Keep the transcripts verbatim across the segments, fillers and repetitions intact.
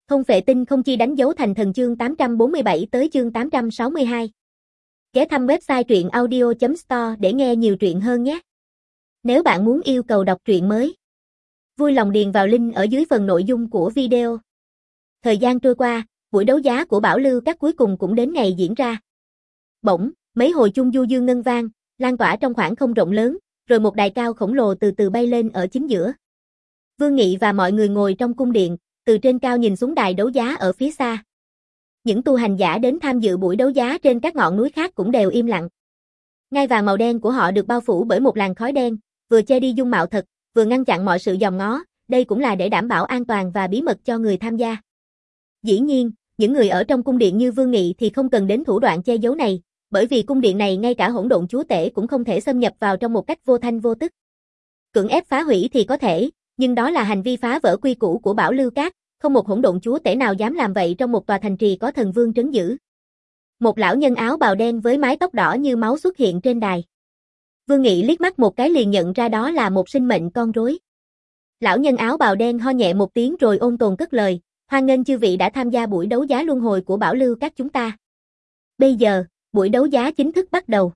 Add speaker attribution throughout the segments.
Speaker 1: Không phệ tinh không chi đánh dấu thành thần chương tám trăm bốn mươi bảy tới chương tám trăm sáu mươi hai. Ghé thăm website truyện audio chấm store để nghe nhiều truyện hơn nhé. Nếu bạn muốn yêu cầu đọc truyện mới, vui lòng điền vào link ở dưới phần nội dung của video. Thời gian trôi qua, buổi đấu giá của Bảo Lưu Các cuối cùng cũng đến ngày diễn ra. Bỗng, mấy hồi chuông du dương ngân vang, lan tỏa trong khoảng không rộng lớn, rồi một đài cao khổng lồ từ từ bay lên ở chính giữa. Vương Nghị và mọi người ngồi trong cung điện, từ trên cao nhìn xuống đài đấu giá ở phía xa. Những tu hành giả đến tham dự buổi đấu giá trên các ngọn núi khác cũng đều im lặng. Ngai vàng màu đen của họ được bao phủ bởi một làn khói đen, vừa che đi dung mạo thật, vừa ngăn chặn mọi sự dòm ngó, đây cũng là để đảm bảo an toàn và bí mật cho người tham gia. Dĩ nhiên, những người ở trong cung điện như Vương Nghị thì không cần đến thủ đoạn che giấu này, bởi vì cung điện này ngay cả hỗn độn chúa tể cũng không thể xâm nhập vào trong một cách vô thanh vô tức. Cưỡng ép phá hủy thì có thể, nhưng đó là hành vi phá vỡ quy củ của Bảo Lưu Các, không một hỗn độn chúa tể nào dám làm vậy trong một tòa thành trì có thần vương trấn giữ. Một lão nhân áo bào đen với mái tóc đỏ như máu xuất hiện trên đài. Vương Nghị liếc mắt một cái liền nhận ra đó là một sinh mệnh con rối. Lão nhân áo bào đen ho nhẹ một tiếng rồi ôn tồn cất lời, hoan nghênh chư vị đã tham gia buổi đấu giá luân hồi của Bảo Lưu Các chúng ta. Bây giờ, buổi đấu giá chính thức bắt đầu.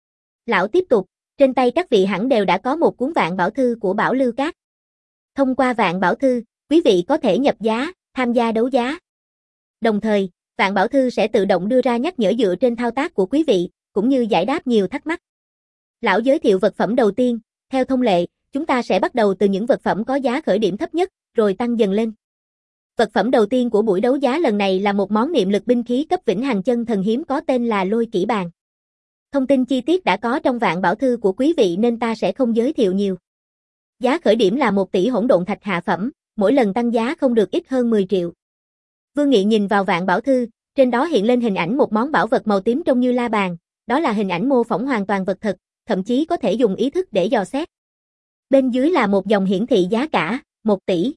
Speaker 1: Lão tiếp tục, trên tay các vị hẳn đều đã có một cuốn vạn bảo thư của Bảo Lưu Các. Thông qua vạn bảo thư, quý vị có thể nhập giá, tham gia đấu giá. Đồng thời, vạn bảo thư sẽ tự động đưa ra nhắc nhở dựa trên thao tác của quý vị, cũng như giải đáp nhiều thắc mắc. Lão giới thiệu vật phẩm đầu tiên, theo thông lệ, chúng ta sẽ bắt đầu từ những vật phẩm có giá khởi điểm thấp nhất, rồi tăng dần lên. Vật phẩm đầu tiên của buổi đấu giá lần này là một món niệm lực binh khí cấp vĩnh hằng chân thần hiếm có tên là Lôi Kỷ Bàn. Thông tin chi tiết đã có trong vạn bảo thư của quý vị nên ta sẽ không giới thiệu nhiều. Giá khởi điểm là một tỷ hỗn độn thạch hạ phẩm, mỗi lần tăng giá không được ít hơn mười triệu. Vương Nghị nhìn vào vạn bảo thư, trên đó hiện lên hình ảnh một món bảo vật màu tím trông như la bàn, đó là hình ảnh mô phỏng hoàn toàn vật thật, thậm chí có thể dùng ý thức để dò xét. Bên dưới là một dòng hiển thị giá cả, một tỷ.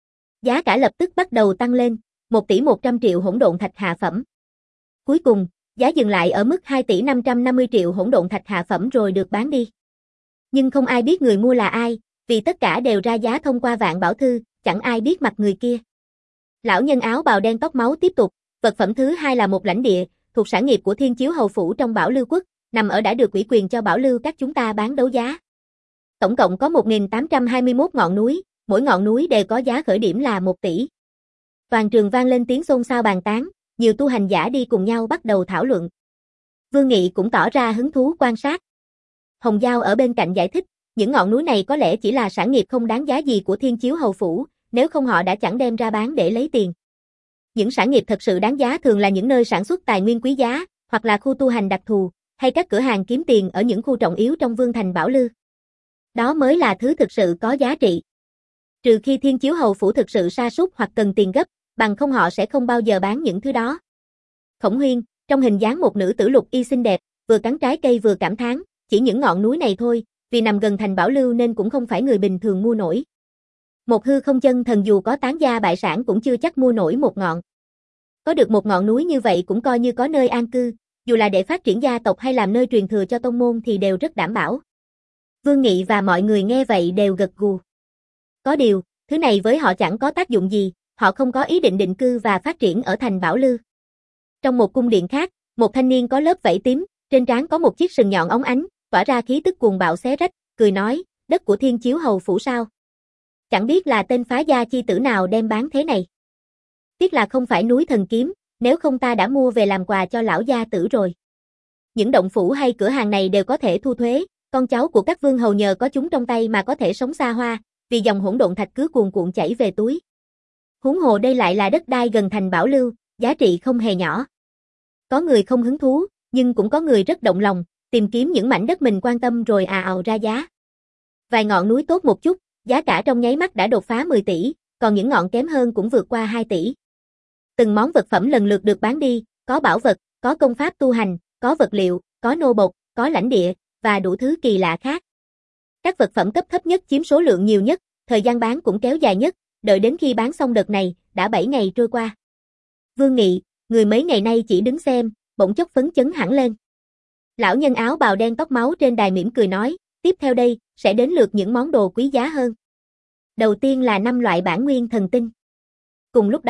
Speaker 1: Giá cả lập tức bắt đầu tăng lên, một tỷ một trăm triệu hỗn độn thạch hạ phẩm. Cuối cùng, giá dừng lại ở mức hai tỷ năm trăm năm mươi triệu hỗn độn thạch hạ phẩm rồi được bán đi. Nhưng không ai biết người mua là ai, vì tất cả đều ra giá thông qua vạn bảo thư, chẳng ai biết mặt người kia. Lão nhân áo bào đen tóc máu tiếp tục, vật phẩm thứ hai là một lãnh địa, thuộc sản nghiệp của Thiên Chiếu Hầu Phủ trong Bảo Lưu Quốc, nằm ở đã được ủy quyền cho Bảo Lưu Các chúng ta bán đấu giá. Tổng cộng có một nghìn tám trăm hai mươi mốt ngọn núi, mỗi ngọn núi đều có giá khởi điểm là một tỷ. Toàn trường vang lên tiếng xôn xao bàn tán, nhiều tu hành giả đi cùng nhau bắt đầu thảo luận. Vương Nghị cũng tỏ ra hứng thú quan sát. Hồng Giao ở bên cạnh giải thích, những ngọn núi này có lẽ chỉ là sản nghiệp không đáng giá gì của Thiên Chiếu Hầu Phủ, nếu không họ đã chẳng đem ra bán để lấy tiền. Những sản nghiệp thật sự đáng giá thường là những nơi sản xuất tài nguyên quý giá, hoặc là khu tu hành đặc thù, hay các cửa hàng kiếm tiền ở những khu trọng yếu trong vương thành Bảo Lưu. Đó mới là thứ thực sự có giá trị. Trừ khi Thiên Chiếu Hầu Phủ thực sự sa sút hoặc cần tiền gấp, bằng không họ sẽ không bao giờ bán những thứ đó. Khổng Huyên, trong hình dáng một nữ tử lục y xinh đẹp, vừa cắn trái cây vừa cảm thán, chỉ những ngọn núi này thôi, vì nằm gần thành Bảo Lưu nên cũng không phải người bình thường mua nổi. Một hư không chân thần dù có tán gia bại sản cũng chưa chắc mua nổi một ngọn. Có được một ngọn núi như vậy cũng coi như có nơi an cư, dù là để phát triển gia tộc hay làm nơi truyền thừa cho tông môn thì đều rất đảm bảo. Vương Nghị và mọi người nghe vậy đều gật gù. Có điều, thứ này với họ chẳng có tác dụng gì, họ không có ý định định cư và phát triển ở thành Bảo Lưu. Trong một cung điện khác, một thanh niên có lớp vảy tím, trên trán có một chiếc sừng nhọn óng ánh, tỏa ra khí tức cuồng bạo xé rách, cười nói, đất của Thiên Chiếu Hầu Phủ sao? Chẳng biết là tên phá gia chi tử nào đem bán thế này. Tiếc là không phải núi thần kiếm, nếu không ta đã mua về làm quà cho lão gia tử rồi. Những động phủ hay cửa hàng này đều có thể thu thuế, con cháu của các vương hầu nhờ có chúng trong tay mà có thể sống xa hoa, vì dòng hỗn độn thạch cứ cuồn cuộn chảy về túi. Huống hồ đây lại là đất đai gần thành Bảo Lưu, giá trị không hề nhỏ. Có người không hứng thú, nhưng cũng có người rất động lòng, tìm kiếm những mảnh đất mình quan tâm rồi ào ào ra giá. Vài ngọn núi tốt một chút, giá cả trong nháy mắt đã đột phá mười tỷ, còn những ngọn kém hơn cũng vượt qua hai tỷ. Từng món vật phẩm lần lượt được bán đi, có bảo vật, có công pháp tu hành, có vật liệu, có nô bộc, có lãnh địa, và đủ thứ kỳ lạ khác. Các vật phẩm cấp thấp nhất chiếm số lượng nhiều nhất, thời gian bán cũng kéo dài nhất, đợi đến khi bán xong đợt này, đã bảy ngày trôi qua. Vương Nghị, người mấy ngày nay chỉ đứng xem, bỗng chốc phấn chấn hẳn lên. Lão nhân áo bào đen tóc máu trên đài mỉm cười nói, tiếp theo đây, sẽ đến lượt những món đồ quý giá hơn. Đầu tiên là năm loại bản nguyên thần tinh. Cùng lúc đó,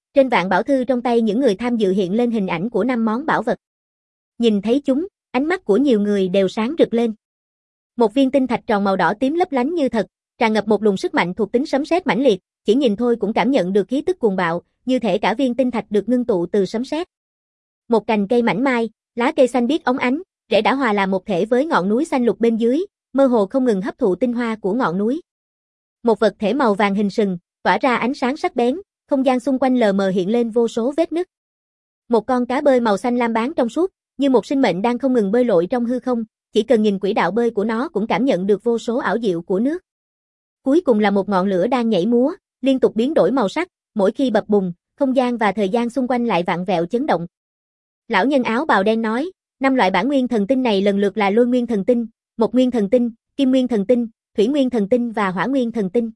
Speaker 1: Trên vạn bảo thư trong tay những người tham dự hiện lên hình ảnh của năm món bảo vật. Nhìn thấy chúng, ánh mắt của nhiều người đều sáng rực lên. Một viên tinh thạch tròn màu đỏ tím lấp lánh như thật, tràn ngập một luồng sức mạnh thuộc tính sấm sét mãnh liệt, chỉ nhìn thôi cũng cảm nhận được khí tức cuồng bạo, như thể cả viên tinh thạch được ngưng tụ từ sấm sét. Một cành cây mảnh mai, lá cây xanh biếc óng ánh, rễ đã hòa làm một thể với ngọn núi xanh lục bên dưới, mơ hồ không ngừng hấp thụ tinh hoa của ngọn núi. Một vật thể màu vàng hình sừng, tỏa ra ánh sáng sắc bén, không gian xung quanh lờ mờ hiện lên vô số vết nứt. Một con cá bơi màu xanh lam báng trong suốt, như một sinh mệnh đang không ngừng bơi lội trong hư không, chỉ cần nhìn quỹ đạo bơi của nó cũng cảm nhận được vô số ảo diệu của nước. Cuối cùng là một ngọn lửa đang nhảy múa, liên tục biến đổi màu sắc, mỗi khi bập bùng, không gian và thời gian xung quanh lại vặn vẹo chấn động. Lão nhân áo bào đen nói, năm loại bản nguyên thần tinh này lần lượt là lôi nguyên thần tinh, mộc nguyên thần tinh, kim nguyên thần tinh, thủy nguyên thần tinh và hỏa nguyên thần tinh.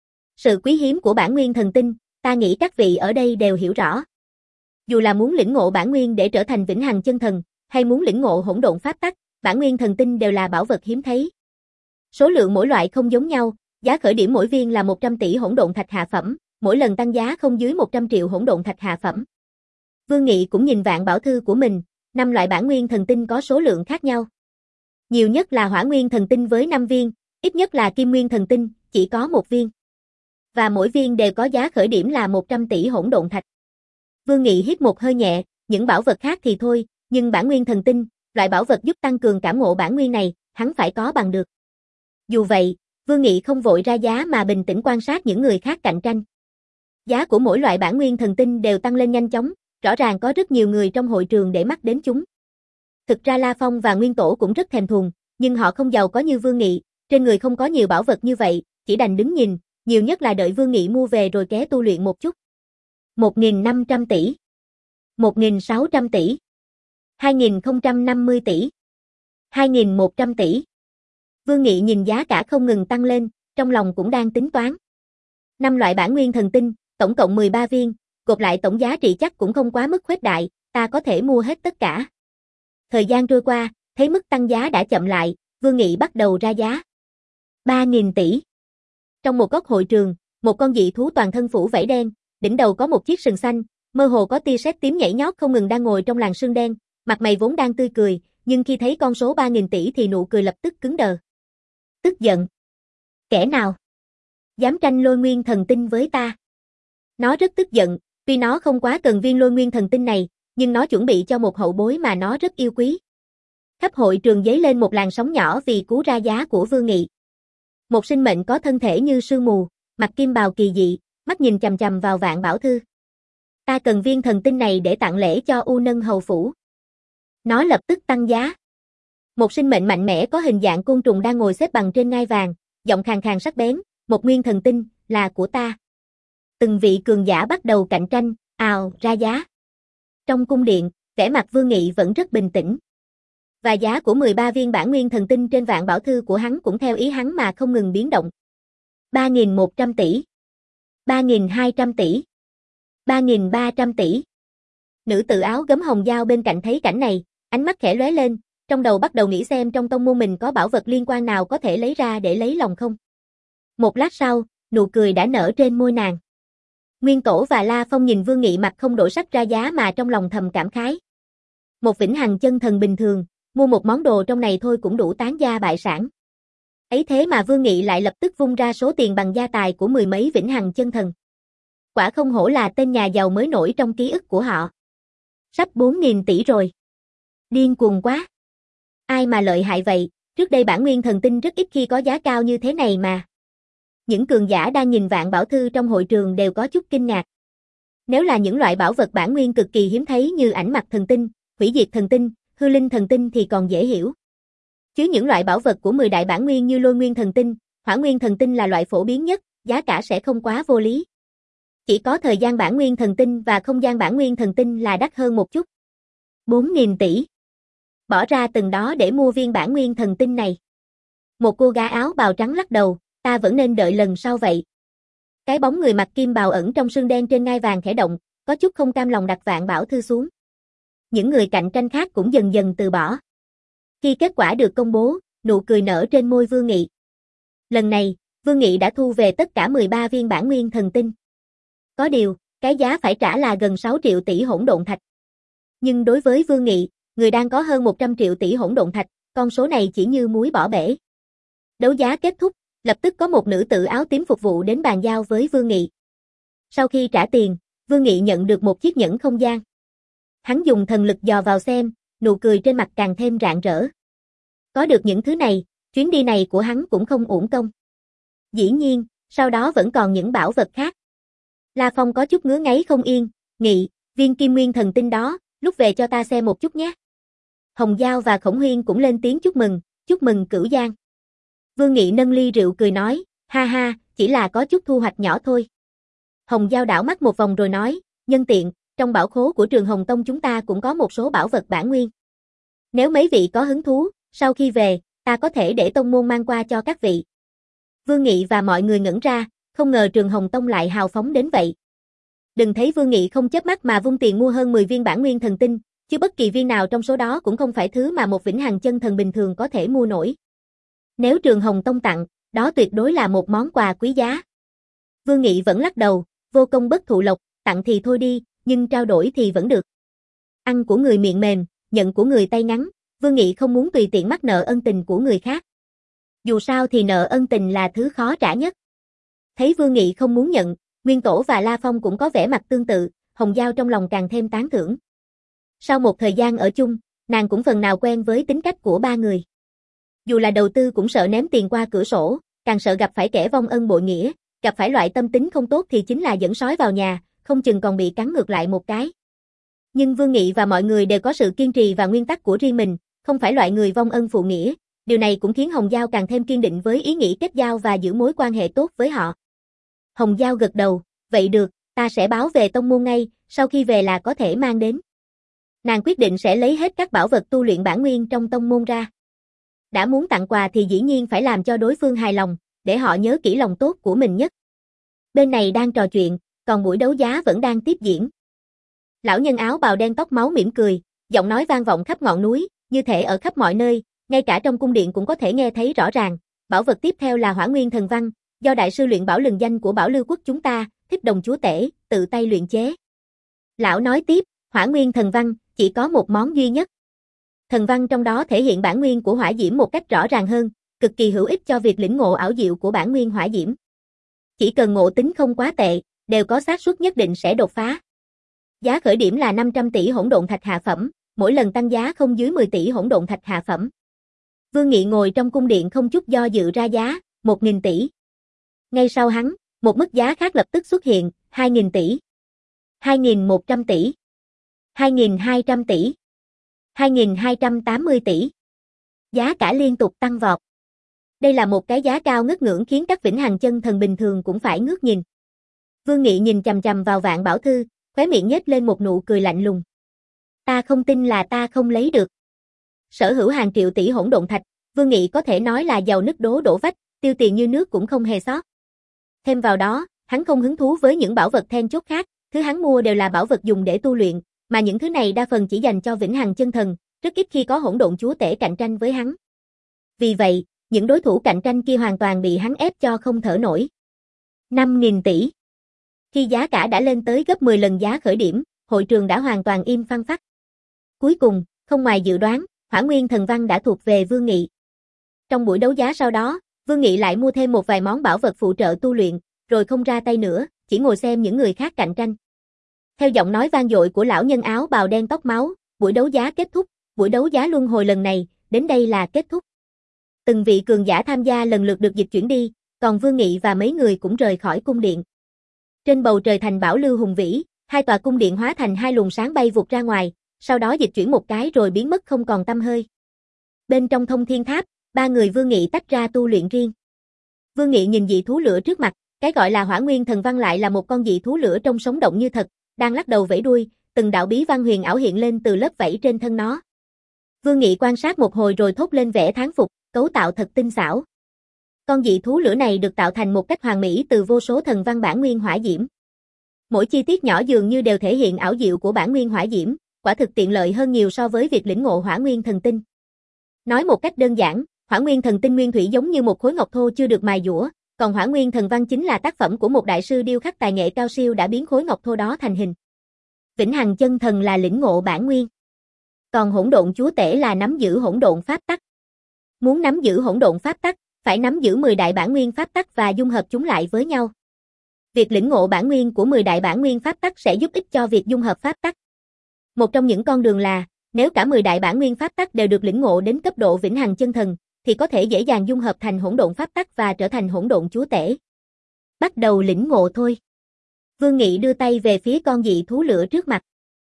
Speaker 1: Sự quý hiếm của bản nguyên thần tinh, ta nghĩ các vị ở đây đều hiểu rõ. Dù là muốn lĩnh ngộ bản nguyên để trở thành vĩnh hằng chân thần, hay muốn lĩnh ngộ hỗn độn pháp tắc, bản nguyên thần tinh đều là bảo vật hiếm thấy. Số lượng mỗi loại không giống nhau, giá khởi điểm mỗi viên là một trăm tỷ hỗn độn thạch hạ phẩm, mỗi lần tăng giá không dưới một trăm triệu hỗn độn thạch hạ phẩm. Vương Nghị cũng nhìn vạn bảo thư của mình, năm loại bản nguyên thần tinh có số lượng khác nhau. Nhiều nhất là hỏa nguyên thần tinh với năm viên, ít nhất là kim nguyên thần tinh, chỉ có một viên. Và mỗi viên đều có giá khởi điểm là một trăm tỷ hỗn độn thạch. Vương Nghị hít một hơi nhẹ, những bảo vật khác thì thôi, nhưng bản nguyên thần tinh, loại bảo vật giúp tăng cường cảm ngộ bản nguyên này, hắn phải có bằng được. Dù vậy, Vương Nghị không vội ra giá mà bình tĩnh quan sát những người khác cạnh tranh. Giá của mỗi loại bản nguyên thần tinh đều tăng lên nhanh chóng, rõ ràng có rất nhiều người trong hội trường để mắt đến chúng. Thực ra La Phong và Nguyên Tổ cũng rất thèm thuồng, nhưng họ không giàu có như Vương Nghị, trên người không có nhiều bảo vật như vậy, chỉ đành đứng nhìn, nhiều nhất là đợi Vương Nghị mua về rồi ké tu luyện một chút. một nghìn năm trăm tỷ, một nghìn sáu trăm tỷ, hai nghìn không trăm năm mươi tỷ, hai nghìn một trăm tỷ. Vương Nghị nhìn giá cả không ngừng tăng lên, trong lòng cũng đang tính toán. Năm loại bản nguyên thần tinh, tổng cộng mười ba viên, gộp lại tổng giá trị chắc cũng không quá mức khuếch đại, ta có thể mua hết tất cả. Thời gian trôi qua, thấy mức tăng giá đã chậm lại, Vương Nghị bắt đầu ra giá. ba nghìn tỷ. Trong một góc hội trường, một con dị thú toàn thân phủ vảy đen, đỉnh đầu có một chiếc sừng xanh, mơ hồ có tia sét tím nhảy nhót không ngừng đang ngồi trong làn sương đen, mặt mày vốn đang tươi cười, nhưng khi thấy con số ba nghìn tỷ thì nụ cười lập tức cứng đờ. Tức giận. Kẻ nào dám tranh lôi nguyên thần tinh với ta? Nó rất tức giận, tuy nó không quá cần viên lôi nguyên thần tinh này, nhưng nó chuẩn bị cho một hậu bối mà nó rất yêu quý. Khắp hội trường dấy lên một làn sóng nhỏ vì cú ra giá của Vương Nghị. Một sinh mệnh có thân thể như sương mù, mặc kim bào kỳ dị, mắt nhìn chằm chằm vào vạn bảo thư. Ta cần viên thần tinh này để tặng lễ cho U Nân hầu phủ. Nó lập tức tăng giá. Một sinh mệnh mạnh mẽ có hình dạng côn trùng đang ngồi xếp bằng trên ngai vàng, giọng khàn khàn sắc bén, một nguyên thần tinh, là của ta. Từng vị cường giả bắt đầu cạnh tranh, ào, ra giá. Trong cung điện, vẻ mặt Vương Nghị vẫn rất bình tĩnh. Và giá của mười ba viên bản nguyên thần tinh trên vạn bảo thư của hắn cũng theo ý hắn mà không ngừng biến động. ba nghìn một trăm tỷ, ba nghìn hai trăm tỷ, ba nghìn ba trăm tỷ. Nữ tử áo gấm hồng dao bên cạnh thấy cảnh này, ánh mắt khẽ lóe lên, trong đầu bắt đầu nghĩ xem trong tông môn mình có bảo vật liên quan nào có thể lấy ra để lấy lòng không. Một lát sau, nụ cười đã nở trên môi nàng. Nguyên Tổ và La Phong nhìn Vương Nghị mặt không đổi sắc ra giá mà trong lòng thầm cảm khái. Một vĩnh hằng chân thần bình thường, mua một món đồ trong này thôi cũng đủ tán gia bại sản. Ấy thế mà Vương Nghị lại lập tức vung ra số tiền bằng gia tài của mười mấy vĩnh hằng chân thần. Quả không hổ là tên nhà giàu mới nổi trong ký ức của họ. Sắp bốn nghìn tỷ rồi. Điên cuồng quá. Ai mà lợi hại vậy, trước đây bản nguyên thần tinh rất ít khi có giá cao như thế này mà. Những cường giả đang nhìn vạn bảo thư trong hội trường đều có chút kinh ngạc. Nếu là những loại bảo vật bản nguyên cực kỳ hiếm thấy như ảnh mặt thần tinh, hủy diệt thần tinh, hư linh thần tinh thì còn dễ hiểu. Chứ những loại bảo vật của mười đại bản nguyên như lôi nguyên thần tinh, hỏa nguyên thần tinh là loại phổ biến nhất, giá cả sẽ không quá vô lý. Chỉ có thời gian bản nguyên thần tinh và không gian bản nguyên thần tinh là đắt hơn một chút. bốn nghìn tỷ. Bỏ ra từng đó để mua viên bản nguyên thần tinh này. Một cô gái áo bào trắng lắc đầu, ta vẫn nên đợi lần sau vậy. Cái bóng người mặc kim bào ẩn trong sương đen trên ngai vàng khẽ động, có chút không cam lòng đặt vạn bảo thư xuống. Những người cạnh tranh khác cũng dần dần từ bỏ. Khi kết quả được công bố, nụ cười nở trên môi Vương Nghị. Lần này, Vương Nghị đã thu về tất cả mười ba viên bản nguyên thần tinh. Có điều, cái giá phải trả là gần sáu triệu tỷ hỗn độn thạch. Nhưng đối với Vương Nghị, người đang có hơn một trăm triệu tỷ hỗn độn thạch, con số này chỉ như muối bỏ bể. Đấu giá kết thúc, lập tức có một nữ tử áo tím phục vụ đến bàn giao với Vương Nghị. Sau khi trả tiền, Vương Nghị nhận được một chiếc nhẫn không gian. Hắn dùng thần lực dò vào xem, nụ cười trên mặt càng thêm rạng rỡ. Có được những thứ này, chuyến đi này của hắn cũng không uổng công. Dĩ nhiên, sau đó vẫn còn những bảo vật khác. La Phong có chút ngứa ngáy không yên, Nghị, viên kim nguyên thần tinh đó, lúc về cho ta xem một chút nhé. Hồng Giao và Khổng Huyên cũng lên tiếng chúc mừng, chúc mừng Cửu Giang. Vương Nghị nâng ly rượu cười nói, ha ha, chỉ là có chút thu hoạch nhỏ thôi. Hồng Giao đảo mắt một vòng rồi nói, nhân tiện, trong bảo khố của Trường Hồng Tông chúng ta cũng có một số bảo vật bản nguyên. Nếu mấy vị có hứng thú, sau khi về, ta có thể để tông môn mang qua cho các vị. Vương Nghị và mọi người ngẩn ra, không ngờ Trường Hồng Tông lại hào phóng đến vậy. Đừng thấy Vương Nghị không chớp mắt mà vung tiền mua hơn mười viên bản nguyên thần tinh, chứ bất kỳ viên nào trong số đó cũng không phải thứ mà một vĩnh hằng chân thần bình thường có thể mua nổi. Nếu Trường Hồng Tông tặng, đó tuyệt đối là một món quà quý giá. Vương Nghị vẫn lắc đầu, vô công bất thụ lộc, tặng thì thôi đi, nhưng trao đổi thì vẫn được. Ăn của người miệng mềm, nhận của người tay ngắn, Vương Nghị không muốn tùy tiện mắc nợ ân tình của người khác. Dù sao thì nợ ân tình là thứ khó trả nhất. Thấy Vương Nghị không muốn nhận, Nguyên Tổ và La Phong cũng có vẻ mặt tương tự, Hồng Giao trong lòng càng thêm tán thưởng. Sau một thời gian ở chung, nàng cũng phần nào quen với tính cách của ba người. Dù là đầu tư cũng sợ ném tiền qua cửa sổ, càng sợ gặp phải kẻ vong ân bội nghĩa, gặp phải loại tâm tính không tốt thì chính là dẫn sói vào nhà, không chừng còn bị cắn ngược lại một cái. Nhưng Vương Nghị và mọi người đều có sự kiên trì và nguyên tắc của riêng mình, không phải loại người vong ân phụ nghĩa, điều này cũng khiến Hồng Giao càng thêm kiên định với ý nghĩ kết giao và giữ mối quan hệ tốt với họ. Hồng Giao gật đầu, vậy được, ta sẽ báo về tông môn ngay, sau khi về là có thể mang đến. Nàng quyết định sẽ lấy hết các bảo vật tu luyện bản nguyên trong tông môn ra. Đã muốn tặng quà thì dĩ nhiên phải làm cho đối phương hài lòng, để họ nhớ kỹ lòng tốt của mình nhất. Bên này đang trò chuyện, còn buổi đấu giá vẫn đang tiếp diễn. Lão nhân áo bào đen tóc máu mỉm cười, giọng nói vang vọng khắp ngọn núi, như thể ở khắp mọi nơi, ngay cả trong cung điện cũng có thể nghe thấy rõ ràng. Bảo vật tiếp theo là Hỏa Nguyên Thần Văn, do đại sư luyện bảo lừng danh của Bảo Lưu Quốc chúng ta, Thích Đồng Chúa Tể, tự tay luyện chế. Lão nói tiếp, Hỏa Nguyên Thần Văn chỉ có một món duy nhất. Thần văn trong đó thể hiện bản nguyên của hỏa diễm một cách rõ ràng hơn, cực kỳ hữu ích cho việc lĩnh ngộ ảo diệu của bản nguyên hỏa diễm. Chỉ cần ngộ tính không quá tệ, đều có xác suất nhất định sẽ đột phá. Giá khởi điểm là năm trăm tỷ hỗn độn thạch hạ phẩm, mỗi lần tăng giá không dưới mười tỷ hỗn độn thạch hạ phẩm. Vương Nghị ngồi trong cung điện không chút do dự ra giá, một nghìn tỷ. Ngay sau hắn, một mức giá khác lập tức xuất hiện, hai nghìn tỷ, hai nghìn một trăm tỷ, hai nghìn hai trăm tỷ, hai nghìn hai trăm tám mươi tỷ. Giá cả liên tục tăng vọt. Đây là một cái giá cao ngất ngưỡng khiến các vĩnh hằng chân thần bình thường cũng phải ngước nhìn. Vương Nghị nhìn chằm chằm vào Vạn Bảo Thư, khóe miệng nhếch lên một nụ cười lạnh lùng. Ta không tin là ta không lấy được. Sở hữu hàng triệu tỷ hỗn độn thạch, Vương Nghị có thể nói là giàu nứt đố đổ vách, tiêu tiền như nước cũng không hề sót. Thêm vào đó, hắn không hứng thú với những bảo vật then chốt khác, thứ hắn mua đều là bảo vật dùng để tu luyện, mà những thứ này đa phần chỉ dành cho vĩnh hằng chân thần, rất ít khi có hỗn độn chúa tể cạnh tranh với hắn. Vì vậy, những đối thủ cạnh tranh kia hoàn toàn bị hắn ép cho không thở nổi. năm nghìn tỷ. Khi giá cả đã lên tới gấp mười lần giá khởi điểm, hội trường đã hoàn toàn im phăng phắc. Cuối cùng, không ngoài dự đoán, Hỏa Nguyên Thần Văn đã thuộc về Vương Nghị. Trong buổi đấu giá sau đó, Vương Nghị lại mua thêm một vài món bảo vật phụ trợ tu luyện, rồi không ra tay nữa, chỉ ngồi xem những người khác cạnh tranh. Theo giọng nói vang dội của lão nhân áo bào đen tóc máu, buổi đấu giá kết thúc, buổi đấu giá luân hồi lần này, đến đây là kết thúc. Từng vị cường giả tham gia lần lượt được dịch chuyển đi, còn Vương Nghị và mấy người cũng rời khỏi cung điện. Trên bầu trời thành Bảo Lưu hùng vĩ, hai tòa cung điện hóa thành hai luồng sáng bay vụt ra ngoài, sau đó dịch chuyển một cái rồi biến mất không còn tăm hơi. Bên trong Thông Thiên Tháp, ba người Vương Nghị tách ra tu luyện riêng. Vương Nghị nhìn dị thú lửa trước mặt, cái gọi là Hỏa Nguyên Thần Văn lại là một con dị thú lửa trông sống động như thật, đang lắc đầu vẫy đuôi, từng đạo bí văn huyền ảo hiện lên từ lớp vảy trên thân nó. Vương Nghị quan sát một hồi rồi thốt lên vẻ thán phục, cấu tạo thật tinh xảo. Con dị thú lửa này được tạo thành một cách hoàn mỹ từ vô số thần văn bản nguyên hỏa diễm. Mỗi chi tiết nhỏ dường như đều thể hiện ảo diệu của bản nguyên hỏa diễm, quả thực tiện lợi hơn nhiều so với việc lĩnh ngộ Hỏa Nguyên Thần Tinh. Nói một cách đơn giản, Hỏa Nguyên Thần Tinh nguyên thủy giống như một khối ngọc thô chưa được mài dũa, Còn Hỏa Nguyên Thần Văn chính là tác phẩm của một đại sư điêu khắc tài nghệ cao siêu đã biến khối ngọc thô đó thành hình. Vĩnh Hằng Chân Thần là lĩnh ngộ bản nguyên. Còn Hỗn Độn Chúa Tể là nắm giữ hỗn độn pháp tắc. Muốn nắm giữ hỗn độn pháp tắc, phải nắm giữ mười đại bản nguyên pháp tắc và dung hợp chúng lại với nhau. Việc lĩnh ngộ bản nguyên của mười đại bản nguyên pháp tắc sẽ giúp ích cho việc dung hợp pháp tắc. Một trong những con đường là, nếu cả mười đại bản nguyên pháp tắc đều được lĩnh ngộ đến cấp độ Vĩnh Hằng Chân Thần, thì có thể dễ dàng dung hợp thành hỗn độn pháp tắc và trở thành hỗn độn chúa tể. Bắt đầu lĩnh ngộ thôi. Vương Nghị đưa tay về phía con dị thú lửa trước mặt.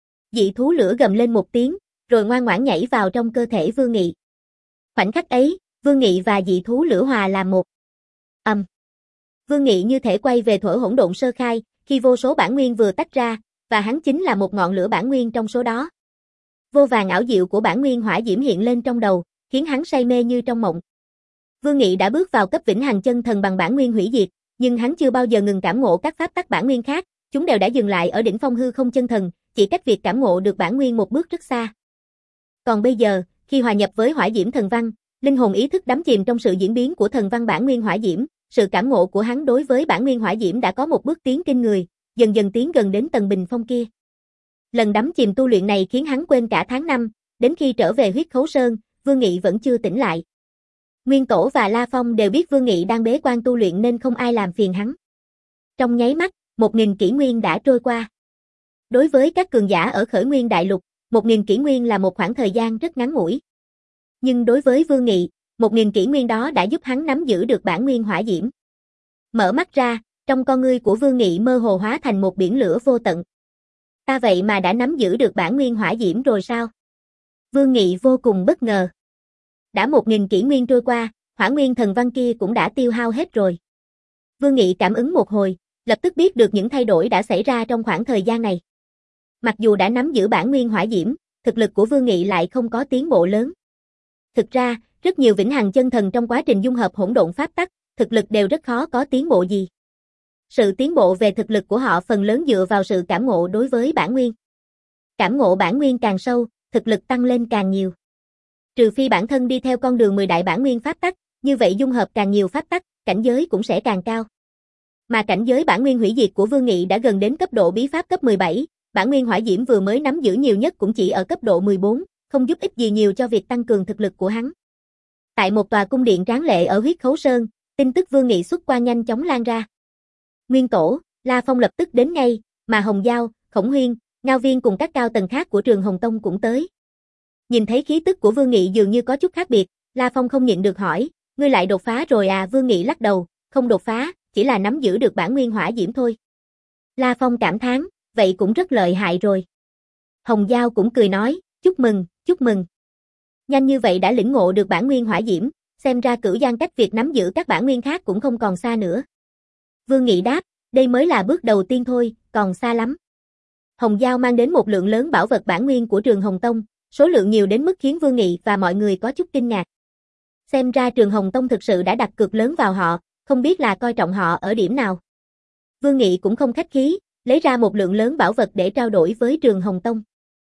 Speaker 1: Dị thú lửa gầm lên một tiếng, rồi ngoan ngoãn nhảy vào trong cơ thể Vương Nghị. Khoảnh khắc ấy, Vương Nghị và dị thú lửa hòa làm một. Âm. Um. Vương Nghị như thể quay về thuở hỗn độn sơ khai, khi vô số bản nguyên vừa tách ra, và hắn chính là một ngọn lửa bản nguyên trong số đó. Vô vàn ảo diệu của bản nguyên hỏa diễm hiện lên trong đầu, khiến hắn say mê như trong mộng. Vương Nghị đã bước vào cấp Vĩnh Hằng Chân Thần bằng bản nguyên hủy diệt, nhưng hắn chưa bao giờ ngừng cảm ngộ các pháp tắc bản nguyên khác, chúng đều đã dừng lại ở đỉnh phong hư không chân thần, chỉ cách việc cảm ngộ được bản nguyên một bước rất xa. Còn bây giờ, khi hòa nhập với hỏa diễm thần văn, linh hồn ý thức đắm chìm trong sự diễn biến của thần văn bản nguyên hỏa diễm, sự cảm ngộ của hắn đối với bản nguyên hỏa diễm đã có một bước tiến kinh người, dần dần tiến gần đến tầng bình phong kia. Lần đắm chìm tu luyện này khiến hắn quên cả tháng năm, đến khi trở về huyết khấu sơn, Vương Nghị vẫn chưa tỉnh lại. Nguyên Tổ và La Phong đều biết Vương Nghị đang bế quan tu luyện nên không ai làm phiền hắn. Trong nháy mắt, một nghìn kỷ nguyên đã trôi qua. Đối với các cường giả ở khởi nguyên đại lục, một nghìn kỷ nguyên là một khoảng thời gian rất ngắn ngủi. Nhưng đối với Vương Nghị, một nghìn kỷ nguyên đó đã giúp hắn nắm giữ được bản nguyên hỏa diễm. Mở mắt ra, trong con ngươi của Vương Nghị mơ hồ hóa thành một biển lửa vô tận. Ta vậy mà đã nắm giữ được bản nguyên hỏa diễm rồi sao? Vương Nghị vô cùng bất ngờ. Đã một nghìn kỷ nguyên trôi qua, hỏa nguyên thần văn kia cũng đã tiêu hao hết rồi. Vương Nghị cảm ứng một hồi, lập tức biết được những thay đổi đã xảy ra trong khoảng thời gian này. Mặc dù đã nắm giữ bản nguyên hỏa diễm, thực lực của Vương Nghị lại không có tiến bộ lớn. Thực ra, rất nhiều Vĩnh Hằng Chân Thần trong quá trình dung hợp hỗn độn pháp tắc, thực lực đều rất khó có tiến bộ gì. Sự tiến bộ về thực lực của họ phần lớn dựa vào sự cảm ngộ đối với bản nguyên. Cảm ngộ bản nguyên càng sâu, thực lực tăng lên càng nhiều. Trừ phi bản thân đi theo con đường mười đại bản nguyên pháp tắc, như vậy dung hợp càng nhiều pháp tắc, cảnh giới cũng sẽ càng cao. Mà cảnh giới bản nguyên hủy diệt của Vương Nghị đã gần đến cấp độ bí pháp cấp mười bảy, bản nguyên hỏa diễm vừa mới nắm giữ nhiều nhất cũng chỉ ở cấp độ mười bốn, không giúp ích gì nhiều cho việc tăng cường thực lực của hắn. Tại một tòa cung điện tráng lệ ở huyết khấu sơn, tin tức Vương Nghị xuất quan nhanh chóng lan ra. Nguyên Tổ, La Phong lập tức đến ngay, mà Hồng Giao, Khổng Huyên, Ngao Viên cùng các cao tầng khác của Trường Hồng Tông cũng tới. Nhìn thấy khí tức của Vương Nghị dường như có chút khác biệt, La Phong không nhịn được hỏi, ngươi lại đột phá rồi à? Vương Nghị lắc đầu, không đột phá, chỉ là nắm giữ được bản nguyên hỏa diễm thôi. La Phong cảm thán, vậy cũng rất lợi hại rồi. Hồng Giao cũng cười nói, chúc mừng, chúc mừng. Nhanh như vậy đã lĩnh ngộ được bản nguyên hỏa diễm, xem ra Cửu Giang cách việc nắm giữ các bản nguyên khác cũng không còn xa nữa. Vương Nghị đáp, đây mới là bước đầu tiên thôi, còn xa lắm. Hồng Giao mang đến một lượng lớn bảo vật bản nguyên của Trường Hồng Tông, số lượng nhiều đến mức khiến Vương Nghị và mọi người có chút kinh ngạc. Xem ra Trường Hồng Tông thực sự đã đặt cược lớn vào họ, không biết là coi trọng họ ở điểm nào. Vương Nghị cũng không khách khí, lấy ra một lượng lớn bảo vật để trao đổi với Trường Hồng Tông.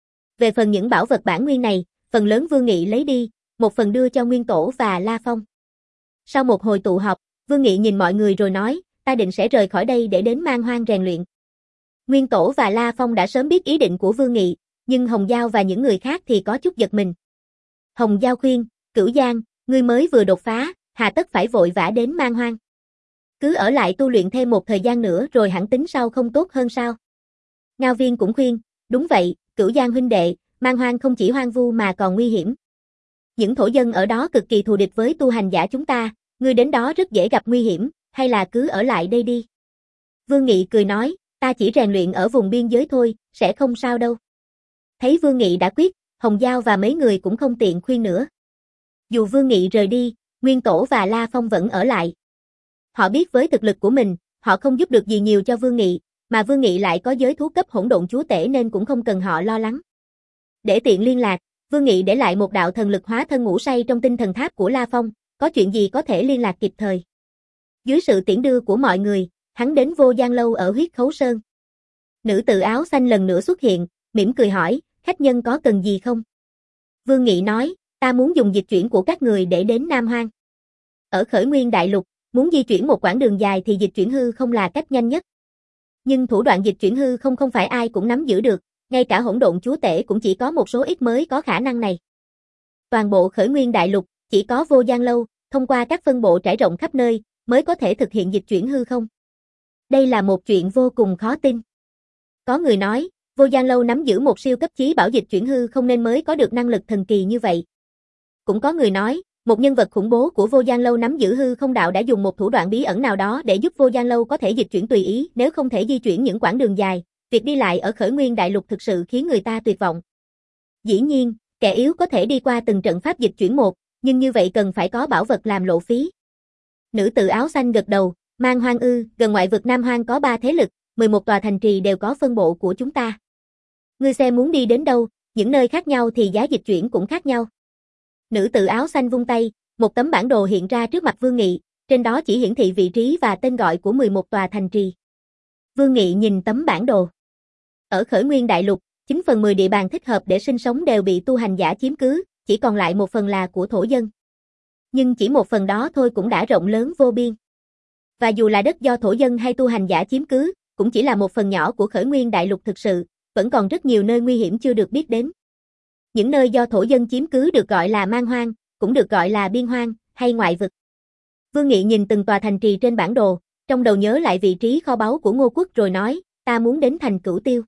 Speaker 1: Về phần những bảo vật bản nguyên này, phần lớn Vương Nghị lấy đi, một phần đưa cho Nguyên Tổ và La Phong. Sau một hồi tụ họp, Vương Nghị nhìn mọi người rồi nói, ta định sẽ rời khỏi đây để đến Man Hoang rèn luyện. Nguyên Tổ và La Phong đã sớm biết ý định của Vương Nghị, nhưng Hồng Giao và những người khác thì có chút giật mình. Hồng Giao khuyên, Cửu Giang, ngươi mới vừa đột phá, hà tất phải vội vã đến Man Hoang. Cứ ở lại tu luyện thêm một thời gian nữa rồi hẳn tính sau không tốt hơn sao? Ngao Viên cũng khuyên, đúng vậy, Cửu Giang huynh đệ, Man Hoang không chỉ hoang vu mà còn nguy hiểm. Những thổ dân ở đó cực kỳ thù địch với tu hành giả chúng ta, ngươi đến đó rất dễ gặp nguy hiểm, hay là cứ ở lại đây đi. Vương Nghị cười nói, ta chỉ rèn luyện ở vùng biên giới thôi, sẽ không sao đâu. Thấy Vương Nghị đã quyết, Hồng Giao và mấy người cũng không tiện khuyên nữa. Dù Vương Nghị rời đi, Nguyên Tổ và La Phong vẫn ở lại. Họ biết với thực lực của mình, họ không giúp được gì nhiều cho Vương Nghị, mà Vương Nghị lại có giới thú cấp hỗn độn chúa tể nên cũng không cần họ lo lắng. Để tiện liên lạc, Vương Nghị để lại một đạo thần lực hóa thân ngủ say trong tinh thần tháp của La Phong, có chuyện gì có thể liên lạc kịp thời. Dưới sự tiễn đưa của mọi người, hắn đến Vô Giang Lâu ở huyết khấu sơn. Nữ tử áo xanh lần nữa xuất hiện, mỉm cười hỏi, khách nhân có cần gì không? Vương Nghị nói, ta muốn dùng dịch chuyển của các người để đến Nam Hoang. Ở khởi nguyên đại lục, Muốn di chuyển một quãng đường dài thì dịch chuyển hư không là cách nhanh nhất. Nhưng thủ đoạn dịch chuyển hư không không phải ai cũng nắm giữ được, ngay cả hỗn độn chúa tể cũng chỉ có một số ít mới có khả năng này. Toàn bộ khởi nguyên đại lục, chỉ có Vô Gian Lâu, thông qua các phân bộ trải rộng khắp nơi, mới có thể thực hiện dịch chuyển hư không. Đây là một chuyện vô cùng khó tin. Có người nói, Vô Gian Lâu nắm giữ một siêu cấp chí bảo dịch chuyển hư không nên mới có được năng lực thần kỳ như vậy. Cũng có người nói, một nhân vật khủng bố của Vô Gian Lâu nắm giữ hư không đạo đã dùng một thủ đoạn bí ẩn nào đó để giúp Vô Gian Lâu có thể dịch chuyển tùy ý, nếu không thể di chuyển những quãng đường dài, việc đi lại ở khởi nguyên đại lục thực sự khiến người ta tuyệt vọng. Dĩ nhiên, kẻ yếu có thể đi qua từng trận pháp dịch chuyển một, nhưng như vậy cần phải có bảo vật làm lộ phí. Nữ tử áo xanh gật đầu, Man Hoang ư, gần ngoại vực Nam Hoang có ba thế lực, mười một tòa thành trì đều có phân bộ của chúng ta. Ngươi xem muốn đi đến đâu, những nơi khác nhau thì giá dịch chuyển cũng khác nhau. Nữ tử áo xanh vung tay, một tấm bản đồ hiện ra trước mặt Vương Nghị, trên đó chỉ hiển thị vị trí và tên gọi của mười một tòa thành trì. Vương Nghị nhìn tấm bản đồ. Ở khởi nguyên đại lục, chín phần mười địa bàn thích hợp để sinh sống đều bị tu hành giả chiếm cứ, chỉ còn lại một phần là của thổ dân. Nhưng chỉ một phần đó thôi cũng đã rộng lớn vô biên. Và dù là đất do thổ dân hay tu hành giả chiếm cứ, cũng chỉ là một phần nhỏ của khởi nguyên đại lục thực sự, vẫn còn rất nhiều nơi nguy hiểm chưa được biết đến. Những nơi do thổ dân chiếm cứ được gọi là man hoang, cũng được gọi là biên hoang, hay ngoại vực. Vương Nghị nhìn từng tòa thành trì trên bản đồ, trong đầu nhớ lại vị trí kho báu của Ngô Quốc rồi nói, ta muốn đến thành Cửu Tiêu.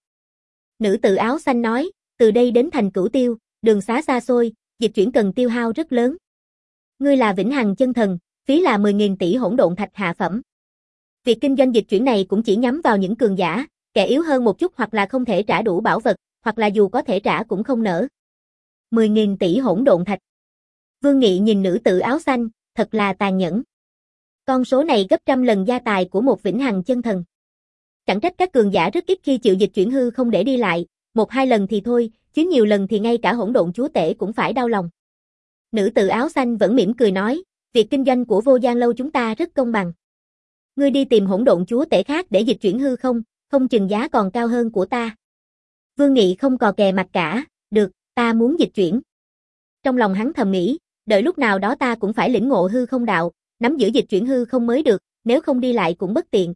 Speaker 1: Nữ tử áo xanh nói, từ đây đến thành Cửu Tiêu, đường xá xa xôi, dịch chuyển cần tiêu hao rất lớn. Ngươi là vĩnh hằng chân thần, phí là mười nghìn tỷ hỗn độn thạch hạ phẩm. Việc kinh doanh dịch chuyển này cũng chỉ nhắm vào những cường giả, kẻ yếu hơn một chút hoặc là không thể trả đủ bảo vật, hoặc là dù có thể trả cũng không nỡ. mười nghìn tỷ hỗn độn thạch. Vương Nghị nhìn nữ tử áo xanh, thật là tàn nhẫn. Con số này gấp trăm lần gia tài của một vĩnh hằng chân thần. Chẳng trách các cường giả rất ít khi chịu dịch chuyển hư không để đi lại, một hai lần thì thôi, chứ nhiều lần thì ngay cả hỗn độn chúa tể cũng phải đau lòng. Nữ tử áo xanh vẫn mỉm cười nói, việc kinh doanh của Vô Gian Lâu chúng ta rất công bằng. Ngươi đi tìm hỗn độn chúa tể khác để dịch chuyển hư không, không chừng giá còn cao hơn của ta. Vương Nghị không cò kè mặt cả, được, ta muốn dịch chuyển. Trong lòng hắn thầm nghĩ, đợi lúc nào đó ta cũng phải lĩnh ngộ hư không đạo, nắm giữ dịch chuyển hư không mới được, nếu không đi lại cũng bất tiện.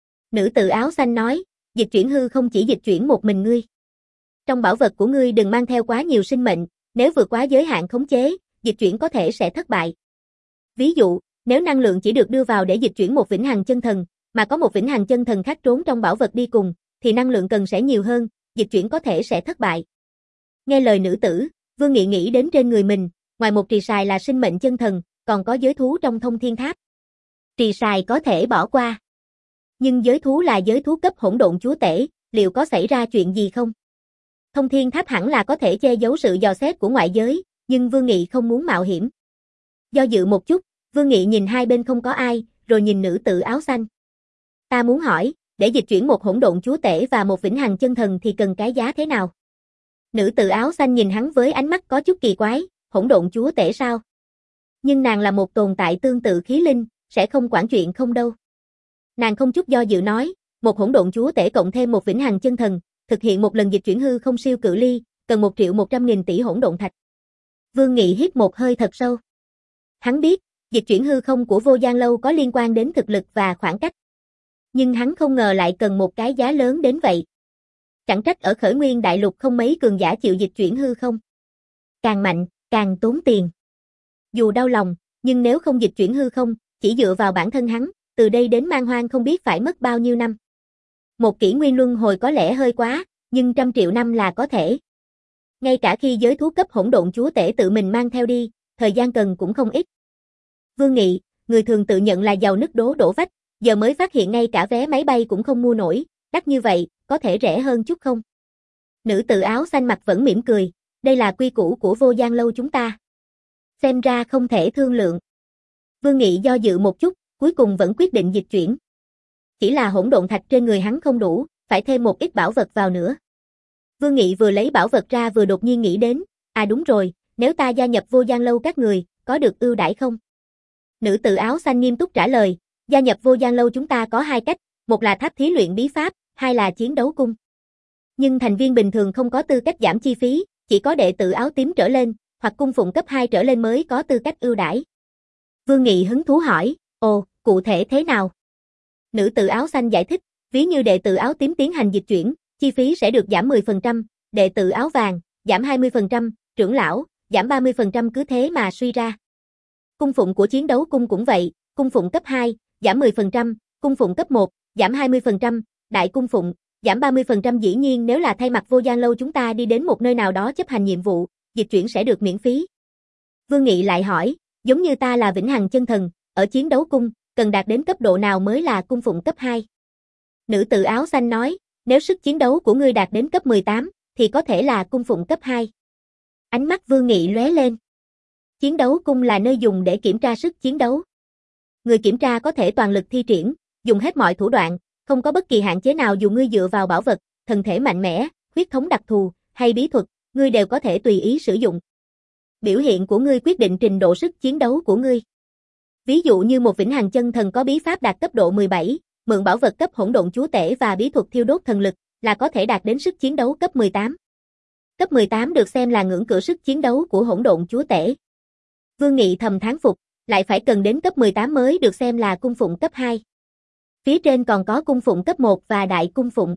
Speaker 1: Nữ tử áo xanh nói, dịch chuyển hư không chỉ dịch chuyển một mình ngươi. Trong bảo vật của ngươi đừng mang theo quá nhiều sinh mệnh, nếu vượt quá giới hạn khống chế, dịch chuyển có thể sẽ thất bại. Ví dụ, nếu năng lượng chỉ được đưa vào để dịch chuyển một vĩnh hằng chân thần, mà có một vĩnh hằng chân thần khác trốn trong bảo vật đi cùng, thì năng lượng cần sẽ nhiều hơn, dịch chuyển có thể sẽ thất bại. Nghe lời nữ tử, Vương Nghị nghĩ đến trên người mình, ngoài một trì sài là sinh mệnh chân thần, còn có giới thú trong thông thiên tháp. Trì sài có thể bỏ qua. Nhưng giới thú là giới thú cấp hỗn độn chúa tể, liệu có xảy ra chuyện gì không? Thông thiên tháp hẳn là có thể che giấu sự dò xét của ngoại giới, nhưng Vương Nghị không muốn mạo hiểm. Do dự một chút, Vương Nghị nhìn hai bên không có ai, rồi nhìn nữ tử áo xanh. Ta muốn hỏi, để dịch chuyển một hỗn độn chúa tể và một vĩnh hằng chân thần thì cần cái giá thế nào? Nữ tử áo xanh nhìn hắn với ánh mắt có chút kỳ quái, hỗn độn chúa tể sao? Nhưng nàng là một tồn tại tương tự khí linh, sẽ không quản chuyện không đâu. Nàng không chút do dự nói, một hỗn độn chúa tể cộng thêm một vĩnh hằng chân thần, thực hiện một lần dịch chuyển hư không siêu cự ly, cần một triệu một trăm nghìn tỷ hỗn độn thạch. Vương Nghị hít một hơi thật sâu. Hắn biết, dịch chuyển hư không của Vô Gian Lâu có liên quan đến thực lực và khoảng cách. Nhưng hắn không ngờ lại cần một cái giá lớn đến vậy. Chẳng trách ở khởi nguyên đại lục không mấy cường giả chịu dịch chuyển hư không. Càng mạnh, càng tốn tiền. Dù đau lòng, nhưng nếu không dịch chuyển hư không, chỉ dựa vào bản thân hắn, từ đây đến man hoang không biết phải mất bao nhiêu năm. Một kỷ nguyên luân hồi có lẽ hơi quá, nhưng trăm triệu năm là có thể. Ngay cả khi giới thú cấp hỗn độn chúa tể tự mình mang theo đi, thời gian cần cũng không ít. Vương Nghị, người thường tự nhận là giàu nứt đố đổ vách, giờ mới phát hiện ngay cả vé máy bay cũng không mua nổi, đắt như vậy, có thể rẻ hơn chút không? Nữ tử áo xanh mặt vẫn mỉm cười, đây là quy củ của Vô Gian Lâu chúng ta. Xem ra không thể thương lượng. Vương Nghị do dự một chút, cuối cùng vẫn quyết định dịch chuyển. Chỉ là hỗn độn thạch trên người hắn không đủ, phải thêm một ít bảo vật vào nữa. Vương Nghị vừa lấy bảo vật ra vừa đột nhiên nghĩ đến, à đúng rồi, nếu ta gia nhập Vô Gian Lâu các người, có được ưu đãi không? Nữ tử áo xanh nghiêm túc trả lời, gia nhập Vô Gian Lâu chúng ta có hai cách, một là tháp thí luyện bí pháp, hai là chiến đấu cung. Nhưng thành viên bình thường không có tư cách giảm chi phí, chỉ có đệ tử áo tím trở lên, hoặc cung phụng cấp hai trở lên mới có tư cách ưu đãi. Vương Nghị hứng thú hỏi, ồ, cụ thể thế nào? Nữ tử áo xanh giải thích, ví như đệ tử áo tím tiến hành dịch chuyển, chi phí sẽ được giảm mười phần trăm, đệ tử áo vàng, giảm hai mươi phần trăm, trưởng lão, giảm ba mươi phần trăm cứ thế mà suy ra. Cung phụng của chiến đấu cung cũng vậy, cung phụng cấp hai, giảm mười phần trăm, cung phụng cấp một, giảm hai mươi phần trăm, đại cung phụng, giảm ba mươi phần trăm. Dĩ nhiên nếu là thay mặt Vô Gian Lâu chúng ta đi đến một nơi nào đó chấp hành nhiệm vụ, dịch chuyển sẽ được miễn phí. Vương Nghị lại hỏi, giống như ta là Vĩnh Hằng Chân Thần, ở chiến đấu cung, cần đạt đến cấp độ nào mới là cung phụng cấp hai? Nữ tử áo xanh nói, nếu sức chiến đấu của ngươi đạt đến cấp mười tám, thì có thể là cung phụng cấp hai. Ánh mắt Vương Nghị lóe lên. Chiến đấu cung là nơi dùng để kiểm tra sức chiến đấu. Người kiểm tra có thể toàn lực thi triển, dùng hết mọi thủ đoạn, không có bất kỳ hạn chế nào dù ngươi dựa vào bảo vật, thân thể mạnh mẽ, huyết thống đặc thù, hay bí thuật, ngươi đều có thể tùy ý sử dụng. Biểu hiện của ngươi quyết định trình độ sức chiến đấu của ngươi. Ví dụ như một Vĩnh Hằng Chân Thần có bí pháp đạt cấp độ mười bảy, mượn bảo vật cấp hỗn độn chúa tể và bí thuật thiêu đốt thần lực, là có thể đạt đến sức chiến đấu cấp mười tám. Cấp mười tám được xem là ngưỡng cửa sức chiến đấu của hỗn độn chúa tể. Vương Nghị thầm thán phục, lại phải cần đến cấp mười tám mới được xem là cung phụng cấp hai. Phía trên còn có cung phụng cấp một và đại cung phụng.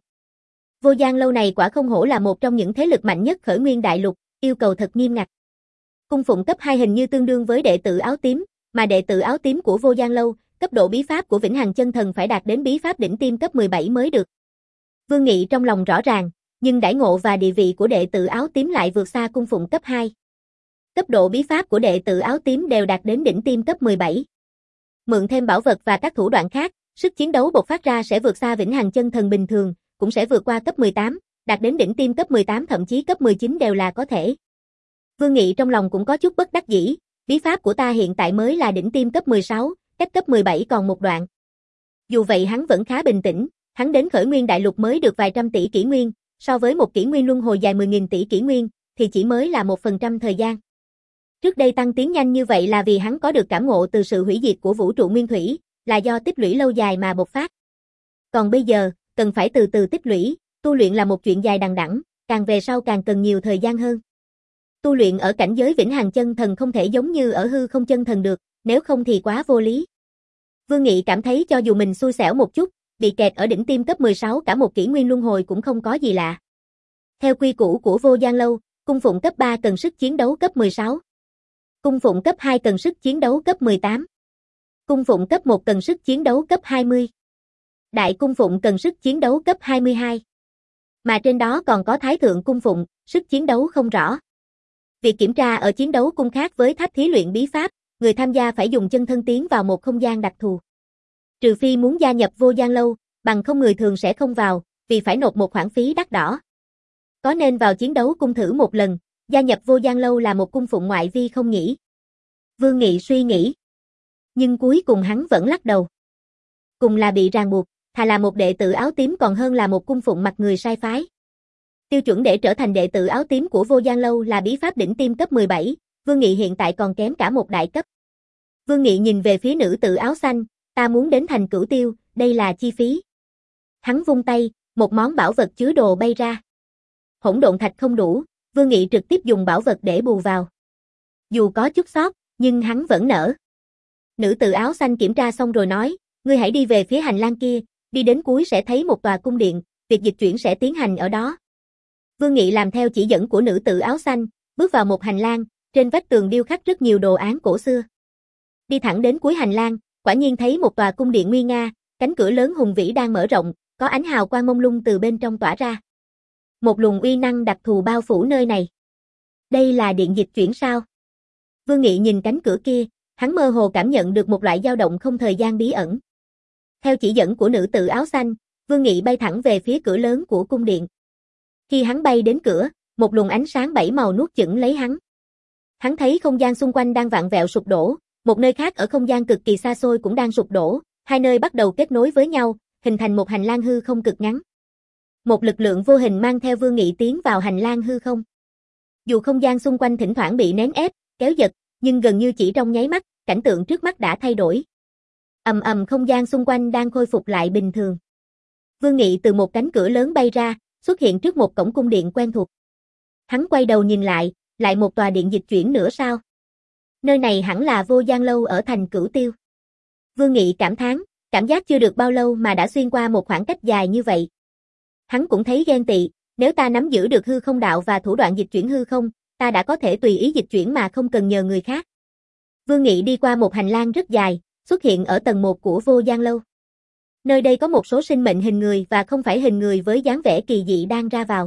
Speaker 1: Vô Gian Lâu này quả không hổ là một trong những thế lực mạnh nhất khởi nguyên đại lục, yêu cầu thật nghiêm ngặt. Cung phụng cấp hai hình như tương đương với đệ tử áo tím, mà đệ tử áo tím của Vô Gian Lâu, cấp độ bí pháp của Vĩnh Hằng Chân Thần phải đạt đến bí pháp đỉnh tiêm cấp mười bảy mới được. Vương Nghị trong lòng rõ ràng, nhưng đãi ngộ và địa vị của đệ tử áo tím lại vượt xa cung phụng cấp hai. Cấp độ bí pháp của đệ tử áo tím đều đạt đến đỉnh tiêm cấp mười bảy. Mượn thêm bảo vật và các thủ đoạn khác, sức chiến đấu bộc phát ra sẽ vượt xa Vĩnh Hằng Chân Thần bình thường, cũng sẽ vượt qua cấp mười tám, đạt đến đỉnh tiêm cấp mười tám thậm chí cấp mười chín đều là có thể. Vương Nghị trong lòng cũng có chút bất đắc dĩ, bí pháp của ta hiện tại mới là đỉnh tiêm cấp mười sáu, cách cấp mười bảy còn một đoạn. Dù vậy hắn vẫn khá bình tĩnh, hắn đến khởi nguyên đại lục mới được vài trăm tỷ kỷ nguyên, so với một kỷ nguyên luân hồi dài mười nghìn tỷ kỷ nguyên, thì chỉ mới là một phần trăm thời gian. Trước đây tăng tiến nhanh như vậy là vì hắn có được cảm ngộ từ sự hủy diệt của vũ trụ nguyên thủy, là do tích lũy lâu dài mà bộc phát. Còn bây giờ, cần phải từ từ tích lũy, tu luyện là một chuyện dài đằng đẵng, càng về sau càng cần nhiều thời gian hơn. Tu luyện ở cảnh giới Vĩnh Hằng Chân Thần không thể giống như ở hư không chân thần được, nếu không thì quá vô lý. Vương Nghị cảm thấy cho dù mình xui xẻo một chút, bị kẹt ở đỉnh tiêm cấp mười sáu cả một kỷ nguyên luân hồi cũng không có gì lạ. Theo quy củ của Vô Gian Lâu, cung phụng cấp ba cần sức chiến đấu cấp mười sáu. Cung phụng cấp hai cần sức chiến đấu cấp mười tám. Cung phụng cấp một cần sức chiến đấu cấp hai mươi. Đại cung phụng cần sức chiến đấu cấp hai mươi hai. Mà trên đó còn có Thái Thượng cung phụng, sức chiến đấu không rõ. Việc kiểm tra ở chiến đấu cung khác với tháp thí luyện bí pháp, người tham gia phải dùng chân thân tiến vào một không gian đặc thù. Trừ phi muốn gia nhập Vô Gian Lâu, bằng không người thường sẽ không vào, vì phải nộp một khoản phí đắt đỏ. Có nên vào chiến đấu cung thử một lần, gia nhập Vô Gian Lâu là một cung phụng ngoại vi không nhỉ? Vương Nghị suy nghĩ. Nhưng cuối cùng hắn vẫn lắc đầu. Cùng là bị ràng buộc, thà là một đệ tử áo tím còn hơn là một cung phụng mặt người sai phái. Tiêu chuẩn để trở thành đệ tử áo tím của Vô Gian Lâu là bí pháp đỉnh tiêm cấp mười bảy, Vương Nghị hiện tại còn kém cả một đại cấp. Vương Nghị nhìn về phía nữ tử áo xanh, ta muốn đến thành Cửu Tiêu, đây là chi phí. Hắn vung tay, một món bảo vật chứa đồ bay ra. Hỗn độn thạch không đủ, Vương Nghị trực tiếp dùng bảo vật để bù vào. Dù có chút sót, nhưng hắn vẫn nở. Nữ tử áo xanh kiểm tra xong rồi nói, ngươi hãy đi về phía hành lang kia, đi đến cuối sẽ thấy một tòa cung điện, việc dịch chuyển sẽ tiến hành ở đó. Vương Nghị làm theo chỉ dẫn của nữ tử áo xanh, bước vào một hành lang, trên vách tường điêu khắc rất nhiều đồ án cổ xưa. Đi thẳng đến cuối hành lang, quả nhiên thấy một tòa cung điện nguy nga, cánh cửa lớn hùng vĩ đang mở rộng, có ánh hào quang mông lung từ bên trong tỏa ra. Một luồng uy năng đặc thù bao phủ nơi này. Đây là điện dịch chuyển sao? Vương Nghị nhìn cánh cửa kia, hắn mơ hồ cảm nhận được một loại dao động không thời gian bí ẩn. Theo chỉ dẫn của nữ tử áo xanh, Vương Nghị bay thẳng về phía cửa lớn của cung điện. Khi hắn bay đến cửa, một luồng ánh sáng bảy màu nuốt chửng lấy hắn. Hắn thấy không gian xung quanh đang vặn vẹo sụp đổ, một nơi khác ở không gian cực kỳ xa xôi cũng đang sụp đổ, hai nơi bắt đầu kết nối với nhau, hình thành một hành lang hư không cực ngắn. Một lực lượng vô hình mang theo Vương Nghị tiến vào hành lang hư không. Dù không gian xung quanh thỉnh thoảng bị nén ép, kéo giật, nhưng gần như chỉ trong nháy mắt, cảnh tượng trước mắt đã thay đổi. Ầm ầm không gian xung quanh đang khôi phục lại bình thường. Vương Nghị từ một cánh cửa lớn bay ra, xuất hiện trước một cổng cung điện quen thuộc. Hắn quay đầu nhìn lại, lại một tòa điện dịch chuyển nữa sao? Nơi này hẳn là Vô Gian Lâu ở thành Cửu Tiêu. Vương Nghị cảm thán, cảm giác chưa được bao lâu mà đã xuyên qua một khoảng cách dài như vậy. Hắn cũng thấy ghen tị, nếu ta nắm giữ được hư không đạo và thủ đoạn dịch chuyển hư không, ta đã có thể tùy ý dịch chuyển mà không cần nhờ người khác. Vương Nghị đi qua một hành lang rất dài, xuất hiện ở tầng một của Vô Gian Lâu. Nơi đây có một số sinh mệnh hình người và không phải hình người với dáng vẻ kỳ dị đang ra vào.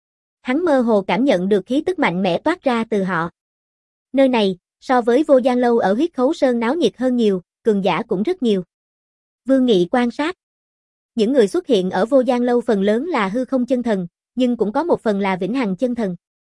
Speaker 1: Hắn mơ hồ cảm nhận được khí tức mạnh mẽ toát ra từ họ. Nơi này, so với Vô Gian Lâu ở Huyết Khấu Sơn náo nhiệt hơn nhiều, cường giả cũng rất nhiều. Vương Nghị quan sát. Những người xuất hiện ở Vô Gian Lâu phần lớn là hư không chân thần, nhưng cũng có một phần là vĩnh hằng chân thần.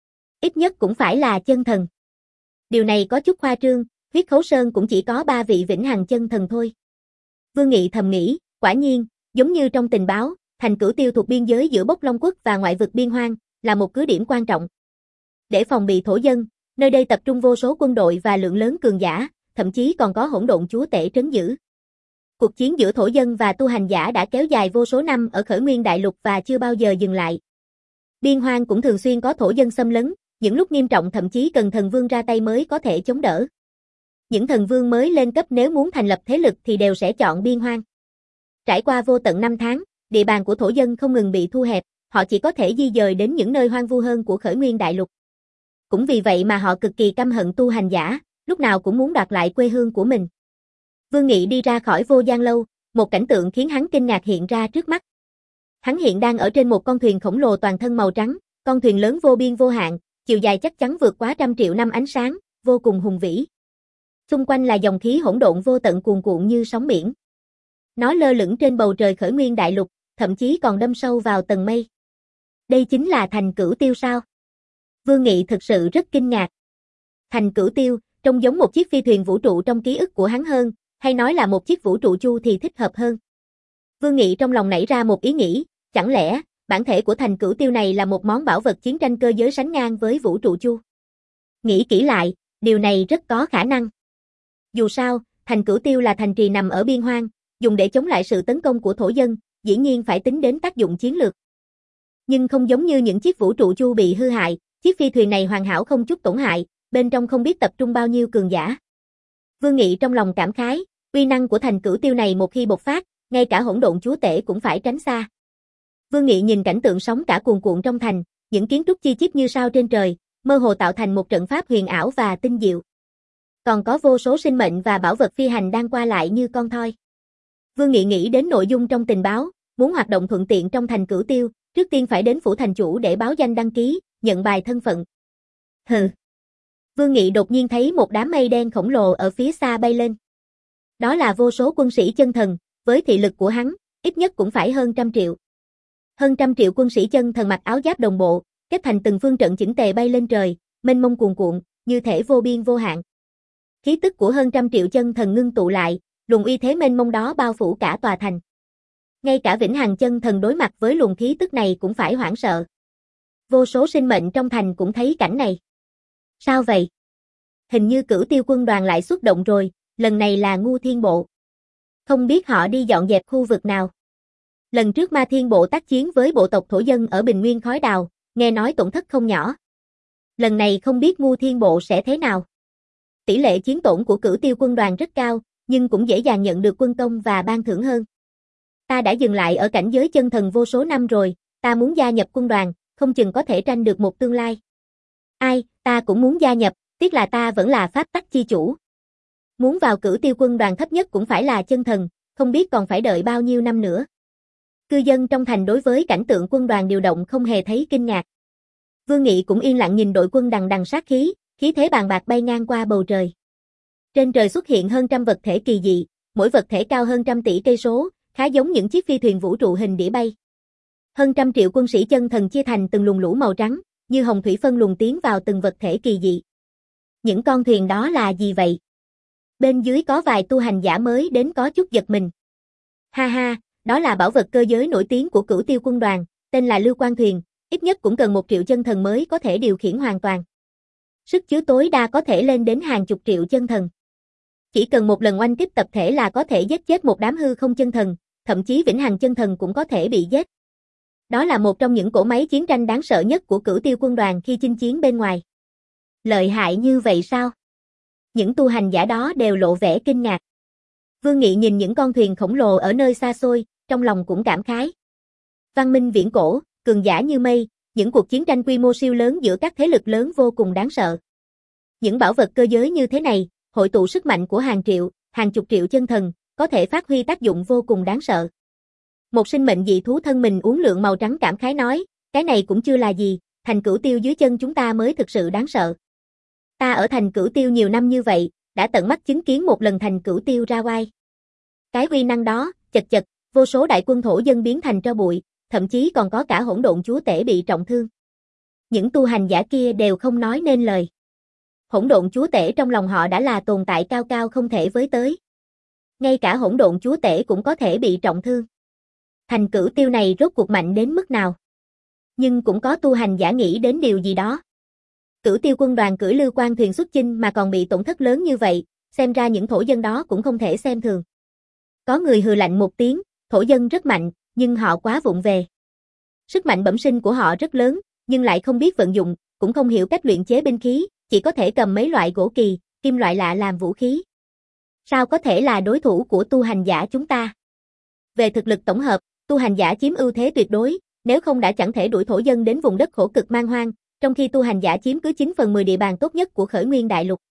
Speaker 1: Ít nhất cũng phải là chân thần. Điều này có chút khoa trương, Huyết Khấu Sơn cũng chỉ có ba vị vĩnh hằng chân thần thôi. Vương Nghị thầm nghĩ, quả nhiên, giống như trong tình báo, thành Cửu Tiêu thuộc biên giới giữa Bốc Long Quốc và ngoại vực biên hoang, là một cứ điểm quan trọng. Để phòng bị thổ dân, nơi đây tập trung vô số quân đội và lượng lớn cường giả, thậm chí còn có hỗn độn chúa tể trấn giữ. Cuộc chiến giữa thổ dân và tu hành giả đã kéo dài vô số năm ở Khởi Nguyên Đại Lục và chưa bao giờ dừng lại. Biên hoang cũng thường xuyên có thổ dân xâm lấn, những lúc nghiêm trọng thậm chí cần thần vương ra tay mới có thể chống đỡ. Những thần vương mới lên cấp nếu muốn thành lập thế lực thì đều sẽ chọn biên hoang. Trải qua vô tận năm tháng, địa bàn của thổ dân không ngừng bị thu hẹp, họ chỉ có thể di dời đến những nơi hoang vu hơn của Khởi Nguyên Đại Lục. Cũng vì vậy mà họ cực kỳ căm hận tu hành giả, lúc nào cũng muốn đoạt lại quê hương của mình. Vương Nghị đi ra khỏi Vô Gian Lâu, một cảnh tượng khiến hắn kinh ngạc hiện ra trước mắt. Hắn hiện đang ở trên một con thuyền khổng lồ toàn thân màu trắng, con thuyền lớn vô biên vô hạn, chiều dài chắc chắn vượt quá trăm triệu năm ánh sáng, vô cùng hùng vĩ. Xung quanh là dòng khí hỗn độn vô tận cuồn cuộn như sóng biển. Nó lơ lửng trên bầu trời Khởi Nguyên Đại Lục, thậm chí còn đâm sâu vào tầng mây. Đây chính là thành Cửu Tiêu sao? Vương Nghị thực sự rất kinh ngạc. Thành Cửu Tiêu, trông giống một chiếc phi thuyền vũ trụ trong ký ức của hắn hơn, hay nói là một chiếc vũ trụ chu thì thích hợp hơn. Vương Nghị trong lòng nảy ra một ý nghĩ, chẳng lẽ, bản thể của thành Cửu Tiêu này là một món bảo vật chiến tranh cơ giới sánh ngang với vũ trụ chu? Nghĩ kỹ lại, điều này rất có khả năng. Dù sao, thành Cửu Tiêu là thành trì nằm ở biên hoang, dùng để chống lại sự tấn công của thổ dân, dĩ nhiên phải tính đến tác dụng chiến lược. Nhưng không giống như những chiếc vũ trụ chu bị hư hại, chiếc phi thuyền này hoàn hảo không chút tổn hại, bên trong không biết tập trung bao nhiêu cường giả. Vương Nghị trong lòng cảm khái, uy năng của thành Cửu Tiêu này một khi bộc phát, ngay cả hỗn độn chúa tể cũng phải tránh xa. Vương Nghị nhìn cảnh tượng sóng cả cuồn cuộn trong thành, những kiến trúc chi chít như sao trên trời, mơ hồ tạo thành một trận pháp huyền ảo và tinh diệu. Còn có vô số sinh mệnh và bảo vật phi hành đang qua lại như con thoi. Vương Nghị nghĩ đến nội dung trong tình báo, muốn hoạt động thuận tiện trong thành Cửu Tiêu, trước tiên phải đến phủ thành chủ để báo danh đăng ký, nhận bài thân phận. Hừ. Vương Nghị đột nhiên thấy một đám mây đen khổng lồ ở phía xa bay lên. Đó là vô số quân sĩ chân thần, với thị lực của hắn, ít nhất cũng phải hơn trăm triệu. Hơn trăm triệu quân sĩ chân thần mặc áo giáp đồng bộ, kết thành từng phương trận chỉnh tề bay lên trời, mênh mông cuồn cuộn, như thể vô biên vô hạn. Khí tức của hơn trăm triệu chân thần ngưng tụ lại, luồng uy thế mênh mông đó bao phủ cả tòa thành. Ngay cả vĩnh hằng chân thần đối mặt với luồng khí tức này cũng phải hoảng sợ. Vô số sinh mệnh trong thành cũng thấy cảnh này. Sao vậy? Hình như Cửu Tiêu quân đoàn lại xuất động rồi, lần này là Ngu Thiên Bộ. Không biết họ đi dọn dẹp khu vực nào. Lần trước Ma Thiên Bộ tác chiến với bộ tộc thổ dân ở Bình Nguyên Khói Đào, nghe nói tổn thất không nhỏ. Lần này không biết Ngu Thiên Bộ sẽ thế nào. Tỷ lệ chiến tổn của Cửu Tiêu quân đoàn rất cao, nhưng cũng dễ dàng nhận được quân công và ban thưởng hơn. Ta đã dừng lại ở cảnh giới chân thần vô số năm rồi, ta muốn gia nhập quân đoàn, không chừng có thể tranh được một tương lai. Ai, ta cũng muốn gia nhập, tiếc là ta vẫn là pháp tắc chi chủ. Muốn vào Cửu Tiêu quân đoàn thấp nhất cũng phải là chân thần, không biết còn phải đợi bao nhiêu năm nữa. Cư dân trong thành đối với cảnh tượng quân đoàn điều động không hề thấy kinh ngạc. Vương Nghị cũng yên lặng nhìn đội quân đằng đằng sát khí, khí thế bàn bạc bay ngang qua bầu trời. Trên trời xuất hiện hơn trăm vật thể kỳ dị, mỗi vật thể cao hơn trăm tỷ cây số, khá giống những chiếc phi thuyền vũ trụ hình đĩa bay. Hơn trăm triệu quân sĩ chân thần chia thành từng luồng lũ màu trắng, như hồng thủy phân luồng tiến vào từng vật thể kỳ dị. Những con thuyền đó là gì vậy? Bên dưới có vài tu hành giả mới đến có chút giật mình. Ha ha, đó là bảo vật cơ giới nổi tiếng của Cửu Tiêu quân đoàn, tên là Lưu Quang Thuyền, ít nhất cũng cần một triệu chân thần mới có thể điều khiển hoàn toàn. Sức chứa tối đa có thể lên đến hàng chục triệu chân thần. Chỉ cần một lần oanh kích tập thể là có thể giết chết một đám hư không chân thần, thậm chí vĩnh hằng chân thần cũng có thể bị giết. Đó là một trong những cỗ máy chiến tranh đáng sợ nhất của Cửu Tiêu quân đoàn khi chinh chiến bên ngoài. Lợi hại như vậy sao? Những tu hành giả đó đều lộ vẻ kinh ngạc. Vương Nghị nhìn những con thuyền khổng lồ ở nơi xa xôi, trong lòng cũng cảm khái. Văn minh viễn cổ, cường giả như mây, những cuộc chiến tranh quy mô siêu lớn giữa các thế lực lớn vô cùng đáng sợ. Những bảo vật cơ giới như thế này, hội tụ sức mạnh của hàng triệu, hàng chục triệu chân thần, có thể phát huy tác dụng vô cùng đáng sợ. Một sinh mệnh dị thú thân mình uốn lượn màu trắng cảm khái nói, cái này cũng chưa là gì, thành Cửu Tiêu dưới chân chúng ta mới thực sự đáng sợ. Ta ở thành Cửu Tiêu nhiều năm như vậy, đã tận mắt chứng kiến một lần thành Cửu Tiêu ra oai. Cái uy năng đó, chật chật, vô số đại quân thổ dân biến thành tro bụi, thậm chí còn có cả hỗn độn chúa tể bị trọng thương. Những tu hành giả kia đều không nói nên lời. Hỗn độn chúa tể trong lòng họ đã là tồn tại cao cao không thể với tới. Ngay cả hỗn độn chúa tể cũng có thể bị trọng thương. Thành Cửu Tiêu này rốt cuộc mạnh đến mức nào? Nhưng cũng có tu hành giả nghĩ đến điều gì đó. Cửu Tiêu quân đoàn cưỡi lưu quan thuyền xuất chinh mà còn bị tổn thất lớn như vậy, xem ra những thổ dân đó cũng không thể xem thường. Có người hừ lạnh một tiếng, thổ dân rất mạnh, nhưng họ quá vụng về. Sức mạnh bẩm sinh của họ rất lớn, nhưng lại không biết vận dụng, cũng không hiểu cách luyện chế binh khí, chỉ có thể cầm mấy loại gỗ kỳ, kim loại lạ làm vũ khí. Sao có thể là đối thủ của tu hành giả chúng ta? Về thực lực tổng hợp, tu hành giả chiếm ưu thế tuyệt đối, nếu không đã chẳng thể đuổi thổ dân đến vùng đất khổ cực man hoang, trong khi tu hành giả chiếm cứ chín phần mười địa bàn tốt nhất của khởi nguyên đại lục.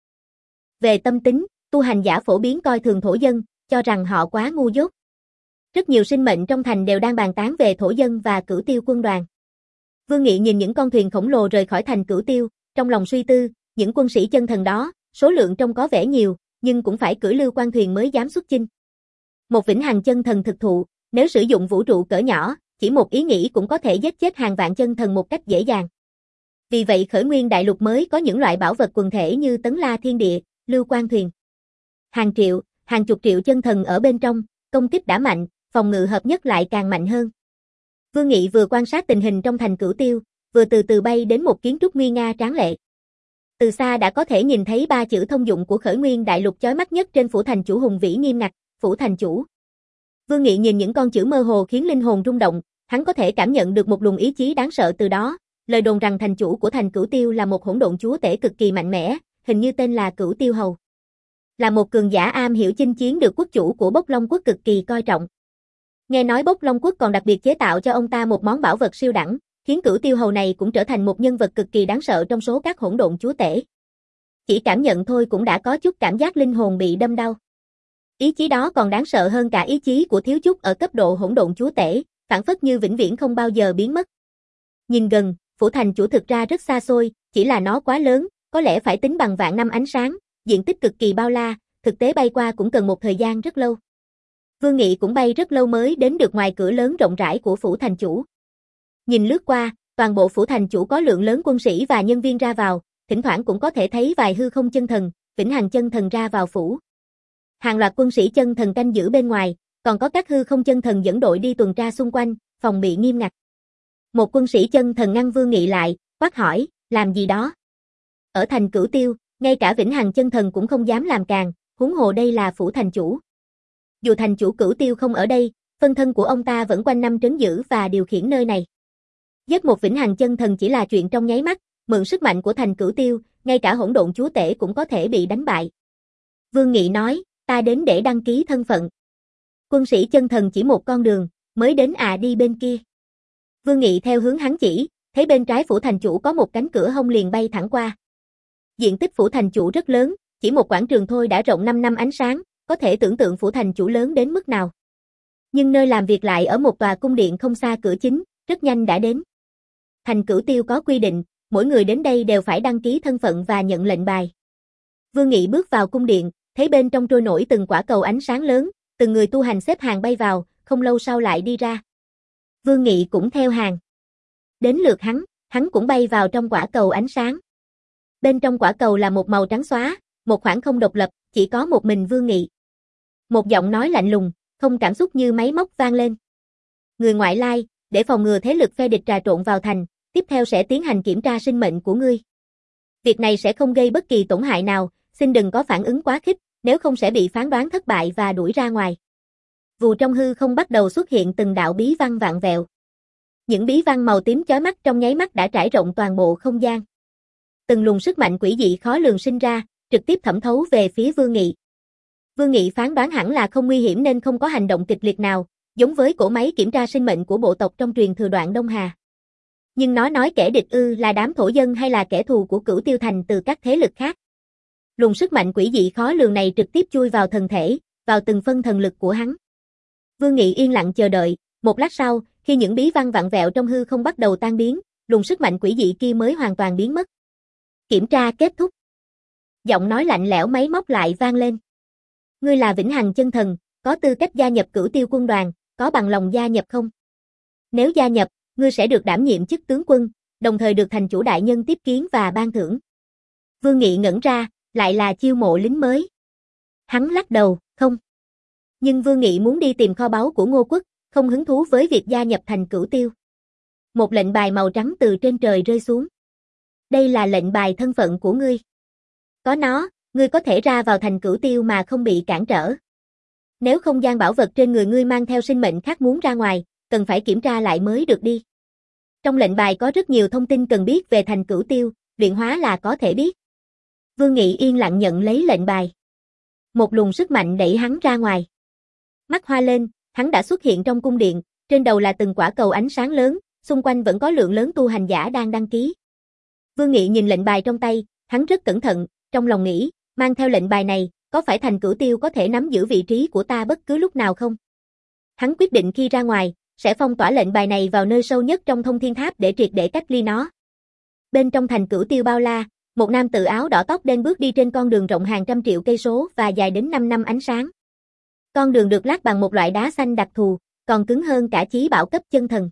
Speaker 1: Về tâm tính, tu hành giả phổ biến coi thường thổ dân, cho rằng họ quá ngu dốt. Rất nhiều sinh mệnh trong thành đều đang bàn tán về thổ dân và Cửu Tiêu quân đoàn. Vương Nghị nhìn những con thuyền khổng lồ rời khỏi thành Cửu Tiêu, trong lòng suy tư, những quân sĩ chân thần đó, số lượng trông có vẻ nhiều, nhưng cũng phải cưỡi lưu quan thuyền mới dám xuất chinh. Một vĩnh hằng chân thần thực thụ, nếu sử dụng vũ trụ cỡ nhỏ, chỉ một ý nghĩ cũng có thể giết chết hàng vạn chân thần một cách dễ dàng. Vì vậy khởi nguyên đại lục mới có những loại bảo vật quần thể như Tấn La Thiên Địa, lưu quan thuyền. Hàng triệu, hàng chục triệu chân thần ở bên trong, công kích đã mạnh, phòng ngự hợp nhất lại càng mạnh hơn. Vương Nghị vừa quan sát tình hình trong thành Cửu Tiêu, vừa từ từ bay đến một kiến trúc nguy nga tráng lệ. Từ xa đã có thể nhìn thấy ba chữ thông dụng của khởi nguyên đại lục chói mắt nhất trên phủ thành chủ hùng vĩ nghiêm ngặt, phủ thành chủ. Vương Nghị nhìn những con chữ mơ hồ khiến linh hồn rung động, hắn có thể cảm nhận được một luồng ý chí đáng sợ từ đó. Lời đồn rằng thành chủ của thành Cửu Tiêu là một hỗn độn chúa tể cực kỳ mạnh mẽ, hình như tên là Cửu Tiêu Hầu. Là một cường giả am hiểu chinh chiến được quốc chủ của Bốc Long quốc cực kỳ coi trọng. Nghe nói Bốc Long quốc còn đặc biệt chế tạo cho ông ta một món bảo vật siêu đẳng, khiến Cửu Tiêu Hầu này cũng trở thành một nhân vật cực kỳ đáng sợ trong số các hỗn độn chúa tể. Chỉ cảm nhận thôi cũng đã có chút cảm giác linh hồn bị đâm đau. Ý chí đó còn đáng sợ hơn cả ý chí của Thiếu Chúc ở cấp độ hỗn độn chúa tể, phản phất như vĩnh viễn không bao giờ biến mất. Nhìn gần, phủ thành chủ thực ra rất xa xôi, chỉ là nó quá lớn, có lẽ phải tính bằng vạn năm ánh sáng, diện tích cực kỳ bao la, thực tế bay qua cũng cần một thời gian rất lâu. Vương Nghị cũng bay rất lâu mới đến được ngoài cửa lớn rộng rãi của phủ thành chủ. Nhìn lướt qua, toàn bộ phủ thành chủ có lượng lớn quân sĩ và nhân viên ra vào, thỉnh thoảng cũng có thể thấy vài hư không chân thần, vĩnh hằng chân thần ra vào phủ. Hàng loạt quân sĩ chân thần canh giữ bên ngoài, còn có các hư không chân thần dẫn đội đi tuần tra xung quanh, phòng bị nghiêm ngặt. Một quân sĩ chân thần ngăn Vương Nghị lại, quát hỏi, làm gì đó? Ở thành Cửu Tiêu, ngay cả vĩnh hằng chân thần cũng không dám làm càn, huống hồ đây là phủ thành chủ. Dù thành chủ Cửu Tiêu không ở đây, phân thân của ông ta vẫn quanh năm trấn giữ và điều khiển nơi này. Giết một vĩnh hằng chân thần chỉ là chuyện trong nháy mắt, mượn sức mạnh của thành Cửu Tiêu, ngay cả hỗn độn chúa tể cũng có thể bị đánh bại. Vương Nghị nói, ta đến để đăng ký thân phận. Quân sĩ chân thần chỉ một con đường, mới đến à đi bên kia. Vương Nghị theo hướng hắn chỉ, thấy bên trái phủ thành chủ có một cánh cửa hông liền bay thẳng qua. Diện tích phủ thành chủ rất lớn, chỉ một quảng trường thôi đã rộng năm năm ánh sáng, có thể tưởng tượng phủ thành chủ lớn đến mức nào. Nhưng nơi làm việc lại ở một tòa cung điện không xa cửa chính, rất nhanh đã đến. Thành Cửu Tiêu có quy định, mỗi người đến đây đều phải đăng ký thân phận và nhận lệnh bài. Vương Nghị bước vào cung điện, thấy bên trong trôi nổi từng quả cầu ánh sáng lớn, từng người tu hành xếp hàng bay vào, không lâu sau lại đi ra. Vương Nghị cũng theo hàng. Đến lượt hắn, hắn cũng bay vào trong quả cầu ánh sáng. Bên trong quả cầu là một màu trắng xóa, một khoảng không độc lập, chỉ có một mình Vương Nghị. Một giọng nói lạnh lùng, không cảm xúc như máy móc vang lên. Người ngoại lai, để phòng ngừa thế lực phe địch trà trộn vào thành, tiếp theo sẽ tiến hành kiểm tra sinh mệnh của ngươi. Việc này sẽ không gây bất kỳ tổn hại nào, xin đừng có phản ứng quá khích, nếu không sẽ bị phán đoán thất bại và đuổi ra ngoài. Vù trong hư không bắt đầu xuất hiện từng đạo bí văn vạn vẹo. Những bí văn màu tím chói mắt trong nháy mắt đã trải rộng toàn bộ không gian. Từng luồng sức mạnh quỷ dị khó lường sinh ra, trực tiếp thẩm thấu về phía Vương Nghị. Vương Nghị phán đoán hẳn là không nguy hiểm nên không có hành động kịch liệt nào, giống với cỗ máy kiểm tra sinh mệnh của bộ tộc trong truyền thừa Đoạn Đông Hà. Nhưng nó nói kẻ địch ư là đám thổ dân hay là kẻ thù của Cửu Tiêu Thành từ các thế lực khác. Luồng sức mạnh quỷ dị khó lường này trực tiếp chui vào thân thể, vào từng phân thần lực của hắn. Vương Nghị yên lặng chờ đợi, một lát sau, khi những bí văn vặn vẹo trong hư không bắt đầu tan biến, luồng sức mạnh quỷ dị kia mới hoàn toàn biến mất. Kiểm tra kết thúc. Giọng nói lạnh lẽo máy móc lại vang lên. Ngươi là Vĩnh Hằng Chân Thần, có tư cách gia nhập Cửu Tiêu quân đoàn, có bằng lòng gia nhập không? Nếu gia nhập, ngươi sẽ được đảm nhiệm chức tướng quân, đồng thời được thành chủ đại nhân tiếp kiến và ban thưởng. Vương Nghị ngẩn ra, lại là chiêu mộ lính mới. Hắn lắc đầu, không. Nhưng Vương Nghị muốn đi tìm kho báu của Ngô Quốc, không hứng thú với việc gia nhập thành Cửu Tiêu. Một lệnh bài màu trắng từ trên trời rơi xuống. Đây là lệnh bài thân phận của ngươi. Có nó, ngươi có thể ra vào thành Cửu Tiêu mà không bị cản trở. Nếu không gian bảo vật trên người ngươi mang theo sinh mệnh khác muốn ra ngoài, cần phải kiểm tra lại mới được đi. Trong lệnh bài có rất nhiều thông tin cần biết về thành Cửu Tiêu, luyện hóa là có thể biết. Vương Nghị yên lặng nhận lấy lệnh bài. Một luồng sức mạnh đẩy hắn ra ngoài. Mắt hoa lên, hắn đã xuất hiện trong cung điện, trên đầu là từng quả cầu ánh sáng lớn, xung quanh vẫn có lượng lớn tu hành giả đang đăng ký. Vương Nghị nhìn lệnh bài trong tay, hắn rất cẩn thận, trong lòng nghĩ, mang theo lệnh bài này, có phải thành Cửu Tiêu có thể nắm giữ vị trí của ta bất cứ lúc nào không? Hắn quyết định khi ra ngoài, sẽ phong tỏa lệnh bài này vào nơi sâu nhất trong Thông Thiên Tháp để triệt để cách ly nó. Bên trong thành Cửu Tiêu bao la, một nam tử áo đỏ tóc đen bước đi trên con đường rộng hàng trăm triệu cây số và dài đến năm năm ánh sáng. Con đường được lát bằng một loại đá xanh đặc thù, còn cứng hơn cả chí bảo cấp chân thần.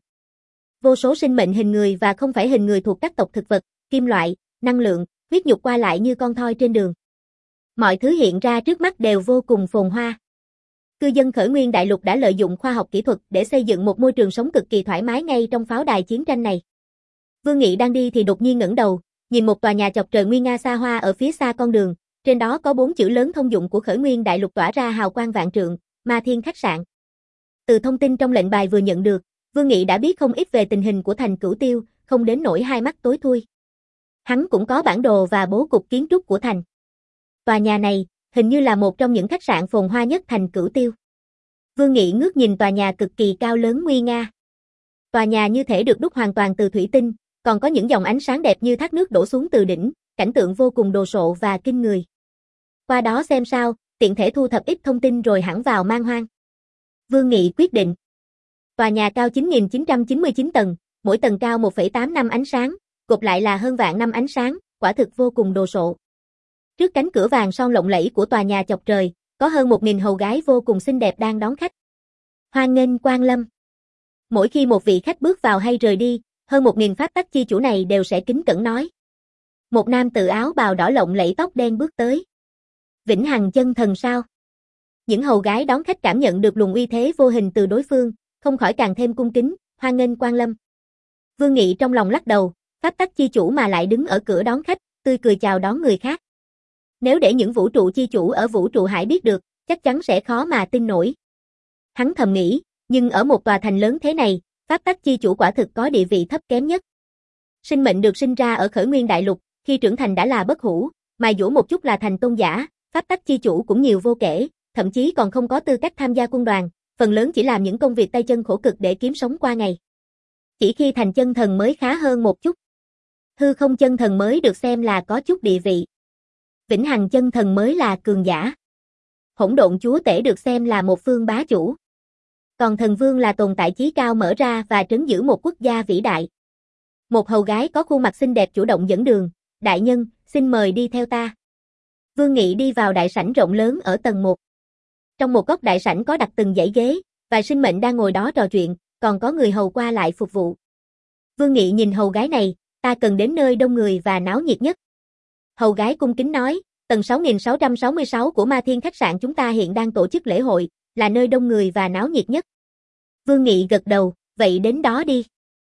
Speaker 1: Vô số sinh mệnh hình người và không phải hình người thuộc các tộc thực vật, kim loại, năng lượng, huyết nhục qua lại như con thoi trên đường. Mọi thứ hiện ra trước mắt đều vô cùng phồn hoa. Cư dân Khởi Nguyên Đại Lục đã lợi dụng khoa học kỹ thuật để xây dựng một môi trường sống cực kỳ thoải mái ngay trong pháo đài chiến tranh này. Vương Nghị đang đi thì đột nhiên ngẩng đầu, nhìn một tòa nhà chọc trời nguy nga xa hoa ở phía xa con đường, trên đó có bốn chữ lớn thông dụng của Khởi Nguyên Đại Lục tỏa ra hào quang vạn trượng, Ma Thiên khách sạn. Từ thông tin trong lệnh bài vừa nhận được, Vương Nghị đã biết không ít về tình hình của thành Cửu Tiêu, không đến nỗi hai mắt tối thui. Hắn cũng có bản đồ và bố cục kiến trúc của thành. Tòa nhà này, hình như là một trong những khách sạn phồn hoa nhất thành Cửu Tiêu. Vương Nghị ngước nhìn tòa nhà cực kỳ cao lớn nguy nga. Tòa nhà như thể được đúc hoàn toàn từ thủy tinh, còn có những dòng ánh sáng đẹp như thác nước đổ xuống từ đỉnh, cảnh tượng vô cùng đồ sộ và kinh người. Qua đó xem sao, tiện thể thu thập ít thông tin rồi hẳn vào man hoang. Vương Nghị quyết định. Tòa nhà cao chín nghìn chín trăm chín mươi chín tầng, mỗi tầng cao một phẩy tám năm ánh sáng, gộp lại là hơn vạn năm ánh sáng, quả thực vô cùng đồ sộ. Trước cánh cửa vàng son lộng lẫy của tòa nhà chọc trời, có hơn một nghìn hầu gái vô cùng xinh đẹp đang đón khách. Hoan nghênh Quang Lâm. Mỗi khi một vị khách bước vào hay rời đi, hơn một nghìn pháp tắc chi chủ này đều sẽ kính cẩn nói. Một nam tử áo bào đỏ lộng lẫy tóc đen bước tới. Vĩnh Hằng Chân Thần sao? Những hầu gái đón khách cảm nhận được luồng uy thế vô hình từ đối phương, không khỏi càng thêm cung kính, hoan nghênh Quang Lâm. Vương Nghị trong lòng lắc đầu, pháp tắc chi chủ mà lại đứng ở cửa đón khách, tươi cười chào đón người khác. Nếu để những vũ trụ chi chủ ở vũ trụ hải biết được, chắc chắn sẽ khó mà tin nổi. Hắn thầm nghĩ, nhưng ở một tòa thành lớn thế này, pháp tắc chi chủ quả thực có địa vị thấp kém nhất. Sinh mệnh được sinh ra ở Khởi Nguyên Đại Lục, khi trưởng thành đã là bất hủ, mài dũa một chút là thành tôn giả, pháp tắc chi chủ cũng nhiều vô kể, thậm chí còn không có tư cách tham gia quân đoàn, phần lớn chỉ làm những công việc tay chân khổ cực để kiếm sống qua ngày. Chỉ khi thành chân thần mới khá hơn một chút. Hư không chân thần mới được xem là có chút địa vị. Vĩnh Hằng chân thần mới là cường giả. Hỗn độn chúa tể được xem là một phương bá chủ. Còn thần vương là tồn tại chí cao mở ra và trấn giữ một quốc gia vĩ đại. Một hầu gái có khuôn mặt xinh đẹp chủ động dẫn đường, đại nhân, xin mời đi theo ta. Vương Nghị đi vào đại sảnh rộng lớn ở tầng một. Trong một góc đại sảnh có đặt từng dãy ghế, vài sinh mệnh đang ngồi đó trò chuyện, còn có người hầu qua lại phục vụ. Vương Nghị nhìn hầu gái này, ta cần đến nơi đông người và náo nhiệt nhất. Hầu gái cung kính nói, tầng sáu nghìn sáu trăm sáu mươi sáu của Ma Thiên khách sạn chúng ta hiện đang tổ chức lễ hội, là nơi đông người và náo nhiệt nhất. Vương Nghị gật đầu, vậy đến đó đi.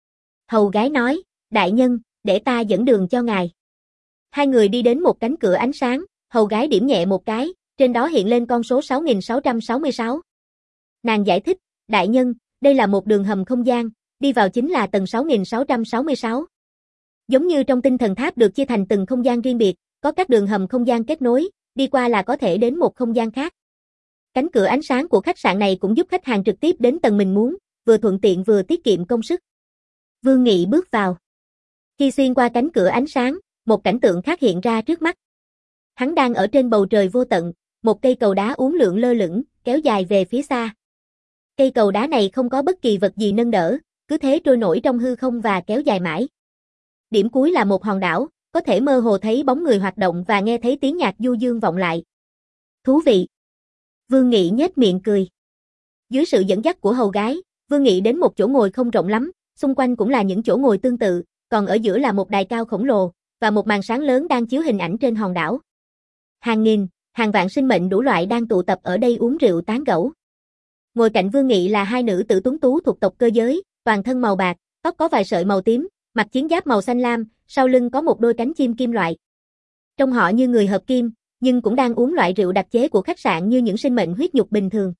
Speaker 1: Hầu gái nói, đại nhân, để ta dẫn đường cho ngài. Hai người đi đến một cánh cửa ánh sáng, hầu gái điểm nhẹ một cái, trên đó hiện lên con số sáu nghìn sáu trăm sáu mươi sáu. Nàng giải thích, đại nhân, đây là một đường hầm không gian, đi vào chính là tầng sáu nghìn sáu trăm sáu mươi sáu. Giống như trong tinh thần tháp được chia thành từng không gian riêng biệt, có các đường hầm không gian kết nối, đi qua là có thể đến một không gian khác. Cánh cửa ánh sáng của khách sạn này cũng giúp khách hàng trực tiếp đến tầng mình muốn, vừa thuận tiện vừa tiết kiệm công sức. Vương Nghị bước vào. Khi xuyên qua cánh cửa ánh sáng, một cảnh tượng khác hiện ra trước mắt. Hắn đang ở trên bầu trời vô tận, một cây cầu đá uốn lượn lơ lửng, kéo dài về phía xa. Cây cầu đá này không có bất kỳ vật gì nâng đỡ, cứ thế trôi nổi trong hư không và kéo dài mãi. Điểm cuối là một hòn đảo, có thể mơ hồ thấy bóng người hoạt động và nghe thấy tiếng nhạc du dương vọng lại. Thú vị. Vương Nghị nhếch miệng cười. Dưới sự dẫn dắt của hầu gái, Vương Nghị đến một chỗ ngồi không rộng lắm, xung quanh cũng là những chỗ ngồi tương tự, còn ở giữa là một đài cao khổng lồ, và một màn sáng lớn đang chiếu hình ảnh trên hòn đảo. Hàng nghìn, hàng vạn sinh mệnh đủ loại đang tụ tập ở đây uống rượu tán gẫu. Ngồi cạnh Vương Nghị là hai nữ tử tuấn tú thuộc tộc Cơ Giới, toàn thân màu bạc, tóc có vài sợi màu tím, mặc chiến giáp màu xanh lam, sau lưng có một đôi cánh chim kim loại. Trông họ như người hợp kim, nhưng cũng đang uống loại rượu đặc chế của khách sạn như những sinh mệnh huyết nhục bình thường.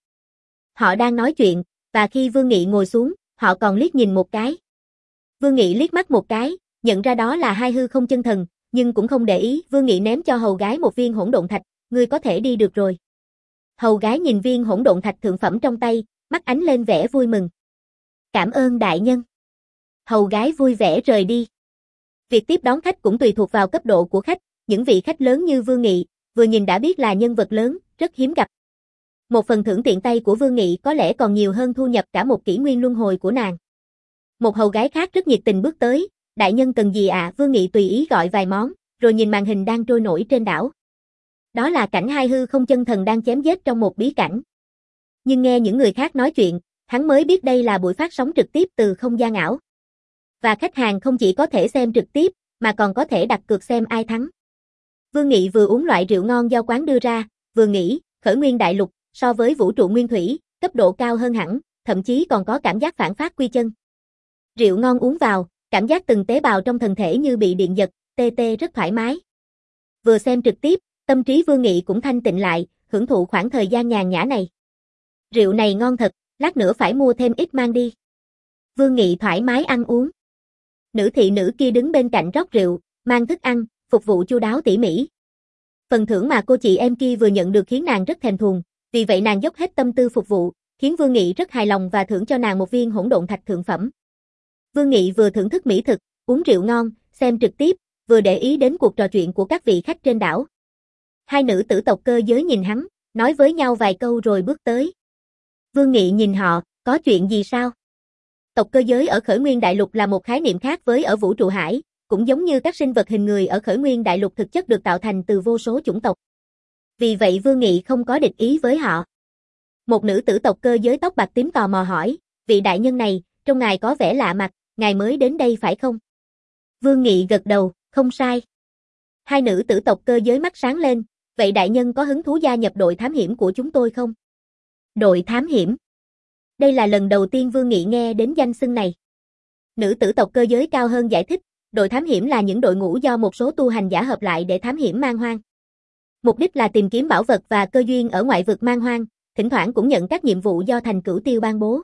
Speaker 1: Họ đang nói chuyện, và khi Vương Nghị ngồi xuống, họ còn liếc nhìn một cái. Vương Nghị liếc mắt một cái, nhận ra đó là hai hư không chân thần, nhưng cũng không để ý. Vương Nghị ném cho hầu gái một viên hỗn độn thạch, ngươi có thể đi được rồi. Hầu gái nhìn viên hỗn độn thạch thượng phẩm trong tay, mắt ánh lên vẻ vui mừng. Cảm ơn đại nhân. Hầu gái vui vẻ rời đi. Việc tiếp đón khách cũng tùy thuộc vào cấp độ của khách, những vị khách lớn như Vương Nghị, vừa nhìn đã biết là nhân vật lớn, rất hiếm gặp. Một phần thưởng tiện tay của Vương Nghị có lẽ còn nhiều hơn thu nhập cả một kỷ nguyên luân hồi của nàng. Một hầu gái khác rất nhiệt tình bước tới, đại nhân cần gì ạ? À? Vương Nghị tùy ý gọi vài món, rồi nhìn màn hình đang trôi nổi trên đảo. Đó là cảnh hai hư không chân thần đang chém giết trong một bí cảnh. Nhưng nghe những người khác nói chuyện, hắn mới biết đây là buổi phát sóng trực tiếp từ không gian ảo. Và khách hàng không chỉ có thể xem trực tiếp, mà còn có thể đặt cược xem ai thắng. Vương Nghị vừa uống loại rượu ngon do quán đưa ra, vừa nghĩ, Khởi Nguyên Đại Lục, so với vũ trụ nguyên thủy, cấp độ cao hơn hẳn, thậm chí còn có cảm giác phản phát quy chân. Rượu ngon uống vào, cảm giác từng tế bào trong thân thể như bị điện giật, tê tê rất thoải mái. Vừa xem trực tiếp, tâm trí Vương Nghị cũng thanh tịnh lại, hưởng thụ khoảng thời gian nhàn nhã này. Rượu này ngon thật, lát nữa phải mua thêm ít mang đi. Vương Nghị thoải mái ăn uống. Nữ thị nữ kia đứng bên cạnh rót rượu, mang thức ăn, phục vụ chu đáo tỉ mỉ. Phần thưởng mà cô chị em kia vừa nhận được khiến nàng rất thèm thuồng, vì vậy nàng dốc hết tâm tư phục vụ, khiến Vương Nghị rất hài lòng và thưởng cho nàng một viên hỗn độn thạch thượng phẩm. Vương Nghị vừa thưởng thức mỹ thực, uống rượu ngon, xem trực tiếp, vừa để ý đến cuộc trò chuyện của các vị khách trên đảo. Hai nữ tử tộc Cơ Giới nhìn hắn, nói với nhau vài câu rồi bước tới. Vương Nghị nhìn họ, có chuyện gì sao? Tộc Cơ Giới ở Khởi Nguyên Đại Lục là một khái niệm khác với ở vũ trụ hải, cũng giống như các sinh vật hình người ở Khởi Nguyên Đại Lục thực chất được tạo thành từ vô số chủng tộc. Vì vậy Vương Nghị không có địch ý với họ. Một nữ tử tộc Cơ Giới tóc bạc tím tò mò hỏi, vị đại nhân này, trông ngài có vẻ lạ mặt, ngài mới đến đây phải không? Vương Nghị gật đầu, không sai. Hai nữ tử tộc Cơ Giới mắt sáng lên, vậy đại nhân có hứng thú gia nhập đội thám hiểm của chúng tôi không? Đội thám hiểm? Đây là lần đầu tiên Vương Nghị nghe đến danh xưng này. Nữ tử tộc Cơ Giới cao hơn giải thích, đội thám hiểm là những đội ngũ do một số tu hành giả hợp lại để thám hiểm man hoang. Mục đích là tìm kiếm bảo vật và cơ duyên ở ngoại vực man hoang, thỉnh thoảng cũng nhận các nhiệm vụ do thành Cửu Tiêu ban bố.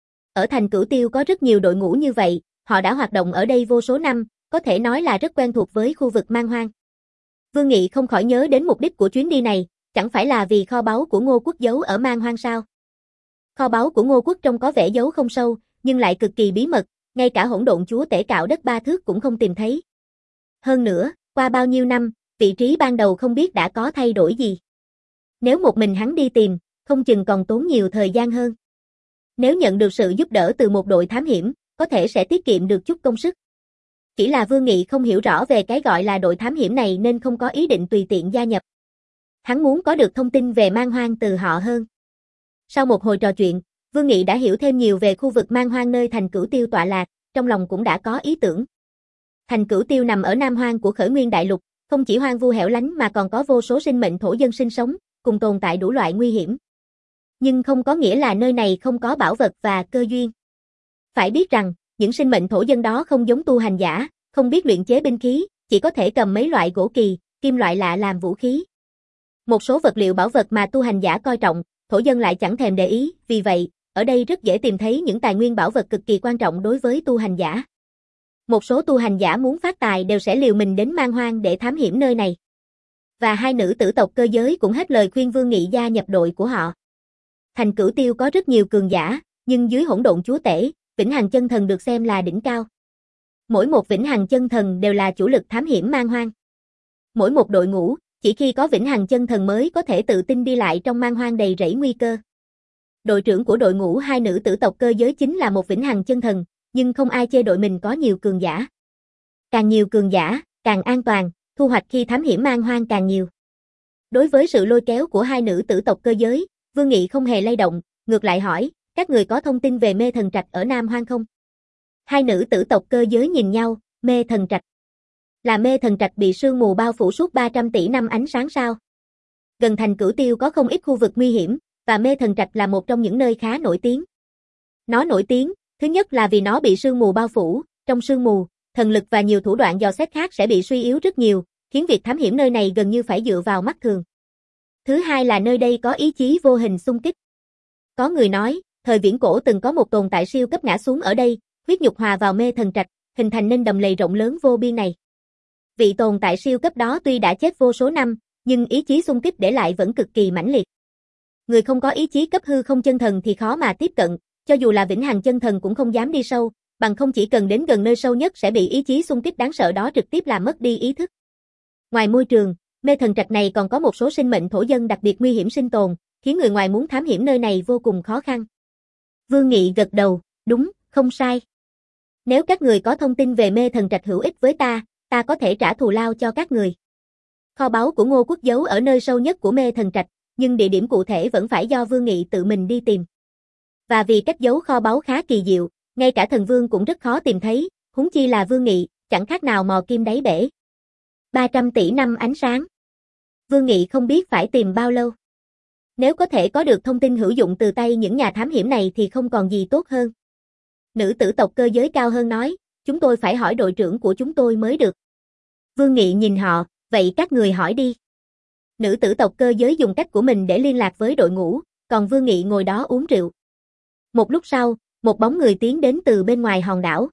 Speaker 1: Ở thành Cửu Tiêu có rất nhiều đội ngũ như vậy, họ đã hoạt động ở đây vô số năm, có thể nói là rất quen thuộc với khu vực man hoang. Vương Nghị không khỏi nhớ đến mục đích của chuyến đi này, chẳng phải là vì kho báu của Ngô Quốc giấu ở man hoang sao? Kho báu của Ngô Quốc trông có vẻ giấu không sâu, nhưng lại cực kỳ bí mật, ngay cả hỗn độn chúa tể cạo đất ba thước cũng không tìm thấy. Hơn nữa, qua bao nhiêu năm, vị trí ban đầu không biết đã có thay đổi gì. Nếu một mình hắn đi tìm, không chừng còn tốn nhiều thời gian hơn. Nếu nhận được sự giúp đỡ từ một đội thám hiểm, có thể sẽ tiết kiệm được chút công sức. Chỉ là Vương Nghị không hiểu rõ về cái gọi là đội thám hiểm này nên không có ý định tùy tiện gia nhập. Hắn muốn có được thông tin về man hoang từ họ hơn. Sau một hồi trò chuyện, Vương Nghị đã hiểu thêm nhiều về khu vực man hoang nơi thành Cửu Tiêu tọa lạc, trong lòng cũng đã có ý tưởng. Thành Cửu Tiêu nằm ở nam hoang của Khởi Nguyên Đại Lục, không chỉ hoang vu hẻo lánh mà còn có vô số sinh mệnh thổ dân sinh sống, cùng tồn tại đủ loại nguy hiểm. Nhưng không có nghĩa là nơi này không có bảo vật và cơ duyên. Phải biết rằng, những sinh mệnh thổ dân đó không giống tu hành giả, không biết luyện chế binh khí, chỉ có thể cầm mấy loại gỗ kỳ, kim loại lạ làm vũ khí. Một số vật liệu bảo vật mà tu hành giả coi trọng, thổ dân lại chẳng thèm để ý, vì vậy, ở đây rất dễ tìm thấy những tài nguyên bảo vật cực kỳ quan trọng đối với tu hành giả. Một số tu hành giả muốn phát tài đều sẽ liều mình đến man hoang để thám hiểm nơi này. Và hai nữ tử tộc Cơ Giới cũng hết lời khuyên Vương Nghị gia nhập đội của họ. Thành Cửu Tiêu có rất nhiều cường giả, nhưng dưới Hỗn Độn Chúa Tể, Vĩnh Hằng Chân Thần được xem là đỉnh cao. Mỗi một Vĩnh Hằng Chân Thần đều là chủ lực thám hiểm man hoang. Mỗi một đội ngũ, chỉ khi có Vĩnh Hằng Chân Thần mới có thể tự tin đi lại trong man hoang đầy rẫy nguy cơ. Đội trưởng của đội ngũ hai nữ tử tộc cơ giới chính là một Vĩnh Hằng Chân Thần, nhưng không ai chê đội mình có nhiều cường giả. Càng nhiều cường giả, càng an toàn, thu hoạch khi thám hiểm man hoang càng nhiều. Đối với sự lôi kéo của hai nữ tử tộc cơ giới, Vương Nghị không hề lay động, ngược lại hỏi, các người có thông tin về Mê Thần Trạch ở Nam Hoang không? Hai nữ tử tộc cơ giới nhìn nhau, Mê Thần Trạch. Là Mê Thần Trạch bị sương mù bao phủ suốt ba trăm tỷ năm ánh sáng sao? Gần thành Cửu Tiêu có không ít khu vực nguy hiểm, và Mê Thần Trạch là một trong những nơi khá nổi tiếng. Nó nổi tiếng, thứ nhất là vì nó bị sương mù bao phủ, trong sương mù, thần lực và nhiều thủ đoạn dò xét khác sẽ bị suy yếu rất nhiều, khiến việc thám hiểm nơi này gần như phải dựa vào mắt thường. Thứ hai là nơi đây có ý chí vô hình xung kích. Có người nói, thời viễn cổ từng có một tồn tại siêu cấp ngã xuống ở đây, huyết nhục hòa vào Mê Thần Trạch, hình thành nên đầm lầy rộng lớn vô biên này. Vị tồn tại siêu cấp đó tuy đã chết vô số năm, nhưng ý chí xung kích để lại vẫn cực kỳ mãnh liệt. Người không có ý chí cấp hư không chân thần thì khó mà tiếp cận, cho dù là Vĩnh Hằng Chân Thần cũng không dám đi sâu, bằng không chỉ cần đến gần nơi sâu nhất sẽ bị ý chí xung kích đáng sợ đó trực tiếp làm mất đi ý thức. Ngoài môi trường, Mê Thần Trạch này còn có một số sinh mệnh thổ dân đặc biệt nguy hiểm sinh tồn, khiến người ngoài muốn thám hiểm nơi này vô cùng khó khăn. Vương Nghị gật đầu, đúng, không sai. Nếu các người có thông tin về Mê Thần Trạch hữu ích với ta, ta có thể trả thù lao cho các người. Kho báu của Ngô Quốc giấu ở nơi sâu nhất của Mê Thần Trạch, nhưng địa điểm cụ thể vẫn phải do Vương Nghị tự mình đi tìm. Và vì cách giấu kho báu khá kỳ diệu, ngay cả thần vương cũng rất khó tìm thấy, huống chi là Vương Nghị, chẳng khác nào mò kim đáy bể. ba trăm tỷ năm ánh sáng. Vương Nghị không biết phải tìm bao lâu. Nếu có thể có được thông tin hữu dụng từ tay những nhà thám hiểm này thì không còn gì tốt hơn. Nữ tử tộc cơ giới cao hơn nói, chúng tôi phải hỏi đội trưởng của chúng tôi mới được. Vương Nghị nhìn họ, vậy các người hỏi đi. Nữ tử tộc cơ giới dùng cách của mình để liên lạc với đội ngũ, còn Vương Nghị ngồi đó uống rượu. Một lúc sau, một bóng người tiến đến từ bên ngoài hòn đảo.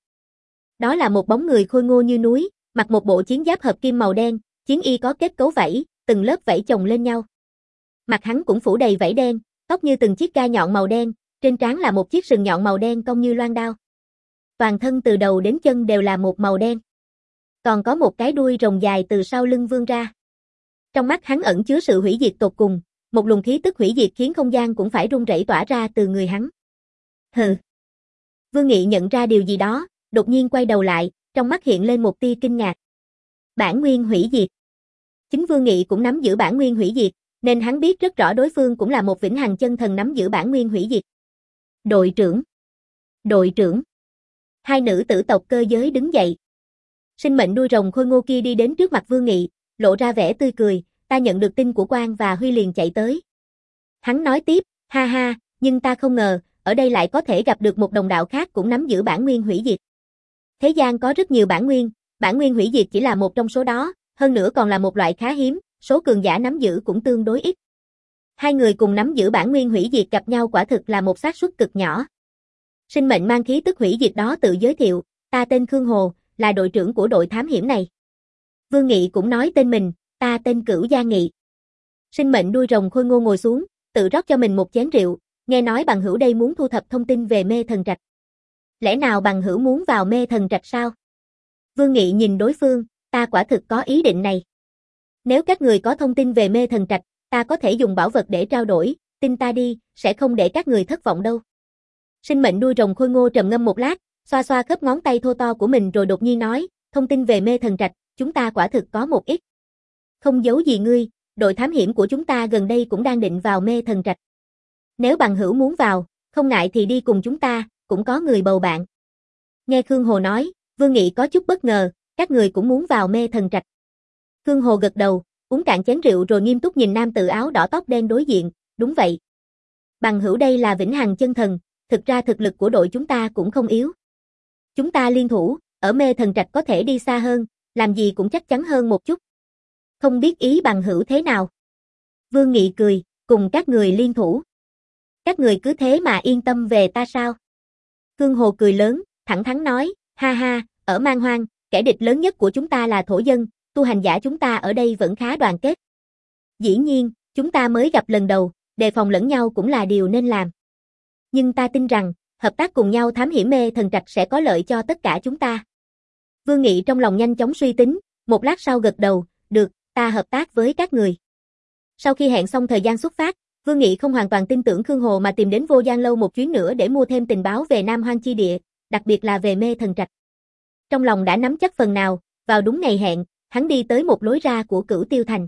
Speaker 1: Đó là một bóng người khôi ngô như núi, mặc một bộ chiến giáp hợp kim màu đen, chiến y có kết cấu vảy, từng lớp vảy chồng lên nhau. Mặt hắn cũng phủ đầy vảy đen, tóc như từng chiếc gai nhọn màu đen, trên trán là một chiếc sừng nhọn màu đen cong như loan đao. Toàn thân từ đầu đến chân đều là một màu đen. Còn có một cái đuôi rồng dài từ sau lưng vươn ra. Trong mắt hắn ẩn chứa sự hủy diệt tột cùng, một luồng khí tức hủy diệt khiến không gian cũng phải rung rẩy tỏa ra từ người hắn. Hừ. Vương Nghị nhận ra điều gì đó, đột nhiên quay đầu lại, trong mắt hiện lên một tia kinh ngạc. Bản nguyên hủy diệt. Chính Vương Nghị cũng nắm giữ bản nguyên hủy diệt, nên hắn biết rất rõ đối phương cũng là một Vĩnh Hằng Chân Thần nắm giữ bản nguyên hủy diệt. Đội trưởng. Đội trưởng. Hai nữ tử tộc cơ giới đứng dậy. Sinh mệnh đuôi rồng khôi ngô kia đi đến trước mặt Vương Nghị, lộ ra vẻ tươi cười, ta nhận được tin của Quang và Huy liền chạy tới. Hắn nói tiếp, ha ha, nhưng ta không ngờ, ở đây lại có thể gặp được một đồng đạo khác cũng nắm giữ bản nguyên hủy diệt. Thế gian có rất nhiều bản nguyên, bản nguyên hủy diệt chỉ là một trong số đó, hơn nữa còn là một loại khá hiếm, số cường giả nắm giữ cũng tương đối ít. Hai người cùng nắm giữ bản nguyên hủy diệt gặp nhau quả thực là một xác suất cực nhỏ. Sinh mệnh mang khí tức hủy diệt đó tự giới thiệu, ta tên Khương Hồ, là đội trưởng của đội thám hiểm này. Vương Nghị cũng nói tên mình, ta tên Cửu Gia Nghị. Sinh mệnh đuôi rồng khôi ngô ngồi xuống, tự rót cho mình một chén rượu, nghe nói bằng hữu đây muốn thu thập thông tin về Mê Thần Trạch. Lẽ nào bằng hữu muốn vào Mê Thần Trạch sao? Vương Nghị nhìn đối phương, ta quả thực có ý định này. Nếu các người có thông tin về Mê Thần Trạch, ta có thể dùng bảo vật để trao đổi, tin ta đi, sẽ không để các người thất vọng đâu. Sinh mệnh đuôi rồng khôi ngô trầm ngâm một lát, xoa xoa khớp ngón tay thô to của mình rồi đột nhiên nói, thông tin về Mê Thần Trạch, chúng ta quả thực có một ít. Không giấu gì ngươi, đội thám hiểm của chúng ta gần đây cũng đang định vào Mê Thần Trạch. Nếu bằng hữu muốn vào, không ngại thì đi cùng chúng ta, cũng có người bầu bạn. Nghe Khương Hồ nói, Vương Nghị có chút bất ngờ, các người cũng muốn vào Mê Thần Trạch. Khương Hồ gật đầu, uống cạn chén rượu rồi nghiêm túc nhìn nam tử áo đỏ tóc đen đối diện, đúng vậy. Bằng hữu đây là Vĩnh Hằng Chân Thần, thực ra thực lực của đội chúng ta cũng không yếu. Chúng ta liên thủ, ở Mê Thần Trạch có thể đi xa hơn, làm gì cũng chắc chắn hơn một chút. Không biết ý bằng hữu thế nào? Vương Nghị cười, cùng các người liên thủ. Các người cứ thế mà yên tâm về ta sao? Khương Hồ cười lớn, thẳng thắn nói, ha ha, ở Man Hoang, kẻ địch lớn nhất của chúng ta là thổ dân, tu hành giả chúng ta ở đây vẫn khá đoàn kết. Dĩ nhiên, chúng ta mới gặp lần đầu, đề phòng lẫn nhau cũng là điều nên làm. Nhưng ta tin rằng, hợp tác cùng nhau thám hiểm mê thần trạch sẽ có lợi cho tất cả chúng ta. Vương Nghị trong lòng nhanh chóng suy tính, một lát sau gật đầu, được, ta hợp tác với các người. Sau khi hẹn xong thời gian xuất phát, Vương Nghị không hoàn toàn tin tưởng Khương Hồ mà tìm đến Vô Giang Lâu một chuyến nữa để mua thêm tình báo về Nam Hoang chi địa, đặc biệt là về mê thần trạch. Trong lòng đã nắm chắc phần nào, vào đúng ngày hẹn, hắn đi tới một lối ra của Cửu Tiêu Thành.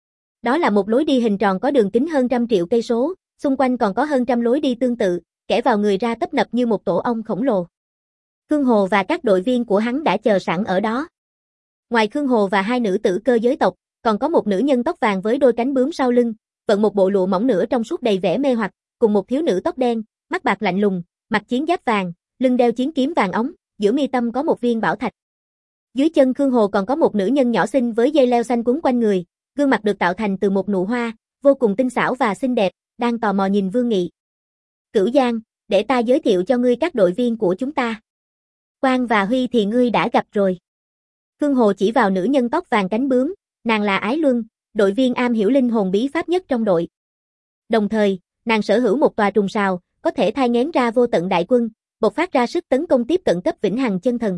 Speaker 1: Đó là một lối đi hình tròn có đường kính hơn trăm triệu cây số, xung quanh còn có hơn trăm lối đi tương tự, kẻ vào người ra tấp nập như một tổ ong khổng lồ. Khương Hồ và các đội viên của hắn đã chờ sẵn ở đó. Ngoài Khương Hồ và hai nữ tử cơ giới tộc, còn có một nữ nhân tóc vàng với đôi cánh bướm sau lưng, vận một bộ lụa mỏng nửa trong suốt đầy vẻ mê hoặc, cùng một thiếu nữ tóc đen, mắt bạc lạnh lùng, mặc chiến giáp vàng, lưng đeo chiến kiếm vàng óng, giữa mi tâm có một viên bảo thạch. Dưới chân Khương Hồ còn có một nữ nhân nhỏ xinh với dây leo xanh quấn quanh người, gương mặt được tạo thành từ một nụ hoa, vô cùng tinh xảo và xinh đẹp, đang tò mò nhìn Vương Nghị. Cửu Giang, để ta giới thiệu cho ngươi các đội viên của chúng ta. Quang và Huy thì ngươi đã gặp rồi. Khương Hồ chỉ vào nữ nhân tóc vàng cánh bướm, nàng là Ái Luân, đội viên am hiểu linh hồn bí pháp nhất trong đội. Đồng thời, nàng sở hữu một tòa trùng sào, có thể thai nghén ra vô tận đại quân, bộc phát ra sức tấn công tiếp cận cấp vĩnh hằng chân thần.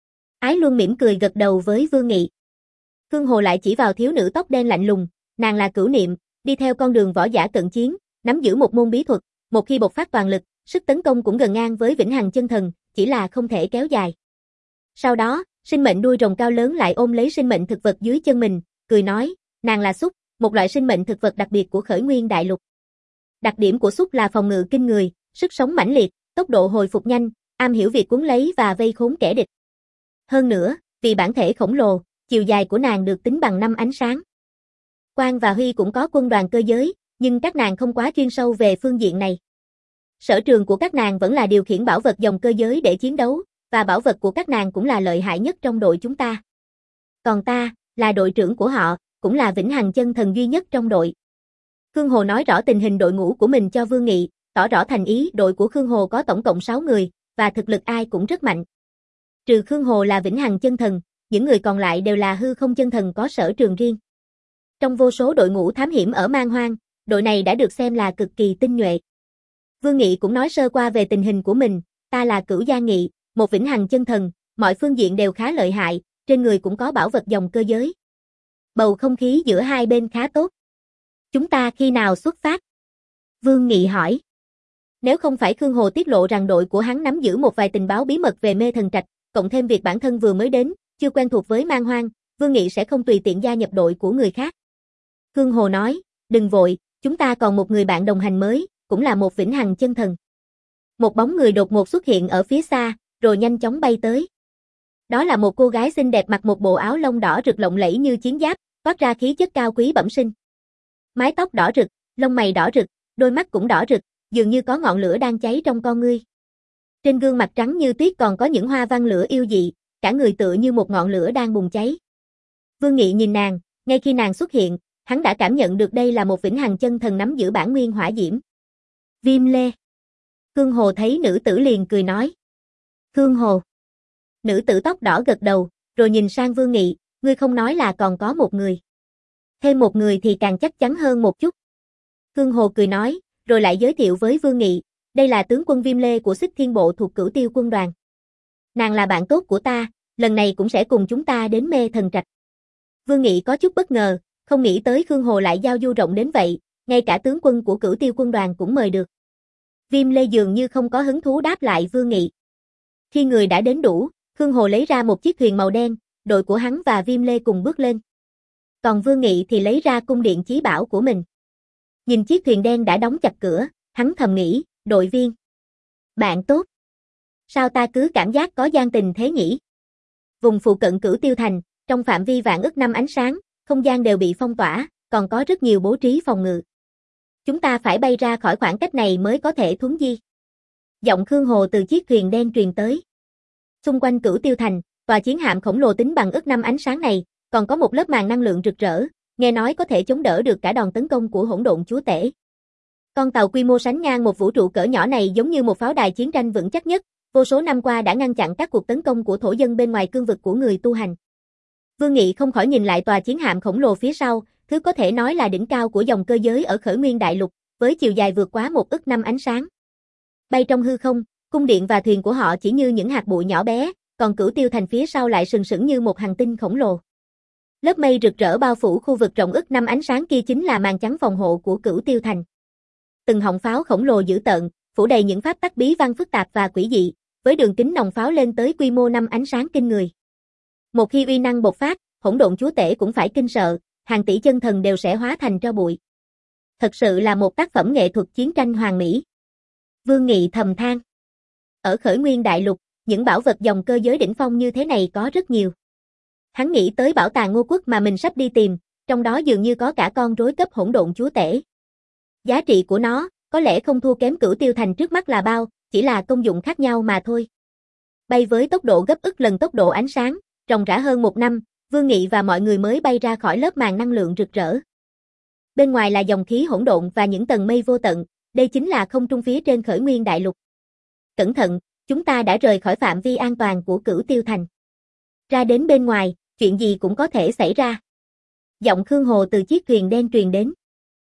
Speaker 1: Ái Luân mỉm cười gật đầu với Vương Nghị. Khương Hồ lại chỉ vào thiếu nữ tóc đen lạnh lùng, nàng là Cửu Niệm, đi theo con đường võ giả cận chiến, nắm giữ một môn bí thuật, một khi bộc phát toàn lực, sức tấn công cũng gần ngang với vĩnh hằng chân thần, chỉ là không thể kéo dài. Sau đó, sinh mệnh đuôi rồng cao lớn lại ôm lấy sinh mệnh thực vật dưới chân mình, cười nói, nàng là Súc, một loại sinh mệnh thực vật đặc biệt của Khởi Nguyên Đại Lục. Đặc điểm của Súc là phòng ngự kinh người, sức sống mãnh liệt, tốc độ hồi phục nhanh, am hiểu việc cuốn lấy và vây khốn kẻ địch. Hơn nữa, vì bản thể khổng lồ, chiều dài của nàng được tính bằng năm ánh sáng. Quang và Huy cũng có quân đoàn cơ giới, nhưng các nàng không quá chuyên sâu về phương diện này. Sở trường của các nàng vẫn là điều khiển bảo vật dòng cơ giới để chiến đấu, và bảo vật của các nàng cũng là lợi hại nhất trong đội chúng ta. Còn ta, là đội trưởng của họ, cũng là vĩnh hằng chân thần duy nhất trong đội. Khương Hồ nói rõ tình hình đội ngũ của mình cho Vương Nghị, tỏ rõ thành ý đội của Khương Hồ có tổng cộng sáu người, và thực lực ai cũng rất mạnh. Trừ Khương Hồ là vĩnh hằng chân thần, những người còn lại đều là hư không chân thần có sở trường riêng. Trong vô số đội ngũ thám hiểm ở Man Hoang, đội này đã được xem là cực kỳ tinh nhuệ. Vương Nghị cũng nói sơ qua về tình hình của mình, ta là Cửu Gia Nghị, một vĩnh hằng chân thần, mọi phương diện đều khá lợi hại, trên người cũng có bảo vật dòng cơ giới. Bầu không khí giữa hai bên khá tốt. Chúng ta khi nào xuất phát? Vương Nghị hỏi. Nếu không phải Khương Hồ tiết lộ rằng đội của hắn nắm giữ một vài tình báo bí mật về mê thần trạch, cộng thêm việc bản thân vừa mới đến, chưa quen thuộc với Man Hoang, Vương Nghị sẽ không tùy tiện gia nhập đội của người khác. Khương Hồ nói, đừng vội, chúng ta còn một người bạn đồng hành mới, cũng là một vĩnh hằng chân thần. Một bóng người đột ngột xuất hiện ở phía xa, rồi nhanh chóng bay tới. Đó là một cô gái xinh đẹp mặc một bộ áo lông đỏ rực lộng lẫy như chiến giáp, toát ra khí chất cao quý bẩm sinh. Mái tóc đỏ rực, lông mày đỏ rực, đôi mắt cũng đỏ rực, dường như có ngọn lửa đang cháy trong con ngươi. Trên gương mặt trắng như tuyết còn có những hoa văn lửa yêu dị, cả người tựa như một ngọn lửa đang bùng cháy. Vương Nghị nhìn nàng, ngay khi nàng xuất hiện, hắn đã cảm nhận được đây là một vĩnh hằng chân thần nắm giữ bản nguyên hỏa diễm. Viêm Lê. Khương Hồ thấy nữ tử liền cười nói. Khương Hồ. Nữ tử tóc đỏ gật đầu, rồi nhìn sang Vương Nghị, ngươi không nói là còn có một người. Thêm một người thì càng chắc chắn hơn một chút. Khương Hồ cười nói, rồi lại giới thiệu với Vương Nghị, đây là tướng quân Viêm Lê của Xích Thiên Bộ thuộc Cửu Tiêu quân đoàn. Nàng là bạn tốt của ta, lần này cũng sẽ cùng chúng ta đến mê thần trạch. Vương Nghị có chút bất ngờ, không nghĩ tới Khương Hồ lại giao du rộng đến vậy, ngay cả tướng quân của Cửu Tiêu quân đoàn cũng mời được. Viêm Lê dường như không có hứng thú đáp lại Vương Nghị. Khi người đã đến đủ, Khương Hồ lấy ra một chiếc thuyền màu đen, đội của hắn và Viêm Lê cùng bước lên. Còn Vương Nghị thì lấy ra cung điện chí bảo của mình. Nhìn chiếc thuyền đen đã đóng chặt cửa, hắn thầm nghĩ, đội viên. Bạn tốt. Sao ta cứ cảm giác có gian tình thế nhỉ? Vùng phụ cận Cửu Tiêu thành, trong phạm vi vạn ức năm ánh sáng, không gian đều bị phong tỏa, còn có rất nhiều bố trí phòng ngự. Chúng ta phải bay ra khỏi khoảng cách này mới có thể thuấn di. Giọng Khương Hồ từ chiếc thuyền đen truyền tới. Xung quanh Cửu Tiêu thành, tòa chiến hạm khổng lồ tính bằng ức năm ánh sáng này, còn có một lớp màn năng lượng rực rỡ, nghe nói có thể chống đỡ được cả đòn tấn công của hỗn độn chúa tể. Con tàu quy mô sánh ngang một vũ trụ cỡ nhỏ này giống như một pháo đài chiến tranh vững chắc nhất, vô số năm qua đã ngăn chặn các cuộc tấn công của thổ dân bên ngoài cương vực của người tu hành. Vương Nghị không khỏi nhìn lại tòa chiến hạm khổng lồ phía sau, thứ có thể nói là đỉnh cao của dòng cơ giới ở Khởi Nguyên Đại Lục, với chiều dài vượt quá một ức năm ánh sáng. Bay trong hư không, cung điện và thuyền của họ chỉ như những hạt bụi nhỏ bé, còn Cửu Tiêu Thành phía sau lại sừng sững như một hành tinh khổng lồ. Lớp mây rực rỡ bao phủ khu vực rộng ức năm ánh sáng kia chính là màn chắn phòng hộ của Cửu Tiêu Thành. Từng họng pháo khổng lồ dữ tợn, phủ đầy những pháp tắc bí văn phức tạp và quỷ dị, với đường kính nòng pháo lên tới quy mô năm ánh sáng kinh người. Một khi uy năng bộc phát, hỗn độn chúa tể cũng phải kinh sợ, hàng tỷ chân thần đều sẽ hóa thành tro bụi. Thật sự là một tác phẩm nghệ thuật chiến tranh hoàn mỹ. Vương Nghị thầm than. Ở Khởi Nguyên Đại Lục, những bảo vật dòng cơ giới đỉnh phong như thế này có rất nhiều. Hắn nghĩ tới bảo tàng Ngô Quốc mà mình sắp đi tìm, trong đó dường như có cả con rối cấp hỗn độn chúa tể. Giá trị của nó, có lẽ không thua kém Cửu Tiêu Thành trước mắt là bao, chỉ là công dụng khác nhau mà thôi. Bay với tốc độ gấp ức lần tốc độ ánh sáng, ròng rã hơn một năm, Vương Nghị và mọi người mới bay ra khỏi lớp màn năng lượng rực rỡ. Bên ngoài là dòng khí hỗn độn và những tầng mây vô tận, đây chính là không trung phía trên Khởi Nguyên Đại Lục. Cẩn thận, chúng ta đã rời khỏi phạm vi an toàn của Cửu Tiêu Thành. Ra đến bên ngoài, chuyện gì cũng có thể xảy ra. Giọng Khương Hồ từ chiếc thuyền đen truyền đến.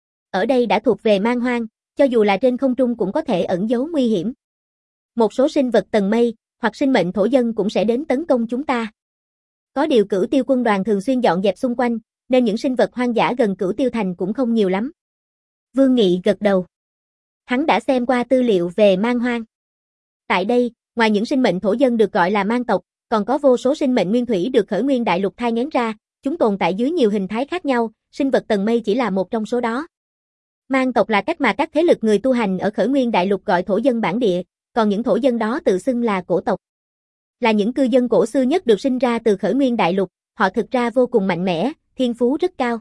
Speaker 1: Ở đây đã thuộc về man hoang, cho dù là trên không trung cũng có thể ẩn giấu nguy hiểm. Một số sinh vật tầng mây, hoặc sinh mệnh thổ dân cũng sẽ đến tấn công chúng ta. Có điều Cửu Tiêu quân đoàn thường xuyên dọn dẹp xung quanh, nên những sinh vật hoang dã gần Cửu Tiêu Thành cũng không nhiều lắm. Vương Nghị gật đầu. Hắn đã xem qua tư liệu về man hoang. Tại đây, ngoài những sinh mệnh thổ dân được gọi là man tộc, còn có vô số sinh mệnh nguyên thủy được Khởi Nguyên Đại Lục thai nghén ra, chúng tồn tại dưới nhiều hình thái khác nhau, sinh vật tầng mây chỉ là một trong số đó. Man tộc là cách mà các thế lực người tu hành ở Khởi Nguyên Đại Lục gọi thổ dân bản địa, còn những thổ dân đó tự xưng là cổ tộc. Là những cư dân cổ xưa nhất được sinh ra từ Khởi Nguyên Đại Lục, họ thực ra vô cùng mạnh mẽ, thiên phú rất cao.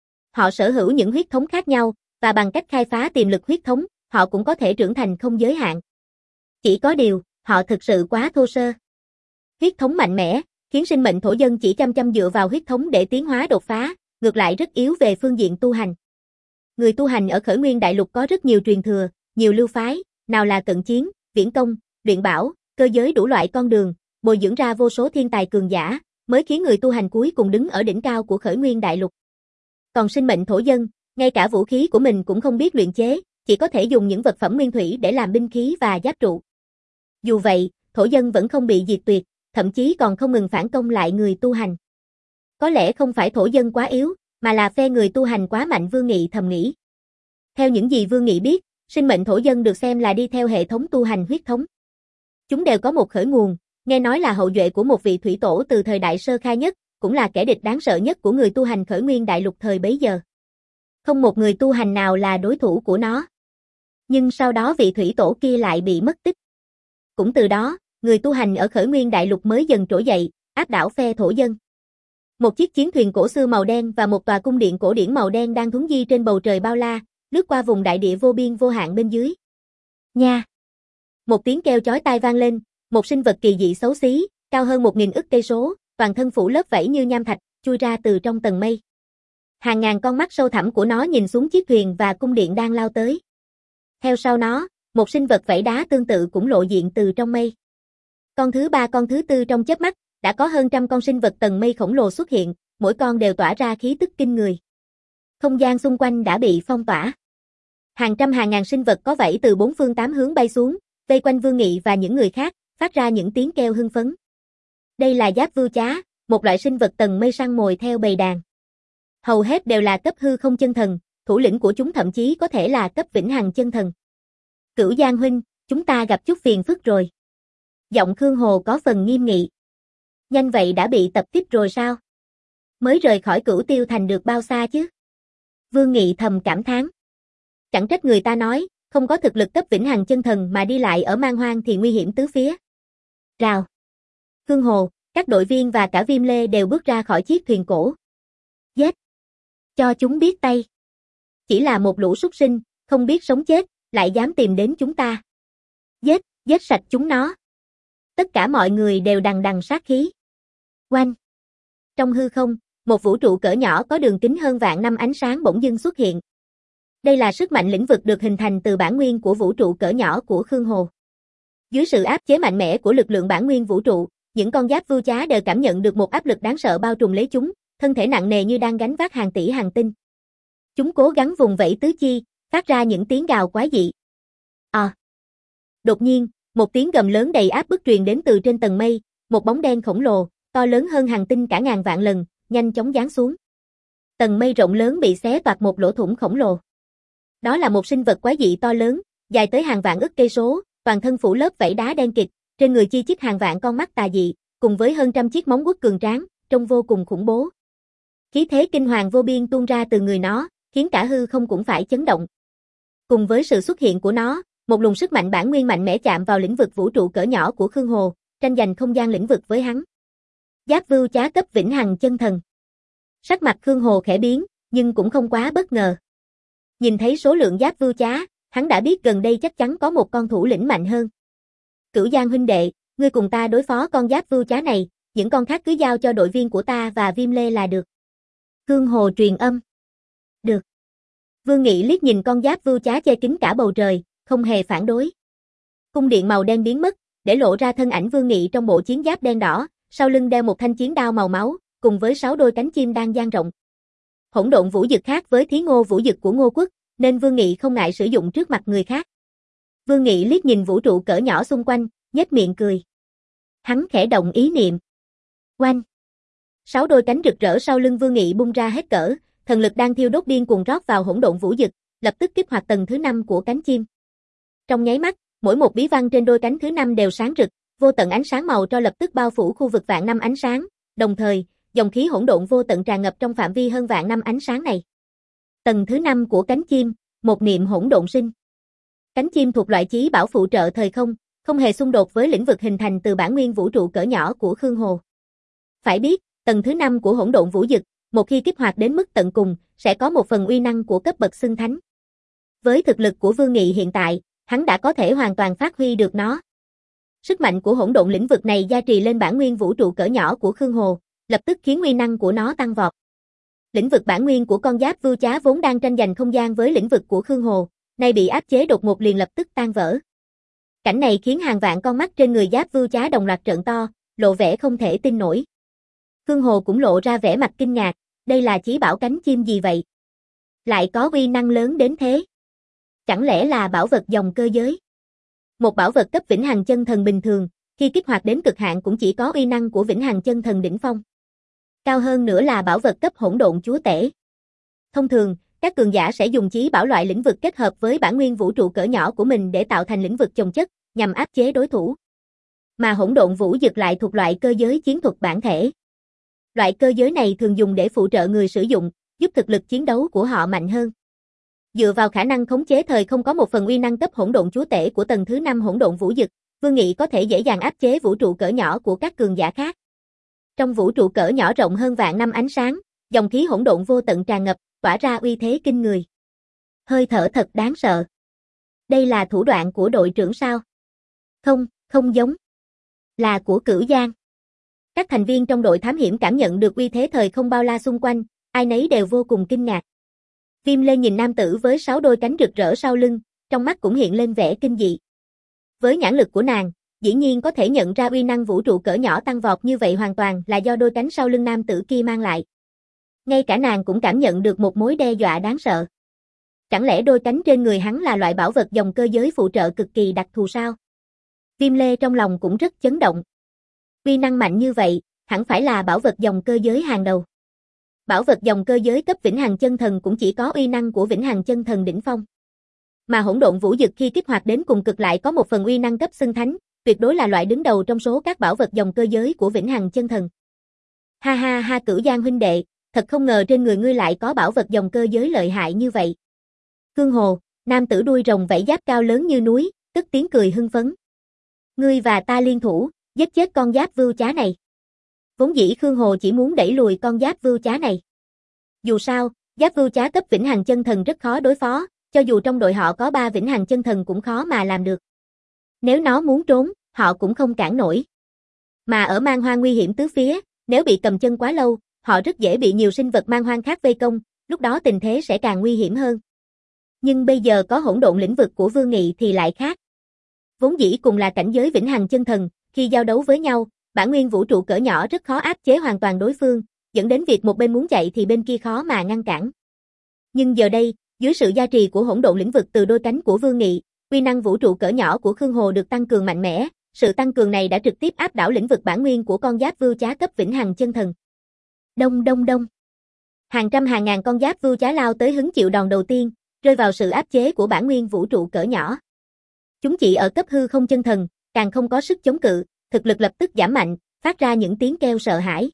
Speaker 1: Họ sở hữu những huyết thống khác nhau, và bằng cách khai phá tiềm lực huyết thống, họ cũng có thể trưởng thành không giới hạn. Chỉ có điều, họ thực sự quá thô sơ. Huyết thống mạnh mẽ, khiến sinh mệnh thổ dân chỉ chăm chăm dựa vào huyết thống để tiến hóa đột phá, ngược lại rất yếu về phương diện tu hành. Người tu hành ở Khởi Nguyên Đại Lục có rất nhiều truyền thừa, nhiều lưu phái, nào là cận chiến, viễn công, luyện bảo, cơ giới đủ loại con đường, bồi dưỡng ra vô số thiên tài cường giả, mới khiến người tu hành cuối cùng đứng ở đỉnh cao của Khởi Nguyên Đại Lục. Còn sinh mệnh thổ dân, ngay cả vũ khí của mình cũng không biết luyện chế, chỉ có thể dùng những vật phẩm nguyên thủy để làm binh khí và giáp trụ. Dù vậy, thổ dân vẫn không bị diệt tuyệt, thậm chí còn không ngừng phản công lại người tu hành. Có lẽ không phải thổ dân quá yếu, mà là phe người tu hành quá mạnh, Vương Nghị thầm nghĩ. Theo những gì Vương Nghị biết, sinh mệnh thổ dân được xem là đi theo hệ thống tu hành huyết thống. Chúng đều có một khởi nguồn, nghe nói là hậu duệ của một vị thủy tổ từ thời đại sơ khai nhất, cũng là kẻ địch đáng sợ nhất của người tu hành Khởi Nguyên Đại Lục thời bấy giờ. Không một người tu hành nào là đối thủ của nó. Nhưng sau đó vị thủy tổ kia lại bị mất tích. Cũng từ đó, người tu hành ở Khởi Nguyên Đại Lục mới dần trỗi dậy, áp đảo phe thổ dân. Một chiếc chiến thuyền cổ xưa màu đen và một tòa cung điện cổ điển màu đen đang thuấn di trên bầu trời bao la, lướt qua vùng đại địa vô biên vô hạn bên dưới. Nha! Một tiếng kêu chói tai vang lên, một sinh vật kỳ dị xấu xí, cao hơn một nghìn ức cây số, toàn thân phủ lớp vảy như nham thạch, chui ra từ trong tầng mây. Hàng ngàn con mắt sâu thẳm của nó nhìn xuống chiếc thuyền và cung điện đang lao tới. Theo sau nó, một sinh vật vảy đá tương tự cũng lộ diện từ trong mây. Con thứ ba, con thứ tư trong chớp mắt, đã có hơn trăm con sinh vật tầng mây khổng lồ xuất hiện, mỗi con đều tỏa ra khí tức kinh người. Không gian xung quanh đã bị phong tỏa. Hàng trăm hàng ngàn sinh vật có vảy từ bốn phương tám hướng bay xuống, vây quanh Vương Nghị và những người khác, phát ra những tiếng kêu hưng phấn. Đây là giáp vưu chá, một loại sinh vật tầng mây săn mồi theo bầy đàn. Hầu hết đều là cấp hư không chân thần, thủ lĩnh của chúng thậm chí có thể là cấp vĩnh hằng chân thần. Cửu Giang huynh, chúng ta gặp chút phiền phức rồi. Giọng Khương Hồ có phần nghiêm nghị. Nhanh vậy đã bị tập kích rồi sao? Mới rời khỏi Cửu Tiêu Thành được bao xa chứ? Vương Nghị thầm cảm thán. Chẳng trách người ta nói, không có thực lực cấp vĩnh hằng chân thần mà đi lại ở man hoang thì nguy hiểm tứ phía. Rào. Khương Hồ, các đội viên và cả Viêm Lê đều bước ra khỏi chiếc thuyền cổ. Giết. Cho chúng biết tay. Chỉ là một lũ súc sinh, không biết sống chết, lại dám tìm đến chúng ta. Giết, giết sạch chúng nó. Tất cả mọi người đều đằng đằng sát khí. Oanh. Trong hư không, một vũ trụ cỡ nhỏ có đường kính hơn vạn năm ánh sáng bỗng dưng xuất hiện. Đây là sức mạnh lĩnh vực được hình thành từ bản nguyên của vũ trụ cỡ nhỏ của Khương Hồ. Dưới sự áp chế mạnh mẽ của lực lượng bản nguyên vũ trụ, những con giáp vưu chá đều cảm nhận được một áp lực đáng sợ bao trùm lấy chúng, thân thể nặng nề như đang gánh vác hàng tỷ hành tinh. Chúng cố gắng vùng vẫy tứ chi, phát ra những tiếng gào quái dị. À. Đột nhiên, một tiếng gầm lớn đầy áp bức truyền đến từ trên tầng mây, một bóng đen khổng lồ, to lớn hơn hành tinh cả ngàn vạn lần, nhanh chóng giáng xuống. Tầng mây rộng lớn bị xé toạc một lỗ thủng khổng lồ. Đó là một sinh vật quái dị to lớn, dài tới hàng vạn ức cây số, toàn thân phủ lớp vảy đá đen kịt, trên người chi chít hàng vạn con mắt tà dị, cùng với hơn trăm chiếc móng vuốt cường tráng, trông vô cùng khủng bố. Khí thế kinh hoàng vô biên tuôn ra từ người nó, khiến cả hư không cũng phải chấn động. Cùng với sự xuất hiện của nó, một luồng sức mạnh bản nguyên mạnh mẽ chạm vào lĩnh vực vũ trụ cỡ nhỏ của Khương Hồ, tranh giành không gian lĩnh vực với hắn. Giáp vưu chá cấp vĩnh hằng chân thần. Sắc mặt Khương Hồ khẽ biến, nhưng cũng không quá bất ngờ. Nhìn thấy số lượng giáp vưu chá, hắn đã biết gần đây chắc chắn có một con thủ lĩnh mạnh hơn. Cửu Giang huynh đệ, ngươi cùng ta đối phó con giáp vưu chá này, những con khác cứ giao cho đội viên của ta và Viêm Lê là được. Khương Hồ truyền âm. Được. Vương Nghị liếc nhìn con giáp vưu chá che kín cả bầu trời, không hề phản đối. Cung điện màu đen biến mất, để lộ ra thân ảnh Vương Nghị trong bộ chiến giáp đen đỏ, sau lưng đeo một thanh chiến đao màu máu, cùng với sáu đôi cánh chim đang dang rộng. Hỗn độn vũ dực khác với Thí Ngô vũ dực của Ngô Quốc, nên Vương Nghị không ngại sử dụng trước mặt người khác. Vương Nghị liếc nhìn vũ trụ cỡ nhỏ xung quanh, nhếch miệng cười. Hắn khẽ động ý niệm. Oanh! Sáu đôi cánh rực rỡ sau lưng Vương Nghị bung ra hết cỡ, thần lực đang thiêu đốt điên cuồng rót vào hỗn độn vũ dực, lập tức kích hoạt tầng thứ năm của cánh chim. Trong nháy mắt, mỗi một bí văn trên đôi cánh thứ năm đều sáng rực, vô tận ánh sáng màu tro lập tức bao phủ khu vực vạn năm ánh sáng, đồng thời, dòng khí hỗn độn vô tận tràn ngập trong phạm vi hơn vạn năm ánh sáng này. Tầng thứ năm của cánh chim, một niệm hỗn độn sinh. Cánh chim thuộc loại chí bảo phụ trợ thời không, không hề xung đột với lĩnh vực hình thành từ bản nguyên vũ trụ cỡ nhỏ của Khương Hồ. Phải biết, tầng thứ năm của hỗn độn vũ dực, một khi kích hoạt đến mức tận cùng, sẽ có một phần uy năng của cấp bậc xưng thánh. Với thực lực của Vương Nghị hiện tại, hắn đã có thể hoàn toàn phát huy được nó. Sức mạnh của hỗn độn lĩnh vực này gia trì lên bản nguyên vũ trụ cỡ nhỏ của Khương Hồ, lập tức khiến uy năng của nó tăng vọt. Lĩnh vực bản nguyên của con giáp vưu chá vốn đang tranh giành không gian với lĩnh vực của Khương Hồ, nay bị áp chế đột ngột liền lập tức tan vỡ. Cảnh này khiến hàng vạn con mắt trên người giáp vưu chá đồng loạt trợn to, lộ vẻ không thể tin nổi. Khương Hồ cũng lộ ra vẻ mặt kinh ngạc, đây là chí bảo cánh chim gì vậy? Lại có uy năng lớn đến thế? Chẳng lẽ là bảo vật dòng cơ giới? Một bảo vật cấp vĩnh hằng chân thần bình thường, khi kích hoạt đến cực hạn cũng chỉ có uy năng của vĩnh hằng chân thần đỉnh phong. Cao hơn nữa là bảo vật cấp hỗn độn chúa tể. Thông thường, các cường giả sẽ dùng chí bảo loại lĩnh vực kết hợp với bản nguyên vũ trụ cỡ nhỏ của mình để tạo thành lĩnh vực chồng chất, nhằm áp chế đối thủ. Mà hỗn độn vũ dực lại thuộc loại cơ giới chiến thuật bản thể. Loại cơ giới này thường dùng để phụ trợ người sử dụng, giúp thực lực chiến đấu của họ mạnh hơn. Dựa vào khả năng khống chế thời không có một phần uy năng cấp hỗn độn chúa tể của tầng thứ năm hỗn độn vũ dực, Vương Nghị có thể dễ dàng áp chế vũ trụ cỡ nhỏ của các cường giả khác. Trong vũ trụ cỡ nhỏ rộng hơn vạn năm ánh sáng, dòng khí hỗn độn vô tận tràn ngập, tỏa ra uy thế kinh người. Hơi thở thật đáng sợ. Đây là thủ đoạn của đội trưởng sao? Không, không giống. Là của Cửu Giang. Các thành viên trong đội thám hiểm cảm nhận được uy thế thời không bao la xung quanh, ai nấy đều vô cùng kinh ngạc. Viêm Lê nhìn nam tử với sáu đôi cánh rực rỡ sau lưng, trong mắt cũng hiện lên vẻ kinh dị. Với nhãn lực của nàng, dĩ nhiên có thể nhận ra uy năng vũ trụ cỡ nhỏ tăng vọt như vậy hoàn toàn là do đôi cánh sau lưng nam tử kia mang lại. Ngay cả nàng cũng cảm nhận được một mối đe dọa đáng sợ. Chẳng lẽ đôi cánh trên người hắn là loại bảo vật dòng cơ giới phụ trợ cực kỳ đặc thù sao? Viêm Lê trong lòng cũng rất chấn động. Uy năng mạnh như vậy, hẳn phải là bảo vật dòng cơ giới hàng đầu. Bảo vật dòng cơ giới cấp vĩnh hằng chân thần cũng chỉ có uy năng của vĩnh hằng chân thần đỉnh phong. Mà hỗn độn vũ dực khi kích hoạt đến cùng cực lại có một phần uy năng cấp xưng thánh, tuyệt đối là loại đứng đầu trong số các bảo vật dòng cơ giới của vĩnh hằng chân thần. Ha ha ha, Cửu Giang huynh đệ, thật không ngờ trên người ngươi lại có bảo vật dòng cơ giới lợi hại như vậy. Khương Hồ, nam tử đuôi rồng vảy giáp cao lớn như núi, tức tiếng cười hưng phấn. Ngươi và ta liên thủ, giết chết con giáp vưu chá này. Vốn dĩ Khương Hồ chỉ muốn đẩy lùi con giáp vưu chá này. Dù sao, giáp vưu chá cấp vĩnh hằng chân thần rất khó đối phó, cho dù trong đội họ có ba vĩnh hằng chân thần cũng khó mà làm được. Nếu nó muốn trốn, họ cũng không cản nổi. Mà ở man hoang nguy hiểm tứ phía, nếu bị cầm chân quá lâu, họ rất dễ bị nhiều sinh vật man hoang khác vây công, lúc đó tình thế sẽ càng nguy hiểm hơn. Nhưng bây giờ có hỗn độn lĩnh vực của Vương Nghị thì lại khác. Vốn dĩ cùng là cảnh giới vĩnh hằng chân thần, khi giao đấu với nhau, bản nguyên vũ trụ cỡ nhỏ rất khó áp chế hoàn toàn đối phương, dẫn đến việc một bên muốn chạy thì bên kia khó mà ngăn cản. Nhưng giờ đây, Dưới sự gia trì của hỗn độn lĩnh vực từ đôi cánh của Vương Nghị, uy năng vũ trụ cỡ nhỏ của Khương Hồ được tăng cường mạnh mẽ, sự tăng cường này đã trực tiếp áp đảo lĩnh vực bản nguyên của con giáp vưu chá cấp vĩnh hằng chân thần. Đông đông đông. Hàng trăm hàng ngàn con giáp vưu chá lao tới hứng chịu đòn đầu tiên, rơi vào sự áp chế của bản nguyên vũ trụ cỡ nhỏ. Chúng chỉ ở cấp hư không chân thần, càng không có sức chống cự, thực lực lập tức giảm mạnh, phát ra những tiếng kêu sợ hãi.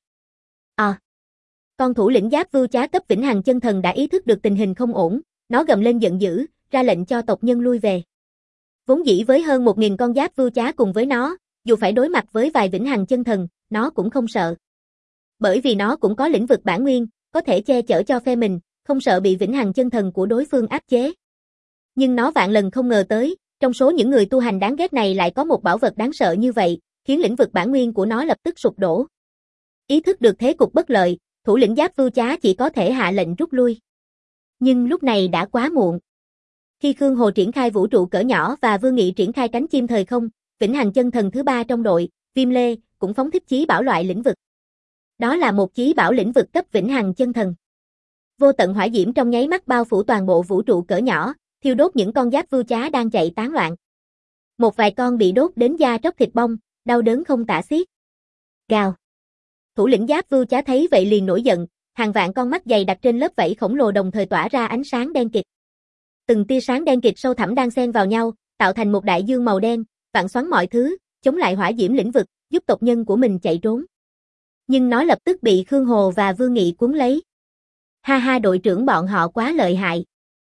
Speaker 1: À. Con thủ lĩnh giáp vưu chá cấp vĩnh hằng chân thần đã ý thức được tình hình không ổn, nó gầm lên giận dữ, ra lệnh cho tộc nhân lui về. Vốn dĩ với hơn một nghìn con giáp vưu chá cùng với nó, dù phải đối mặt với vài vĩnh hằng chân thần, nó cũng không sợ. Bởi vì nó cũng có lĩnh vực bản nguyên, có thể che chở cho phe mình, không sợ bị vĩnh hằng chân thần của đối phương áp chế. Nhưng nó vạn lần không ngờ tới, trong số những người tu hành đáng ghét này lại có một bảo vật đáng sợ như vậy, khiến lĩnh vực bản nguyên của nó lập tức sụp đổ. Ý thức được thế cục bất lợi, thủ lĩnh giáp vưu chá chỉ có thể hạ lệnh rút lui. Nhưng lúc này đã quá muộn. Khi Khương Hồ triển khai vũ trụ cỡ nhỏ và Vương Nghị triển khai cánh chim thời không, vĩnh hằng chân thần thứ ba trong đội, Viêm Lê, cũng phóng thích chí bảo loại lĩnh vực. Đó là một chí bảo lĩnh vực cấp vĩnh hằng chân thần. Vô tận hỏa diễm trong nháy mắt bao phủ toàn bộ vũ trụ cỡ nhỏ, thiêu đốt những con giáp vưu chá đang chạy tán loạn. Một vài con bị đốt đến da tróc thịt bong, đau đớn không tả xiết. Gào. Thủ lĩnh giáp vưu chá thấy vậy liền nổi giận, hàng vạn con mắt dày đặc trên lớp vảy khổng lồ đồng thời tỏa ra ánh sáng đen kịt. Từng tia sáng đen kịt sâu thẳm đang xen vào nhau, tạo thành một đại dương màu đen, vạn xoắn mọi thứ, chống lại hỏa diễm lĩnh vực, giúp tộc nhân của mình chạy trốn. Nhưng nó lập tức bị Khương Hồ và Vương Nghị cuốn lấy. Ha ha, đội trưởng bọn họ quá lợi hại.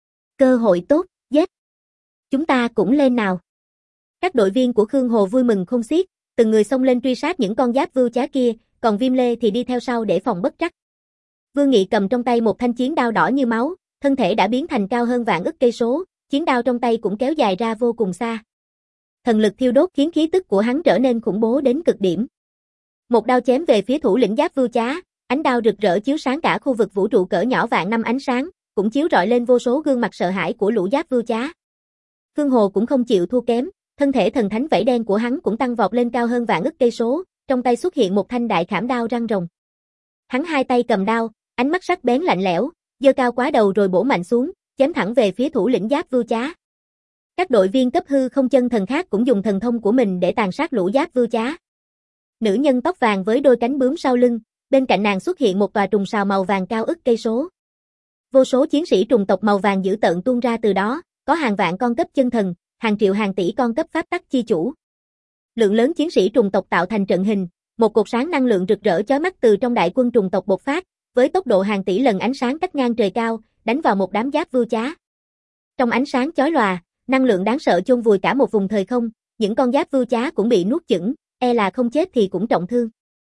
Speaker 1: Cơ hội tốt, giết. Chúng ta cũng lên nào. Các đội viên của Khương Hồ vui mừng không xiết, từng người xông lên truy sát những con giáp vưu chá kia, còn Viêm Lê thì đi theo sau để phòng bất trắc. Vương Nghị cầm trong tay một thanh chiến đao đỏ như máu, thân thể đã biến thành cao hơn vạn ức cây số, chiến đao trong tay cũng kéo dài ra vô cùng xa. Thần lực thiêu đốt khiến khí tức của hắn trở nên khủng bố đến cực điểm. Một đao chém về phía thủ lĩnh giáp vưu chá, ánh đao rực rỡ chiếu sáng cả khu vực vũ trụ cỡ nhỏ vạn năm ánh sáng, cũng chiếu rọi lên vô số gương mặt sợ hãi của lũ giáp vưu chá. Khương Hồ cũng không chịu thua kém, thân thể thần thánh vảy đen của hắn cũng tăng vọt lên cao hơn vạn ức cây số, trong tay xuất hiện một thanh đại khảm đao răng rồng. Hắn hai tay cầm đao, ánh mắt sắc bén lạnh lẽo, giơ cao quá đầu rồi bổ mạnh xuống, chém thẳng về phía thủ lĩnh giáp vưu chá. Các đội viên cấp hư không chân thần khác cũng dùng thần thông của mình để tàn sát lũ giáp vưu chá. Nữ nhân tóc vàng với đôi cánh bướm sau lưng, bên cạnh nàng xuất hiện một tòa trùng sào màu vàng cao ức cây số. Vô số chiến sĩ trùng tộc màu vàng dữ tợn tuôn ra từ đó, có hàng vạn con cấp chân thần, hàng triệu hàng tỷ con cấp pháp tắc chi chủ. Lượng lớn chiến sĩ trùng tộc tạo thành trận hình, một cột sáng năng lượng rực rỡ chói mắt từ trong đại quân trùng tộc bộc phát, với tốc độ hàng tỷ lần ánh sáng cắt ngang trời cao, đánh vào một đám giáp vưu chá. Trong ánh sáng chói lòa, năng lượng đáng sợ chôn vùi cả một vùng thời không, những con giáp vưu chá cũng bị nuốt chửng, e là không chết thì cũng trọng thương.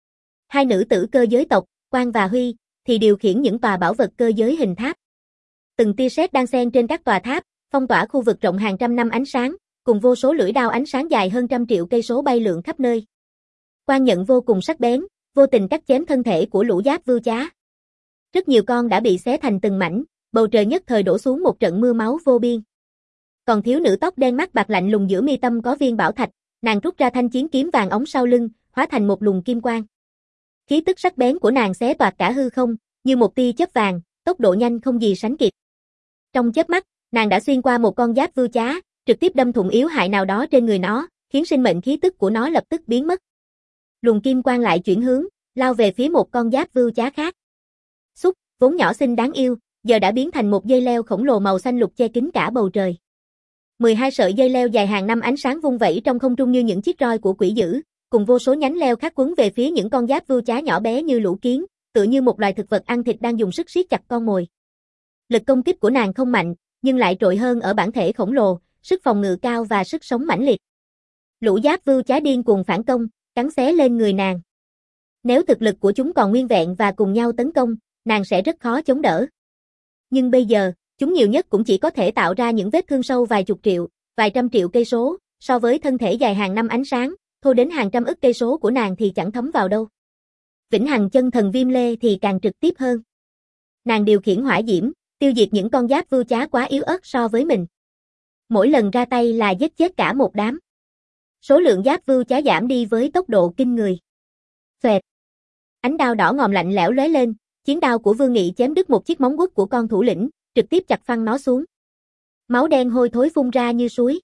Speaker 1: Hai nữ tử cơ giới tộc, Quang và Huy, thì điều khiển những tòa bảo vật cơ giới hình tháp. Từng tia sét đang xen trên các tòa tháp, phong tỏa khu vực rộng hàng trăm năm ánh sáng, cùng vô số lưỡi đao ánh sáng dài hơn trăm triệu cây số bay lượn khắp nơi. Quang nhận vô cùng sắc bén, vô tình cắt chém thân thể của lũ giáp vưu chá. Rất nhiều con đã bị xé thành từng mảnh, bầu trời nhất thời đổ xuống một trận mưa máu vô biên. Còn thiếu nữ tóc đen mắt bạc lạnh lùng giữa mi tâm có viên bảo thạch, nàng rút ra thanh chiến kiếm vàng óng sau lưng, hóa thành một luồng kim quang. Khí tức sắc bén của nàng xé toạc cả hư không, như một tia chớp vàng, tốc độ nhanh không gì sánh kịp. Trong chớp mắt, nàng đã xuyên qua một con giáp vưu chá, trực tiếp đâm thủng yếu hại nào đó trên người nó, khiến sinh mệnh khí tức của nó lập tức biến mất. Luồng kim quang lại chuyển hướng, lao về phía một con giáp vưu chá khác. Xúc, vốn nhỏ xinh đáng yêu, giờ đã biến thành một dây leo khổng lồ màu xanh lục che kín cả bầu trời. mười hai sợi dây leo dài hàng năm ánh sáng vung vẩy trong không trung như những chiếc roi của quỷ dữ, cùng vô số nhánh leo khác quấn về phía những con giáp vưu chá nhỏ bé như lũ kiến, tựa như một loài thực vật ăn thịt đang dùng sức siết chặt con mồi. Lực công kích của nàng không mạnh, nhưng lại trội hơn ở bản thể khổng lồ, sức phòng ngự cao và sức sống mãnh liệt. Lũ giáp vưu chá điên cuồng phản công, cắn xé lên người nàng. Nếu thực lực của chúng còn nguyên vẹn và cùng nhau tấn công, nàng sẽ rất khó chống đỡ. Nhưng bây giờ, chúng nhiều nhất cũng chỉ có thể tạo ra những vết thương sâu vài chục triệu, vài trăm triệu cây số, so với thân thể dài hàng năm ánh sáng, thô đến hàng trăm ức cây số của nàng thì chẳng thấm vào đâu. Vĩnh hằng chân thần Viêm Lê thì càng trực tiếp hơn. Nàng điều khiển hỏa diễm, tiêu diệt những con giáp vưu chá quá yếu ớt so với mình. Mỗi lần ra tay là giết chết cả một đám. Số lượng giáp vưu chá giảm đi với tốc độ kinh người. Xoẹt. Ánh đao đỏ ngòm lạnh lẽo lóe lên, chiến đao của Vương Nghị chém đứt một chiếc móng vuốt của con thủ lĩnh, trực tiếp chặt phăng nó xuống. Máu đen hôi thối phun ra như suối.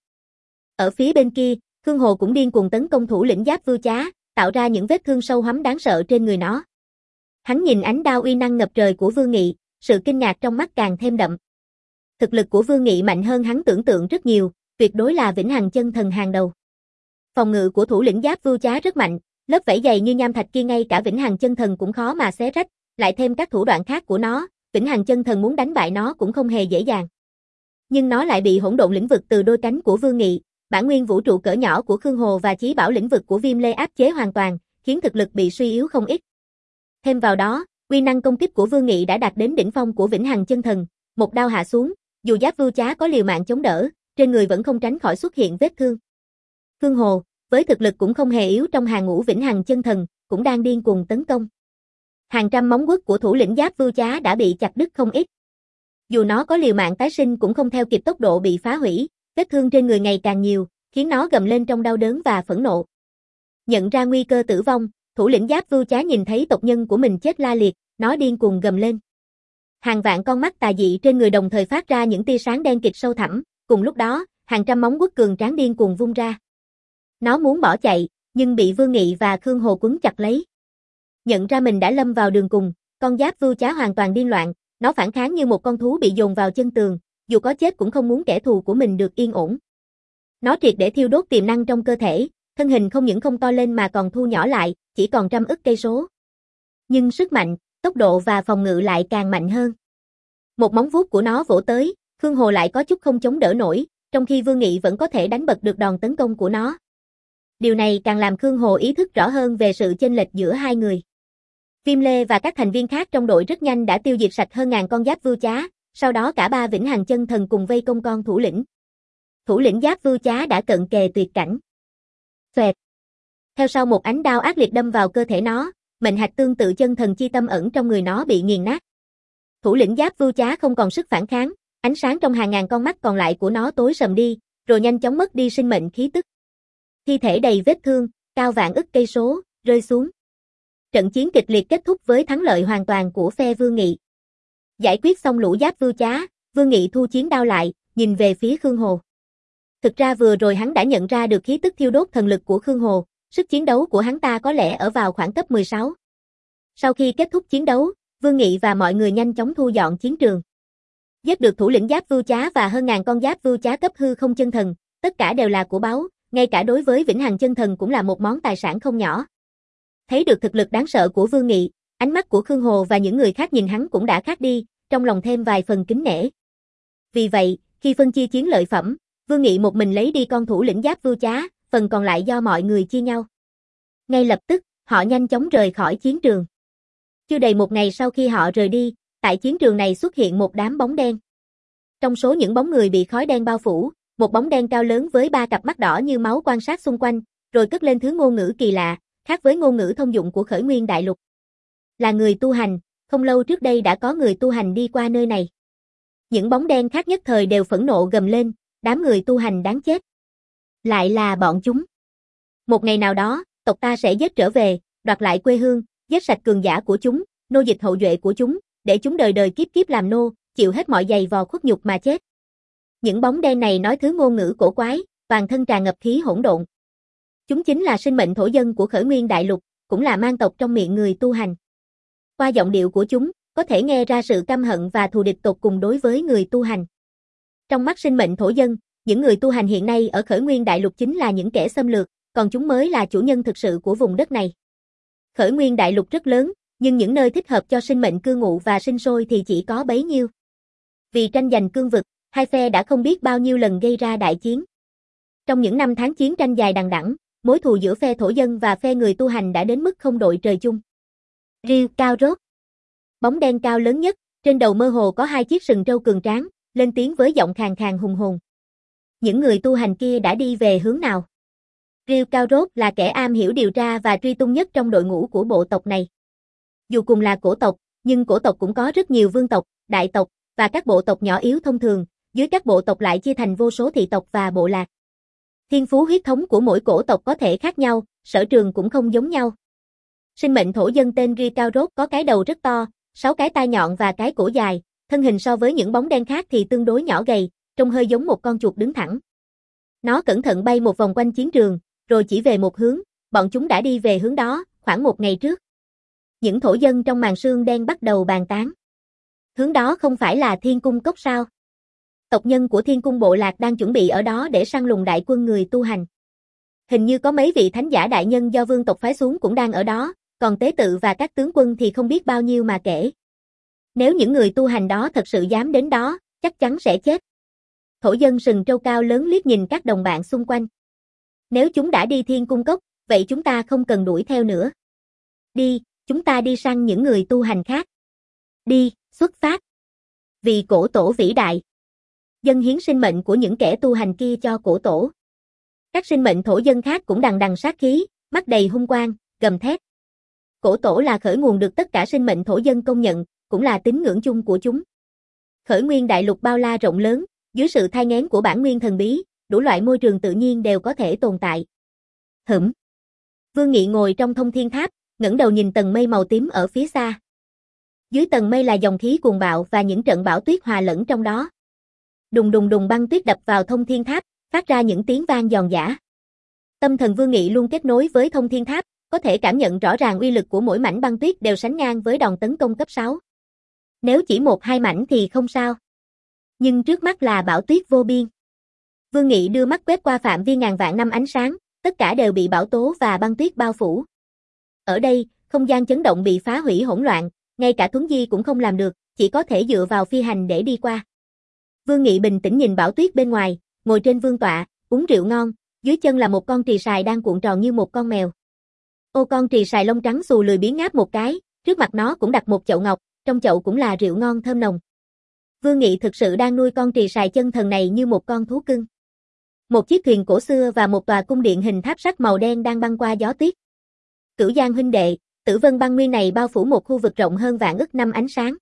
Speaker 1: Ở phía bên kia, Khương Hồ cũng điên cuồng tấn công thủ lĩnh Giáp Vưu Chá, tạo ra những vết thương sâu hoắm đáng sợ trên người nó. Hắn nhìn ánh đao uy năng ngập trời của Vương Nghị, sự kinh ngạc trong mắt càng thêm đậm. Thực lực của Vương Nghị mạnh hơn hắn tưởng tượng rất nhiều, tuyệt đối là vĩnh hằng chân thần hàng đầu. Phòng ngự của thủ lĩnh Giáp Vưu Chá rất mạnh, lớp vảy dày như nham thạch kia ngay cả vĩnh hằng chân thần cũng khó mà xé rách, lại thêm các thủ đoạn khác của nó, vĩnh hằng chân thần muốn đánh bại nó cũng không hề dễ dàng. Nhưng nó lại bị hỗn độn lĩnh vực từ đôi cánh của Vương Nghị, bản nguyên vũ trụ cỡ nhỏ của Khương Hồ và chí bảo lĩnh vực của Viêm Lê áp chế hoàn toàn, khiến thực lực bị suy yếu không ít. Thêm vào đó, uy năng công kích của Vương Nghị đã đạt đến đỉnh phong của vĩnh hằng chân thần, một đao hạ xuống, dù Giáp Vưu Chá có liều mạng chống đỡ, trên người vẫn không tránh khỏi xuất hiện vết thương. Khương Hồ, với thực lực cũng không hề yếu trong hàng ngũ vĩnh hằng chân thần, cũng đang điên cuồng tấn công. Hàng trăm móng vuốt của thủ lĩnh Giáp Vưu Chá đã bị chặt đứt không ít. Dù nó có liều mạng tái sinh cũng không theo kịp tốc độ bị phá hủy, vết thương trên người ngày càng nhiều, khiến nó gầm lên trong đau đớn và phẫn nộ. Nhận ra nguy cơ tử vong, thủ lĩnh Giáp Vưu Chá nhìn thấy tộc nhân của mình chết la liệt, nó điên cuồng gầm lên. Hàng vạn con mắt tà dị trên người đồng thời phát ra những tia sáng đen kịt sâu thẳm, cùng lúc đó, hàng trăm móng vuốt cường tráng điên cuồng vung ra. Nó muốn bỏ chạy, nhưng bị Vương Nghị và Khương Hồ quấn chặt lấy. Nhận ra mình đã lâm vào đường cùng, con Giáp Vưu Chá hoàn toàn điên loạn, nó phản kháng như một con thú bị dồn vào chân tường, dù có chết cũng không muốn kẻ thù của mình được yên ổn. Nó triệt để thiêu đốt tiềm năng trong cơ thể, thân hình không những không to lên mà còn thu nhỏ lại, chỉ còn trăm ức cây số. Nhưng sức mạnh, tốc độ và phòng ngự lại càng mạnh hơn. Một móng vuốt của nó vỗ tới, Khương Hồ lại có chút không chống đỡ nổi, trong khi Vương Nghị vẫn có thể đánh bật được đòn tấn công của nó. Điều này càng làm Khương Hồ ý thức rõ hơn về sự chênh lệch giữa hai người. Viêm Lê và các thành viên khác trong đội rất nhanh đã tiêu diệt sạch hơn ngàn con Giáp Vưu Chá, sau đó cả ba vĩnh hằng chân thần cùng vây công con thủ lĩnh. Thủ lĩnh Giáp Vưu Chá đã cận kề tuyệt cảnh. Xoẹt. Theo sau một ánh đao ác liệt đâm vào cơ thể nó, mệnh hạch tương tự chân thần chi tâm ẩn trong người nó bị nghiền nát. Thủ lĩnh Giáp Vưu Chá không còn sức phản kháng, ánh sáng trong hàng ngàn con mắt còn lại của nó tối sầm đi, rồi nhanh chóng mất đi sinh mệnh khí tức. Thi thể đầy vết thương, cao vạn ức cây số, rơi xuống. Trận chiến kịch liệt kết thúc với thắng lợi hoàn toàn của phe Vương Nghị. Giải quyết xong lũ Giáp Vưu Chá, Vương Nghị thu chiến đao lại, nhìn về phía Khương Hồ. Thực ra vừa rồi hắn đã nhận ra được khí tức thiêu đốt thần lực của Khương Hồ, sức chiến đấu của hắn ta có lẽ ở vào khoảng cấp mười sáu. Sau khi kết thúc chiến đấu, Vương Nghị và mọi người nhanh chóng thu dọn chiến trường. Giết được thủ lĩnh Giáp Vưu Chá và hơn ngàn con Giáp Vưu Chá cấp hư không chân thần, tất cả đều là của báu, ngay cả đối với vĩnh hằng chân thần cũng là một món tài sản không nhỏ. Thấy được thực lực đáng sợ của Vương Nghị, ánh mắt của Khương Hồ và những người khác nhìn hắn cũng đã khác đi, trong lòng thêm vài phần kính nể. Vì vậy, khi phân chia chiến lợi phẩm, Vương Nghị một mình lấy đi con thủ lĩnh Giáp Vưu Chá, phần còn lại do mọi người chia nhau. Ngay lập tức, họ nhanh chóng rời khỏi chiến trường. Chưa đầy một ngày sau khi họ rời đi, tại chiến trường này xuất hiện một đám bóng đen. Trong số những bóng người bị khói đen bao phủ, một bóng đen cao lớn với ba cặp mắt đỏ như máu quan sát xung quanh, rồi cất lên thứ ngôn ngữ kỳ lạ, khác với ngôn ngữ thông dụng của Khởi Nguyên Đại Lục. Là người tu hành, không lâu trước đây đã có người tu hành đi qua nơi này. Những bóng đen khác nhất thời đều phẫn nộ gầm lên, đám người tu hành đáng chết. Lại là bọn chúng. Một ngày nào đó, tộc ta sẽ giết trở về, đoạt lại quê hương, giết sạch cường giả của chúng, nô dịch hậu duệ của chúng, để chúng đời đời kiếp kiếp làm nô, chịu hết mọi giày vò khuất nhục mà chết. Những bóng đen này nói thứ ngôn ngữ cổ quái, toàn thân tràn ngập khí hỗn độn. Chúng chính là sinh mệnh thổ dân của Khởi Nguyên Đại Lục, cũng là mang tộc trong miệng người tu hành. Qua giọng điệu của chúng, có thể nghe ra sự căm hận và thù địch tột cùng đối với người tu hành. Trong mắt sinh mệnh thổ dân, những người tu hành hiện nay ở Khởi Nguyên Đại Lục chính là những kẻ xâm lược, còn chúng mới là chủ nhân thực sự của vùng đất này. Khởi Nguyên Đại Lục rất lớn, nhưng những nơi thích hợp cho sinh mệnh cư ngụ và sinh sôi thì chỉ có bấy nhiêu. Vì tranh giành cương vực, hai phe đã không biết bao nhiêu lần gây ra đại chiến. Trong những năm tháng chiến tranh dài đằng đẵng, mối thù giữa phe thổ dân và phe người tu hành đã đến mức không đội trời chung. Ryu Cao Rốt. Bóng đen cao lớn nhất, trên đầu mơ hồ có hai chiếc sừng trâu cường tráng, lên tiếng với giọng khàn khàn hùng hồn. Những người tu hành kia đã đi về hướng nào? Ryu Cao Rốt là kẻ am hiểu điều tra và truy tung nhất trong đội ngũ của bộ tộc này. Dù cùng là cổ tộc, nhưng cổ tộc cũng có rất nhiều vương tộc, đại tộc, và các bộ tộc nhỏ yếu thông thường, dưới các bộ tộc lại chia thành vô số thị tộc và bộ lạc. Thiên phú huyết thống của mỗi cổ tộc có thể khác nhau, sở trường cũng không giống nhau. Sinh mệnh thổ dân tên Ryu Cao Rốt có cái đầu rất to, sáu cái tai nhọn và cái cổ dài, thân hình so với những bóng đen khác thì tương đối nhỏ gầy, trông hơi giống một con chuột đứng thẳng. Nó cẩn thận bay một vòng quanh chiến trường, rồi chỉ về một hướng, bọn chúng đã đi về hướng đó, khoảng một ngày trước. Những thổ dân trong màn sương đen bắt đầu bàn tán. Hướng đó không phải là Thiên Cung Cốc sao? Tộc nhân của Thiên Cung bộ lạc đang chuẩn bị ở đó để săn lùng đại quân người tu hành. Hình như có mấy vị thánh giả đại nhân do vương tộc phái xuống cũng đang ở đó, còn tế tự và các tướng quân thì không biết bao nhiêu mà kể. Nếu những người tu hành đó thật sự dám đến đó, chắc chắn sẽ chết. Thổ dân sừng trâu cao lớn liếc nhìn các đồng bạn xung quanh. Nếu chúng đã đi Thiên Cung Cốc, vậy chúng ta không cần đuổi theo nữa. Đi, chúng ta đi săn những người tu hành khác. Đi, xuất phát. Vì cổ tổ vĩ đại. Dâng hiến sinh mệnh của những kẻ tu hành kia cho cổ tổ. Các sinh mệnh thổ dân khác cũng đằng đằng sát khí, mắt đầy hung quang, gầm thét. Cổ tổ là khởi nguồn được tất cả sinh mệnh thổ dân công nhận, cũng là tín ngưỡng chung của chúng. Khởi nguyên đại lục bao la rộng lớn, dưới sự thai nghén của bản nguyên thần bí, đủ loại môi trường tự nhiên đều có thể tồn tại. Hửm. Vương Nghị ngồi trong thông thiên tháp, ngẩng đầu nhìn tầng mây màu tím ở phía xa. Dưới tầng mây là dòng khí cuồng bạo và những trận bão tuyết hòa lẫn trong đó. Đùng đùng đùng băng tuyết đập vào thông thiên tháp, phát ra những tiếng vang giòn giã. Tâm thần Vương Nghị luôn kết nối với thông thiên tháp, có thể cảm nhận rõ ràng uy lực của mỗi mảnh băng tuyết đều sánh ngang với đòn tấn công cấp sáu. Nếu chỉ một hai mảnh thì không sao. Nhưng trước mắt là bão tuyết vô biên. Vương Nghị đưa mắt quét qua phạm vi ngàn vạn năm ánh sáng, tất cả đều bị bão tố và băng tuyết bao phủ. Ở đây, không gian chấn động bị phá hủy hỗn loạn, ngay cả thuấn di cũng không làm được, chỉ có thể dựa vào phi hành để đi qua. Vương Nghị bình tĩnh nhìn bão tuyết bên ngoài, ngồi trên vương tọa, uống rượu ngon, dưới chân là một con trì sài đang cuộn tròn như một con mèo. Ô con trì sài lông trắng xù lười biếng ngáp một cái, trước mặt nó cũng đặt một chậu ngọc, trong chậu cũng là rượu ngon thơm nồng. Vương Nghị thực sự đang nuôi con trì sài chân thần này như một con thú cưng. Một chiếc thuyền cổ xưa và một tòa cung điện hình tháp sắt màu đen đang băng qua gió tuyết. Cửu Giang huynh đệ, Tử Vân băng nguyên này bao phủ một khu vực rộng hơn vạn ức năm ánh sáng.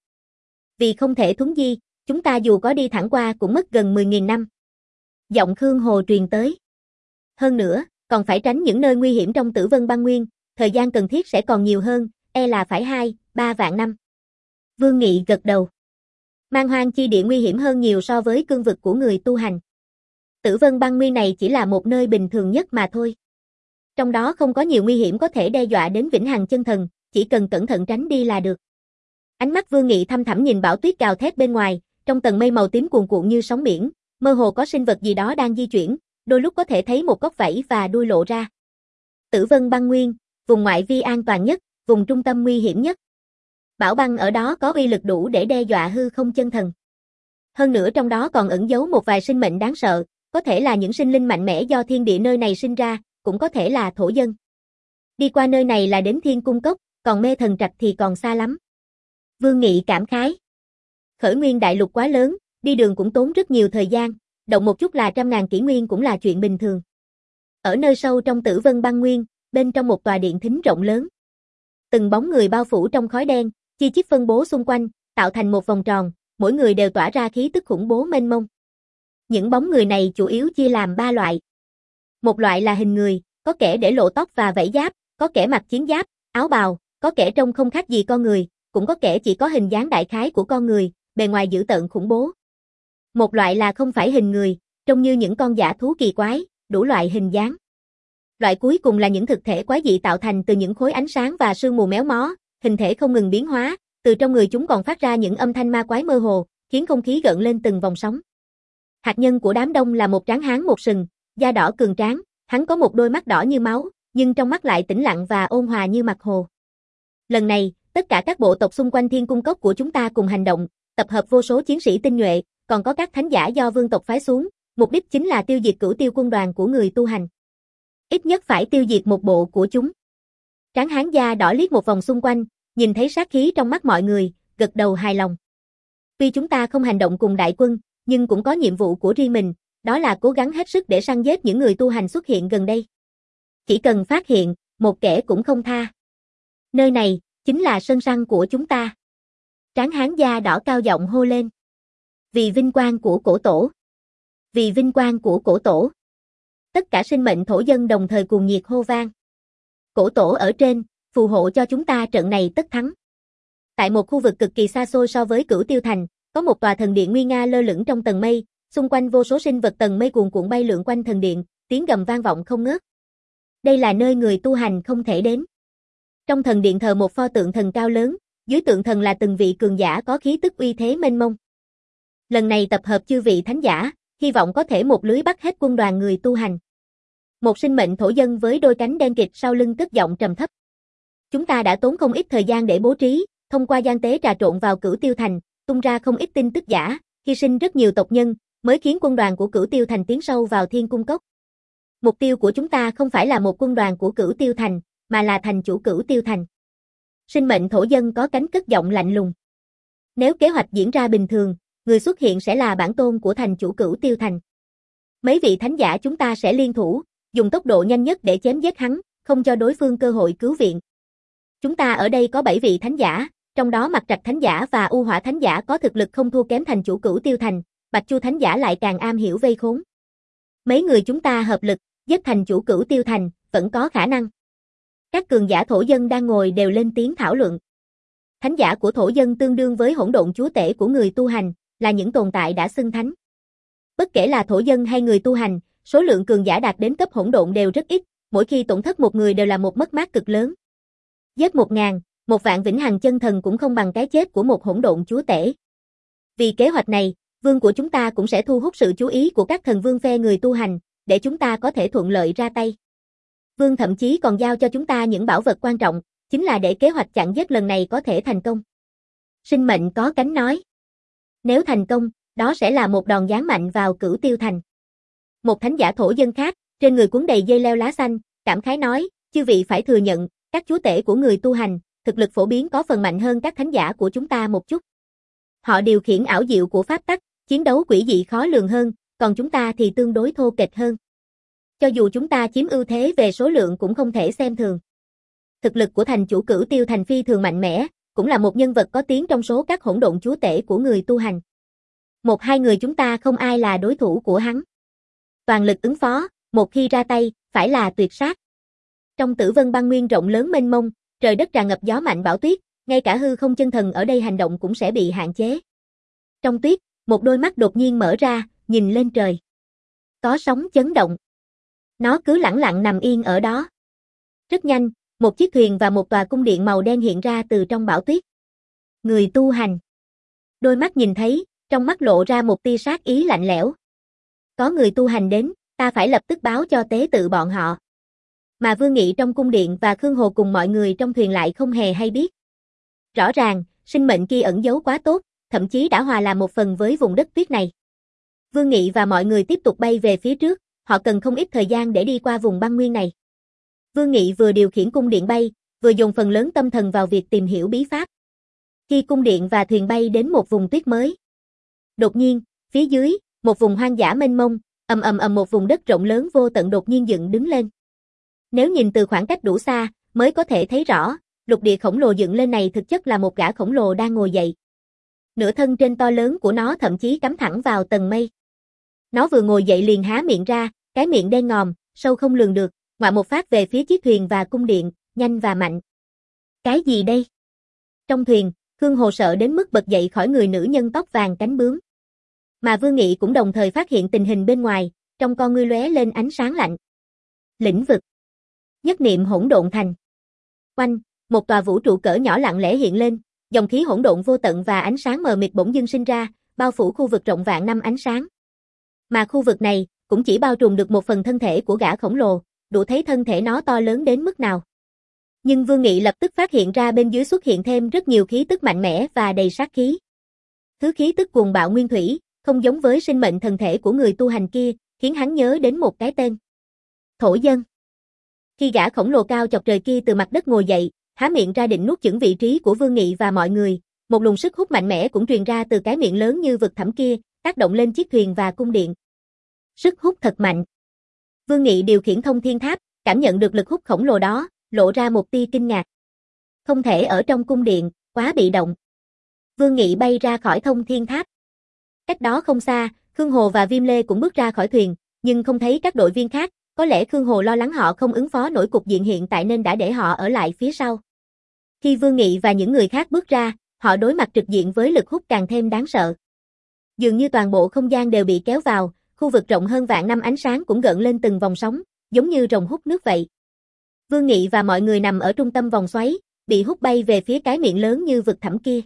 Speaker 1: Vì không thể thuấn di, chúng ta dù có đi thẳng qua cũng mất gần mười nghìn năm. Giọng Khương Hồ truyền tới. Hơn nữa, còn phải tránh những nơi nguy hiểm trong Tử Vân băng nguyên, thời gian cần thiết sẽ còn nhiều hơn, e là phải hai, ba vạn năm. Vương Nghị gật đầu. Man Hoang chi địa nguy hiểm hơn nhiều so với cương vực của người tu hành. Tử Vân băng nguyên này chỉ là một nơi bình thường nhất mà thôi. Trong đó không có nhiều nguy hiểm có thể đe dọa đến vĩnh hằng chân thần, chỉ cần cẩn thận tránh đi là được. Ánh mắt Vương Nghị thăm thẳm nhìn bão tuyết gào thét bên ngoài, trong tầng mây màu tím cuồn cuộn như sóng biển, mơ hồ có sinh vật gì đó đang di chuyển, đôi lúc có thể thấy một góc vảy và đuôi lộ ra. Tử Vân băng nguyên, vùng ngoại vi an toàn nhất, vùng trung tâm nguy hiểm nhất. Bão băng ở đó có uy lực đủ để đe dọa hư không chân thần. Hơn nữa trong đó còn ẩn giấu một vài sinh mệnh đáng sợ, có thể là những sinh linh mạnh mẽ do thiên địa nơi này sinh ra, cũng có thể là thổ dân. Đi qua nơi này là đến Thiên Cung Cốc, còn Mê Thần Trạch thì còn xa lắm. Vương Nghị cảm khái. Khởi nguyên đại lục quá lớn, đi đường cũng tốn rất nhiều thời gian, động một chút là trăm ngàn kỷ nguyên cũng là chuyện bình thường. Ở nơi sâu trong Tử Vân băng nguyên, bên trong một tòa điện thính rộng lớn. Từng bóng người bao phủ trong khói đen, chi chít phân bố xung quanh, tạo thành một vòng tròn, mỗi người đều tỏa ra khí tức khủng bố mênh mông. Những bóng người này chủ yếu chia làm ba loại. Một loại là hình người, có kẻ để lộ tóc và vảy giáp, có kẻ mặc chiến giáp, áo bào, có kẻ trông không khác gì con người, cũng có kẻ chỉ có hình dáng đại khái của con người, bề ngoài dữ tợn khủng bố. Một loại là không phải hình người, trông như những con dã thú kỳ quái, đủ loại hình dáng. Loại cuối cùng là những thực thể quái dị tạo thành từ những khối ánh sáng và sương mù méo mó, hình thể không ngừng biến hóa, từ trong người chúng còn phát ra những âm thanh ma quái mơ hồ, khiến không khí gợn lên từng vòng sóng. Hạt nhân của đám đông là một tráng hán một sừng, da đỏ cường tráng, hắn có một đôi mắt đỏ như máu, nhưng trong mắt lại tĩnh lặng và ôn hòa như mặt hồ. Lần này, tất cả các bộ tộc xung quanh Thiên Cung Cốc của chúng ta cùng hành động, tập hợp vô số chiến sĩ tinh nhuệ, còn có các thánh giả do vương tộc phái xuống, mục đích chính là tiêu diệt cửu tiêu quân đoàn của người tu hành. Ít nhất phải tiêu diệt một bộ của chúng. Tráng hán da đỏ liếc một vòng xung quanh, nhìn thấy sát khí trong mắt mọi người, gật đầu hài lòng. Tuy chúng ta không hành động cùng đại quân, nhưng cũng có nhiệm vụ của riêng mình, đó là cố gắng hết sức để săn giết những người tu hành xuất hiện gần đây. Chỉ cần phát hiện, một kẻ cũng không tha. Nơi này, chính là sân săn của chúng ta. Tráng hán da đỏ cao giọng hô lên. Vì vinh quang của cổ tổ. Vì vinh quang của cổ tổ. Tất cả sinh mệnh thổ dân đồng thời cùng nhiệt hô vang. Cổ tổ ở trên, phù hộ cho chúng ta trận này tất thắng. Tại một khu vực cực kỳ xa xôi so với Cửu Tiêu Thành, có một tòa thần điện nguy nga lơ lửng trong tầng mây, xung quanh vô số sinh vật tầng mây cuồn cuộn bay lượn quanh thần điện, tiếng gầm vang vọng không ngớt. Đây là nơi người tu hành không thể đến. Trong thần điện thờ một pho tượng thần cao lớn, dưới tượng thần là từng vị cường giả có khí tức uy thế mênh mông. Lần này tập hợp chư vị thánh giả, hy vọng có thể một lưới bắt hết quân đoàn người tu hành. Một sinh mệnh thổ dân với đôi cánh đen kịt sau lưng cất giọng trầm thấp. Chúng ta đã tốn không ít thời gian để bố trí, thông qua gian tế trà trộn vào Cửu Tiêu Thành, tung ra không ít tin tức giả, hy sinh rất nhiều tộc nhân, mới khiến quân đoàn của Cửu Tiêu Thành tiến sâu vào Thiên Cung Cốc. Mục tiêu của chúng ta không phải là một quân đoàn của Cửu Tiêu Thành, mà là thành chủ Cửu Tiêu Thành. Sinh mệnh thổ dân có cánh cất giọng lạnh lùng. Nếu kế hoạch diễn ra bình thường, người xuất hiện sẽ là bản tôn của thành chủ Cửu Tiêu Thành. Mấy vị thánh giả chúng ta sẽ liên thủ, dùng tốc độ nhanh nhất để chém giết hắn, không cho đối phương cơ hội cứu viện. Chúng ta ở đây có bảy vị thánh giả, trong đó Mặt Trạch thánh giả và U Hỏa thánh giả có thực lực không thua kém thành chủ Cửu Tiêu Thành, Bạch Chu thánh giả lại càng am hiểu vây khốn. Mấy người chúng ta hợp lực, giết thành chủ Cửu Tiêu Thành, vẫn có khả năng. Các cường giả thổ dân đang ngồi đều lên tiếng thảo luận. Thánh giả của thổ dân tương đương với hỗn độn chúa tể của người tu hành, là những tồn tại đã xưng thánh. Bất kể là thổ dân hay người tu hành, số lượng cường giả đạt đến cấp hỗn độn đều rất ít, mỗi khi tổn thất một người đều là một mất mát cực lớn. Giết một ngàn, một vạn vĩnh hằng chân thần cũng không bằng cái chết của một hỗn độn chúa tể. Vì kế hoạch này, vương của chúng ta cũng sẽ thu hút sự chú ý của các thần vương phe người tu hành, để chúng ta có thể thuận lợi ra tay. Vương thậm chí còn giao cho chúng ta những bảo vật quan trọng, chính là để kế hoạch chặn giết lần này có thể thành công. Sinh mệnh có cánh nói. Nếu thành công, đó sẽ là một đòn giáng mạnh vào Cửu Tiêu Thành. Một thánh giả thổ dân khác, trên người cuốn đầy dây leo lá xanh, cảm khái nói, chư vị phải thừa nhận, các chúa tể của người tu hành, thực lực phổ biến có phần mạnh hơn các thánh giả của chúng ta một chút. Họ điều khiển ảo diệu của pháp tắc, chiến đấu quỷ dị khó lường hơn, còn chúng ta thì tương đối thô kệch hơn. Cho dù chúng ta chiếm ưu thế về số lượng cũng không thể xem thường. Thực lực của thành chủ Cửu Tiêu Thành phi thường mạnh mẽ, cũng là một nhân vật có tiếng trong số các hỗn độn chúa tể của người tu hành. Một hai người chúng ta không ai là đối thủ của hắn. Toàn lực ứng phó, một khi ra tay, phải là tuyệt sát. Trong Tử Vân Băng Nguyên rộng lớn mênh mông, trời đất tràn ngập gió mạnh bão tuyết, ngay cả hư không chân thần ở đây hành động cũng sẽ bị hạn chế. Trong tuyết, một đôi mắt đột nhiên mở ra, nhìn lên trời. Có sóng chấn động. Nó cứ lẳng lặng nằm yên ở đó. Rất nhanh, một chiếc thuyền và một tòa cung điện màu đen hiện ra từ trong bão tuyết. Người tu hành. Đôi mắt nhìn thấy, trong mắt lộ ra một tia sát ý lạnh lẽo. Có người tu hành đến, ta phải lập tức báo cho tế tự bọn họ. Mà Vương Nghị trong cung điện và Khương Hồ cùng mọi người trong thuyền lại không hề hay biết. Rõ ràng, sinh mệnh kia ẩn giấu quá tốt, thậm chí đã hòa làm một phần với vùng đất tuyết này. Vương Nghị và mọi người tiếp tục bay về phía trước, họ cần không ít thời gian để đi qua vùng băng nguyên này. Vương Nghị vừa điều khiển cung điện bay, vừa dùng phần lớn tâm thần vào việc tìm hiểu bí pháp. Khi cung điện và thuyền bay đến một vùng tuyết mới, đột nhiên, phía dưới, một vùng hoang dã mênh mông, ầm ầm ầm một vùng đất rộng lớn vô tận đột nhiên dựng đứng lên. Nếu nhìn từ khoảng cách đủ xa, mới có thể thấy rõ, lục địa khổng lồ dựng lên này thực chất là một gã khổng lồ đang ngồi dậy. Nửa thân trên to lớn của nó thậm chí cắm thẳng vào tầng mây. Nó vừa ngồi dậy liền há miệng ra, cái miệng đen ngòm, sâu không lường được, ngoạ một phát về phía chiếc thuyền và cung điện, nhanh và mạnh. Cái gì đây? Trong thuyền, Khương Hồ sợ đến mức bật dậy khỏi người nữ nhân tóc vàng cánh bướm. Mà Vương Nghị cũng đồng thời phát hiện tình hình bên ngoài, trong con ngươi lóe lên ánh sáng lạnh. Lĩnh vực. Nhất niệm hỗn độn thành. Oanh, một tòa vũ trụ cỡ nhỏ lặng lẽ hiện lên, dòng khí hỗn độn vô tận và ánh sáng mờ mịt bỗng dưng sinh ra, bao phủ khu vực rộng vạn năm ánh sáng. Mà khu vực này cũng chỉ bao trùm được một phần thân thể của gã khổng lồ, đủ thấy thân thể nó to lớn đến mức nào. Nhưng Vương Nghị lập tức phát hiện ra bên dưới xuất hiện thêm rất nhiều khí tức mạnh mẽ và đầy sát khí. Thứ khí tức cuồng bạo nguyên thủy, không giống với sinh mệnh thần thể của người tu hành kia, khiến hắn nhớ đến một cái tên. Thổ dân. Khi gã khổng lồ cao chọc trời kia từ mặt đất ngồi dậy, há miệng ra định nuốt chửng vị trí của Vương Nghị và mọi người, một luồng sức hút mạnh mẽ cũng truyền ra từ cái miệng lớn như vực thẳm kia, tác động lên chiếc thuyền và cung điện. Sức hút thật mạnh. Vương Nghị điều khiển thông thiên tháp, cảm nhận được lực hút khổng lồ đó, lộ ra một tia kinh ngạc. Không thể ở trong cung điện, quá bị động. Vương Nghị bay ra khỏi thông thiên tháp. Cách đó không xa, Khương Hồ và Viêm Lê cũng bước ra khỏi thuyền, nhưng không thấy các đội viên khác, có lẽ Khương Hồ lo lắng họ không ứng phó nổi cục diện hiện tại nên đã để họ ở lại phía sau. Khi Vương Nghị và những người khác bước ra, họ đối mặt trực diện với lực hút càng thêm đáng sợ, Dường như toàn bộ không gian đều bị kéo vào, khu vực rộng hơn vạn năm ánh sáng cũng gợn lên từng vòng sóng, giống như rồng hút nước vậy. Vương Nghị và mọi người nằm ở trung tâm vòng xoáy, bị hút bay về phía cái miệng lớn như vực thẳm kia.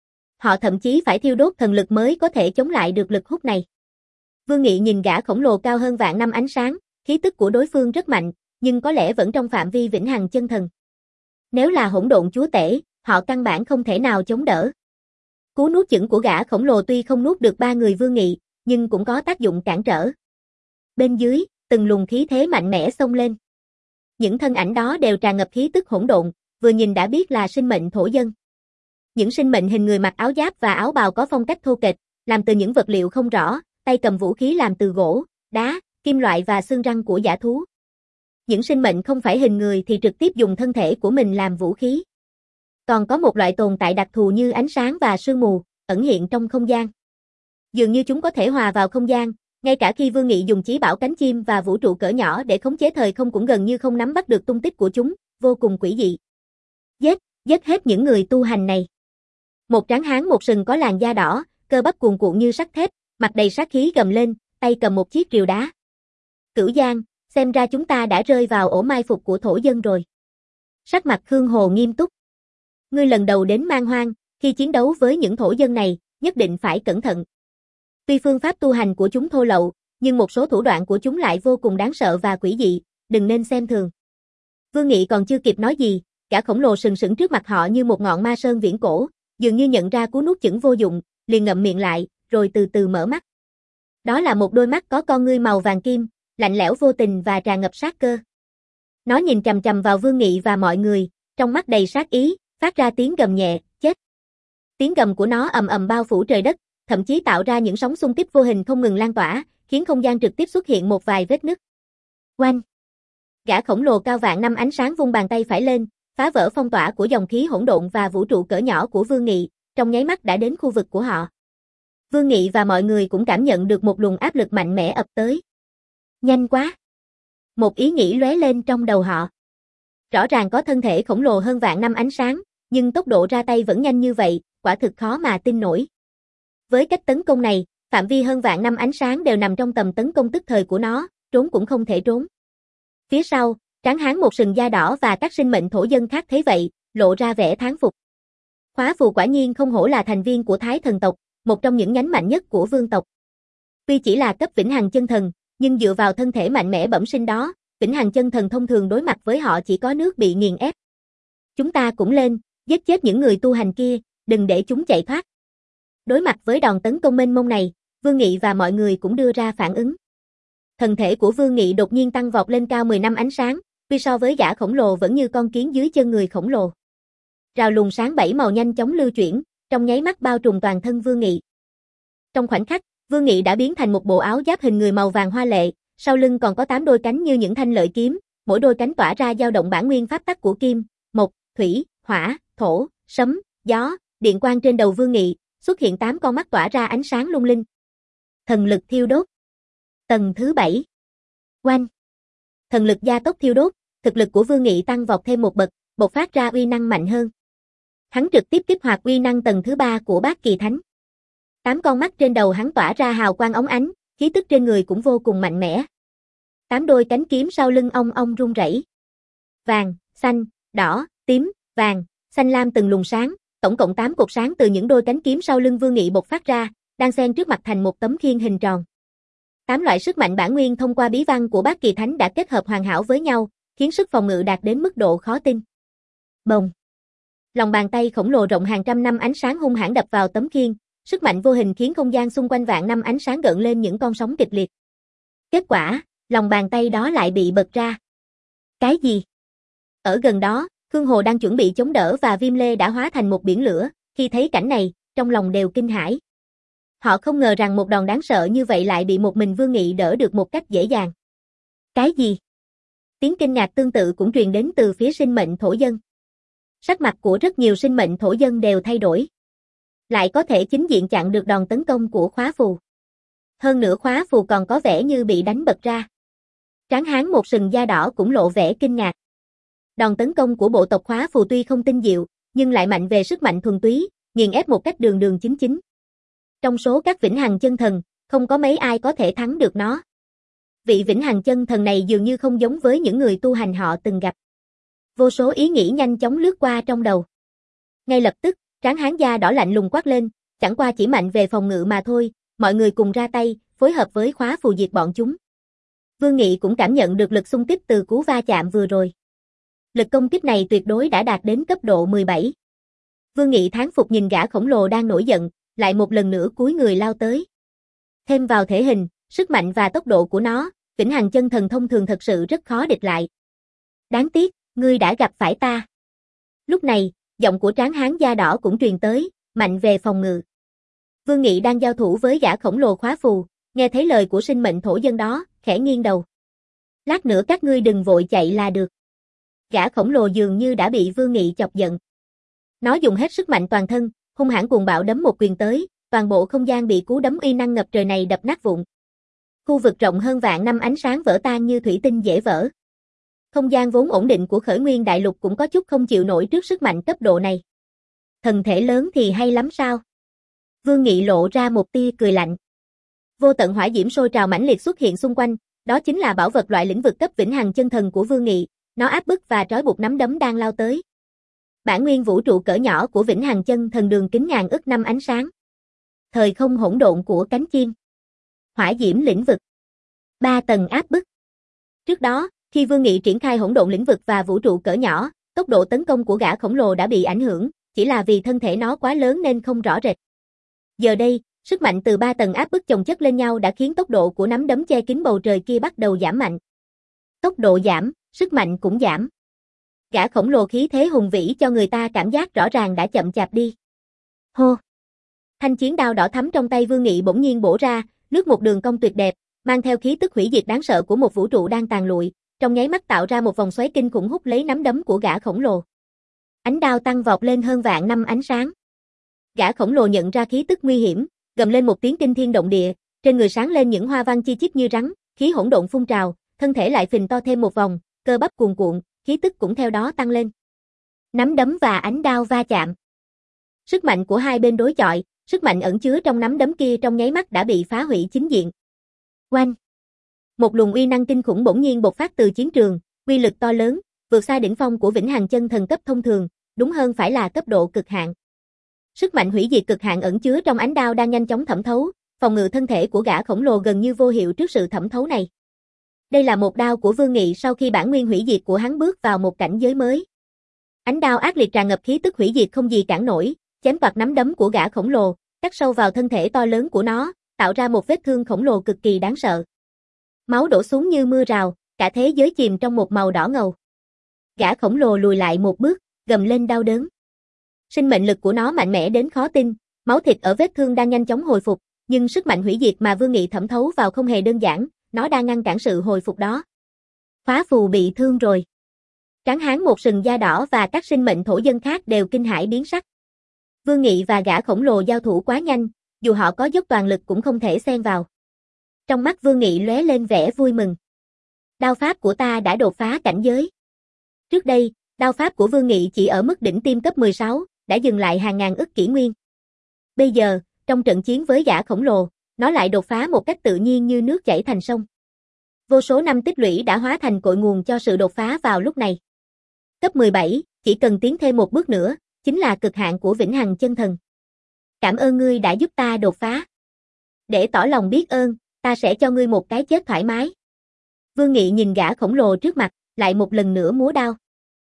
Speaker 1: Họ thậm chí phải thiêu đốt thần lực mới có thể chống lại được lực hút này. Vương Nghị nhìn gã khổng lồ cao hơn vạn năm ánh sáng, khí tức của đối phương rất mạnh, nhưng có lẽ vẫn trong phạm vi vĩnh hằng chân thần. Nếu là hỗn độn chúa tể, họ căn bản không thể nào chống đỡ. Cú nuốt chửng của gã khổng lồ tuy không nuốt được ba người Vương Nghị, nhưng cũng có tác dụng cản trở. Bên dưới, từng luồng khí thế mạnh mẽ xông lên. Những thân ảnh đó đều tràn ngập khí tức hỗn độn, vừa nhìn đã biết là sinh mệnh thổ dân. Những sinh mệnh hình người mặc áo giáp và áo bào có phong cách thô kệch, làm từ những vật liệu không rõ, tay cầm vũ khí làm từ gỗ, đá, kim loại và xương răng của dã thú. Những sinh mệnh không phải hình người thì trực tiếp dùng thân thể của mình làm vũ khí. Còn có một loại tồn tại đặc thù như ánh sáng và sương mù, ẩn hiện trong không gian. Dường như chúng có thể hòa vào không gian, ngay cả khi Vương Nghị dùng chí bảo cánh chim và vũ trụ cỡ nhỏ để khống chế thời không cũng gần như không nắm bắt được tung tích của chúng, vô cùng quỷ dị. Giết, giết hết những người tu hành này. Một tráng hán một sừng có làn da đỏ, cơ bắp cuồn cuộn như sắt thép, mặt đầy sát khí gầm lên, tay cầm một chiếc rìu đá. Cửu Giang, xem ra chúng ta đã rơi vào ổ mai phục của thổ dân rồi. Sắc mặt Khương Hồ nghiêm túc. Ngươi lần đầu đến Man Hoang, khi chiến đấu với những thổ dân này, nhất định phải cẩn thận. Tuy phương pháp tu hành của chúng thô lậu, nhưng một số thủ đoạn của chúng lại vô cùng đáng sợ và quỷ dị, đừng nên xem thường. Vương Nghị còn chưa kịp nói gì, gã khổng lồ sừng sững trước mặt họ như một ngọn ma sơn viễn cổ, dường như nhận ra cú nuốt chửng vô dụng, liền ngậm miệng lại, rồi từ từ mở mắt. Đó là một đôi mắt có con ngươi màu vàng kim, lạnh lẽo vô tình và tràn ngập sát cơ. Nó nhìn chằm chằm vào Vương Nghị và mọi người, trong mắt đầy sát ý, phát ra tiếng gầm nhẹ, chết. Tiếng gầm của nó ầm ầm bao phủ trời đất, thậm chí tạo ra những sóng xung kích vô hình không ngừng lan tỏa, khiến không gian trực tiếp xuất hiện một vài vết nứt. Oanh! Gã khổng lồ cao vạn năm ánh sáng vung bàn tay phải lên, phá vỡ phong tỏa của dòng khí hỗn độn và vũ trụ cỡ nhỏ của Vương Nghị, trong nháy mắt đã đến khu vực của họ. Vương Nghị và mọi người cũng cảm nhận được một luồng áp lực mạnh mẽ ập tới. Nhanh quá! Một ý nghĩ lóe lên trong đầu họ. Rõ ràng có thân thể khổng lồ hơn vạn năm ánh sáng, nhưng tốc độ ra tay vẫn nhanh như vậy, quả thực khó mà tin nổi. Với cách tấn công này, phạm vi hơn vạn năm ánh sáng đều nằm trong tầm tấn công tức thời của nó, trốn cũng không thể trốn. Phía sau, tráng hán một sừng da đỏ và các sinh mệnh thổ dân khác thấy vậy, lộ ra vẻ thán phục. Khóa phù quả nhiên không hổ là thành viên của Thái thần tộc, một trong những nhánh mạnh nhất của vương tộc. Tuy chỉ là cấp vĩnh hằng chân thần, nhưng dựa vào thân thể mạnh mẽ bẩm sinh đó, vĩnh hằng chân thần thông thường đối mặt với họ chỉ có nước bị nghiền ép. Chúng ta cũng lên, giết chết những người tu hành kia, đừng để chúng chạy thoát. Đối mặt với đòn tấn công mênh mông này, Vương Nghị và mọi người cũng đưa ra phản ứng. Thân thể của Vương Nghị đột nhiên tăng vọt lên cao mười năm ánh sáng, tuy so với gã khổng lồ vẫn như con kiến dưới chân người khổng lồ. Rào luồng sáng bảy màu nhanh chóng lưu chuyển, trong nháy mắt bao trùm toàn thân Vương Nghị. Trong khoảnh khắc, Vương Nghị đã biến thành một bộ áo giáp hình người màu vàng hoa lệ, sau lưng còn có tám đôi cánh như những thanh lợi kiếm, mỗi đôi cánh tỏa ra dao động bản nguyên pháp tắc của kim, mộc, thủy, hỏa, thổ, sấm, gió, điện quang trên đầu Vương Nghị, xuất hiện tám con mắt tỏa ra ánh sáng lung linh. Thần lực thiêu đốt. Tầng thứ bảy. Oanh. Thần lực gia tốc thiêu đốt, thực lực của Vương Nghị tăng vọt thêm một bậc, bộc phát ra uy năng mạnh hơn. Hắn trực tiếp kích hoạt uy năng tầng thứ ba của Bát Kỳ Thánh. Tám con mắt trên đầu hắn tỏa ra hào quang óng ánh, khí tức trên người cũng vô cùng mạnh mẽ. Tám đôi cánh kiếm sau lưng ong ong rung rẩy. Vàng, xanh, đỏ, tím, vàng, xanh lam từng luồng sáng, tổng cộng tám cột sáng từ những đôi cánh kiếm sau lưng Vương Nghị bộc phát ra, đang xen trước mặt thành một tấm khiên hình tròn. Tám loại sức mạnh bản nguyên thông qua bí văn của Bát Kỳ Thánh đã kết hợp hoàn hảo với nhau, khiến sức phòng ngự đạt đến mức độ khó tin. Bồng. Lòng bàn tay khổng lồ rộng hàng trăm năm ánh sáng hung hãn đập vào tấm khiên, sức mạnh vô hình khiến không gian xung quanh vạn năm ánh sáng gợn lên những con sóng kịch liệt. Kết quả, lòng bàn tay đó lại bị bật ra. Cái gì? Ở gần đó, Khương Hồ đang chuẩn bị chống đỡ và Viêm Lê đã hóa thành một biển lửa, khi thấy cảnh này, trong lòng đều kinh hãi. Họ không ngờ rằng một đòn đáng sợ như vậy lại bị một mình Vương Nghị đỡ được một cách dễ dàng. Cái gì? Tiếng kinh ngạc tương tự cũng truyền đến từ phía sinh mệnh thổ dân. Sắc mặt của rất nhiều sinh mệnh thổ dân đều thay đổi. Lại có thể chính diện chặn được đòn tấn công của khóa phù. Hơn nữa khóa phù còn có vẻ như bị đánh bật ra. Tráng hán một sừng da đỏ cũng lộ vẻ kinh ngạc. Đòn tấn công của bộ tộc khóa phù tuy không tinh diệu, nhưng lại mạnh về sức mạnh thuần túy, nghiền ép một cách đường đường chính chính. Trong số các vĩnh hằng chân thần, không có mấy ai có thể thắng được nó. Vị vĩnh hằng chân thần này dường như không giống với những người tu hành họ từng gặp. Vô số ý nghĩ nhanh chóng lướt qua trong đầu. Ngay lập tức, tráng hán da đỏ lạnh lùng quát lên, chẳng qua chỉ mạnh về phòng ngự mà thôi, mọi người cùng ra tay, phối hợp với khóa phù diệt bọn chúng. Vương Nghị cũng cảm nhận được lực xung kích từ cú va chạm vừa rồi. Lực công kích này tuyệt đối đã đạt đến cấp độ mười bảy. Vương Nghị thán phục nhìn gã khổng lồ đang nổi giận, lại một lần nữa cúi người lao tới. Thêm vào thể hình, sức mạnh và tốc độ của nó, vĩnh hằng chân thần thông thường thật sự rất khó địch lại. Đáng tiếc, ngươi đã gặp phải ta. Lúc này, giọng của tráng hán da đỏ cũng truyền tới, mạnh về phòng ngự. Vương Nghị đang giao thủ với gã khổng lồ khóa phù, nghe thấy lời của sinh mệnh thổ dân đó, khẽ nghiêng đầu. Lát nữa các ngươi đừng vội chạy là được. Gã khổng lồ dường như đã bị Vương Nghị chọc giận. Nó dùng hết sức mạnh toàn thân, hung hãn cuồng bạo đấm một quyền tới, toàn bộ không gian bị cú đấm uy năng ngập trời này đập nát vụn. Khu vực rộng hơn vạn năm ánh sáng vỡ tan như thủy tinh dễ vỡ. Không gian vốn ổn định của Khởi Nguyên Đại Lục cũng có chút không chịu nổi trước sức mạnh cấp độ này. Thần thể lớn thì hay lắm sao? Vương Nghị lộ ra một tia cười lạnh. Vô tận hỏa diễm sôi trào mãnh liệt xuất hiện xung quanh, đó chính là bảo vật loại lĩnh vực cấp vĩnh hằng chân thần của Vương Nghị, nó áp bức và trói buộc nắm đấm đang lao tới. Bản nguyên vũ trụ cỡ nhỏ của vĩnh hằng chân thần đường kính ngàn ức năm ánh sáng. Thời không hỗn độn của cánh chim. Hỏa diễm lĩnh vực. Ba tầng áp bức. Trước đó, khi Vương Nghị triển khai hỗn độn lĩnh vực và vũ trụ cỡ nhỏ, tốc độ tấn công của gã khổng lồ đã bị ảnh hưởng, chỉ là vì thân thể nó quá lớn nên không rõ rệt. Giờ đây, sức mạnh từ ba tầng áp bức chồng chất lên nhau đã khiến tốc độ của nắm đấm che kín bầu trời kia bắt đầu giảm mạnh. Tốc độ giảm, sức mạnh cũng giảm. Gã khổng lồ khí thế hùng vĩ cho người ta cảm giác rõ ràng đã chậm chạp đi. Hô! Thanh chiến đao đỏ thắm trong tay Vương Nghị bỗng nhiên bổ ra, lướt một đường cong tuyệt đẹp, mang theo khí tức hủy diệt đáng sợ của một vũ trụ đang tàn lụi, trong nháy mắt tạo ra một vòng xoáy kinh khủng hút lấy nắm đấm của gã khổng lồ. Ánh đao tăng vọt lên hơn vạn năm ánh sáng. Gã khổng lồ nhận ra khí tức nguy hiểm, gầm lên một tiếng kinh thiên động địa, trên người sáng lên những hoa văn chi chít như rắn, khí hỗn độn phun trào, thân thể lại phình to thêm một vòng, cơ bắp cuồn cuộn, khí tức cũng theo đó tăng lên. Nắm đấm và ánh đao va chạm. Sức mạnh của hai bên đối chọi, sức mạnh ẩn chứa trong nắm đấm kia trong nháy mắt đã bị phá hủy chính diện. Oanh! Một luồng uy năng kinh khủng bỗng nhiên bộc phát từ chiến trường, uy lực to lớn, vượt xa đỉnh phong của vĩnh hằng chân thần cấp thông thường, đúng hơn phải là cấp độ cực hạn. Sức mạnh hủy diệt cực hạn ẩn chứa trong ánh đao đang nhanh chóng thẩm thấu, phòng ngự thân thể của gã khổng lồ gần như vô hiệu trước sự thẩm thấu này. Đây là một đao của Vương Nghị sau khi bản nguyên hủy diệt của hắn bước vào một cảnh giới mới. Ánh đao ác liệt tràn ngập khí tức hủy diệt không gì cản nổi, chém toạc nắm đấm của gã khổng lồ, cắt sâu vào thân thể to lớn của nó, tạo ra một vết thương khổng lồ cực kỳ đáng sợ. Máu đổ xuống như mưa rào, cả thế giới chìm trong một màu đỏ ngầu. Gã khổng lồ lùi lại một bước, gầm lên đau đớn. Sinh mệnh lực của nó mạnh mẽ đến khó tin, máu thịt ở vết thương đang nhanh chóng hồi phục, nhưng sức mạnh hủy diệt mà Vương Nghị thẩm thấu vào không hề đơn giản, nó đang ngăn cản sự hồi phục đó. Khóa phù bị thương rồi. Tráng hán một sừng da đỏ và các sinh mệnh thổ dân khác đều kinh hãi biến sắc. Vương Nghị và gã khổng lồ giao thủ quá nhanh, dù họ có dốc toàn lực cũng không thể xen vào. Trong mắt Vương Nghị lóe lên vẻ vui mừng. Đao pháp của ta đã đột phá cảnh giới. Trước đây, đao pháp của Vương Nghị chỉ ở mức đỉnh tiêm cấp mười sáu, đã dừng lại hàng ngàn ức kỷ nguyên. Bây giờ, trong trận chiến với gã khổng lồ, nó lại đột phá một cách tự nhiên như nước chảy thành sông. Vô số năm tích lũy đã hóa thành cội nguồn cho sự đột phá vào lúc này. Cấp mười bảy, chỉ cần tiến thêm một bước nữa, chính là cực hạn của vĩnh hằng chân thần. Cảm ơn ngươi đã giúp ta đột phá. Để tỏ lòng biết ơn, ta sẽ cho ngươi một cái chết thoải mái. Vương Nghị nhìn gã khổng lồ trước mặt, lại một lần nữa múa đao.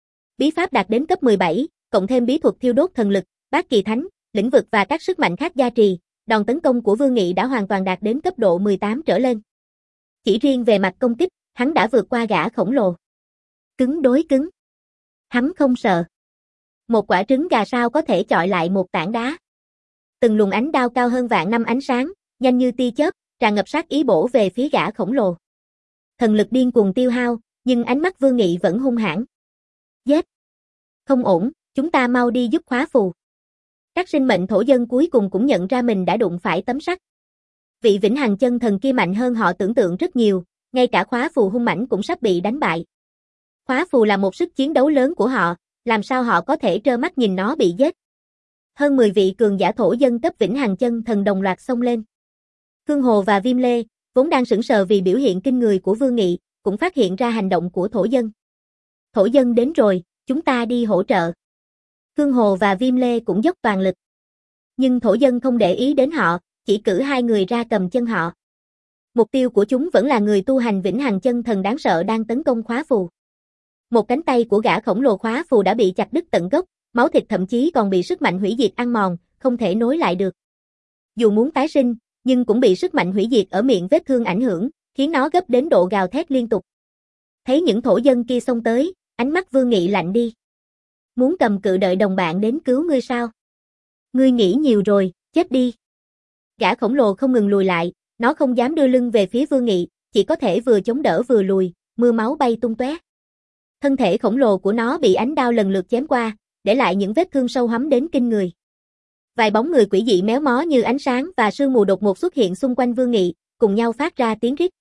Speaker 1: Bí pháp đạt đến cấp mười bảy, cộng thêm bí thuật thiêu đốt thần lực, bát kỳ thánh, lĩnh vực và các sức mạnh khác gia trì, đòn tấn công của Vương Nghị đã hoàn toàn đạt đến cấp độ mười tám trở lên. Chỉ riêng về mặt công kích, hắn đã vượt qua gã khổng lồ. Cứng đối cứng. Hắn không sợ. Một quả trứng gà sao có thể chọi lại một tảng đá. Từng luồng ánh đao cao hơn vạn năm ánh sáng, nhanh như tia chớp, tràn ngập sát ý bổ về phía gã khổng lồ. Thần lực điên cuồng tiêu hao, nhưng ánh mắt Vương Nghị vẫn hung hãn. Giết! Không ổn, chúng ta mau đi giúp khóa phù. Các sinh mệnh thổ dân cuối cùng cũng nhận ra mình đã đụng phải tấm sắt. Vị vĩnh hằng chân thần kia mạnh hơn họ tưởng tượng rất nhiều, ngay cả khóa phù hung mãnh cũng sắp bị đánh bại. Khóa phù là một sức chiến đấu lớn của họ, làm sao họ có thể trơ mắt nhìn nó bị giết. Hơn mười vị cường giả thổ dân cấp vĩnh hằng chân thần đồng loạt xông lên. Khương Hồ và Viêm Lê, vốn đang sững sờ vì biểu hiện kinh người của Vương Nghị, cũng phát hiện ra hành động của thổ dân. Thổ dân đến rồi, chúng ta đi hỗ trợ. Khương Hồ và Viêm Lê cũng dốc toàn lực. Nhưng thổ dân không để ý đến họ, chỉ cử hai người ra cầm chân họ. Mục tiêu của chúng vẫn là người tu hành vĩnh hằng chân thần đáng sợ đang tấn công khóa phù. Một cánh tay của gã khổng lồ khóa phù đã bị chặt đứt tận gốc, máu thịt thậm chí còn bị sức mạnh hủy diệt ăn mòn, không thể nối lại được. Dù muốn tái sinh, nhưng cũng bị sức mạnh hủy diệt ở miệng vết thương ảnh hưởng, khiến nó gấp đến độ gào thét liên tục. Thấy những thổ dân kia xông tới, ánh mắt Vương Nghị lạnh đi. Muốn cầm cự đợi đồng bạn đến cứu ngươi sao? Ngươi nghĩ nhiều rồi, chết đi. Gã khổng lồ không ngừng lùi lại, nó không dám đưa lưng về phía Vương Nghị, chỉ có thể vừa chống đỡ vừa lùi, mưa máu bay tung tóe. Thân thể khổng lồ của nó bị ánh đao lần lượt chém qua, để lại những vết thương sâu hắm đến kinh người. Vài bóng người quỷ dị méo mó như ánh sáng và sương mù đột ngột xuất hiện xung quanh Vương Nghị, cùng nhau phát ra tiếng rít.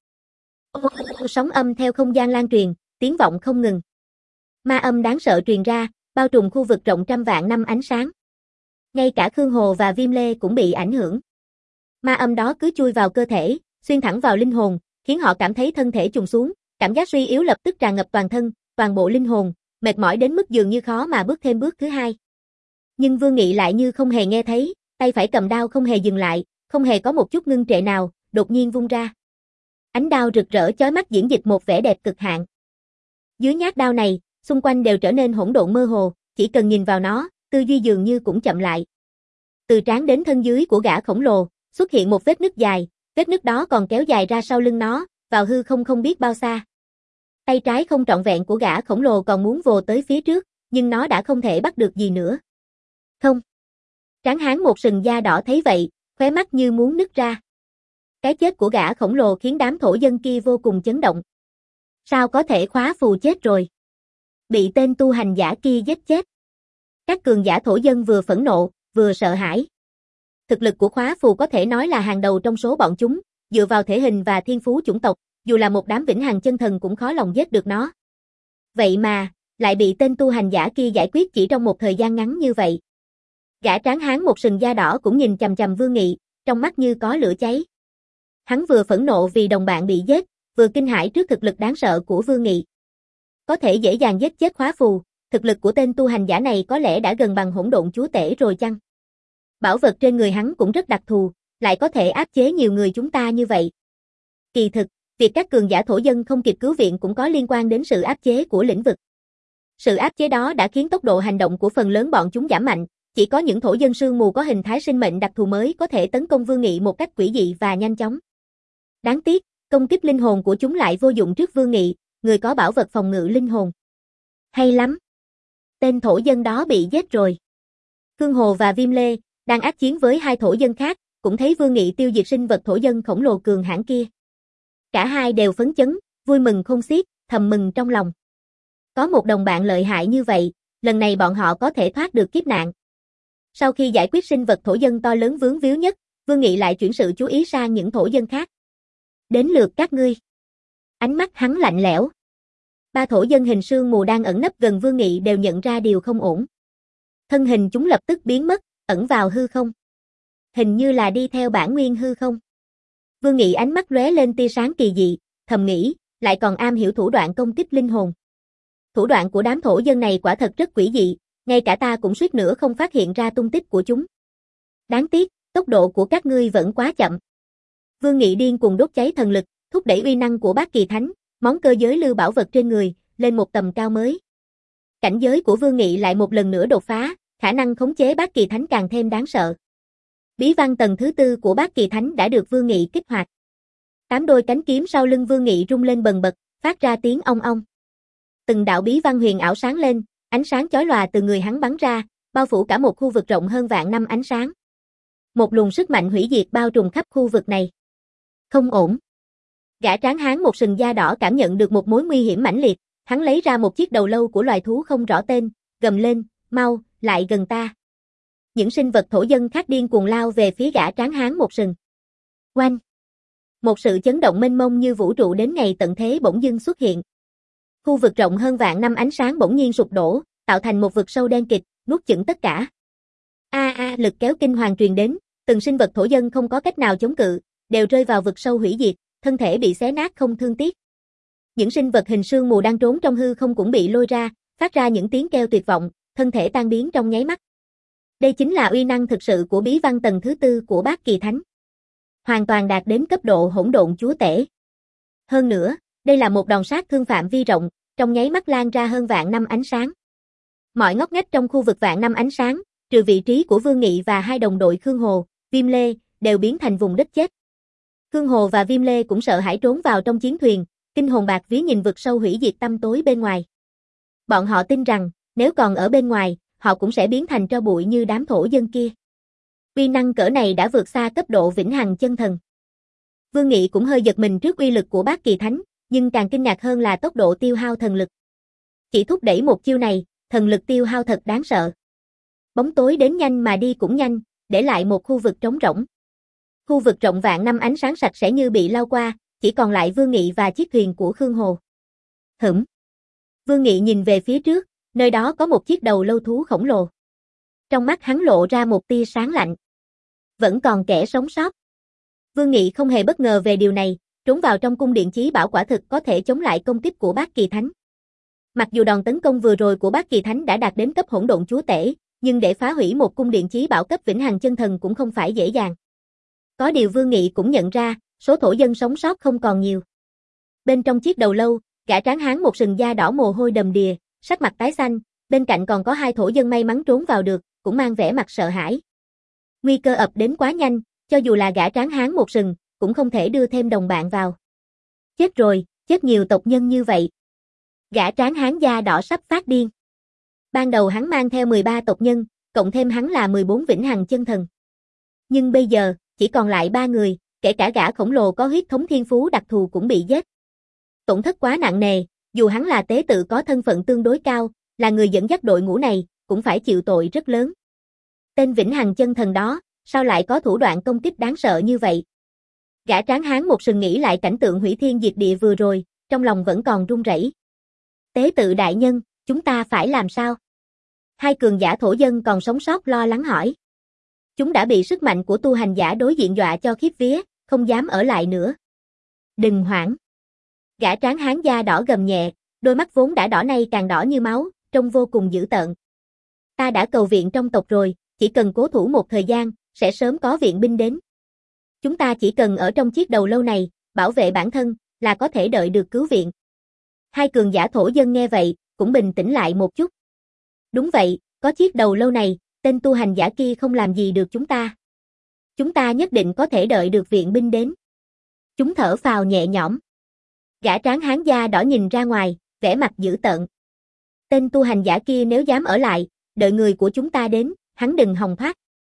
Speaker 1: Sóng âm theo không gian lan truyền, tiếng vọng không ngừng. Ma âm đáng sợ truyền ra, bao trùm khu vực rộng trăm vạn năm ánh sáng. Ngay cả Khương Hồ và Viêm Lê cũng bị ảnh hưởng. Ma âm đó cứ chui vào cơ thể, xuyên thẳng vào linh hồn, khiến họ cảm thấy thân thể trùng xuống, cảm giác suy yếu lập tức tràn ngập toàn thân, toàn bộ linh hồn, mệt mỏi đến mức dường như khó mà bước thêm bước thứ hai. Nhưng Vương Nghị lại như không hề nghe thấy, tay phải cầm đao không hề dừng lại, không hề có một chút ngưng trệ nào, đột nhiên vung ra. Ánh đao rực rỡ chói mắt diễn dịch một vẻ đẹp cực hạn. Dưới nhát đao này, xung quanh đều trở nên hỗn độn mơ hồ, chỉ cần nhìn vào nó, tư duy dường như cũng chậm lại. Từ trán đến thân dưới của gã khổng lồ, xuất hiện một vết nứt dài, vết nứt đó còn kéo dài ra sau lưng nó, vào hư không không biết bao xa. Tay trái không trọn vẹn của gã khổng lồ còn muốn vồ tới phía trước, nhưng nó đã không thể bắt được gì nữa. Không. Tráng hán một sừng da đỏ thấy vậy, khóe mắt như muốn nứt ra. Cái chết của gã khổng lồ khiến đám thổ dân kia vô cùng chấn động. Sao có thể khóa phù chết rồi? Bị tên tu hành giả kia giết chết. Các cường giả thổ dân vừa phẫn nộ, vừa sợ hãi. Thực lực của khóa phù có thể nói là hàng đầu trong số bọn chúng, dựa vào thể hình và thiên phú chủng tộc, dù là một đám vĩnh hằng chân thần cũng khó lòng giết được nó. Vậy mà, lại bị tên tu hành giả kia giải quyết chỉ trong một thời gian ngắn như vậy. Gã tráng hán một sừng da đỏ cũng nhìn chằm chằm Vương Nghị, trong mắt như có lửa cháy. Hắn vừa phẫn nộ vì đồng bạn bị giết, vừa kinh hãi trước thực lực đáng sợ của Vương Nghị. Có thể dễ dàng giết chết khóa phù, thực lực của tên tu hành giả này có lẽ đã gần bằng hỗn độn chúa tể rồi chăng? Bảo vật trên người hắn cũng rất đặc thù, lại có thể áp chế nhiều người chúng ta như vậy. Kỳ thực, việc các cường giả thổ dân không kịp cứu viện cũng có liên quan đến sự áp chế của lĩnh vực. Sự áp chế đó đã khiến tốc độ hành động của phần lớn bọn chúng giảm mạnh, chỉ có những thổ dân sương mù có hình thái sinh mệnh đặc thù mới có thể tấn công Vương Nghị một cách quỷ dị và nhanh chóng. Đáng tiếc, công kích linh hồn của chúng lại vô dụng trước Vương Nghị, người có bảo vật phòng ngự linh hồn. Hay lắm! Tên thổ dân đó bị giết rồi. Khương Hồ và Viêm Lê, đang ác chiến với hai thổ dân khác, cũng thấy Vương Nghị tiêu diệt sinh vật thổ dân khổng lồ cường hãn kia. Cả hai đều phấn chấn, vui mừng khôn xiết, thầm mừng trong lòng. Có một đồng bạn lợi hại như vậy, lần này bọn họ có thể thoát được kiếp nạn. Sau khi giải quyết sinh vật thổ dân to lớn vướng víu nhất, Vương Nghị lại chuyển sự chú ý sang những thổ dân khác. Đến lượt các ngươi. Ánh mắt hắn lạnh lẽo. Ba thổ dân hình sương mù đang ẩn nấp gần Vương Nghị đều nhận ra điều không ổn. Thân hình chúng lập tức biến mất, ẩn vào hư không. Hình như là đi theo bản nguyên hư không. Vương Nghị ánh mắt lóe lên tia sáng kỳ dị, thầm nghĩ, lại còn am hiểu thủ đoạn công kích linh hồn. Thủ đoạn của đám thổ dân này quả thật rất quỷ dị, ngay cả ta cũng suýt nữa không phát hiện ra tung tích của chúng. Đáng tiếc, tốc độ của các ngươi vẫn quá chậm. Vương Nghị điên cuồng đốt cháy thần lực, thúc đẩy uy năng của Bát Kỳ Thánh, món cơ giới lưu bảo vật trên người, lên một tầm cao mới. Cảnh giới của Vương Nghị lại một lần nữa đột phá, khả năng khống chế Bát Kỳ Thánh càng thêm đáng sợ. Bí văn tầng thứ tư của Bát Kỳ Thánh đã được Vương Nghị kích hoạt. Tám đôi cánh kiếm sau lưng Vương Nghị rung lên bần bật, phát ra tiếng ong ong. Từng đạo bí văn huyền ảo sáng lên, ánh sáng chói lòa từ người hắn bắn ra, bao phủ cả một khu vực rộng hơn vạn năm ánh sáng. Một luồng sức mạnh hủy diệt bao trùm khắp khu vực này. Không ổn. Gã tráng hán một sừng da đỏ cảm nhận được một mối nguy hiểm mãnh liệt, hắn lấy ra một chiếc đầu lâu của loài thú không rõ tên, gầm lên, mau, lại gần ta. Những sinh vật thổ dân khác điên cuồng lao về phía gã tráng hán một sừng. Oanh! Một sự chấn động mênh mông như vũ trụ đến ngày tận thế bỗng dưng xuất hiện. Khu vực rộng hơn vạn năm ánh sáng bỗng nhiên sụp đổ, tạo thành một vực sâu đen kịt, nuốt chửng tất cả. A a, lực kéo kinh hoàng truyền đến, từng sinh vật thổ dân không có cách nào chống cự, đều rơi vào vực sâu hủy diệt, thân thể bị xé nát không thương tiếc. Những sinh vật hình sương mù đang trốn trong hư không cũng bị lôi ra, phát ra những tiếng kêu tuyệt vọng, thân thể tan biến trong nháy mắt. Đây chính là uy năng thực sự của bí văn tầng thứ tư của Bát Kỳ Thánh. Hoàn toàn đạt đến cấp độ hỗn độn chúa tể. Hơn nữa, đây là một đòn sát thương phạm vi rộng, trong nháy mắt lan ra hơn vạn năm ánh sáng. Mọi ngóc ngách trong khu vực vạn năm ánh sáng, trừ vị trí của Vương Nghị và hai đồng đội Khương Hồ, Viêm Lê, đều biến thành vùng đất chết. Khương Hồ và Viêm Lê cũng sợ hãi trốn vào trong chiến thuyền, kinh hồn bạc vía nhìn vực sâu hủy diệt tăm tối bên ngoài. Bọn họ tin rằng, nếu còn ở bên ngoài, họ cũng sẽ biến thành tro bụi như đám thổ dân kia. Uy năng cỡ này đã vượt xa cấp độ vĩnh hằng chân thần. Vương Nghị cũng hơi giật mình trước uy lực của Bát Kỳ Thánh, nhưng càng kinh ngạc hơn là tốc độ tiêu hao thần lực. Chỉ thúc đẩy một chiêu này, thần lực tiêu hao thật đáng sợ. Bóng tối đến nhanh mà đi cũng nhanh, để lại một khu vực trống rỗng. Khu vực rộng vạn năm ánh sáng sạch sẽ như bị lau qua, chỉ còn lại Vương Nghị và chiếc thuyền của Khương Hồ. Hửm. Vương Nghị nhìn về phía trước, nơi đó có một chiếc đầu lâu thú khổng lồ. Trong mắt hắn lộ ra một tia sáng lạnh. Vẫn còn kẻ sống sót. Vương Nghị không hề bất ngờ về điều này, trốn vào trong cung điện chí bảo quả thực có thể chống lại công kích của Bát Kỳ Thánh. Mặc dù đòn tấn công vừa rồi của Bát Kỳ Thánh đã đạt đến cấp hỗn độn chúa tể, nhưng để phá hủy một cung điện chí bảo cấp vĩnh hằng chân thần cũng không phải dễ dàng. Có điều Vương Nghị cũng nhận ra, số thổ dân sống sót không còn nhiều. Bên trong chiếc đầu lâu, gã tráng hán một sừng da đỏ mồ hôi đầm đìa, sắc mặt tái xanh, bên cạnh còn có hai thổ dân may mắn trốn vào được, cũng mang vẻ mặt sợ hãi. Nguy cơ ập đến quá nhanh, cho dù là gã tráng hán một sừng, cũng không thể đưa thêm đồng bạn vào. Chết rồi, chết nhiều tộc nhân như vậy. Gã tráng hán da đỏ sắp phát điên. Ban đầu hắn mang theo mười ba tộc nhân, cộng thêm hắn là mười bốn vĩnh hằng chân thần. Nhưng bây giờ, chỉ còn lại ba người, kể cả gã khổng lồ có huyết thống thiên phú đặc thù cũng bị giết. Tổn thất quá nặng nề, dù hắn là tế tự có thân phận tương đối cao, là người dẫn dắt đội ngũ này, cũng phải chịu tội rất lớn. Tên vĩnh hằng chân thần đó, sao lại có thủ đoạn công kích đáng sợ như vậy? Gã tráng hán một sừng nghĩ lại cảnh tượng hủy thiên diệt địa vừa rồi, trong lòng vẫn còn run rẩy. Tế tự đại nhân, chúng ta phải làm sao? Hai cường giả thổ dân còn sống sót lo lắng hỏi. Chúng đã bị sức mạnh của tu hành giả đối diện dọa cho khiếp vía, không dám ở lại nữa. Đừng hoảng. Gã tráng hán da đỏ gầm nhẹ, đôi mắt vốn đã đỏ nay càng đỏ như máu, trông vô cùng dữ tợn. Ta đã cầu viện trong tộc rồi, chỉ cần cố thủ một thời gian, sẽ sớm có viện binh đến. Chúng ta chỉ cần ở trong chiếc đầu lâu này, bảo vệ bản thân, là có thể đợi được cứu viện. Hai cường giả thổ dân nghe vậy, cũng bình tĩnh lại một chút. Đúng vậy, có chiếc đầu lâu này, tên tu hành giả kia không làm gì được chúng ta. Chúng ta nhất định có thể đợi được viện binh đến. Chúng thở phào nhẹ nhõm. Gã tráng hán da đỏ nhìn ra ngoài, vẻ mặt dữ tợn. Tên tu hành giả kia nếu dám ở lại, đợi người của chúng ta đến, hắn đừng hòng thoát.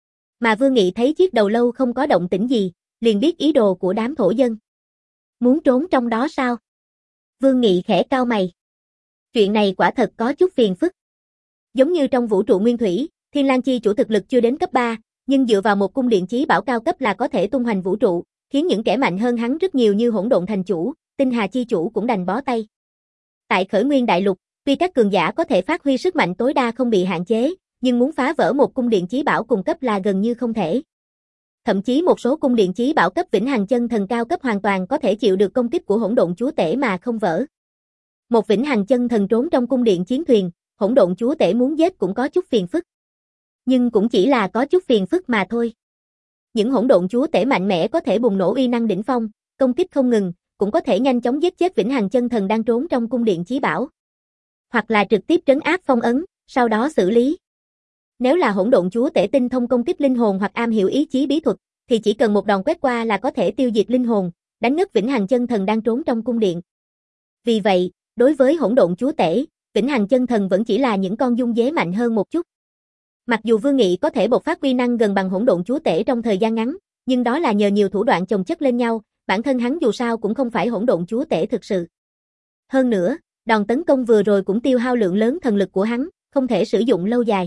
Speaker 1: Mà Vương Nghị thấy chiếc đầu lâu không có động tĩnh gì, liền biết ý đồ của đám thổ dân. Muốn trốn trong đó sao? Vương Nghị khẽ cau mày. Chuyện này quả thật có chút phiền phức. Giống như trong vũ trụ nguyên thủy, Thiên Lang Chi chủ thực lực chưa đến cấp ba, nhưng dựa vào một cung điện chí bảo cao cấp là có thể tung hoành vũ trụ, khiến những kẻ mạnh hơn hắn rất nhiều như Hỗn Độn Thành chủ, Tinh Hà Chi chủ cũng đành bó tay. Tại Khởi Nguyên Đại Lục, tuy các cường giả có thể phát huy sức mạnh tối đa không bị hạn chế, nhưng muốn phá vỡ một cung điện chí bảo cùng cấp là gần như không thể. Thậm chí một số cung điện chí bảo cấp vĩnh hằng chân thần cao cấp hoàn toàn có thể chịu được công kích của hỗn độn chúa tể mà không vỡ. Một vĩnh hằng chân thần trốn trong cung điện chiến thuyền, hỗn độn chúa tể muốn giết cũng có chút phiền phức. Nhưng cũng chỉ là có chút phiền phức mà thôi. Những hỗn độn chúa tể mạnh mẽ có thể bùng nổ uy năng đỉnh phong, công kích không ngừng, cũng có thể nhanh chóng giết chết vĩnh hằng chân thần đang trốn trong cung điện chí bảo. Hoặc là trực tiếp trấn áp phong ấn, sau đó xử lý. Nếu là hỗn độn chúa tể tinh thông công kích linh hồn hoặc am hiểu ý chí bí thuật, thì chỉ cần một đòn quét qua là có thể tiêu diệt linh hồn, đánh ngất vĩnh hằng chân thần đang trốn trong cung điện. Vì vậy, đối với hỗn độn chúa tể, vĩnh hằng chân thần vẫn chỉ là những con dung dế mạnh hơn một chút. Mặc dù Vương Nghị có thể bộc phát uy năng gần bằng hỗn độn chúa tể trong thời gian ngắn, nhưng đó là nhờ nhiều thủ đoạn chồng chất lên nhau, bản thân hắn dù sao cũng không phải hỗn độn chúa tể thực sự. Hơn nữa, đòn tấn công vừa rồi cũng tiêu hao lượng lớn thần lực của hắn, không thể sử dụng lâu dài.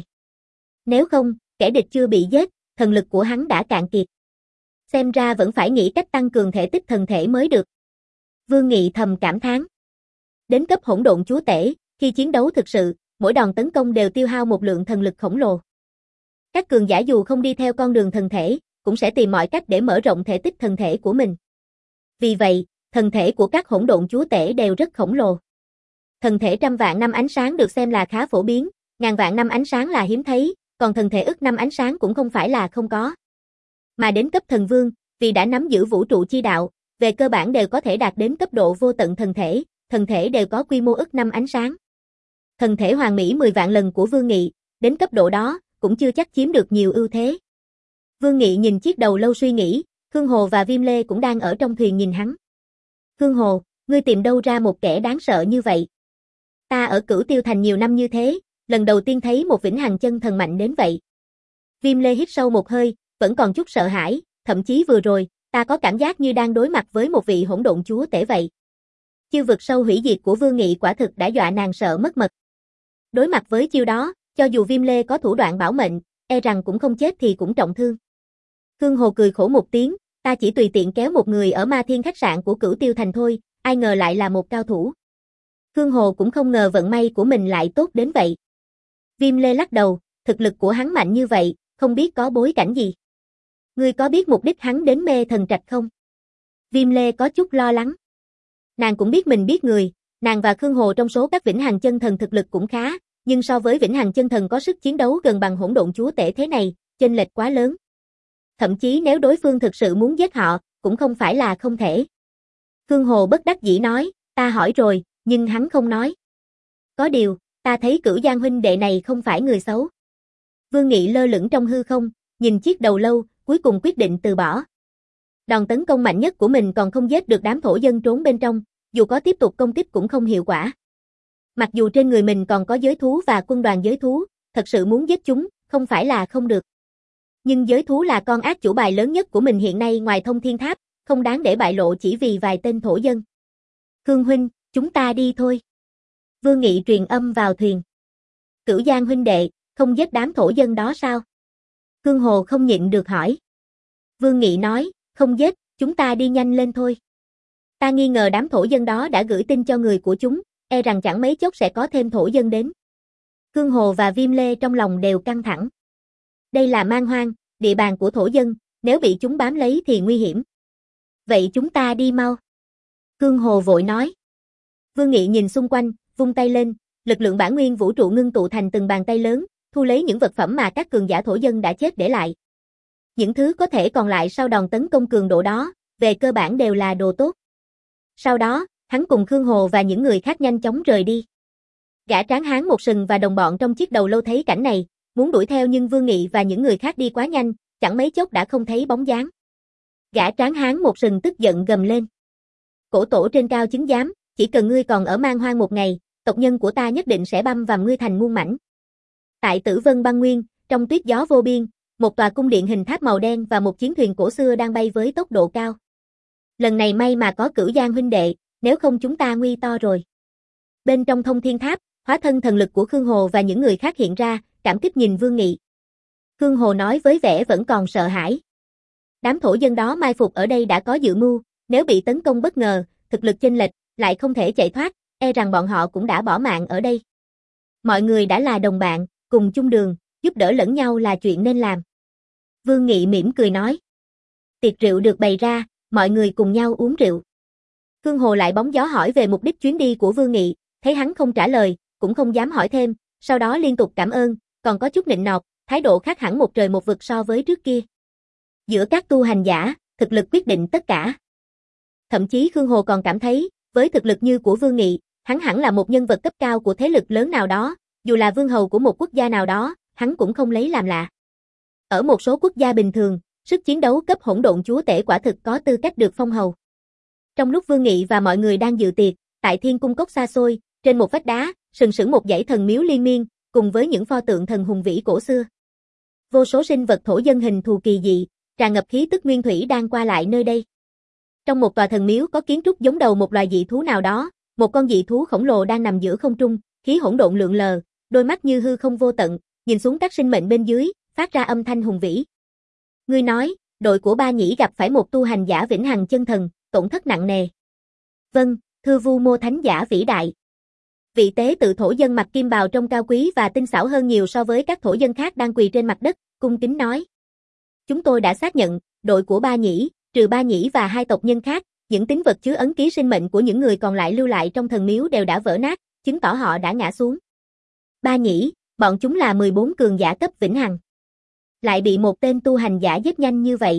Speaker 1: Nếu không, kẻ địch chưa bị giết, thần lực của hắn đã cạn kiệt. Xem ra vẫn phải nghĩ cách tăng cường thể tích thần thể mới được. Vương Nghị thầm cảm thán. Đến cấp hỗn độn chúa tể, khi chiến đấu thực sự, mỗi đòn tấn công đều tiêu hao một lượng thần lực khổng lồ. Các cường giả dù không đi theo con đường thần thể, cũng sẽ tìm mọi cách để mở rộng thể tích thần thể của mình. Vì vậy, thần thể của các hỗn độn chúa tể đều rất khổng lồ. Thần thể trăm vạn năm ánh sáng được xem là khá phổ biến, ngàn vạn năm ánh sáng là hiếm thấy, còn thần thể ức năm ánh sáng cũng không phải là không có. Mà đến cấp thần vương, vì đã nắm giữ vũ trụ chi đạo, về cơ bản đều có thể đạt đến cấp độ vô tận thần thể, thần thể đều có quy mô ức năm ánh sáng. Thần thể hoàn mỹ mười vạn lần của Vương Nghị, đến cấp độ đó, cũng chưa chắc chiếm được nhiều ưu thế. Vương Nghị nhìn chiếc đầu lâu suy nghĩ, Khương Hồ và Viêm Lê cũng đang ở trong thuyền nhìn hắn. Khương Hồ, ngươi tìm đâu ra một kẻ đáng sợ như vậy? Ta ở Cửu Tiêu Thành nhiều năm như thế, lần đầu tiên thấy một vĩnh hằng chân thần mạnh đến vậy. Viêm Lê hít sâu một hơi, vẫn còn chút sợ hãi, thậm chí vừa rồi, ta có cảm giác như đang đối mặt với một vị hỗn độn chúa tể vậy. Chiêu vực sâu hủy diệt của Vương Nghị quả thực đã dọa nàng sợ mất mật. Đối mặt với chiêu đó, cho dù Viêm Lê có thủ đoạn bảo mệnh, e rằng cũng không chết thì cũng trọng thương. Khương Hồ cười khổ một tiếng, ta chỉ tùy tiện kéo một người ở Ma Thiên khách sạn của Cửu Tiêu Thành thôi, ai ngờ lại là một cao thủ. Khương Hồ cũng không ngờ vận may của mình lại tốt đến vậy. Viêm Lê lắc đầu, thực lực của hắn mạnh như vậy, không biết có bối cảnh gì. Ngươi có biết mục đích hắn đến Mê Thần Trạch không? Viêm Lê có chút lo lắng. Nàng cũng biết mình biết người, nàng và Khương Hồ trong số các vĩnh hằng chân thần thực lực cũng khá, nhưng so với vĩnh hằng chân thần có sức chiến đấu gần bằng hỗn độn chúa tể thế này, chênh lệch quá lớn. Thậm chí nếu đối phương thực sự muốn giết họ, cũng không phải là không thể. Khương Hồ bất đắc dĩ nói, ta hỏi rồi, nhưng hắn không nói. Có điều, ta thấy Cửu Giang huynh đệ này không phải người xấu. Vương Nghị lơ lửng trong hư không, nhìn chiếc đầu lâu, cuối cùng quyết định từ bỏ. Đòn tấn công mạnh nhất của mình còn không giết được đám thổ dân trốn bên trong, dù có tiếp tục công kích cũng không hiệu quả. Mặc dù trên người mình còn có giới thú và quân đoàn giới thú, thật sự muốn giết chúng, không phải là không được. Nhưng giới thú là con ác chủ bài lớn nhất của mình hiện nay ngoài Thông Thiên Tháp, không đáng để bại lộ chỉ vì vài tên thổ dân. Khương huynh, chúng ta đi thôi. Vương Nghị truyền âm vào thuyền. Cửu Giang huynh đệ, không giết đám thổ dân đó sao? Khương Hồ không nhịn được hỏi. Vương Nghị nói, không giết, chúng ta đi nhanh lên thôi. Ta nghi ngờ đám thổ dân đó đã gửi tin cho người của chúng, e rằng chẳng mấy chốc sẽ có thêm thổ dân đến. Khương Hồ và Viêm Lê trong lòng đều căng thẳng. Đây là man hoang, địa bàn của thổ dân, nếu bị chúng bám lấy thì nguy hiểm. Vậy chúng ta đi mau. Khương Hồ vội nói. Vương Nghị nhìn xung quanh, vung tay lên, lực lượng bản nguyên vũ trụ ngưng tụ thành từng bàn tay lớn, thu lấy những vật phẩm mà các cường giả thổ dân đã chết để lại. Những thứ có thể còn lại sau đòn tấn công cường độ đó, về cơ bản đều là đồ tốt. Sau đó, hắn cùng Khương Hồ và những người khác nhanh chóng rời đi. Gã tráng hán một sừng và đồng bọn trong chiếc đầu lâu thấy cảnh này, muốn đuổi theo nhưng Vương Nghị và những người khác đi quá nhanh, chẳng mấy chốc đã không thấy bóng dáng. Gã tráng hán một sừng tức giận gầm lên. Cổ tổ trên cao chứng giám, chỉ cần ngươi còn ở Man Hoang một ngày, tộc nhân của ta nhất định sẽ băm vằm ngươi thành muôn mảnh. Tại Tử Vân Băng Nguyên, trong tuyết gió vô biên, một tòa cung điện hình tháp màu đen và một chiến thuyền cổ xưa đang bay với tốc độ cao. Lần này may mà có Cửu Giang huynh đệ, nếu không chúng ta nguy to rồi. Bên trong Thông Thiên Tháp, hóa thân thần lực của Khương Hồ và những người khác hiện ra, cảm kích nhìn Vương Nghị. Khương Hồ nói với vẻ vẫn còn sợ hãi. Đám thổ dân đó mai phục ở đây đã có dự mưu, nếu bị tấn công bất ngờ, thực lực chênh lệch, lại không thể chạy thoát, e rằng bọn họ cũng đã bỏ mạng ở đây. Mọi người đã là đồng bạn, cùng chung đường, giúp đỡ lẫn nhau là chuyện nên làm. Vương Nghị mỉm cười nói. Tiệc rượu được bày ra, mọi người cùng nhau uống rượu. Khương Hồ lại bóng gió hỏi về mục đích chuyến đi của Vương Nghị, thấy hắn không trả lời, cũng không dám hỏi thêm, sau đó liên tục cảm ơn, còn có chút nịnh nọt, thái độ khác hẳn một trời một vực so với trước kia. Giữa các tu hành giả, thực lực quyết định tất cả. Thậm chí Khương Hồ còn cảm thấy, với thực lực như của Vương Nghị, hắn hẳn là một nhân vật cấp cao của thế lực lớn nào đó, dù là vương hầu của một quốc gia nào đó, hắn cũng không lấy làm lạ. Ở một số quốc gia bình thường, sức chiến đấu cấp hỗn độn chúa tể quả thực có tư cách được phong hầu. Trong lúc Vương Nghị và mọi người đang dự tiệc, tại Thiên Cung Cốc xa xôi, trên một vách đá, sừng sững một dãy thần miếu liên miên, cùng với những pho tượng thần hùng vĩ cổ xưa. Vô số sinh vật thổ dân hình thù kỳ dị, tràn ngập khí tức nguyên thủy đang qua lại nơi đây. Trong một tòa thần miếu có kiến trúc giống đầu một loài dị thú nào đó, một con dị thú khổng lồ đang nằm giữa không trung, khí hỗn độn lượn lờ, đôi mắt như hư không vô tận, nhìn xuống các sinh mệnh bên dưới, phát ra âm thanh hùng vĩ. Ngươi nói, đội của Ba Nhĩ gặp phải một tu hành giả vĩnh hằng chân thần, tổn thất nặng nề. Vâng, thưa Vu Mô thánh giả vĩ đại. Vị tế tự thổ dân mặc kim bào trông cao quý và tinh xảo hơn nhiều so với các thổ dân khác đang quỳ trên mặt đất, cung kính nói. Chúng tôi đã xác nhận, đội của Ba Nhĩ, trừ Ba Nhĩ và hai tộc nhân khác, những tín vật chứa ấn ký sinh mệnh của những người còn lại lưu lại trong thần miếu đều đã vỡ nát, chứng tỏ họ đã ngã xuống. Ba Nhĩ, bọn chúng là mười bốn cường giả cấp vĩnh hằng. Lại bị một tên tu hành giả giết nhanh như vậy.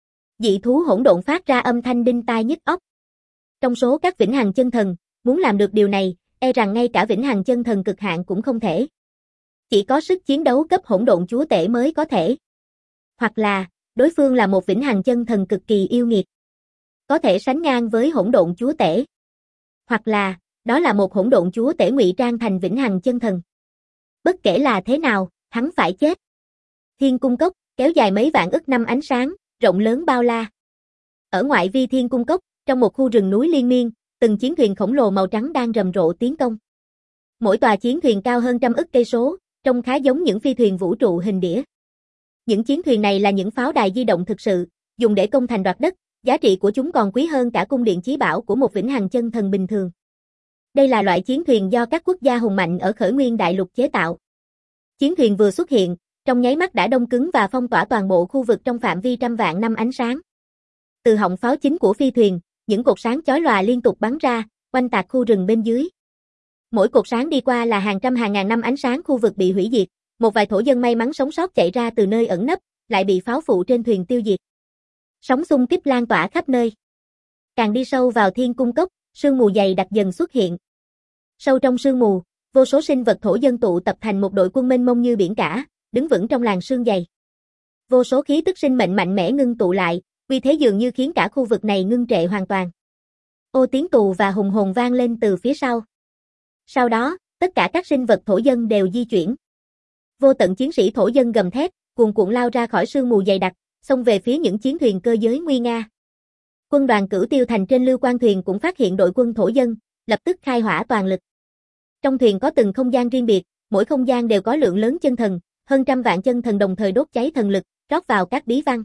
Speaker 1: Dị thú hỗn độn phát ra âm thanh đinh tai nhức óc. Trong số các vĩnh hằng chân thần, muốn làm được điều này, e rằng ngay cả vĩnh hằng chân thần cực hạn cũng không thể. Chỉ có sức chiến đấu cấp hỗn độn chúa tể mới có thể. Hoặc là, đối phương là một vĩnh hằng chân thần cực kỳ yêu nghiệt. Có thể sánh ngang với hỗn độn chúa tể. Hoặc là, đó là một hỗn độn chúa tể ngụy trang thành vĩnh hằng chân thần. Bất kể là thế nào, hắn phải chết. Thiên cung cốc, kéo dài mấy vạn ức năm ánh sáng, rộng lớn bao la. Ở ngoại vi thiên cung cốc, trong một khu rừng núi liên miên, từng chiến thuyền khổng lồ màu trắng đang rầm rộ tiến công. Mỗi tòa chiến thuyền cao hơn trăm ức cây số, trông khá giống những phi thuyền vũ trụ hình đĩa. Những chiến thuyền này là những pháo đài di động thực sự, dùng để công thành đoạt đất, giá trị của chúng còn quý hơn cả cung điện chí bảo của một vĩnh hằng chân thần bình thường. Đây là loại chiến thuyền do các quốc gia hùng mạnh ở Khởi Nguyên Đại Lục chế tạo. Chiến thuyền vừa xuất hiện, trong nháy mắt đã đông cứng và phong tỏa toàn bộ khu vực trong phạm vi trăm vạn năm ánh sáng. Từ họng pháo chính của phi thuyền, những cột sáng chói lòa liên tục bắn ra, quanh tạc khu rừng bên dưới. Mỗi cột sáng đi qua là hàng trăm hàng ngàn năm ánh sáng khu vực bị hủy diệt, một vài thổ dân may mắn sống sót chạy ra từ nơi ẩn nấp, lại bị pháo phụ trên thuyền tiêu diệt. Sóng xung kích lan tỏa khắp nơi. Càng đi sâu vào thiên cung cốc, sương mù dày đặc dần xuất hiện. Sâu trong sương mù, vô số sinh vật thổ dân tụ tập thành một đội quân mênh mông như biển cả, đứng vững trong làn sương dày. Vô số khí tức sinh mệnh mạnh mẽ ngưng tụ lại, uy thế dường như khiến cả khu vực này ngưng trệ hoàn toàn. Ô tiếng tù và hùng hồn vang lên từ phía sau. Sau đó, tất cả các sinh vật thổ dân đều di chuyển. Vô tận chiến sĩ thổ dân gầm thét, cuồn cuộn lao ra khỏi sương mù dày đặc, xông về phía những chiến thuyền cơ giới nguy nga. Quân đoàn Cửu Tiêu Thành trên lưu quan thuyền cũng phát hiện đội quân thổ dân, lập tức khai hỏa toàn lực. Trong thuyền có từng không gian riêng biệt, mỗi không gian đều có lượng lớn chân thần, hơn trăm vạn chân thần đồng thời đốt cháy thần lực, rót vào các bí văn.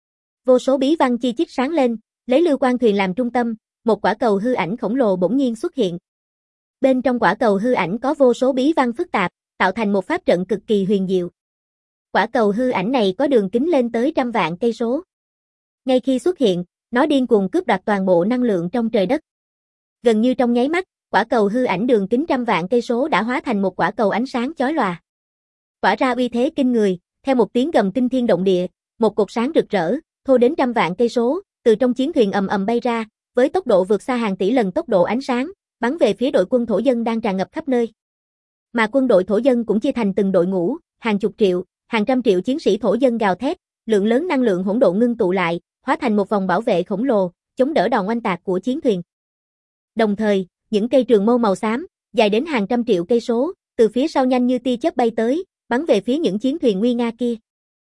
Speaker 1: Vô số bí văn chi chít sáng lên, lấy lưu quan thuyền làm trung tâm, một quả cầu hư ảnh khổng lồ bỗng nhiên xuất hiện. Bên trong quả cầu hư ảnh có vô số bí văn phức tạp, tạo thành một pháp trận cực kỳ huyền diệu. Quả cầu hư ảnh này có đường kính lên tới trăm vạn cây số. Ngay khi xuất hiện, nó điên cuồng cướp đoạt toàn bộ năng lượng trong trời đất. Gần như trong nháy mắt, quả cầu hư ảnh đường kính trăm vạn cây số đã hóa thành một quả cầu ánh sáng chói lòa. Tỏa ra uy thế kinh người, theo một tiếng gầm kinh thiên động địa, một cột sáng rực rỡ, thô đến trăm vạn cây số, từ trong chiến thuyền ầm ầm bay ra, với tốc độ vượt xa hàng tỷ lần tốc độ ánh sáng, bắn về phía đội quân thổ dân đang tràn ngập khắp nơi. Mà quân đội thổ dân cũng chia thành từng đội ngũ, hàng chục triệu, hàng trăm triệu chiến sĩ thổ dân gào thét, lượng lớn năng lượng hỗn độn ngưng tụ lại, hóa thành một vòng bảo vệ khổng lồ, chống đỡ đòn oanh tạc của chiến thuyền. Đồng thời, những cây trường mâu màu xám, dài đến hàng trăm triệu cây số, từ phía sau nhanh như tia chớp bay tới, bắn về phía những chiến thuyền nguy nga kia.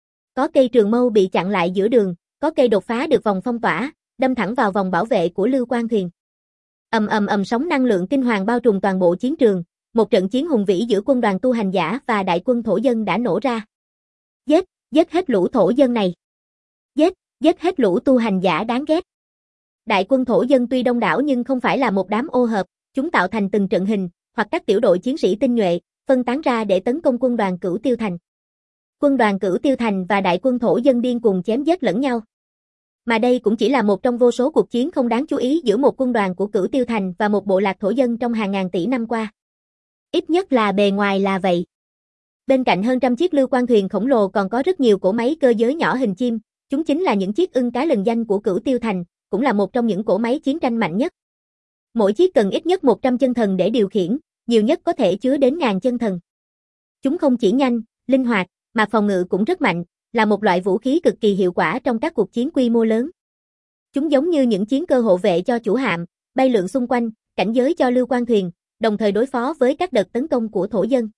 Speaker 1: Có cây trường mâu bị chặn lại giữa đường, có cây đột phá được vòng phong tỏa, đâm thẳng vào vòng bảo vệ của lưu quan thuyền. Ầm ầm ầm sóng năng lượng kinh hoàng bao trùm toàn bộ chiến trường, một trận chiến hùng vĩ giữa quân đoàn tu hành giả và đại quân thổ dân đã nổ ra. Giết, giết hết lũ thổ dân này. Giết, giết hết lũ tu hành giả đáng ghét. Đại quân thổ dân tuy đông đảo nhưng không phải là một đám ô hợp, chúng tạo thành từng trận hình, hoặc các tiểu đội chiến sĩ tinh nhuệ, phân tán ra để tấn công quân đoàn Cửu Tiêu Thành. Quân đoàn Cửu Tiêu Thành và đại quân thổ dân điên cuồng chém giết lẫn nhau. Mà đây cũng chỉ là một trong vô số cuộc chiến không đáng chú ý giữa một quân đoàn của Cửu Tiêu Thành và một bộ lạc thổ dân trong hàng ngàn tỷ năm qua. Ít nhất là bề ngoài là vậy. Bên cạnh hơn trăm chiếc lưu quan thuyền khổng lồ còn có rất nhiều cỗ máy cơ giới nhỏ hình chim, chúng chính là những chiếc ưng cá lừng danh của Cửu Tiêu Thành, cũng là một trong những cỗ máy chiến tranh mạnh nhất. Mỗi chiếc cần ít nhất một trăm chân thần để điều khiển, nhiều nhất có thể chứa đến ngàn chân thần. Chúng không chỉ nhanh, linh hoạt, mà phòng ngự cũng rất mạnh, là một loại vũ khí cực kỳ hiệu quả trong các cuộc chiến quy mô lớn. Chúng giống như những chiến cơ hộ vệ cho chủ hạm, bay lượn xung quanh, cảnh giới cho lưu quan thuyền, đồng thời đối phó với các đợt tấn công của thổ dân.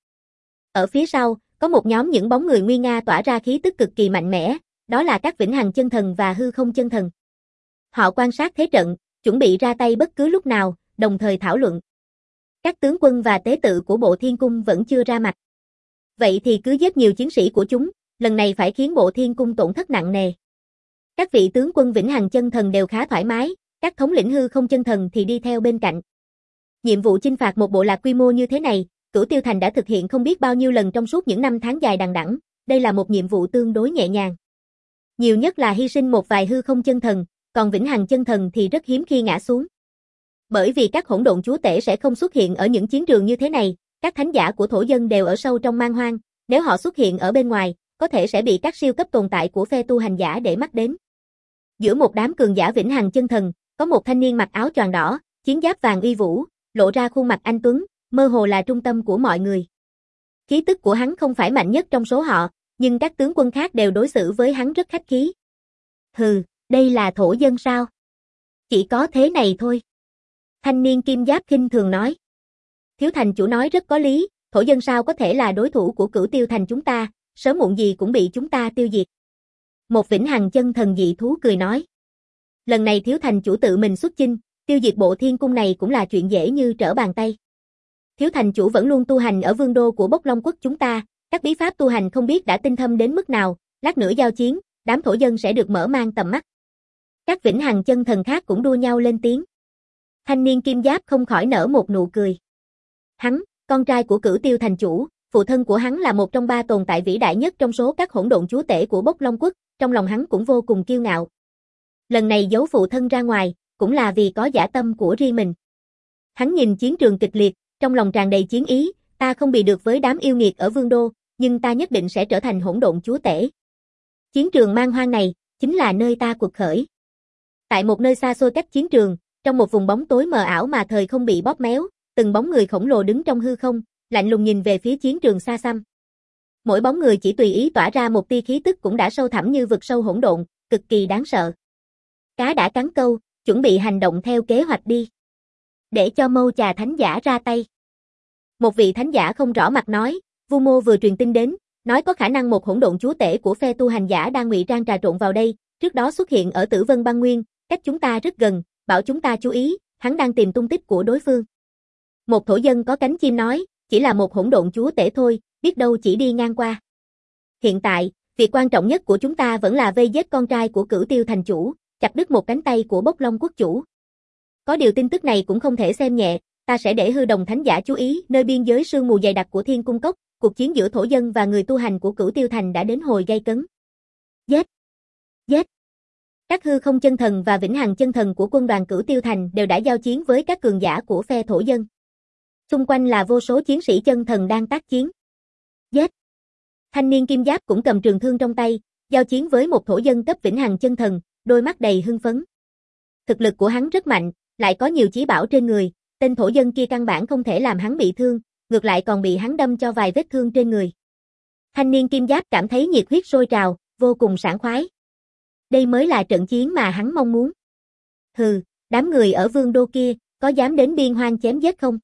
Speaker 1: Ở phía sau, có một nhóm những bóng người nguy nga tỏa ra khí tức cực kỳ mạnh mẽ, đó là các vĩnh hằng chân thần và hư không chân thần. Họ quan sát thế trận, chuẩn bị ra tay bất cứ lúc nào, đồng thời thảo luận. Các tướng quân và tế tự của bộ thiên cung vẫn chưa ra mặt. Vậy thì cứ giết nhiều chiến sĩ của chúng, lần này phải khiến bộ thiên cung tổn thất nặng nề. Các vị tướng quân vĩnh hằng chân thần đều khá thoải mái, các thống lĩnh hư không chân thần thì đi theo bên cạnh. Nhiệm vụ chinh phạt một bộ lạc quy mô như thế này, Cửu Tiêu Thành đã thực hiện không biết bao nhiêu lần trong suốt những năm tháng dài đằng đẵng, đây là một nhiệm vụ tương đối nhẹ nhàng. Nhiều nhất là hy sinh một vài hư không chân thần, còn vĩnh hằng chân thần thì rất hiếm khi ngã xuống. Bởi vì các hỗn độn chúa tể sẽ không xuất hiện ở những chiến trường như thế này, các thánh giả của thổ dân đều ở sâu trong man hoang, nếu họ xuất hiện ở bên ngoài, có thể sẽ bị các siêu cấp tồn tại của phe tu hành giả để mắt đến. Giữa một đám cường giả vĩnh hằng chân thần, có một thanh niên mặc áo choàng đỏ, chiến giáp vàng uy vũ, lộ ra khuôn mặt anh tuấn, mơ hồ là trung tâm của mọi người. Khí tức của hắn không phải mạnh nhất trong số họ, nhưng các tướng quân khác đều đối xử với hắn rất khách khí. Hừ, đây là thổ dân sao? Chỉ có thế này thôi. Thanh niên kim giáp khinh thường nói. Thiếu thành chủ nói rất có lý, thổ dân sao có thể là đối thủ của Cửu Tiêu thành chúng ta, sớm muộn gì cũng bị chúng ta tiêu diệt. Một vĩnh hằng chân thần dị thú cười nói. Lần này thiếu thành chủ tự mình xuất chinh, tiêu diệt bộ thiên cung này cũng là chuyện dễ như trở bàn tay. Thiếu thành chủ vẫn luôn tu hành ở vương đô của Bốc Long quốc chúng ta, các bí pháp tu hành không biết đã tinh thâm đến mức nào, lát nữa giao chiến, đám thổ dân sẽ được mở mang tầm mắt. Các vĩnh hằng chân thần khác cũng đua nhau lên tiếng. Thanh niên kim giáp không khỏi nở một nụ cười. Hắn, con trai của Cửu Tiêu thành chủ, phụ thân của hắn là một trong ba tồn tại vĩ đại nhất trong số các hỗn độn chúa tể của Bốc Long quốc, trong lòng hắn cũng vô cùng kiêu ngạo. Lần này giấu phụ thân ra ngoài, cũng là vì có dã tâm của riêng mình. Hắn nhìn chiến trường kịch liệt, trong lòng tràn đầy chiến ý, ta không bị được với đám yêu nghiệt ở vương đô, nhưng ta nhất định sẽ trở thành hỗn độn chúa tể. Chiến trường man hoang này, chính là nơi ta quật khởi. Tại một nơi xa xôi cách chiến trường, trong một vùng bóng tối mờ ảo mà thời không bị bóp méo, từng bóng người khổng lồ đứng trong hư không, lạnh lùng nhìn về phía chiến trường xa xăm. Mỗi bóng người chỉ tùy ý tỏa ra một tia khí tức cũng đã sâu thẳm như vực sâu hỗn độn, cực kỳ đáng sợ. Cá đã cắn câu, chuẩn bị hành động theo kế hoạch đi. Để cho Mâu Chà thánh giả ra tay. Một vị thánh giả không rõ mặt nói, Vu Mô vừa truyền tin đến, nói có khả năng một hỗn độn chúa tể của phe tu hành giả đang ngụy trang trà trộn vào đây, trước đó xuất hiện ở Tử Vân Băng Nguyên, cách chúng ta rất gần, bảo chúng ta chú ý, hắn đang tìm tung tích của đối phương. Một thổ dân có cánh chim nói, chỉ là một hỗn độn chúa tể thôi, biết đâu chỉ đi ngang qua. Hiện tại, việc quan trọng nhất của chúng ta vẫn là vây giết con trai của Cửu Tiêu thành chủ, chặt đứt một cánh tay của Bốc Long quốc chủ. Có điều tin tức này cũng không thể xem nhẹ, ta sẽ để hư đồng thánh giả chú ý, nơi biên giới sương mù dày đặc của Thiên Cung Cốc, cuộc chiến giữa thổ dân và người tu hành của Cửu Tiêu thành đã đến hồi gay cấn. Giết! Giết! Các hư không chân thần và vĩnh hằng chân thần của quân đoàn Cửu Tiêu thành đều đã giao chiến với các cường giả của phe thổ dân. Xung quanh là vô số chiến sĩ chân thần đang tác chiến. Giết! Thanh niên kim giáp cũng cầm trường thương trong tay, giao chiến với một thổ dân cấp vĩnh hằng chân thần, đôi mắt đầy hưng phấn. Thực lực của hắn rất mạnh, lại có nhiều chí bảo trên người, tên thổ dân kia căn bản không thể làm hắn bị thương, ngược lại còn bị hắn đâm cho vài vết thương trên người. Thanh niên kim giáp cảm thấy nhiệt huyết sôi trào, vô cùng sảng khoái. Đây mới là trận chiến mà hắn mong muốn. Hừ, đám người ở vương đô kia, có dám đến biên hoang chém giết không?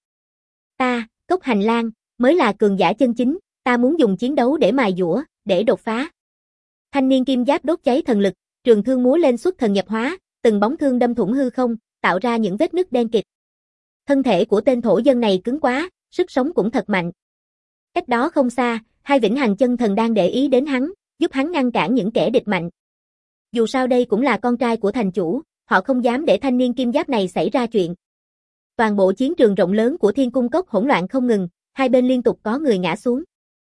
Speaker 1: Ta, Cốc Hành Lang, mới là cường giả chân chính, ta muốn dùng chiến đấu để mài dũa, để đột phá. Thanh niên kim giáp đốt cháy thần lực, trường thương múa lên xuất thần nhập hóa, từng bóng thương đâm thủng hư không, tạo ra những vết nứt đen kịt. Thân thể của tên thổ dân này cứng quá, sức sống cũng thật mạnh. Cách đó không xa, hai vĩnh hằng chân thần đang để ý đến hắn, giúp hắn ngăn cản những kẻ địch mạnh. Dù sao đây cũng là con trai của thành chủ, họ không dám để thanh niên kim giáp này xảy ra chuyện. Toàn bộ chiến trường rộng lớn của Thiên Cung Cốc hỗn loạn không ngừng, hai bên liên tục có người ngã xuống.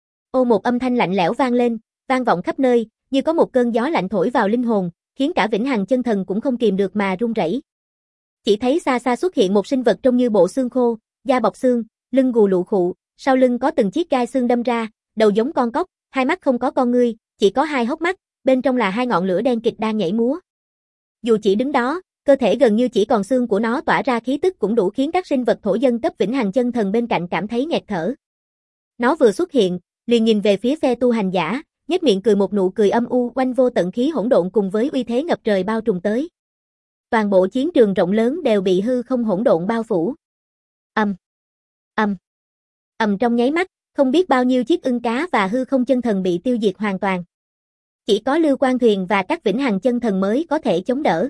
Speaker 1: Ô một âm thanh lạnh lẽo vang lên, vang vọng khắp nơi, như có một cơn gió lạnh thổi vào linh hồn, khiến cả vĩnh hằng chân thần cũng không kìm được mà run rẩy. Chỉ thấy xa xa xuất hiện một sinh vật trông như bộ xương khô, da bọc xương, lưng gù lụ khụ, sau lưng có từng chiếc gai xương đâm ra, đầu giống con cóc, hai mắt không có con ngươi, chỉ có hai hốc mắt, bên trong là hai ngọn lửa đen kịt đang nhảy múa. Dù chỉ đứng đó, cơ thể gần như chỉ còn xương của nó tỏa ra khí tức cũng đủ khiến các sinh vật thổ dân cấp vĩnh hằng chân thần bên cạnh cảm thấy nghẹt thở. Nó vừa xuất hiện, liền nhìn về phía phe tu hành giả, nhếch miệng cười một nụ cười âm u, quanh vô tận khí hỗn độn cùng với uy thế ngập trời bao trùm tới. Toàn bộ chiến trường rộng lớn đều bị hư không hỗn độn bao phủ. Ầm, ầm, ầm trong nháy mắt, không biết bao nhiêu chiếc ưng cá và hư không chân thần bị tiêu diệt hoàn toàn. Chỉ có Lưu Quan Thuyền và các vĩnh hằng chân thần mới có thể chống đỡ.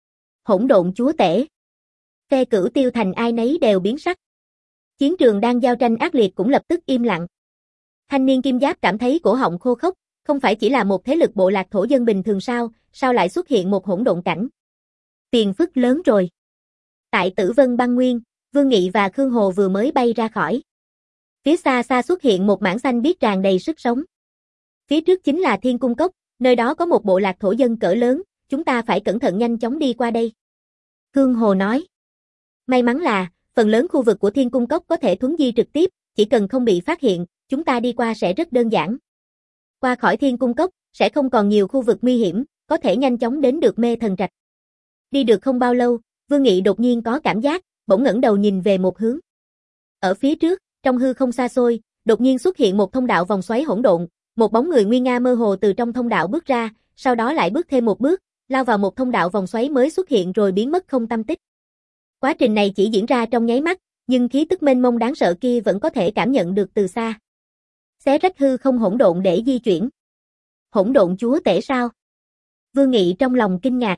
Speaker 1: Hỗn độn chúa tể. Phe Cửu Tiêu thành ai nấy đều biến sắc. Chiến trường đang giao tranh ác liệt cũng lập tức im lặng. Thanh niên kim giáp cảm thấy cổ họng khô khốc, không phải chỉ là một thế lực bộ lạc thổ dân bình thường sao, sao lại xuất hiện một hỗn độn cảnh. Phiền phức lớn rồi. Tại Tử Vân Băng Nguyên, Vương Nghị và Khương Hồ vừa mới bay ra khỏi. Phía xa xa xuất hiện một mảng xanh biếc tràn đầy sức sống. Phía trước chính là Thiên Cung Cốc, nơi đó có một bộ lạc thổ dân cỡ lớn, chúng ta phải cẩn thận nhanh chóng đi qua đây. Khương Hồ nói. May mắn là, phần lớn khu vực của Thiên Cung Cốc có thể thuấn di trực tiếp, chỉ cần không bị phát hiện, chúng ta đi qua sẽ rất đơn giản. Qua khỏi Thiên Cung Cốc, sẽ không còn nhiều khu vực nguy hiểm, có thể nhanh chóng đến được Mê Thần Trạch. Đi được không bao lâu, Vương Nghị đột nhiên có cảm giác, bỗng ngẩng đầu nhìn về một hướng. Ở phía trước, trong hư không xa xôi, đột nhiên xuất hiện một thông đạo vòng xoáy hỗn độn, một bóng người nguy nga mơ hồ từ trong thông đạo bước ra, sau đó lại bước thêm một bước, lao vào một thông đạo vòng xoáy mới xuất hiện rồi biến mất không tăm tích. Quá trình này chỉ diễn ra trong nháy mắt, nhưng khí tức mênh mông đáng sợ kia vẫn có thể cảm nhận được từ xa. Xé rách hư không hỗn độn để di chuyển. Hỗn độn chúa tể sao? Vương Nghị trong lòng kinh ngạc.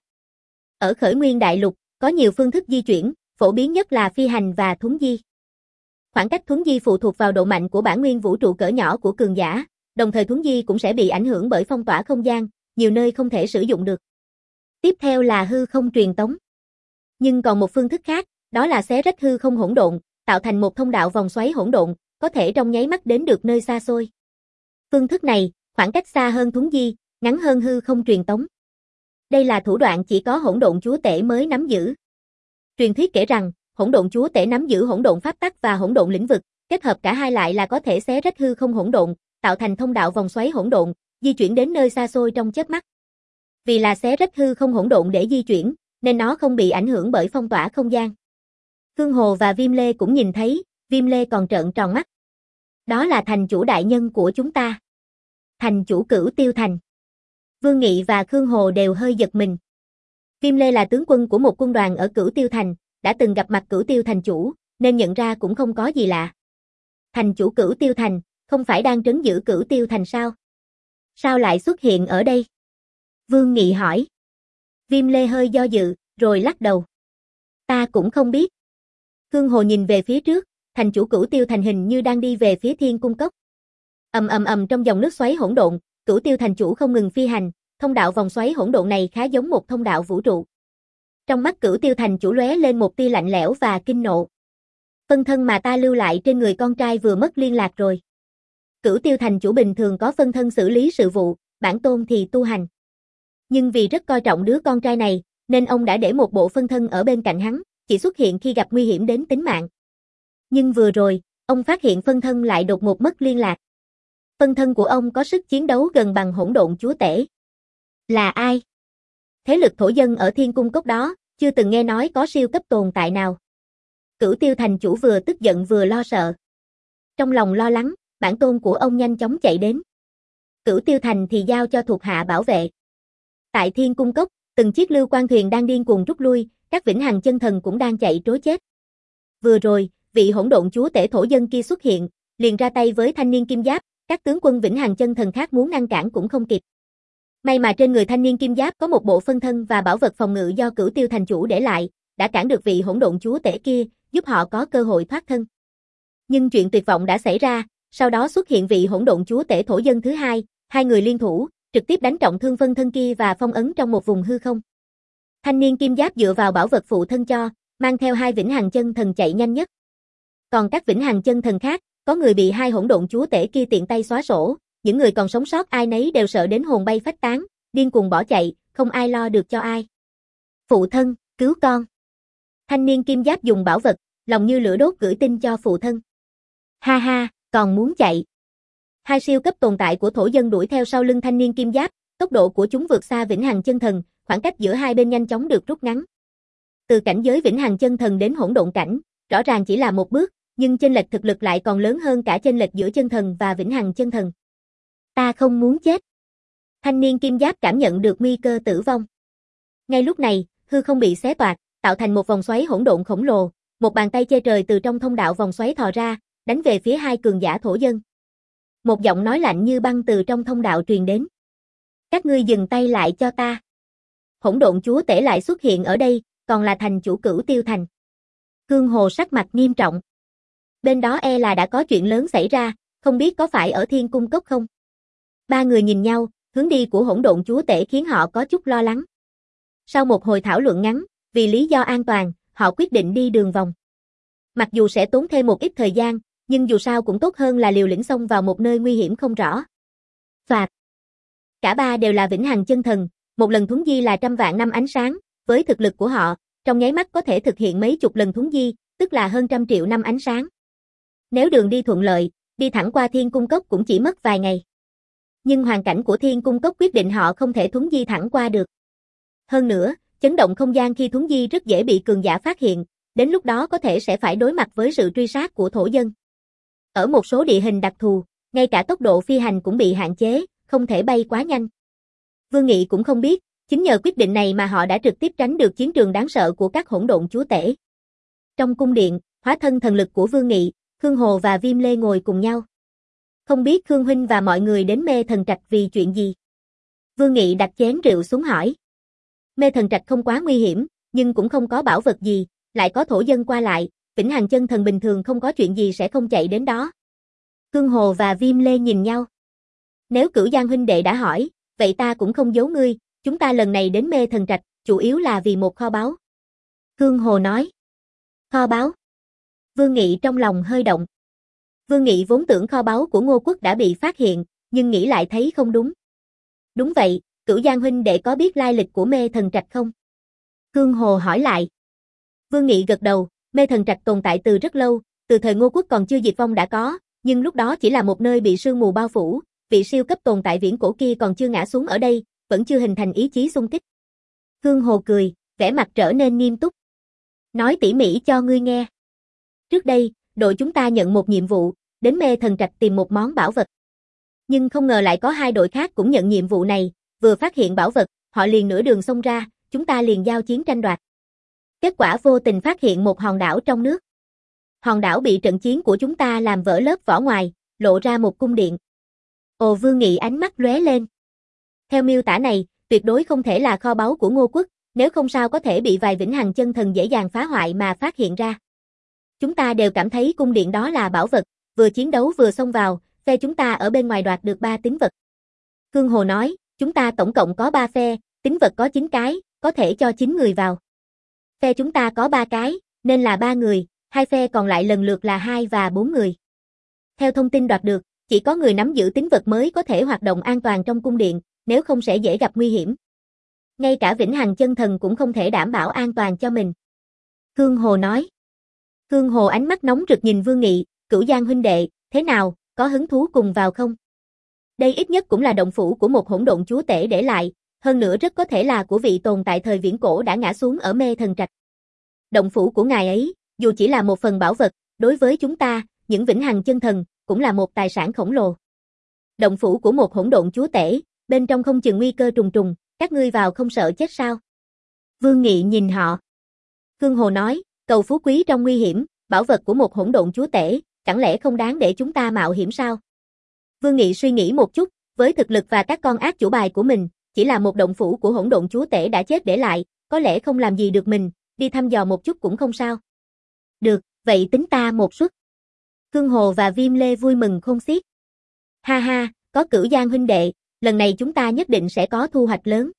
Speaker 1: Ở Khởi Nguyên Đại Lục, có nhiều phương thức di chuyển, phổ biến nhất là phi hành và thuấn di. Khoảng cách thuấn di phụ thuộc vào độ mạnh của bản nguyên vũ trụ cỡ nhỏ của cường giả, đồng thời thuấn di cũng sẽ bị ảnh hưởng bởi phong tỏa không gian, nhiều nơi không thể sử dụng được. Tiếp theo là hư không truyền tống. Nhưng còn một phương thức khác, đó là xé rách hư không hỗn độn, tạo thành một thông đạo vòng xoáy hỗn độn, có thể trong nháy mắt đến được nơi xa xôi. Phương thức này, khoảng cách xa hơn thuấn di, ngắn hơn hư không truyền tống. Đây là thủ đoạn chỉ có hỗn độn chúa tể mới nắm giữ. Truyền thuyết kể rằng, hỗn độn chúa tể nắm giữ hỗn độn pháp tắc và hỗn độn lĩnh vực, kết hợp cả hai lại là có thể xé rách hư không hỗn độn, tạo thành thông đạo vòng xoáy hỗn độn, di chuyển đến nơi xa xôi trong chớp mắt. Vì là xé rách hư không hỗn độn để di chuyển, nên nó không bị ảnh hưởng bởi phong tỏa không gian. Khương Hồ và Viêm Lê cũng nhìn thấy, Viêm Lê còn trợn tròn mắt. Đó là thành chủ đại nhân của chúng ta. Thành chủ Cửu Tiêu Thành. Vương Nghị và Khương Hồ đều hơi giật mình. Viêm Lê là tướng quân của một quân đoàn ở Cửu Tiêu Thành, đã từng gặp mặt Cửu Tiêu Thành chủ, nên nhận ra cũng không có gì lạ. Thành chủ Cửu Tiêu Thành, không phải đang trấn giữ Cửu Tiêu Thành sao? Sao lại xuất hiện ở đây? Vương Nghị hỏi. Viêm Lê hơi do dự, rồi lắc đầu. Ta cũng không biết. Khương Hồ nhìn về phía trước, thành chủ Cửu Tiêu Thành hình như đang đi về phía Thiên Cung Cốc. Ầm ầm ầm trong dòng nước xoáy hỗn độn, Cửu Tiêu Thành chủ không ngừng phi hành, thông đạo vòng xoáy hỗn độn này khá giống một thông đạo vũ trụ. Trong mắt Cửu Tiêu Thành chủ lóe lên một tia lạnh lẽo và kinh nộ. Phân thân mà ta lưu lại trên người con trai vừa mất liên lạc rồi. Cửu Tiêu Thành chủ bình thường có phân thân xử lý sự vụ, bản tôn thì tu hành. Nhưng vì rất coi trọng đứa con trai này, nên ông đã để một bộ phân thân ở bên cạnh hắn, chỉ xuất hiện khi gặp nguy hiểm đến tính mạng. Nhưng vừa rồi, ông phát hiện phân thân lại đột ngột mất liên lạc. Phân thân của ông có sức chiến đấu gần bằng hỗn độn chúa tể. Là ai? Thế lực thổ dân ở Thiên Cung Cốc đó, chưa từng nghe nói có siêu cấp tồn tại nào. Cửu Tiêu Thành chủ vừa tức giận vừa lo sợ. Trong lòng lo lắng, bản tôn của ông nhanh chóng chạy đến. Cửu Tiêu Thành thì giao cho thuộc hạ bảo vệ. Tại Thiên Cung Cốc, từng chiếc lưu quan thuyền đang điên cuồng rút lui, các vĩnh hằng chân thần cũng đang chạy trối chết. Vừa rồi, vị hỗn độn chúa tể thổ dân kia xuất hiện, liền ra tay với thanh niên kim giáp, các tướng quân vĩnh hằng chân thần khác muốn ngăn cản cũng không kịp. May mà trên người thanh niên kim giáp có một bộ phân thân và bảo vật phòng ngự do Cửu Tiêu Thành chủ để lại, đã cản được vị hỗn độn chúa tể kia, giúp họ có cơ hội thoát thân. Nhưng chuyện tuyệt vọng đã xảy ra, sau đó xuất hiện vị hỗn độn chúa tể thổ dân thứ hai, hai người liên thủ, trực tiếp đánh trọng thương phân thân kia và phong ấn trong một vùng hư không. Thanh niên kim giáp dựa vào bảo vật phụ thân cho, mang theo hai vĩnh hằng chân thần chạy nhanh nhất. Còn các vĩnh hằng chân thần khác, có người bị hai hỗn độn chúa tể kia tiện tay xóa sổ, những người còn sống sót ai nấy đều sợ đến hồn bay phách tán, điên cuồng bỏ chạy, không ai lo được cho ai. Phụ thân, cứu con. Thanh niên kim giáp dùng bảo vật, lòng như lửa đốt gửi tin cho phụ thân. Ha ha, còn muốn chạy. Hai siêu cấp tồn tại của thổ dân đuổi theo sau lưng thanh niên kim giáp, tốc độ của chúng vượt xa vĩnh hằng chân thần, khoảng cách giữa hai bên nhanh chóng được rút ngắn. Từ cảnh giới vĩnh hằng chân thần đến hỗn độn cảnh, rõ ràng chỉ là một bước, nhưng chênh lệch thực lực lại còn lớn hơn cả chênh lệch giữa chân thần và vĩnh hằng chân thần. Ta không muốn chết. Thanh niên kim giáp cảm nhận được nguy cơ tử vong. Ngay lúc này, hư không bị xé toạc, tạo thành một vòng xoáy hỗn độn khổng lồ, một bàn tay che trời từ trong thông đạo vòng xoáy thò ra, đánh về phía hai cường giả thổ dân. Một giọng nói lạnh như băng từ trong thông đạo truyền đến. Các ngươi dừng tay lại cho ta. Hỗn độn chúa tể lại xuất hiện ở đây, còn là thành chủ Cửu Tiêu Thành. Khương Hồ sắc mặt nghiêm trọng. Bên đó e là đã có chuyện lớn xảy ra, không biết có phải ở Thiên Cung Cốc không? Ba người nhìn nhau, hướng đi của hỗn độn chúa tể khiến họ có chút lo lắng. Sau một hồi thảo luận ngắn, vì lý do an toàn, họ quyết định đi đường vòng. Mặc dù sẽ tốn thêm một ít thời gian, nhưng dù sao cũng tốt hơn là liều lĩnh xông vào một nơi nguy hiểm không rõ. Phạt. Cả ba đều là vĩnh hằng chân thần, một lần thuấn di là trăm vạn năm ánh sáng, với thực lực của họ, trong nháy mắt có thể thực hiện mấy chục lần thuấn di, tức là hơn trăm triệu năm ánh sáng. Nếu đường đi thuận lợi, đi thẳng qua Thiên Cung Cốc cũng chỉ mất vài ngày. Nhưng hoàn cảnh của Thiên Cung Cốc quyết định họ không thể thuấn di thẳng qua được. Hơn nữa, chấn động không gian khi thuấn di rất dễ bị cường giả phát hiện, đến lúc đó có thể sẽ phải đối mặt với sự truy sát của thổ dân. Ở một số địa hình đặc thù, ngay cả tốc độ phi hành cũng bị hạn chế, không thể bay quá nhanh. Vương Nghị cũng không biết, chính nhờ quyết định này mà họ đã trực tiếp tránh được chiến trường đáng sợ của các hỗn độn chúa tể. Trong cung điện, hóa thân thần lực của Vương Nghị, Khương Hồ và Viêm Lê ngồi cùng nhau. Không biết Khương huynh và mọi người đến Mê Thần Trạch vì chuyện gì? Vương Nghị đặt chén rượu xuống hỏi. Mê Thần Trạch không quá nguy hiểm, nhưng cũng không có bảo vật gì, lại có thổ dân qua lại, vĩnh hằng chân thần bình thường không có chuyện gì sẽ không chạy đến đó. Khương Hồ và Viêm Lê nhìn nhau. Nếu Cửu Giang huynh đệ đã hỏi, vậy ta cũng không giấu ngươi, chúng ta lần này đến Mê Thần Trạch, chủ yếu là vì một kho báu. Khương Hồ nói. Kho báu? Vương Nghị trong lòng hơi động. Vương Nghị vốn tưởng kho báu của Ngô Quốc đã bị phát hiện, nhưng nghĩ lại thấy không đúng. Đúng vậy, Cửu Giang huynh đệ có biết lai lịch của Mê Thần Trạch không? Khương Hồ hỏi lại. Vương Nghị gật đầu, Mê Thần Trạch tồn tại từ rất lâu, từ thời Ngô Quốc còn chưa diệt vong đã có, nhưng lúc đó chỉ là một nơi bị sương mù bao phủ, vị siêu cấp tồn tại viễn cổ kia còn chưa ngã xuống ở đây, vẫn chưa hình thành ý chí xung kích. Khương Hồ cười, vẻ mặt trở nên nghiêm túc. Nói tỉ mỉ cho ngươi nghe. Trước đây, đội chúng ta nhận một nhiệm vụ, đến Mê Thần Trạch tìm một món bảo vật. Nhưng không ngờ lại có hai đội khác cũng nhận nhiệm vụ này, vừa phát hiện bảo vật, họ liền nửa đường xông ra, chúng ta liền giao chiến tranh đoạt. Kết quả vô tình phát hiện một hòn đảo trong nước. Hòn đảo bị trận chiến của chúng ta làm vỡ lớp vỏ ngoài, lộ ra một cung điện. Ồ, Vương Nghị ánh mắt lóe lên. Theo miêu tả này, tuyệt đối không thể là kho báu của Ngô Quốc, nếu không sao có thể bị vài vĩnh hằng chân thần dễ dàng phá hoại mà phát hiện ra. Chúng ta đều cảm thấy cung điện đó là bảo vật, vừa chiến đấu vừa xông vào, phe chúng ta ở bên ngoài đoạt được ba tín vật. Khương Hồ nói, chúng ta tổng cộng có ba phe, tín vật có chín cái, có thể cho chín người vào. Phe chúng ta có ba cái, nên là ba người, hai phe còn lại lần lượt là hai và bốn người. Theo thông tin đoạt được, chỉ có người nắm giữ tín vật mới có thể hoạt động an toàn trong cung điện, nếu không sẽ dễ gặp nguy hiểm. Ngay cả vĩnh hằng chân thần cũng không thể đảm bảo an toàn cho mình. Khương Hồ nói. Khương Hồ ánh mắt nóng rực nhìn Vương Nghị, Cửu Giang huynh đệ, thế nào, có hứng thú cùng vào không? Đây ít nhất cũng là động phủ của một hỗn độn chúa tể để lại, hơn nữa rất có thể là của vị tồn tại thời viễn cổ đã ngã xuống ở Mê Thần Trạch. Động phủ của ngài ấy, dù chỉ là một phần bảo vật, đối với chúng ta, những vĩnh hằng chân thần, cũng là một tài sản khổng lồ. Động phủ của một hỗn độn chúa tể, bên trong không chừng nguy cơ trùng trùng, các ngươi vào không sợ chết sao? Vương Nghị nhìn họ. Khương Hồ nói, cầu phú quý trong nguy hiểm, bảo vật của một hỗn độn chúa tể, chẳng lẽ không đáng để chúng ta mạo hiểm sao? Vương Nghị suy nghĩ một chút, với thực lực và các con ác chủ bài của mình, chỉ là một động phủ của hỗn độn chúa tể đã chết để lại, có lẽ không làm gì được mình, đi thăm dò một chút cũng không sao. Được, vậy tính ta một suất. Khương Hồ và Viêm Lê vui mừng khôn xiết. Ha ha, có Cửu Giang huynh đệ, lần này chúng ta nhất định sẽ có thu hoạch lớn.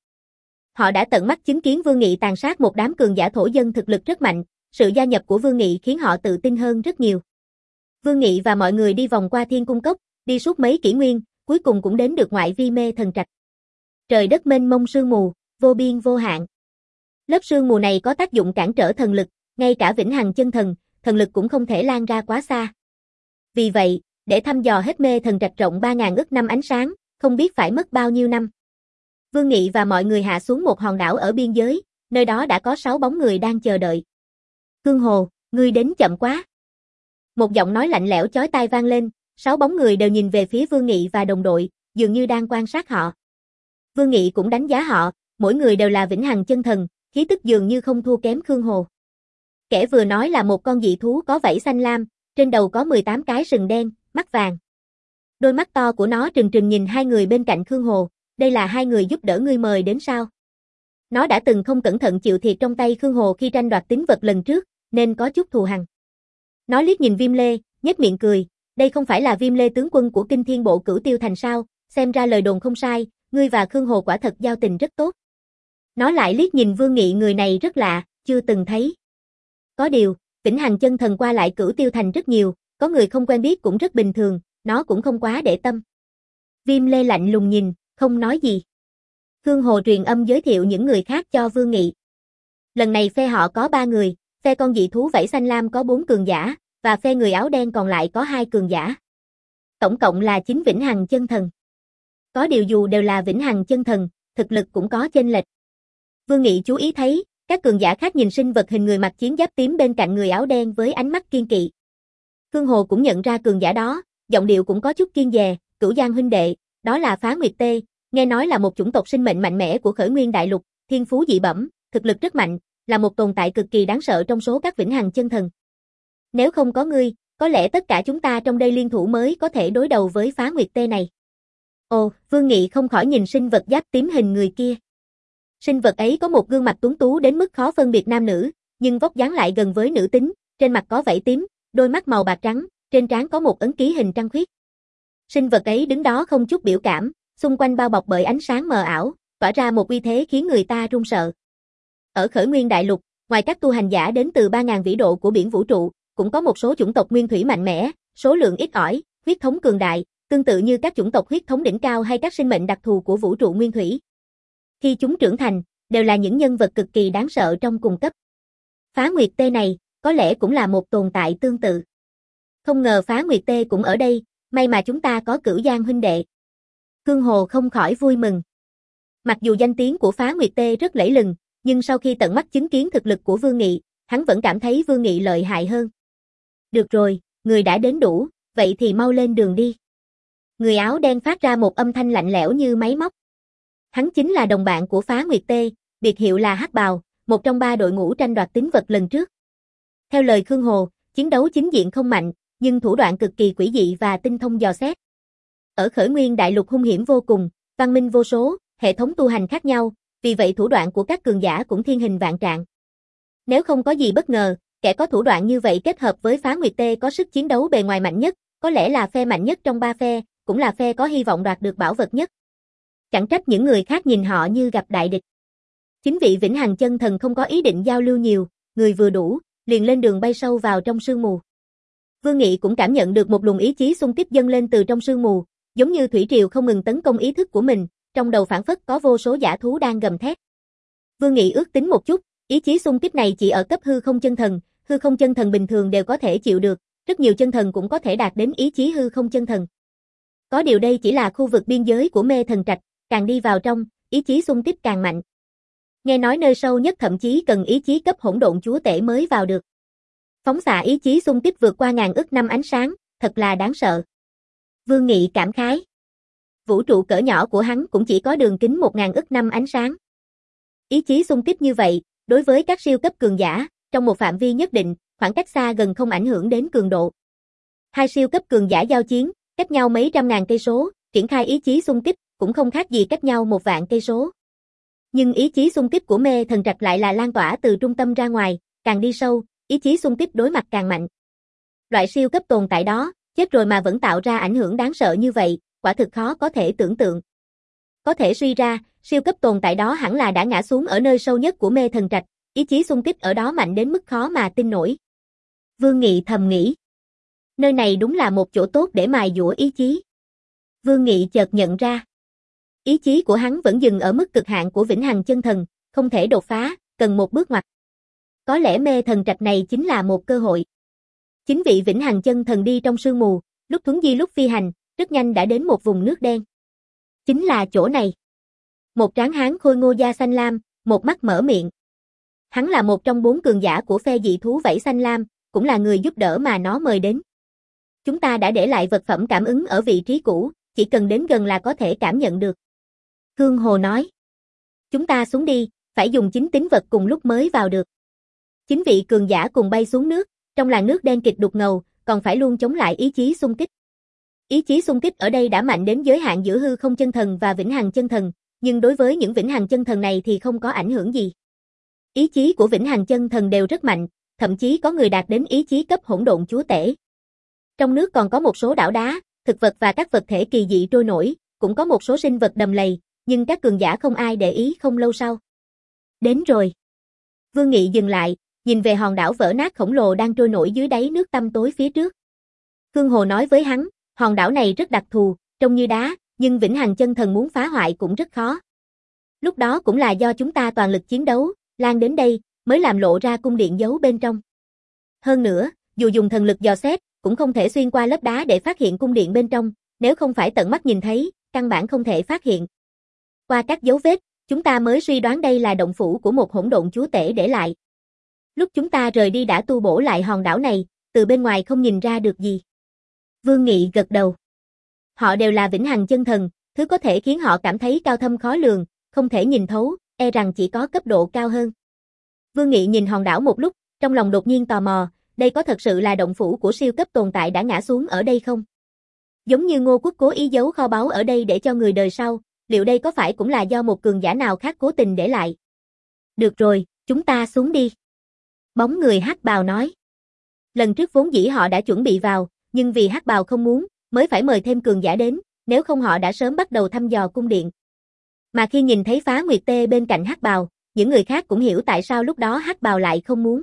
Speaker 1: Họ đã tận mắt chứng kiến Vương Nghị tàn sát một đám cường giả thổ dân thực lực rất mạnh, sự gia nhập của Vương Nghị khiến họ tự tin hơn rất nhiều. Vương Nghị và mọi người đi vòng qua Thiên Cung Cốc, đi suốt mấy kỷ nguyên, cuối cùng cũng đến được ngoại vi Mê Thần Trạch. Trời đất mênh mông sương mù, vô biên vô hạn. Lớp sương mù này có tác dụng cản trở thần lực, ngay cả vĩnh hằng chân thần, thần lực cũng không thể lan ra quá xa. Vì vậy, để thăm dò hết Mê Thần Trạch rộng ba ngàn ức năm ánh sáng, không biết phải mất bao nhiêu năm. Vương Nghị và mọi người hạ xuống một hòn đảo ở biên giới, nơi đó đã có sáu bóng người đang chờ đợi. Khương Hồ, ngươi đến chậm quá. Một giọng nói lạnh lẽo chói tai vang lên, sáu bóng người đều nhìn về phía Vương Nghị và đồng đội, dường như đang quan sát họ. Vương Nghị cũng đánh giá họ, mỗi người đều là vĩnh hằng chân thần, khí tức dường như không thua kém Khương Hồ. Kẻ vừa nói là một con dị thú có vảy xanh lam, trên đầu có mười tám cái sừng đen, mắt vàng. Đôi mắt to của nó trừng trừng nhìn hai người bên cạnh Khương Hồ, đây là hai người giúp đỡ ngươi mời đến sao? Nó đã từng không cẩn thận chịu thiệt trong tay Khương Hồ khi tranh đoạt tín vật lần trước, nên có chút thù hằn. Nó liếc nhìn Viêm Lê, nhếch miệng cười, đây không phải là Viêm Lê tướng quân của Kinh Thiên Bộ Cửu Tiêu Thành sao, xem ra lời đồn không sai, ngươi và Khương Hồ quả thật giao tình rất tốt. Nó lại liếc nhìn Vương Nghị, người này rất lạ, chưa từng thấy. Có điều, vĩnh hằng chân thần qua lại Cửu Tiêu Thành rất nhiều, có người không quen biết cũng rất bình thường, nó cũng không quá để tâm. Viêm Lê lạnh lùng nhìn, không nói gì. Khương Hồ truyền âm giới thiệu những người khác cho Vương Nghị. Lần này phe họ có ba người, phe con dị thú vảy xanh lam có bốn cường giả, và phe người áo đen còn lại có hai cường giả. Tổng cộng là chín vĩnh hằng chân thần. Có điều dù đều là vĩnh hằng chân thần, thực lực cũng có chênh lệch. Vương Nghị chú ý thấy, các cường giả khác nhìn sinh vật hình người mặc chiến giáp tím bên cạnh người áo đen với ánh mắt kiên kỵ. Khương Hồ cũng nhận ra cường giả đó, giọng điệu cũng có chút kiên dè, Cửu Giang huynh đệ, đó là Phá Nguyệt Tê, nghe nói là một chủng tộc sinh mệnh mạnh mẽ của Khởi Nguyên Đại Lục, thiên phú dị bẩm, thực lực rất mạnh, là một tồn tại cực kỳ đáng sợ trong số các vĩnh hằng chân thần. Nếu không có ngươi, có lẽ tất cả chúng ta trong đây liên thủ mới có thể đối đầu với Phá Nguyệt Tê này. Ồ, Vương Nghị không khỏi nhìn sinh vật giáp tím hình người kia. Sinh vật ấy có một gương mặt tuấn tú đến mức khó phân biệt nam nữ, nhưng vóc dáng lại gần với nữ tính, trên mặt có vảy tím, đôi mắt màu bạc trắng, trên trán có một ấn ký hình trăng khuyết. Sinh vật ấy đứng đó không chút biểu cảm, xung quanh bao bọc bởi ánh sáng mờ ảo, tỏa ra một uy thế khiến người ta run sợ. Ở Khởi Nguyên Đại Lục, ngoài các tu hành giả đến từ ba nghìn vĩ độ của biển vũ trụ, cũng có một số chủng tộc nguyên thủy mạnh mẽ, số lượng ít ỏi, huyết thống cường đại, tương tự như các chủng tộc huyết thống đỉnh cao hay các sinh mệnh đặc thù của vũ trụ nguyên thủy. Khi chúng trưởng thành, đều là những nhân vật cực kỳ đáng sợ trong cùng cấp. Phá Nguyệt Tê này, có lẽ cũng là một tồn tại tương tự. Không ngờ Phá Nguyệt Tê cũng ở đây, may mà chúng ta có Cửu Giang huynh đệ. Khương Hồ không khỏi vui mừng. Mặc dù danh tiếng của Phá Nguyệt Tê rất lẫy lừng, nhưng sau khi tận mắt chứng kiến thực lực của Vương Nghị, hắn vẫn cảm thấy Vương Nghị lợi hại hơn. Được rồi, người đã đến đủ, vậy thì mau lên đường đi. Người áo đen phát ra một âm thanh lạnh lẽo như máy móc. Hắn chính là đồng bạn của Phá Nguyệt Tê, biệt hiệu là Hắc Bào, một trong ba đội ngũ tranh đoạt tín vật lần trước. Theo lời Khương Hồ, chiến đấu chính diện không mạnh, nhưng thủ đoạn cực kỳ quỷ dị và tinh thông dò xét. Ở Khởi Nguyên Đại Lục hung hiểm vô cùng, văn minh vô số, hệ thống tu hành khác nhau, vì vậy thủ đoạn của các cường giả cũng thiên hình vạn trạng. Nếu không có gì bất ngờ, kẻ có thủ đoạn như vậy kết hợp với Phá Nguyệt Tê có sức chiến đấu bề ngoài mạnh nhất, có lẽ là phe mạnh nhất trong ba phe, cũng là phe có hy vọng đoạt được bảo vật nhất. Chẳng trách những người khác nhìn họ như gặp đại địch. Chính vị vĩnh hằng chân thần không có ý định giao lưu nhiều, người vừa đủ, liền lên đường bay sâu vào trong sương mù. Vương Nghị cũng cảm nhận được một luồng ý chí xung kích dâng lên từ trong sương mù, giống như thủy triều không ngừng tấn công ý thức của mình, trong đầu phảng phất có vô số dã thú đang gầm thét. Vương Nghị ước tính một chút, ý chí xung kích này chỉ ở cấp hư không chân thần, hư không chân thần bình thường đều có thể chịu được, rất nhiều chân thần cũng có thể đạt đến ý chí hư không chân thần. Có điều đây chỉ là khu vực biên giới của mê thần trạch, càng đi vào trong, ý chí xung kích càng mạnh. Nghe nói nơi sâu nhất thậm chí cần ý chí cấp hỗn độn chúa tể mới vào được. Phóng xạ ý chí xung kích vượt qua ngàn ức năm ánh sáng, thật là đáng sợ. Vương Nghị cảm khái. Vũ trụ cỡ nhỏ của hắn cũng chỉ có đường kính một ngàn ức năm ánh sáng. Ý chí xung kích như vậy, đối với các siêu cấp cường giả, trong một phạm vi nhất định, khoảng cách xa gần không ảnh hưởng đến cường độ. Hai siêu cấp cường giả giao chiến, cách nhau mấy trăm ngàn cây số, triển khai ý chí xung kích, cũng không khác gì cách nhau một vạn cây số. Nhưng ý chí xung kích của mê thần trạch lại là lan tỏa từ trung tâm ra ngoài, càng đi sâu, ý chí xung kích đối mặt càng mạnh. Loại siêu cấp tồn tại đó, chết rồi mà vẫn tạo ra ảnh hưởng đáng sợ như vậy, quả thực khó có thể tưởng tượng. Có thể suy ra, siêu cấp tồn tại đó hẳn là đã ngã xuống ở nơi sâu nhất của mê thần trạch, ý chí xung kích ở đó mạnh đến mức khó mà tin nổi. Vương Nghị thầm nghĩ. Nơi này đúng là một chỗ tốt để mài dũa ý chí. Vương Nghị chợt nhận ra. Ý chí của hắn vẫn dừng ở mức cực hạn của vĩnh hằng chân thần, không thể đột phá, cần một bước ngoặt. Có lẽ mê thần trạch này chính là một cơ hội. Chính vị vĩnh hằng chân thần đi trong sương mù, lúc thuấn di lúc phi hành, rất nhanh đã đến một vùng nước đen. Chính là chỗ này. Một tráng hán khôi ngô da xanh lam, một mắt mở miệng. Hắn là một trong bốn cường giả của phe dị thú vảy xanh lam, cũng là người giúp đỡ mà nó mời đến. Chúng ta đã để lại vật phẩm cảm ứng ở vị trí cũ, chỉ cần đến gần là có thể cảm nhận được. Khương Hồ nói. Chúng ta xuống đi, phải dùng chính tín vật cùng lúc mới vào được. Chính vị cường giả cùng bay xuống nước, trong làn nước đen kịt đục ngầu, còn phải luôn chống lại ý chí xung kích. Ý chí xung kích ở đây đã mạnh đến giới hạn giữa hư không chân thần và vĩnh hằng chân thần, nhưng đối với những vĩnh hằng chân thần này thì không có ảnh hưởng gì. Ý chí của vĩnh hằng chân thần đều rất mạnh, thậm chí có người đạt đến ý chí cấp hỗn độn chúa tể. Trong nước còn có một số đảo đá, thực vật và các vật thể kỳ dị trôi nổi, cũng có một số sinh vật đầm lầy, nhưng các cường giả không ai để ý. Không lâu sau. Đến rồi. Vương Nghị dừng lại, nhìn về hòn đảo vỡ nát khổng lồ đang trôi nổi dưới đáy nước tăm tối phía trước. Khương Hồ nói với hắn, hòn đảo này rất đặc thù, trông như đá, nhưng Vĩnh Hằng Chân Thần muốn phá hoại cũng rất khó. Lúc đó cũng là do chúng ta toàn lực chiến đấu, lan đến đây, mới làm lộ ra cung điện giấu bên trong. Hơn nữa, dù dùng thần lực dò xét, cũng không thể xuyên qua lớp đá để phát hiện cung điện bên trong, nếu không phải tận mắt nhìn thấy, căn bản không thể phát hiện. Qua các dấu vết, chúng ta mới suy đoán đây là động phủ của một hỗn độn chúa tể để lại. Lúc chúng ta rời đi đã tu bổ lại hòn đảo này, từ bên ngoài không nhìn ra được gì. Vương Nghị gật đầu. Họ đều là Vĩnh Hằng Chân Thần, thứ có thể khiến họ cảm thấy cao thâm khó lường, không thể nhìn thấu, e rằng chỉ có cấp độ cao hơn. Vương Nghị nhìn hòn đảo một lúc, trong lòng đột nhiên tò mò, đây có thật sự là động phủ của siêu cấp tồn tại đã ngã xuống ở đây không? Giống như Ngô Quốc cố ý giấu kho báu ở đây để cho người đời sau, liệu đây có phải cũng là do một cường giả nào khác cố tình để lại? Được rồi, chúng ta xuống đi. Bóng người hắc bào nói. Lần trước vốn dĩ họ đã chuẩn bị vào, nhưng vì hắc bào không muốn, mới phải mời thêm cường giả đến, nếu không họ đã sớm bắt đầu thăm dò cung điện. Mà khi nhìn thấy Phá Nguyệt Tê bên cạnh hắc bào, những người khác cũng hiểu tại sao lúc đó hắc bào lại không muốn.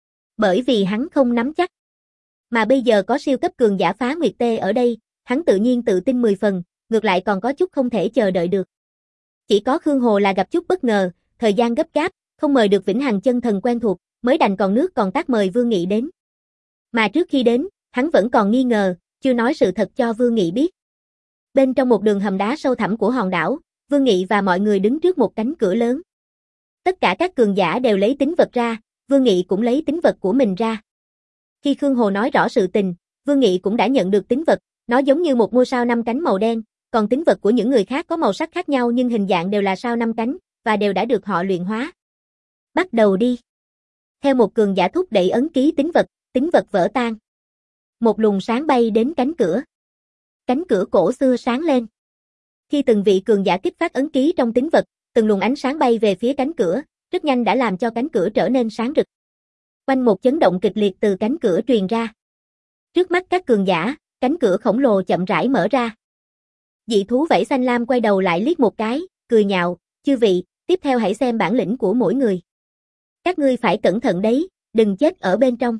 Speaker 1: Bởi vì hắn không nắm chắc. Mà bây giờ có siêu cấp cường giả Phá Nguyệt Tê ở đây, hắn tự nhiên tự tin mười phần, ngược lại còn có chút không thể chờ đợi được. Chỉ có Khương Hồ là gặp chút bất ngờ, thời gian gấp gáp, không mời được Vĩnh Hằng Chân Thần quen thuộc, mới đành còn nước còn tát mời Vương Nghị đến. Mà trước khi đến, hắn vẫn còn nghi ngờ, chưa nói sự thật cho Vương Nghị biết. Bên trong một đường hầm đá sâu thẳm của hòn đảo, Vương Nghị và mọi người đứng trước một cánh cửa lớn. Tất cả các cường giả đều lấy tín vật ra, Vương Nghị cũng lấy tín vật của mình ra. Khi Khương Hồ nói rõ sự tình, Vương Nghị cũng đã nhận được tín vật, nó giống như một ngôi sao năm cánh màu đen, còn tín vật của những người khác có màu sắc khác nhau nhưng hình dạng đều là sao năm cánh, và đều đã được họ luyện hóa. Bắt đầu đi. Theo một cường giả thúc đẩy ấn ký tín vật, tín vật vỡ tan. Một luồng sáng bay đến cánh cửa. Cánh cửa cổ xưa sáng lên. Khi từng vị cường giả kích phát ấn ký trong tín vật, từng luồng ánh sáng bay về phía cánh cửa, rất nhanh đã làm cho cánh cửa trở nên sáng rực. Quanh một chấn động kịch liệt từ cánh cửa truyền ra. Trước mắt các cường giả, cánh cửa khổng lồ chậm rãi mở ra. Dị thú vảy xanh lam quay đầu lại liếc một cái, cười nhạo, chư vị, tiếp theo hãy xem bản lĩnh của mỗi người. Các ngươi phải cẩn thận đấy, đừng chết ở bên trong.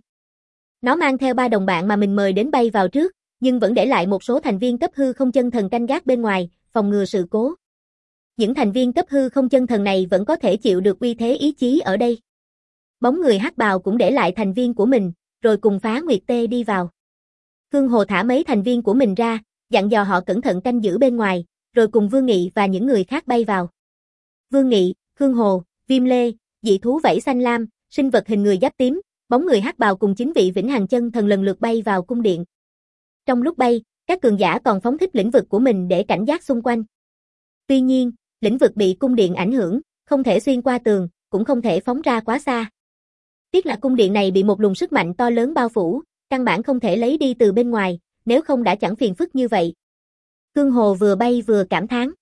Speaker 1: Nó mang theo ba đồng bạn mà mình mời đến bay vào trước, nhưng vẫn để lại một số thành viên cấp hư không chân thần canh gác bên ngoài, phòng ngừa sự cố. Những thành viên cấp hư không chân thần này vẫn có thể chịu được uy thế ý chí ở đây. Bóng người hắc bào cũng để lại thành viên của mình, rồi cùng Phá Nguyệt Tê đi vào. Khương Hồ thả mấy thành viên của mình ra, dặn dò họ cẩn thận canh giữ bên ngoài, rồi cùng Vương Nghị và những người khác bay vào. Vương Nghị, Khương Hồ, Viêm Lê, dị thú vảy xanh lam, sinh vật hình người giáp tím, bóng người hắc bào cùng chín vị Vĩnh Hằng Chân Thần lần lượt bay vào cung điện. Trong lúc bay, các cường giả còn phóng thích lĩnh vực của mình để cảnh giác xung quanh. Tuy nhiên, lĩnh vực bị cung điện ảnh hưởng, không thể xuyên qua tường, cũng không thể phóng ra quá xa. Tiếc là cung điện này bị một luồng sức mạnh to lớn bao phủ, căn bản không thể lấy đi từ bên ngoài, nếu không đã chẳng phiền phức như vậy. Khương Hồ vừa bay vừa cảm thán.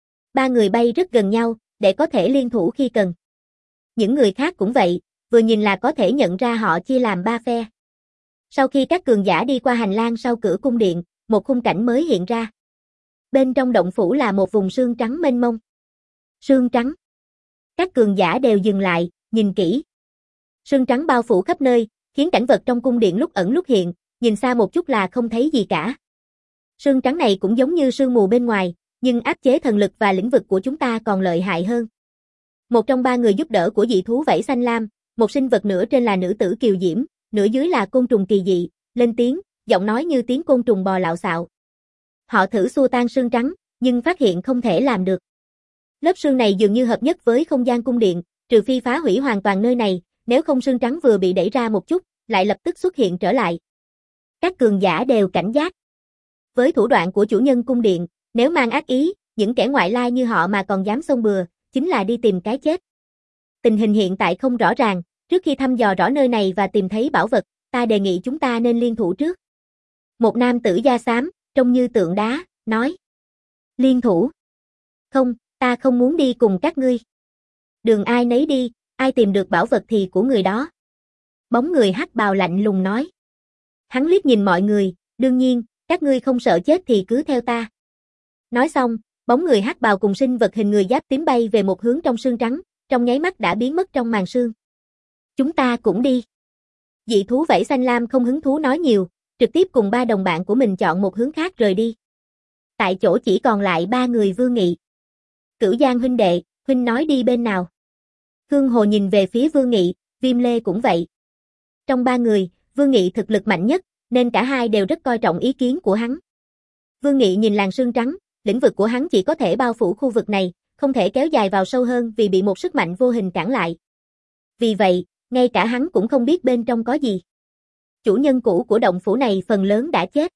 Speaker 1: Ba người bay rất gần nhau, để có thể liên thủ khi cần. Những người khác cũng vậy, vừa nhìn là có thể nhận ra họ chia làm ba phe. Sau khi các cường giả đi qua hành lang sau cửa cung điện, một khung cảnh mới hiện ra. Bên trong động phủ là một vùng sương trắng mênh mông. Sương trắng. Các cường giả đều dừng lại, nhìn kỹ. Sương trắng bao phủ khắp nơi, khiến cảnh vật trong cung điện lúc ẩn lúc hiện, nhìn xa một chút là không thấy gì cả. Sương trắng này cũng giống như sương mù bên ngoài, nhưng áp chế thần lực và lĩnh vực của chúng ta còn lợi hại hơn. Một trong ba người giúp đỡ của dị thú vảy xanh lam, một sinh vật nửa trên là nữ tử kiều diễm, nửa dưới là côn trùng kỳ dị, lên tiếng, giọng nói như tiếng côn trùng bò lạo xạo. Họ thử xua tan sương trắng, nhưng phát hiện không thể làm được. Lớp sương này dường như hợp nhất với không gian cung điện, trừ phi phá hủy hoàn toàn nơi này, nếu không sương trắng vừa bị đẩy ra một chút, lại lập tức xuất hiện trở lại. Các cường giả đều cảnh giác. Với thủ đoạn của chủ nhân cung điện, nếu mang ác ý, những kẻ ngoại lai như họ mà còn dám xông bừa, chính là đi tìm cái chết. Tình hình hiện tại không rõ ràng, trước khi thăm dò rõ nơi này và tìm thấy bảo vật, ta đề nghị chúng ta nên liên thủ trước. Một nam tử da xám, trông như tượng đá, nói. Liên thủ? Không, ta không muốn đi cùng các ngươi. Đường ai nấy đi, ai tìm được bảo vật thì của người đó. Bóng người hắc bào lạnh lùng nói. Hắn liếc nhìn mọi người, đương nhiên, các ngươi không sợ chết thì cứ theo ta. Nói xong, bóng người hắc bào cùng sinh vật hình người giáp tím bay về một hướng trong sương trắng, trong nháy mắt đã biến mất trong màn sương. Chúng ta cũng đi. Dị thú vảy xanh lam không hứng thú nói nhiều, trực tiếp cùng ba đồng bạn của mình chọn một hướng khác rời đi. Tại chỗ chỉ còn lại ba người Vương Nghị. Cửu Giang huynh đệ, huynh nói đi bên nào? Khương Hồ nhìn về phía Vương Nghị, Viêm Lê cũng vậy. Trong ba người, Vương Nghị thực lực mạnh nhất, nên cả hai đều rất coi trọng ý kiến của hắn. Vương Nghị nhìn làn sương trắng, lĩnh vực của hắn chỉ có thể bao phủ khu vực này, không thể kéo dài vào sâu hơn vì bị một sức mạnh vô hình cản lại. Vì vậy, ngay cả hắn cũng không biết bên trong có gì. Chủ nhân cũ của động phủ này phần lớn đã chết.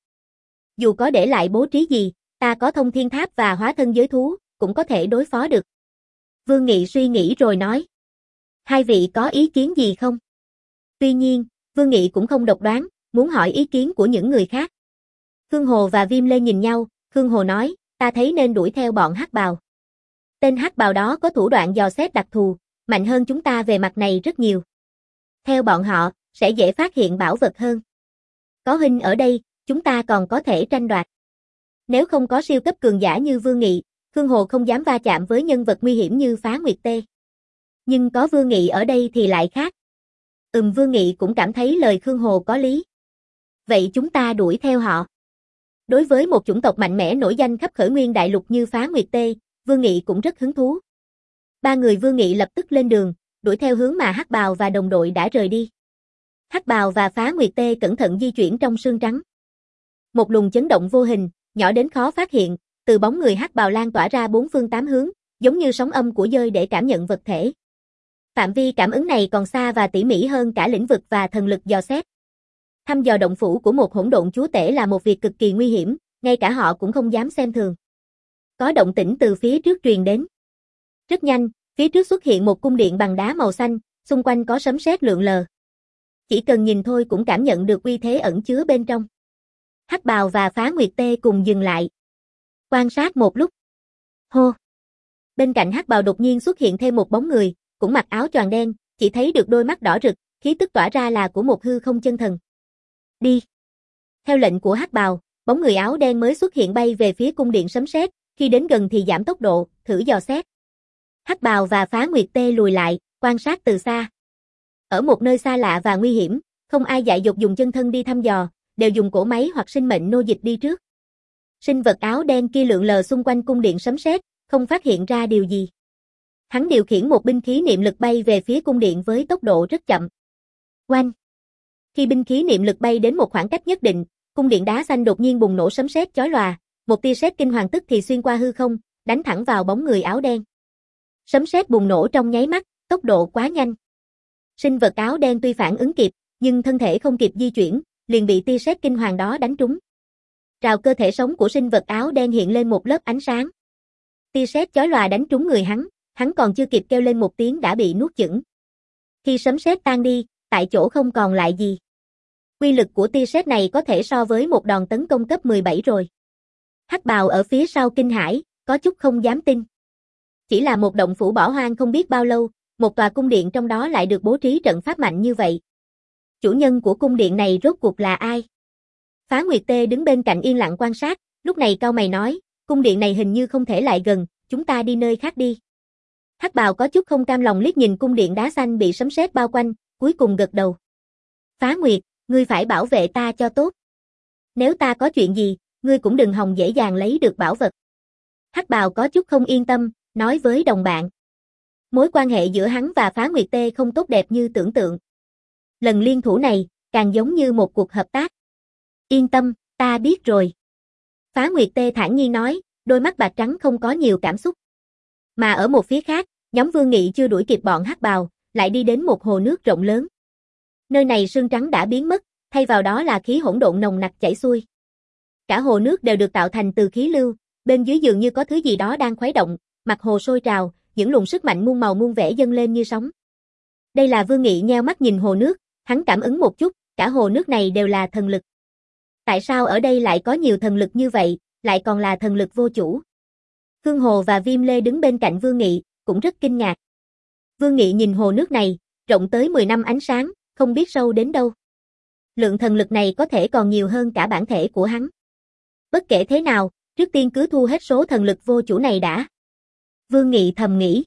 Speaker 1: Dù có để lại bố trí gì, ta có thông thiên tháp và hóa thân giới thú, cũng có thể đối phó được. Vương Nghị suy nghĩ rồi nói. Hai vị có ý kiến gì không? Tuy nhiên, Vương Nghị cũng không độc đoán, muốn hỏi ý kiến của những người khác. Khương Hồ và Viêm Lê nhìn nhau, Khương Hồ nói, ta thấy nên đuổi theo bọn hắc bào. Tên hắc bào đó có thủ đoạn dò xét đặc thù, mạnh hơn chúng ta về mặt này rất nhiều. Theo bọn họ, sẽ dễ phát hiện bảo vật hơn. Có huynh ở đây, chúng ta còn có thể tranh đoạt. Nếu không có siêu cấp cường giả như Vương Nghị, Khương Hồ không dám va chạm với nhân vật nguy hiểm như Phá Nguyệt Tê. Nhưng có Vương Nghị ở đây thì lại khác. Ừm Vương Nghị cũng cảm thấy lời Khương Hồ có lý. Vậy chúng ta đuổi theo họ. Đối với một chủng tộc mạnh mẽ nổi danh khắp khởi nguyên đại lục như Phá Nguyệt Tê, Vương Nghị cũng rất hứng thú. Ba người Vương Nghị lập tức lên đường, đuổi theo hướng mà Hắc Bào và đồng đội đã rời đi. Hắc Bào và Phá Nguyệt Tê cẩn thận di chuyển trong sương trắng. Một luồng chấn động vô hình, nhỏ đến khó phát hiện, từ bóng người Hắc Bào lan tỏa ra bốn phương tám hướng, giống như sóng âm của dơi để cảm nhận vật thể. Phạm vi cảm ứng này còn xa và tỉ mỉ hơn cả lĩnh vực và thần lực dò xét. Thăm dò động phủ của một hỗn độn chúa tể là một việc cực kỳ nguy hiểm, ngay cả họ cũng không dám xem thường. Có động tĩnh từ phía trước truyền đến. Rất nhanh, phía trước xuất hiện một cung điện bằng đá màu xanh, xung quanh có sấm sét lượn lờ. Chỉ cần nhìn thôi cũng cảm nhận được uy thế ẩn chứa bên trong. Hắc Bào và Phá Nguyệt Tê cùng dừng lại. Quan sát một lúc. Hô! Bên cạnh Hắc Bào đột nhiên xuất hiện thêm một bóng người, cũng mặc áo choàng đen, chỉ thấy được đôi mắt đỏ rực, khí tức tỏa ra là của một hư không chân thần. Đi! Theo lệnh của Hắc Bào, bóng người áo đen mới xuất hiện bay về phía cung điện sấm sét, khi đến gần thì giảm tốc độ, thử dò xét. Hắc Bào và Phá Nguyệt Tê lùi lại, quan sát từ xa. Ở một nơi xa lạ và nguy hiểm, không ai dại dột dùng chân thân đi thăm dò, đều dùng cổ máy hoặc sinh mệnh nô dịch đi trước. Sinh vật áo đen kia lượn lờ xung quanh cung điện sấm sét, không phát hiện ra điều gì. Hắn điều khiển một binh khí niệm lực bay về phía cung điện với tốc độ rất chậm. Oanh! Khi binh khí niệm lực bay đến một khoảng cách nhất định, cung điện đá xanh đột nhiên bùng nổ sấm sét chói lòa, một tia sét kinh hoàng tức thì xuyên qua hư không, đánh thẳng vào bóng người áo đen. Sấm sét bùng nổ trong nháy mắt, tốc độ quá nhanh. Sinh vật áo đen tuy phản ứng kịp, nhưng thân thể không kịp di chuyển, liền bị tia sét kinh hoàng đó đánh trúng. Rào cơ thể sống của sinh vật áo đen hiện lên một lớp ánh sáng. Tia sét chói lòa đánh trúng người hắn, hắn còn chưa kịp kêu lên một tiếng đã bị nuốt chửng. Khi sấm sét tan đi, tại chỗ không còn lại gì. Uy lực của tia sét này có thể so với một đòn tấn công cấp mười bảy rồi. Hắc Bào ở phía sau kinh hãi, có chút không dám tin. Chỉ là một động phủ bỏ hoang không biết bao lâu, một tòa cung điện trong đó lại được bố trí trận pháp mạnh như vậy. Chủ nhân của cung điện này rốt cuộc là ai? Phá Nguyệt Tê đứng bên cạnh yên lặng quan sát, lúc này cau mày nói, cung điện này hình như không thể lại gần, chúng ta đi nơi khác đi. Hắc Bào có chút không cam lòng liếc nhìn cung điện đá xanh bị sấm sét bao quanh, cuối cùng gật đầu. Phá Nguyệt, ngươi phải bảo vệ ta cho tốt. Nếu ta có chuyện gì, ngươi cũng đừng hòng dễ dàng lấy được bảo vật. Hắc Bào có chút không yên tâm, nói với đồng bạn. Mối quan hệ giữa hắn và Phá Nguyệt Tê không tốt đẹp như tưởng tượng. Lần liên thủ này, càng giống như một cuộc hợp tác. Yên tâm, ta biết rồi. Phá Nguyệt Tê thản nhiên nói, đôi mắt bạc trắng không có nhiều cảm xúc. Mà ở một phía khác, nhóm Vương Nghị chưa đuổi kịp bọn Hắc Bào, lại đi đến một hồ nước rộng lớn. Nơi này sương trắng đã biến mất, thay vào đó là khí hỗn độn nồng nặc chảy xuôi. Cả hồ nước đều được tạo thành từ khí lưu, bên dưới dường như có thứ gì đó đang khuấy động, mặt hồ sôi trào, những luồng sức mạnh muôn màu muôn vẻ dâng lên như sóng. Đây là Vương Nghị nheo mắt nhìn hồ nước, hắn cảm ứng một chút, cả hồ nước này đều là thần lực. Tại sao ở đây lại có nhiều thần lực như vậy, lại còn là thần lực vô chủ? Khương Hồ và Viêm Lê đứng bên cạnh Vương Nghị, cũng rất kinh ngạc. Vương Nghị nhìn hồ nước này, rộng tới mười năm ánh sáng, không biết sâu đến đâu. Lượng thần lực này có thể còn nhiều hơn cả bản thể của hắn. Bất kể thế nào, trước tiên cứ thu hết số thần lực vô chủ này đã. Vương Nghị thầm nghĩ.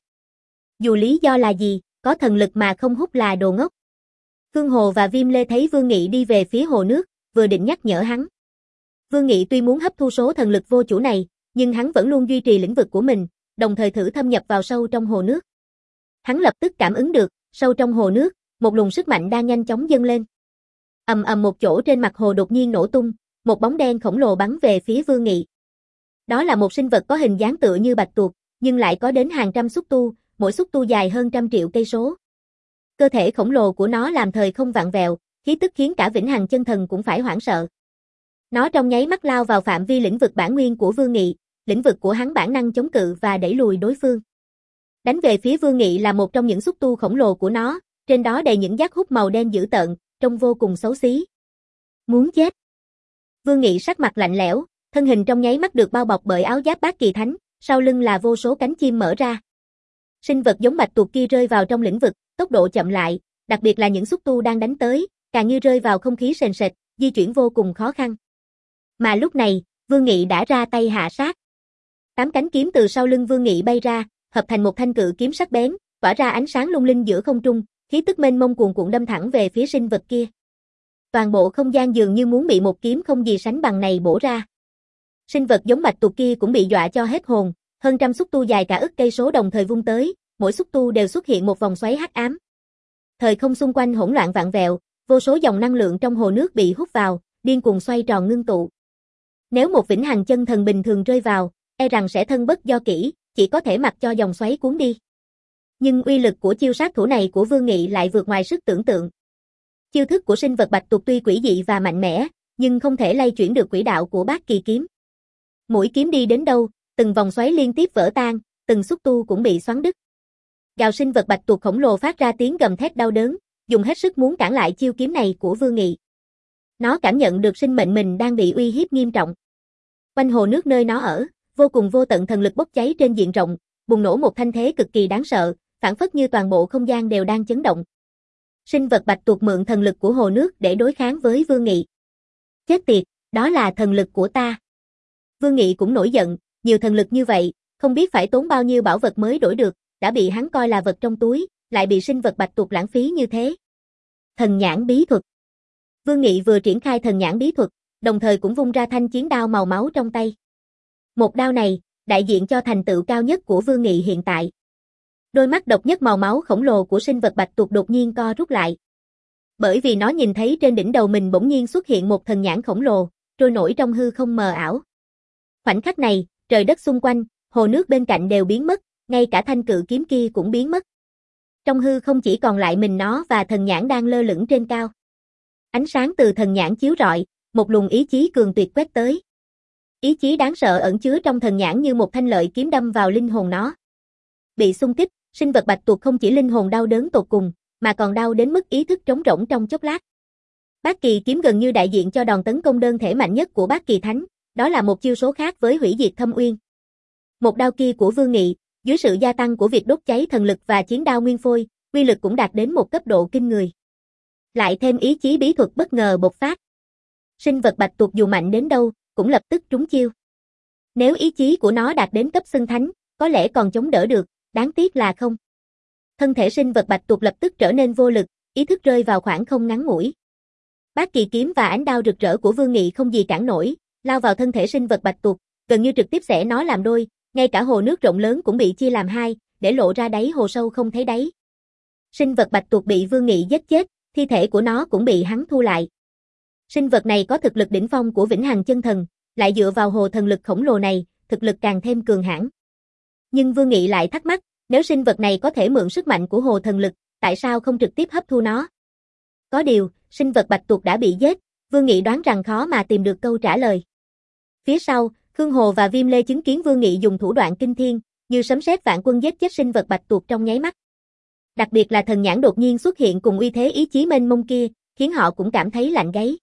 Speaker 1: Dù lý do là gì, có thần lực mà không hút là đồ ngốc. Khương Hồ và Viêm Lê thấy Vương Nghị đi về phía hồ nước, vừa định nhắc nhở hắn. Vương Nghị tuy muốn hấp thu số thần lực vô chủ này, nhưng hắn vẫn luôn duy trì lĩnh vực của mình, đồng thời thử thâm nhập vào sâu trong hồ nước. Hắn lập tức cảm ứng được, sâu trong hồ nước, một luồng sức mạnh đang nhanh chóng dâng lên. Ầm ầm, một chỗ trên mặt hồ đột nhiên nổ tung, một bóng đen khổng lồ bắn về phía Vương Nghị. Đó là một sinh vật có hình dáng tựa như bạch tuộc, nhưng lại có đến hàng trăm xúc tu, mỗi xúc tu dài hơn trăm triệu cây số. Cơ thể khổng lồ của nó làm thời không vặn vẹo, khí tức khiến cả Vĩnh Hằng Chân Thần cũng phải hoảng sợ. Nó trong nháy mắt lao vào phạm vi lĩnh vực bản nguyên của Vương Nghị, lĩnh vực của hắn bản năng chống cự và đẩy lùi đối phương. Đánh về phía Vương Nghị là một trong những xúc tu khổng lồ của nó, trên đó đầy những giác hút màu đen dữ tợn, trông vô cùng xấu xí. Muốn chết. Vương Nghị sắc mặt lạnh lẽo, thân hình trong nháy mắt được bao bọc bởi áo giáp Bát Kỳ Thánh, sau lưng là vô số cánh chim mở ra. Sinh vật giống bạch tuộc kia rơi vào trong lĩnh vực, tốc độ chậm lại, đặc biệt là những xúc tu đang đánh tới, càng như rơi vào không khí sền sệt, di chuyển vô cùng khó khăn. Mà lúc này, Vương Nghị đã ra tay hạ sát. Tám cánh kiếm từ sau lưng Vương Nghị bay ra, hợp thành một thanh cự kiếm sắc bén, tỏa ra ánh sáng lung linh giữa không trung, khí tức mênh mông cuồn cuộn đâm thẳng về phía sinh vật kia. Toàn bộ không gian dường như muốn bị một kiếm không gì sánh bằng này bổ ra. Sinh vật giống bạch tuộc kia cũng bị dọa cho hết hồn, hơn trăm xúc tu dài cả ức cây số đồng thời vung tới, mỗi xúc tu đều xuất hiện một vòng xoáy hắc ám. Thời không xung quanh hỗn loạn vạn vẹo, vô số dòng năng lượng trong hồ nước bị hút vào, điên cuồng xoay tròn ngưng tụ. Nếu một Vĩnh Hằng Chân Thần bình thường rơi vào, e rằng sẽ thân bất do kỷ, chỉ có thể mặc cho dòng xoáy cuốn đi. Nhưng uy lực của chiêu sát thủ này của Vương Nghị lại vượt ngoài sức tưởng tượng. Chiêu thức của sinh vật bạch tuộc tuy quỷ dị và mạnh mẽ, nhưng không thể lay chuyển được quỹ đạo của Bát Kỳ kiếm. Mũi kiếm đi đến đâu, từng vòng xoáy liên tiếp vỡ tan, từng xúc tu cũng bị xoắn đứt. Gào sinh vật bạch tuộc khổng lồ phát ra tiếng gầm thét đau đớn, dùng hết sức muốn cản lại chiêu kiếm này của Vương Nghị. Nó cảm nhận được sinh mệnh mình đang bị uy hiếp nghiêm trọng. Quanh hồ nước nơi nó ở, vô cùng vô tận thần lực bốc cháy trên diện rộng, bùng nổ một thanh thế cực kỳ đáng sợ, phảng phất như toàn bộ không gian đều đang chấn động. Sinh vật bạch tuộc mượn thần lực của hồ nước để đối kháng với Vương Nghị. Chết tiệt, đó là thần lực của ta. Vương Nghị cũng nổi giận, nhiều thần lực như vậy, không biết phải tốn bao nhiêu bảo vật mới đổi được, đã bị hắn coi là vật trong túi, lại bị sinh vật bạch tuộc lãng phí như thế. Thần nhãn bí thuật. Vương Nghị vừa triển khai thần nhãn bí thuật, đồng thời cũng vung ra thanh chiến đao màu máu trong tay. Một đao này, đại diện cho thành tựu cao nhất của Vương Nghị hiện tại. Đôi mắt độc nhất màu máu khổng lồ của sinh vật bạch tuộc đột nhiên co rút lại. Bởi vì nó nhìn thấy trên đỉnh đầu mình bỗng nhiên xuất hiện một thần nhãn khổng lồ, trôi nổi trong hư không mờ ảo. Khoảnh khắc này, trời đất xung quanh, hồ nước bên cạnh đều biến mất, ngay cả thanh cự kiếm kia cũng biến mất. Trong hư không chỉ còn lại mình nó và thần nhãn đang lơ lửng trên cao. Ánh sáng từ thần nhãn chiếu rọi, một luồng ý chí cường tuyệt quét tới. Ý chí đáng sợ ẩn chứa trong thần nhãn như một thanh lợi kiếm đâm vào linh hồn nó. Bị xung kích, sinh vật bạch tuộc không chỉ linh hồn đau đớn tột cùng, mà còn đau đến mức ý thức trống rỗng trong chốc lát. Bát Kỳ kiếm gần như đại diện cho đòn tấn công đơn thể mạnh nhất của Bát Kỳ Thánh, đó là một chiêu số khác với hủy diệt thâm uyên. Một đao kia của Vương Nghị, dưới sự gia tăng của việc đốt cháy thần lực và chiến đao nguyên phôi, uy lực cũng đạt đến một cấp độ kinh người. Lại thêm ý chí bí thuật bất ngờ bộc phát. Sinh vật bạch tuộc dù mạnh đến đâu, cũng lập tức trúng chiêu. Nếu ý chí của nó đạt đến cấp xưng thánh, có lẽ còn chống đỡ được, đáng tiếc là không. Thân thể sinh vật bạch tuộc lập tức trở nên vô lực, ý thức rơi vào khoảng không ngắn ngủi. Bát Kỳ kiếm và ánh đao rực rỡ của Vương Nghị không gì cản nổi, lao vào thân thể sinh vật bạch tuộc, gần như trực tiếp xẻ nó làm đôi, ngay cả hồ nước rộng lớn cũng bị chia làm hai, để lộ ra đáy hồ sâu không thấy đáy. Sinh vật bạch tuộc bị Vương Nghị giết chết, thi thể của nó cũng bị hắn thu lại. Sinh vật này có thực lực đỉnh phong của Vĩnh Hằng Chân Thần, lại dựa vào hồ thần lực khổng lồ này, thực lực càng thêm cường hãn. Nhưng Vương Nghị lại thắc mắc, nếu sinh vật này có thể mượn sức mạnh của hồ thần lực, tại sao không trực tiếp hấp thu nó? Có điều, sinh vật bạch tuộc đã bị giết, Vương Nghị đoán rằng khó mà tìm được câu trả lời. Phía sau, Khương Hồ và Viêm Lê chứng kiến Vương Nghị dùng thủ đoạn kinh thiên, như sấm sét vạn quân giết chết sinh vật bạch tuộc trong nháy mắt. Đặc biệt là thần nhãn đột nhiên xuất hiện cùng uy thế ý chí mênh mông kia, khiến họ cũng cảm thấy lạnh gáy.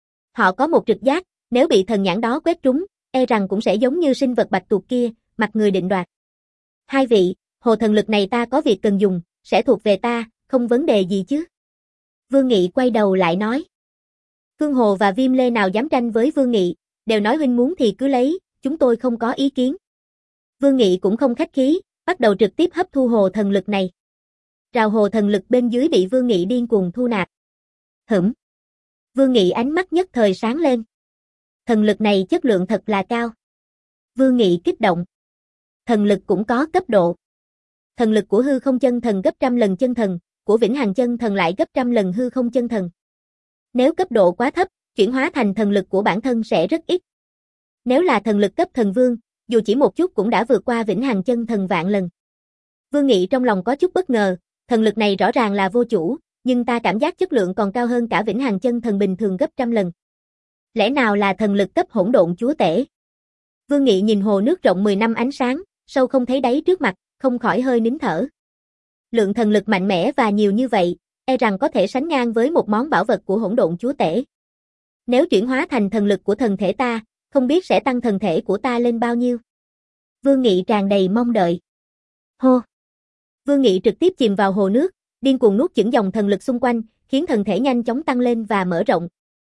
Speaker 1: Họ có một trực giác, nếu bị thần nhãn đó quét trúng, e rằng cũng sẽ giống như sinh vật bạch tuộc kia, mặt người định đoạt. Hai vị, hồ thần lực này ta có việc cần dùng, sẽ thuộc về ta, không vấn đề gì chứ? Vương Nghị quay đầu lại nói. Khương Hồ và Viêm Lê nào dám tranh với Vương Nghị, đều nói huynh muốn thì cứ lấy, chúng tôi không có ý kiến. Vương Nghị cũng không khách khí, bắt đầu trực tiếp hấp thu hồ thần lực này. Rào hồ thần lực bên dưới bị Vương Nghị điên cuồng thu nạp. Hửm. Vương Nghị ánh mắt nhất thời sáng lên. Thần lực này chất lượng thật là cao. Vương Nghị kích động. Thần lực cũng có cấp độ. Thần lực của hư không chân thần gấp trăm lần chân thần, của vĩnh hằng chân thần lại gấp trăm lần hư không chân thần. Nếu cấp độ quá thấp, chuyển hóa thành thần lực của bản thân sẽ rất ít. Nếu là thần lực cấp thần vương, dù chỉ một chút cũng đã vượt qua vĩnh hằng chân thần vạn lần. Vương Nghị trong lòng có chút bất ngờ, thần lực này rõ ràng là vô chủ, nhưng ta cảm giác chất lượng còn cao hơn cả vĩnh hằng chân thần bình thường gấp trăm lần. Lẽ nào là thần lực cấp hỗn độn chúa tể? Vương Nghị nhìn hồ nước rộng mười năm ánh sáng, sâu không thấy đáy trước mặt, không khỏi hơi nín thở. Lượng thần lực mạnh mẽ và nhiều như vậy, e rằng có thể sánh ngang với một món bảo vật của hỗn độn chúa tể. Nếu chuyển hóa thành thần lực của thần thể ta, không biết sẽ tăng thần thể của ta lên bao nhiêu. Vương Nghị tràn đầy mong đợi. Hô! Vương Nghị trực tiếp chìm vào hồ nước, điên cuồng nuốt chửng dòng thần lực xung quanh, khiến thần thể nhanh chóng tăng lên và mở rộng.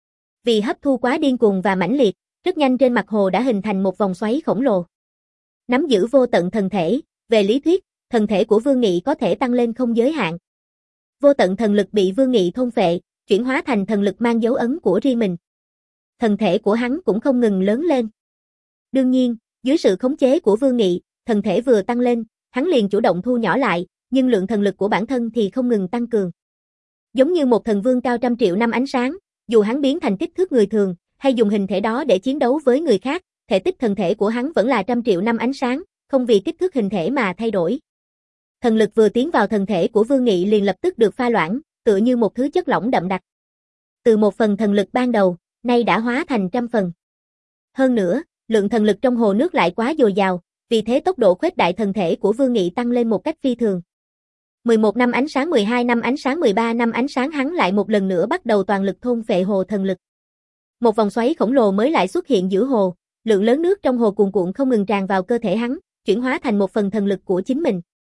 Speaker 1: Vì hấp thu quá điên cuồng và mãnh liệt, rất nhanh trên mặt hồ đã hình thành một vòng xoáy khổng lồ. Nắm giữ vô tận thần thể, về lý thuyết, thần thể của Vương Nghị có thể tăng lên không giới hạn. Vô tận thần lực bị Vương Nghị thôn phệ, chuyển hóa thành thần lực mang dấu ấn của riêng mình. Thần thể của hắn cũng không ngừng lớn lên. Đương nhiên, dưới sự khống chế của Vương Nghị, thần thể vừa tăng lên, hắn liền chủ động thu nhỏ lại, nhưng lượng thần lực của bản thân thì không ngừng tăng cường. Giống như một thần vương cao trăm triệu năm ánh sáng, dù hắn biến thành kích thước người thường, hay dùng hình thể đó để chiến đấu với người khác, thể tích thần thể của hắn vẫn là trăm triệu năm ánh sáng, không vì kích thước hình thể mà thay đổi. Thần lực vừa tiến vào thần thể của Vương Nghị liền lập tức được pha loãng, tựa như một thứ chất lỏng đậm đặc. Từ một phần thần lực ban đầu, nay đã hóa thành trăm phần. Hơn nữa, lượng thần lực trong hồ nước lại quá dồi dào, vì thế tốc độ khuếch đại thần thể của Vương Nghị tăng lên một cách phi thường. mười một năm ánh sáng, mười hai năm ánh sáng, mười ba năm ánh sáng, hắn lại một lần nữa bắt đầu toàn lực thôn phệ hồ thần lực. Một vòng xoáy khổng lồ mới lại xuất hiện giữa hồ, lượng lớn nước trong hồ cuồn cuộn không ngừng tràn vào cơ thể hắn, chuyển hóa thành một phần thần lực của chính mình.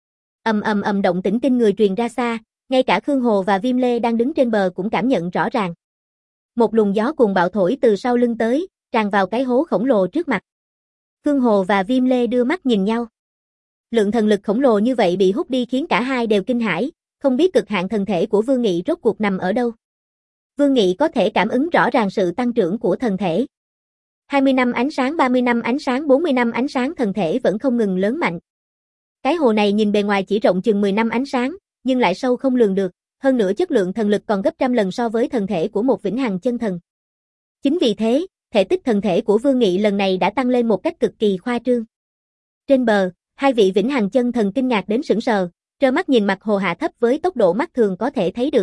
Speaker 1: Ầm ầm ầm, động tĩnh kinh người truyền ra xa, ngay cả Khương Hồ và Viêm Lê đang đứng trên bờ cũng cảm nhận rõ ràng. Một luồng gió cuồng bạo thổi từ sau lưng tới, tràn vào cái hố khổng lồ trước mặt. Khương Hồ và Viêm Lê đưa mắt nhìn nhau. Lượng thần lực khổng lồ như vậy bị hút đi khiến cả hai đều kinh hãi, không biết cực hạn thần thể của Vương Nghị rốt cuộc nằm ở đâu. Vương Nghị có thể cảm ứng rõ ràng sự tăng trưởng của thần thể. hai mươi năm ánh sáng, ba mươi năm ánh sáng, bốn mươi năm ánh sáng, thần thể vẫn không ngừng lớn mạnh. Cái hồ này nhìn bề ngoài chỉ rộng chừng mười năm ánh sáng, nhưng lại sâu không lường được, hơn nữa chất lượng thần lực còn gấp trăm lần so với thần thể của một vĩnh hằng chân thần. Chính vì thế, thể tích thần thể của Vương Nghị lần này đã tăng lên một cách cực kỳ khoa trương. Trên bờ, hai vị vĩnh hằng chân thần kinh ngạc đến sững sờ, trơ mắt nhìn mặt hồ hạ thấp với tốc độ mắt thường có thể thấy được.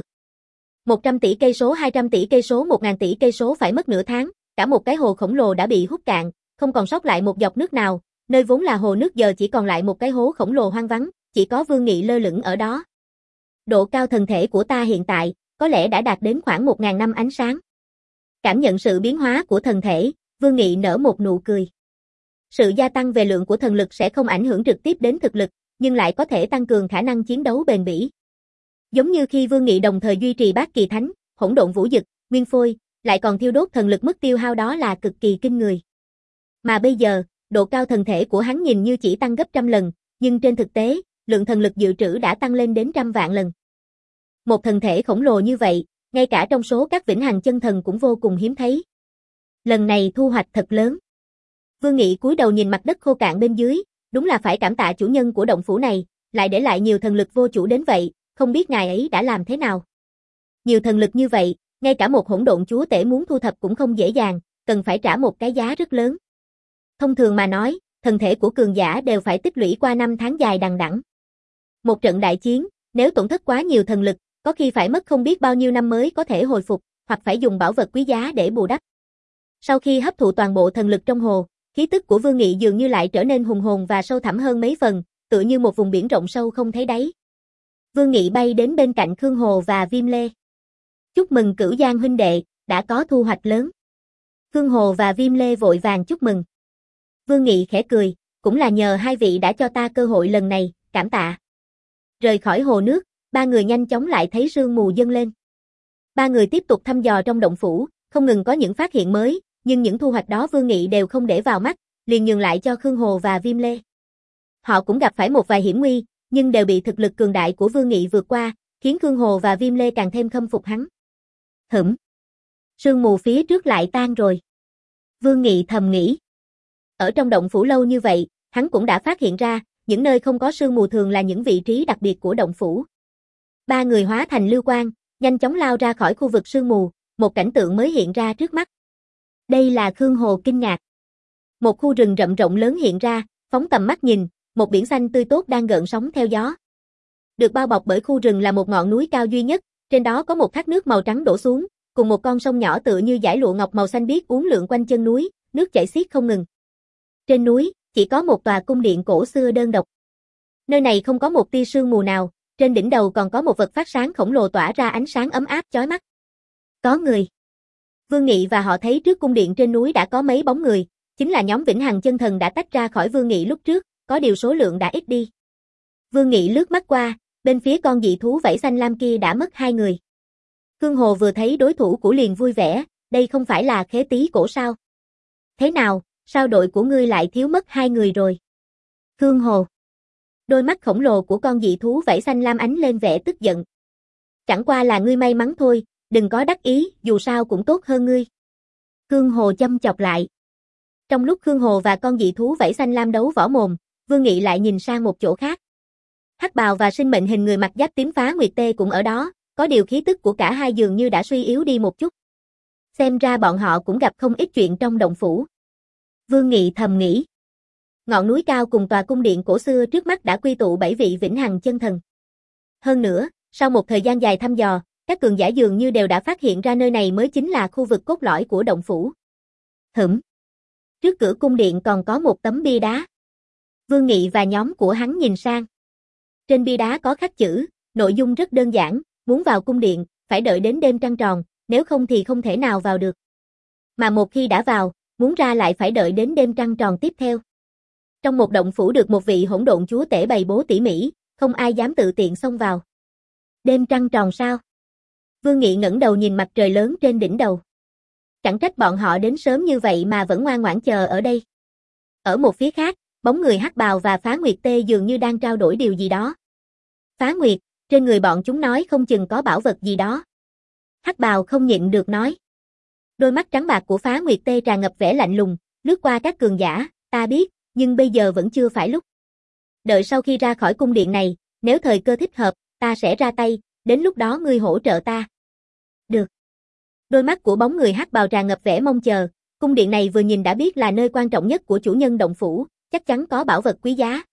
Speaker 1: một trăm tỷ cây số, hai trăm tỷ cây số, một nghìn tỷ cây số phải mất nửa tháng, cả một cái hồ khổng lồ đã bị hút cạn, không còn sót lại một giọt nước nào, nơi vốn là hồ nước giờ chỉ còn lại một cái hố khổng lồ hoang vắng, chỉ có Vương Nghị lơ lửng ở đó. Độ cao thần thể của ta hiện tại, có lẽ đã đạt đến khoảng một nghìn năm ánh sáng. Cảm nhận sự biến hóa của thần thể, Vương Nghị nở một nụ cười. Sự gia tăng về lượng của thần lực sẽ không ảnh hưởng trực tiếp đến thực lực, nhưng lại có thể tăng cường khả năng chiến đấu bền bỉ. Giống như khi Vương Nghị đồng thời duy trì bát kỳ thánh, hỗn độn vũ dực, nguyên phôi, lại còn thiêu đốt thần lực, mức tiêu hao đó là cực kỳ kinh người. Mà bây giờ, độ cao thần thể của hắn nhìn như chỉ tăng gấp trăm lần, nhưng trên thực tế, lượng thần lực dự trữ đã tăng lên đến trăm vạn lần. Một thần thể khổng lồ như vậy, ngay cả trong số các vĩnh hằng chân thần cũng vô cùng hiếm thấy. Lần này thu hoạch thật lớn. Vương Nghị cúi đầu nhìn mặt đất khô cạn bên dưới, đúng là phải cảm tạ chủ nhân của động phủ này, lại để lại nhiều thần lực vô chủ đến vậy, không biết ngài ấy đã làm thế nào. Nhiều thần lực như vậy, ngay cả một hỗn độn chúa tể muốn thu thập cũng không dễ dàng, cần phải trả một cái giá rất lớn. Thông thường mà nói, thần thể của cường giả đều phải tích lũy qua năm tháng dài đằng đẵng. Một trận đại chiến, nếu tổn thất quá nhiều thần lực, có khi phải mất không biết bao nhiêu năm mới có thể hồi phục, hoặc phải dùng bảo vật quý giá để bù đắp. Sau khi hấp thụ toàn bộ thần lực trong hồ, khí tức của Vương Nghị dường như lại trở nên hùng hồn và sâu thẳm hơn mấy phần, tựa như một vùng biển rộng sâu không thấy đáy. Vương Nghị bay đến bên cạnh Khương Hồ và Viêm Lê. Chúc mừng Cửu Giang huynh đệ, đã có thu hoạch lớn. Khương Hồ và Viêm Lê vội vàng chúc mừng. Vương Nghị khẽ cười, cũng là nhờ hai vị đã cho ta cơ hội lần này, cảm tạ. Rời khỏi hồ nước, ba người nhanh chóng lại thấy sương mù dâng lên. Ba người tiếp tục thăm dò trong động phủ, không ngừng có những phát hiện mới, nhưng những thu hoạch đó Vương Nghị đều không để vào mắt, liền nhường lại cho Khương Hồ và Viêm Lê. Họ cũng gặp phải một vài hiểm nguy, nhưng đều bị thực lực cường đại của Vương Nghị vượt qua, khiến Khương Hồ và Viêm Lê càng thêm khâm phục hắn. Hửm. Sương mù phía trước lại tan rồi. Vương Nghị thầm nghĩ. Ở trong động phủ lâu như vậy, hắn cũng đã phát hiện ra, những nơi không có sương mù thường là những vị trí đặc biệt của động phủ. Ba người hóa thành lưu quang, nhanh chóng lao ra khỏi khu vực sương mù, một cảnh tượng mới hiện ra trước mắt. Đây là Khương Hồ kinh ngạc. Một khu rừng rậm rộng lớn hiện ra, phóng tầm mắt nhìn, một biển xanh tươi tốt đang gợn sóng theo gió. Được bao bọc bởi khu rừng là một ngọn núi cao duy nhất, trên đó có một thác nước màu trắng đổ xuống, cùng một con sông nhỏ tựa như dải lụa ngọc màu xanh biếc uốn lượn quanh chân núi, nước chảy xiết không ngừng. Trên núi, chỉ có một tòa cung điện cổ xưa đơn độc. Nơi này không có một tia sương mù nào, trên đỉnh đầu còn có một vật phát sáng khổng lồ tỏa ra ánh sáng ấm áp chói mắt. Có người. Vương Nghị và họ thấy trước cung điện trên núi đã có mấy bóng người, chính là nhóm Vĩnh Hằng Chân Thần đã tách ra khỏi Vương Nghị lúc trước, có điều số lượng đã ít đi. Vương Nghị lướt mắt qua, bên phía con dị thú vảy xanh lam kia đã mất hai người. Khương Hồ vừa thấy đối thủ của liền vui vẻ, đây không phải là Khế Tý Cổ sao? Thế nào, sao đội của ngươi lại thiếu mất hai người rồi? Khương Hồ. Đôi mắt khổng lồ của con dị thú vảy xanh lam ánh lên vẻ tức giận. Chẳng qua là ngươi may mắn thôi, đừng có đắc ý, dù sao cũng tốt hơn ngươi. Khương Hồ châm chọc lại. Trong lúc Khương Hồ và con dị thú vảy xanh lam đấu võ mồm, Vương Nghị lại nhìn sang một chỗ khác. Hắc bào và sinh mệnh hình người mặc giáp tím phá nguyệt tê cũng ở đó, có điều khí tức của cả hai dường như đã suy yếu đi một chút. Xem ra bọn họ cũng gặp không ít chuyện trong động phủ. Vương Nghị thầm nghĩ. Ngọn núi cao cùng tòa cung điện cổ xưa trước mắt đã quy tụ bảy vị Vĩnh Hằng Chân Thần. Hơn nữa, sau một thời gian dài thăm dò, các cường giả dường như đều đã phát hiện ra nơi này mới chính là khu vực cốt lõi của động phủ. Hửm. Trước cửa cung điện còn có một tấm bia đá. Vương Nghị và nhóm của hắn nhìn sang. Trên bia đá có khắc chữ, nội dung rất đơn giản, muốn vào cung điện, phải đợi đến đêm trăng tròn, nếu không thì không thể nào vào được. Mà một khi đã vào, muốn ra lại phải đợi đến đêm trăng tròn tiếp theo. Trong một động phủ được một vị hỗn độn chúa tể bày bố tỉ mỉ, không ai dám tự tiện xông vào. Đêm trăng tròn sao? Vương Nghị ngẩng đầu nhìn mặt trời lớn trên đỉnh đầu. Chẳng trách bọn họ đến sớm như vậy mà vẫn ngoan ngoãn chờ ở đây. Ở một phía khác, bóng người hắc bào và Phá Nguyệt Tê dường như đang trao đổi điều gì đó. Phá Nguyệt, trên người bọn chúng nói không chừng có bảo vật gì đó. Hắc bào không nhịn được nói. Đôi mắt trắng bạc của Phá Nguyệt Tê tràn ngập vẻ lạnh lùng, lướt qua các cường giả, ta biết, nhưng bây giờ vẫn chưa phải lúc. Đợi sau khi ra khỏi cung điện này, nếu thời cơ thích hợp, ta sẽ ra tay, đến lúc đó ngươi hỗ trợ ta. Được. Đôi mắt của bóng người hắc bào tràn ngập vẻ mong chờ, cung điện này vừa nhìn đã biết là nơi quan trọng nhất của chủ nhân động phủ, chắc chắn có bảo vật quý giá.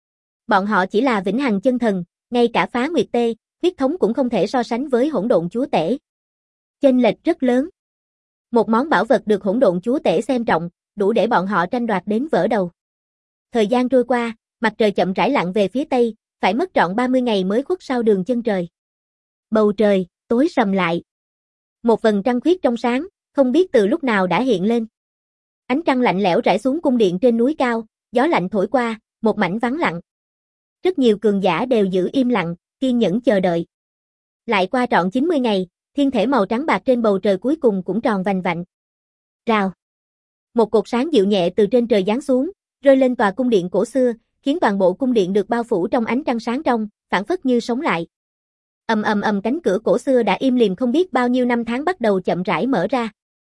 Speaker 1: Bọn họ chỉ là Vĩnh Hằng Chân Thần, ngay cả Phá Nguyệt Tê, huyết thống cũng không thể so sánh với hỗn độn chúa tể. Chênh lệch rất lớn. Một món bảo vật được hỗn độn chúa tể xem trọng, đủ để bọn họ tranh đoạt đến vỡ đầu. Thời gian trôi qua, mặt trời chậm rãi lặn về phía tây, phải mất trọn ba mươi ngày mới khuất sau đường chân trời. Bầu trời tối sầm lại. Một vầng trăng khuyết trong sáng, không biết từ lúc nào đã hiện lên. Ánh trăng lạnh lẽo rải xuống cung điện trên núi cao, gió lạnh thổi qua, một mảnh vắng lặng. Rất nhiều cường giả đều giữ im lặng, kiên nhẫn chờ đợi. Lại qua trọn chín mươi ngày, thiên thể màu trắng bạc trên bầu trời cuối cùng cũng tròn vành vạnh. Rào. Một cột sáng dịu nhẹ từ trên trời giáng xuống, rơi lên tòa cung điện cổ xưa, khiến toàn bộ cung điện được bao phủ trong ánh trăng sáng trong, phảng phất như sống lại. Ầm ầm ầm, cánh cửa cổ xưa đã im lìm không biết bao nhiêu năm tháng bắt đầu chậm rãi mở ra.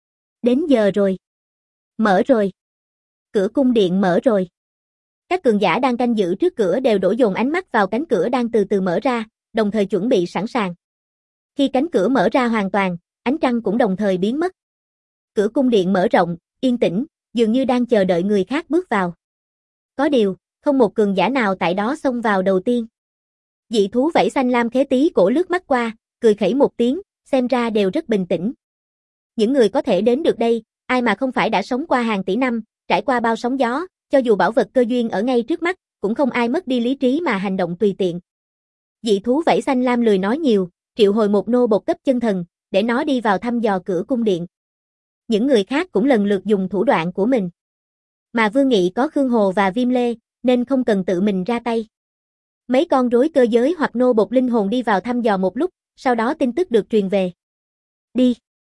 Speaker 1: Đến giờ rồi. Mở rồi. Cửa cung điện mở rồi. Các cường giả đang canh giữ trước cửa đều đổ dồn ánh mắt vào cánh cửa đang từ từ mở ra, đồng thời chuẩn bị sẵn sàng. Khi cánh cửa mở ra hoàn toàn, ánh trăng cũng đồng thời biến mất. Cửa cung điện mở rộng, yên tĩnh, dường như đang chờ đợi người khác bước vào. Có điều, không một cường giả nào tại đó xông vào đầu tiên. Dị thú vảy xanh lam Khế Tý Cổ lướt mắt qua, cười khẩy một tiếng, xem ra đều rất bình tĩnh. Những người có thể đến được đây, ai mà không phải đã sống qua hàng tỷ năm, trải qua bao sóng gió, cho dù bảo vật cơ duyên ở ngay trước mắt, cũng không ai mất đi lý trí mà hành động tùy tiện. Dị thú vảy xanh lam lười nói nhiều, triệu hồi một nô bộc cấp chân thần, để nó đi vào thăm dò cửa cung điện. Những người khác cũng lần lượt dùng thủ đoạn của mình. Mà Vương Nghị có Khương Hồ và Viêm Lê, nên không cần tự mình ra tay. Mấy con rối cơ giới hoặc nô bộc linh hồn đi vào thăm dò một lúc, sau đó tin tức được truyền về. Đi.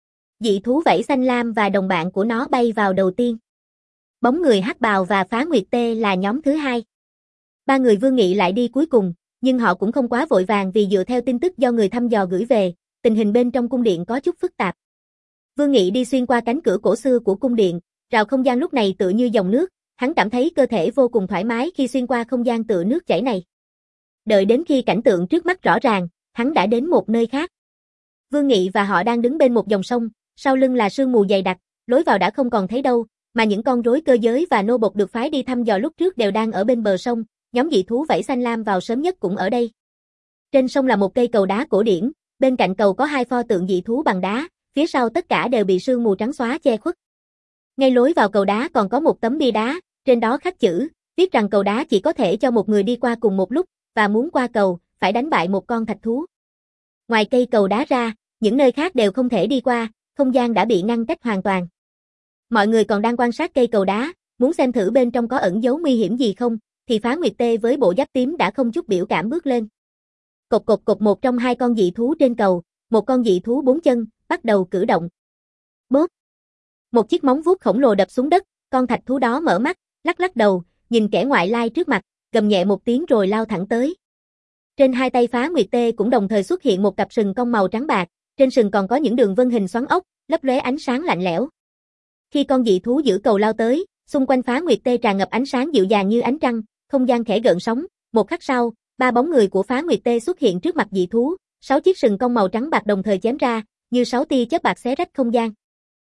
Speaker 1: Dị thú vảy xanh lam và đồng bạn của nó bay vào đầu tiên. Bóng người hắc bào và Phá Nguyệt Tê là nhóm thứ hai. Ba người Vương Nghị lại đi cuối cùng, nhưng họ cũng không quá vội vàng vì dựa theo tin tức do người thăm dò gửi về, tình hình bên trong cung điện có chút phức tạp. Vương Nghị đi xuyên qua cánh cửa cổ xưa của cung điện, Rào không gian lúc này tựa như dòng nước, hắn cảm thấy cơ thể vô cùng thoải mái khi xuyên qua không gian tựa nước chảy này. Đợi đến khi cảnh tượng trước mắt rõ ràng, hắn đã đến một nơi khác. Vương Nghị và họ đang đứng bên một dòng sông, sau lưng là sương mù dày đặc, lối vào đã không còn thấy đâu, mà những con rối cơ giới và nô bộc được phái đi thăm dò lúc trước đều đang ở bên bờ sông, nhóm dị thú vảy xanh lam vào sớm nhất cũng ở đây. Trên sông là một cây cầu đá cổ điển, bên cạnh cầu có hai pho tượng dị thú bằng đá, phía sau tất cả đều bị sương mù trắng xóa che khuất. Ngay lối vào cầu đá còn có một tấm bia đá, trên đó khắc chữ, viết rằng cầu đá chỉ có thể cho một người đi qua cùng một lúc, và muốn qua cầu, phải đánh bại một con thạch thú. Ngoài cây cầu đá ra, những nơi khác đều không thể đi qua, không gian đã bị ngăn cách hoàn toàn. Mọi người còn đang quan sát cây cầu đá, muốn xem thử bên trong có ẩn dấu nguy hiểm gì không, thì Phá Nguyệt Tê với bộ giáp tím đã không chút biểu cảm bước lên. Cộc cộc cộc, một trong hai con dị thú trên cầu, một con dị thú bốn chân, bắt đầu cử động. Bốp! Một chiếc móng vuốt khổng lồ đập xuống đất, con thạch thú đó mở mắt, lắc lắc đầu, nhìn kẻ ngoại lai trước mặt, gầm nhẹ một tiếng rồi lao thẳng tới. Trên hai tay Phá Nguyệt Tê cũng đồng thời xuất hiện một cặp sừng cong màu trắng bạc, trên sừng còn có những đường vân hình xoắn ốc, lấp lóe ánh sáng lạnh lẽo. Khi con dị thú giữ cầu lao tới, xung quanh Phá Nguyệt Tê tràn ngập ánh sáng dịu dàng như ánh trăng, không gian khẽ gợn sóng, một khắc sau, ba bóng người của Phá Nguyệt Tê xuất hiện trước mặt dị thú, sáu chiếc sừng cong màu trắng bạc đồng thời chém ra, như sáu tia chớp bạc xé rách không gian.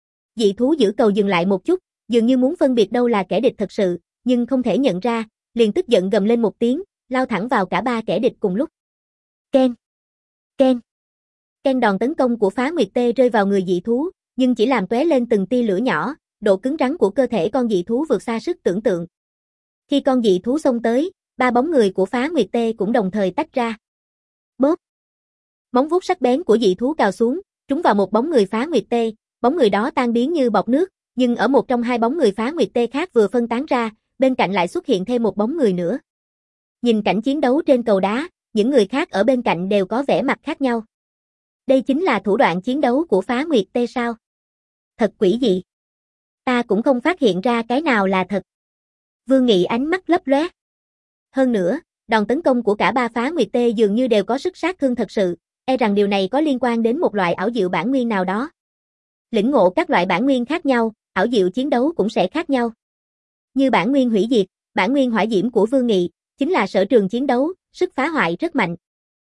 Speaker 1: Dị thú giữ cầu dừng lại một chút, dường như muốn phân biệt đâu là kẻ địch thật sự, nhưng không thể nhận ra, liền tức giận gầm lên một tiếng, lao thẳng vào cả ba kẻ địch cùng lúc. Ken, ken, ken, đòn tấn công của Phá Nguyệt Tê rơi vào người dị thú, nhưng chỉ làm tóe lên từng tia lửa nhỏ, độ cứng rắn của cơ thể con dị thú vượt xa sức tưởng tượng. Khi con dị thú xông tới, ba bóng người của Phá Nguyệt Tê cũng đồng thời tách ra. Bóp! Móng vuốt sắc bén của dị thú cào xuống, trúng vào một bóng người Phá Nguyệt Tê, bóng người đó tan biến như bọt nước, nhưng ở một trong hai bóng người Phá Nguyệt Tê khác vừa phân tán ra, bên cạnh lại xuất hiện thêm một bóng người nữa. Nhìn cảnh chiến đấu trên cầu đá, những người khác ở bên cạnh đều có vẻ mặt khác nhau. Đây chính là thủ đoạn chiến đấu của Phá Nguyệt Tê sao? Thật quỷ dị. Ta cũng không phát hiện ra cái nào là thật. Vương Nghị ánh mắt lấp lóe. Hơn nữa, đòn tấn công của cả ba Phá Nguyệt Tê dường như đều có sức sát thương thật sự, e rằng điều này có liên quan đến một loại ảo diệu bản nguyên nào đó. Lĩnh ngộ các loại bản nguyên khác nhau, ảo diệu chiến đấu cũng sẽ khác nhau. Như bản nguyên hủy diệt, bản nguyên hỏa diễm của Vương Nghị, chính là sở trường chiến đấu, sức phá hoại rất mạnh.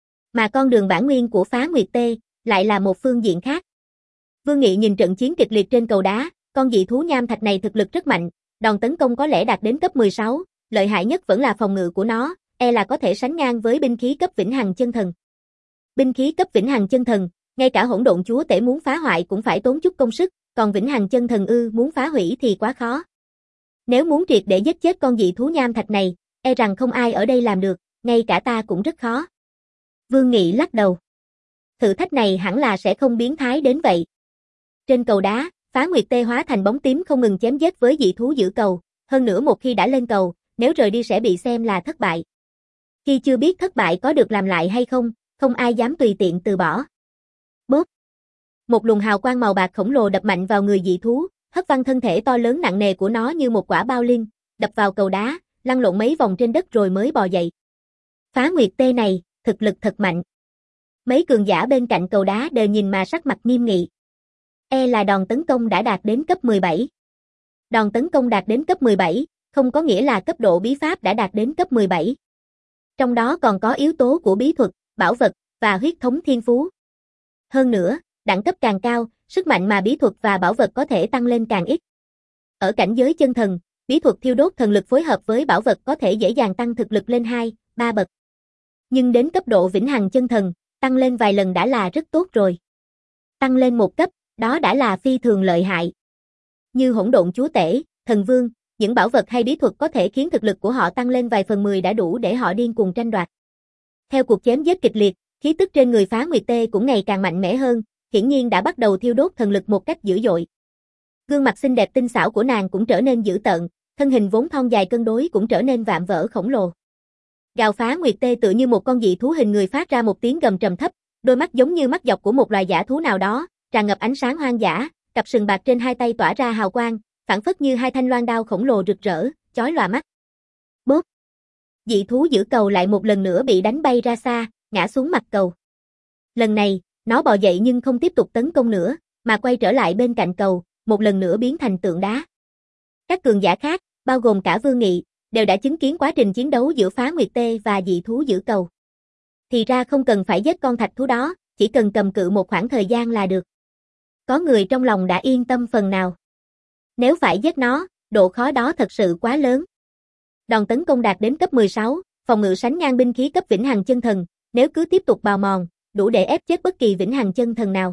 Speaker 1: Mà con đường bản nguyên của Phá Nguyệt Tê, lại là một phương diện khác. Vương Nghị nhìn trận chiến kịch liệt trên cầu đá, con dị thú nham thạch này thực lực rất mạnh, đòn tấn công có lẽ đạt đến cấp mười sáu, lợi hại nhất vẫn là phòng ngự của nó, e là có thể sánh ngang với binh khí cấp vĩnh hằng chân thần. Binh khí cấp vĩnh hằng chân thần, ngay cả hỗn độn chúa tể muốn phá hoại cũng phải tốn chút công sức, còn vĩnh hằng chân thần ư muốn phá hủy thì quá khó. Nếu muốn triệt để giết chết con dị thú nham thạch này, e rằng không ai ở đây làm được, ngay cả ta cũng rất khó. Vương Nghị lắc đầu. Thử thách này hẳn là sẽ không biến thái đến vậy. Trên cầu đá, Phá Nguyệt Tê hóa thành bóng tím không ngừng chém giết với dị thú giữ cầu, hơn nữa một khi đã lên cầu, nếu rời đi sẽ bị xem là thất bại. Khi chưa biết thất bại có được làm lại hay không, không ai dám tùy tiện từ bỏ. Bốp! Một luồng hào quang màu bạc khổng lồ đập mạnh vào người dị thú, hất văng thân thể to lớn nặng nề của nó như một quả bao linh, đập vào cầu đá, lăn lộn mấy vòng trên đất rồi mới bò dậy. Phá Nguyệt Tê này, thực lực thật mạnh. Mấy cường giả bên cạnh cầu đá đều nhìn mà sắc mặt nghiêm nghị. E là đòn tấn công đã đạt đến cấp mười bảy. Đòn tấn công đạt đến cấp mười bảy, không có nghĩa là cấp độ bí pháp đã đạt đến cấp mười bảy. Trong đó còn có yếu tố của bí thuật, bảo vật, và huyết thống thiên phú. Hơn nữa, đẳng cấp càng cao, sức mạnh mà bí thuật và bảo vật có thể tăng lên càng ít. Ở cảnh giới chân thần, bí thuật thiêu đốt thần lực phối hợp với bảo vật có thể dễ dàng tăng thực lực lên hai, ba bậc. Nhưng đến cấp độ vĩnh hằng chân thần, tăng lên vài lần đã là rất tốt rồi. Tăng lên một cấp, đó đã là phi thường lợi hại. Như hỗn độn chúa tể, thần vương, những bảo vật hay bí thuật có thể khiến thực lực của họ tăng lên vài phần mười đã đủ để họ điên cuồng tranh đoạt. Theo cuộc chém giết kịch liệt, khí tức trên người Phá Nguyệt Tê cũng ngày càng mạnh mẽ hơn, hiển nhiên đã bắt đầu thiêu đốt thần lực một cách dữ dội. Gương mặt xinh đẹp tinh xảo của nàng cũng trở nên dữ tợn, thân hình vốn thon dài cân đối cũng trở nên vạm vỡ khổng lồ. Gào Phá Nguyệt Tê tựa như một con dị thú hình người phát ra một tiếng gầm trầm thấp, đôi mắt giống như mắt dọc của một loài dã thú nào đó, tràn ngập ánh sáng hoang dã, cặp sừng bạc trên hai tay tỏa ra hào quang, phảng phất như hai thanh loan đao khổng lồ rực rỡ, chói lòa mắt. Bốp! Dị thú giữ cầu lại một lần nữa bị đánh bay ra xa, ngã xuống mặt cầu. Lần này, nó bò dậy nhưng không tiếp tục tấn công nữa, mà quay trở lại bên cạnh cầu, một lần nữa biến thành tượng đá. Các cường giả khác, bao gồm cả Vương Nghị, đều đã chứng kiến quá trình chiến đấu giữa Phá Nguyệt Tê và dị thú giữ cầu. Thì ra không cần phải giết con thạch thú đó, chỉ cần cầm cự một khoảng thời gian là được. Có người trong lòng đã yên tâm phần nào. Nếu phải giết nó, độ khó đó thật sự quá lớn. Đòn tấn công đạt đến cấp mười sáu, phòng ngự sánh ngang binh khí cấp vĩnh hằng chân thần, nếu cứ tiếp tục bào mòn, đủ để ép chết bất kỳ vĩnh hằng chân thần nào.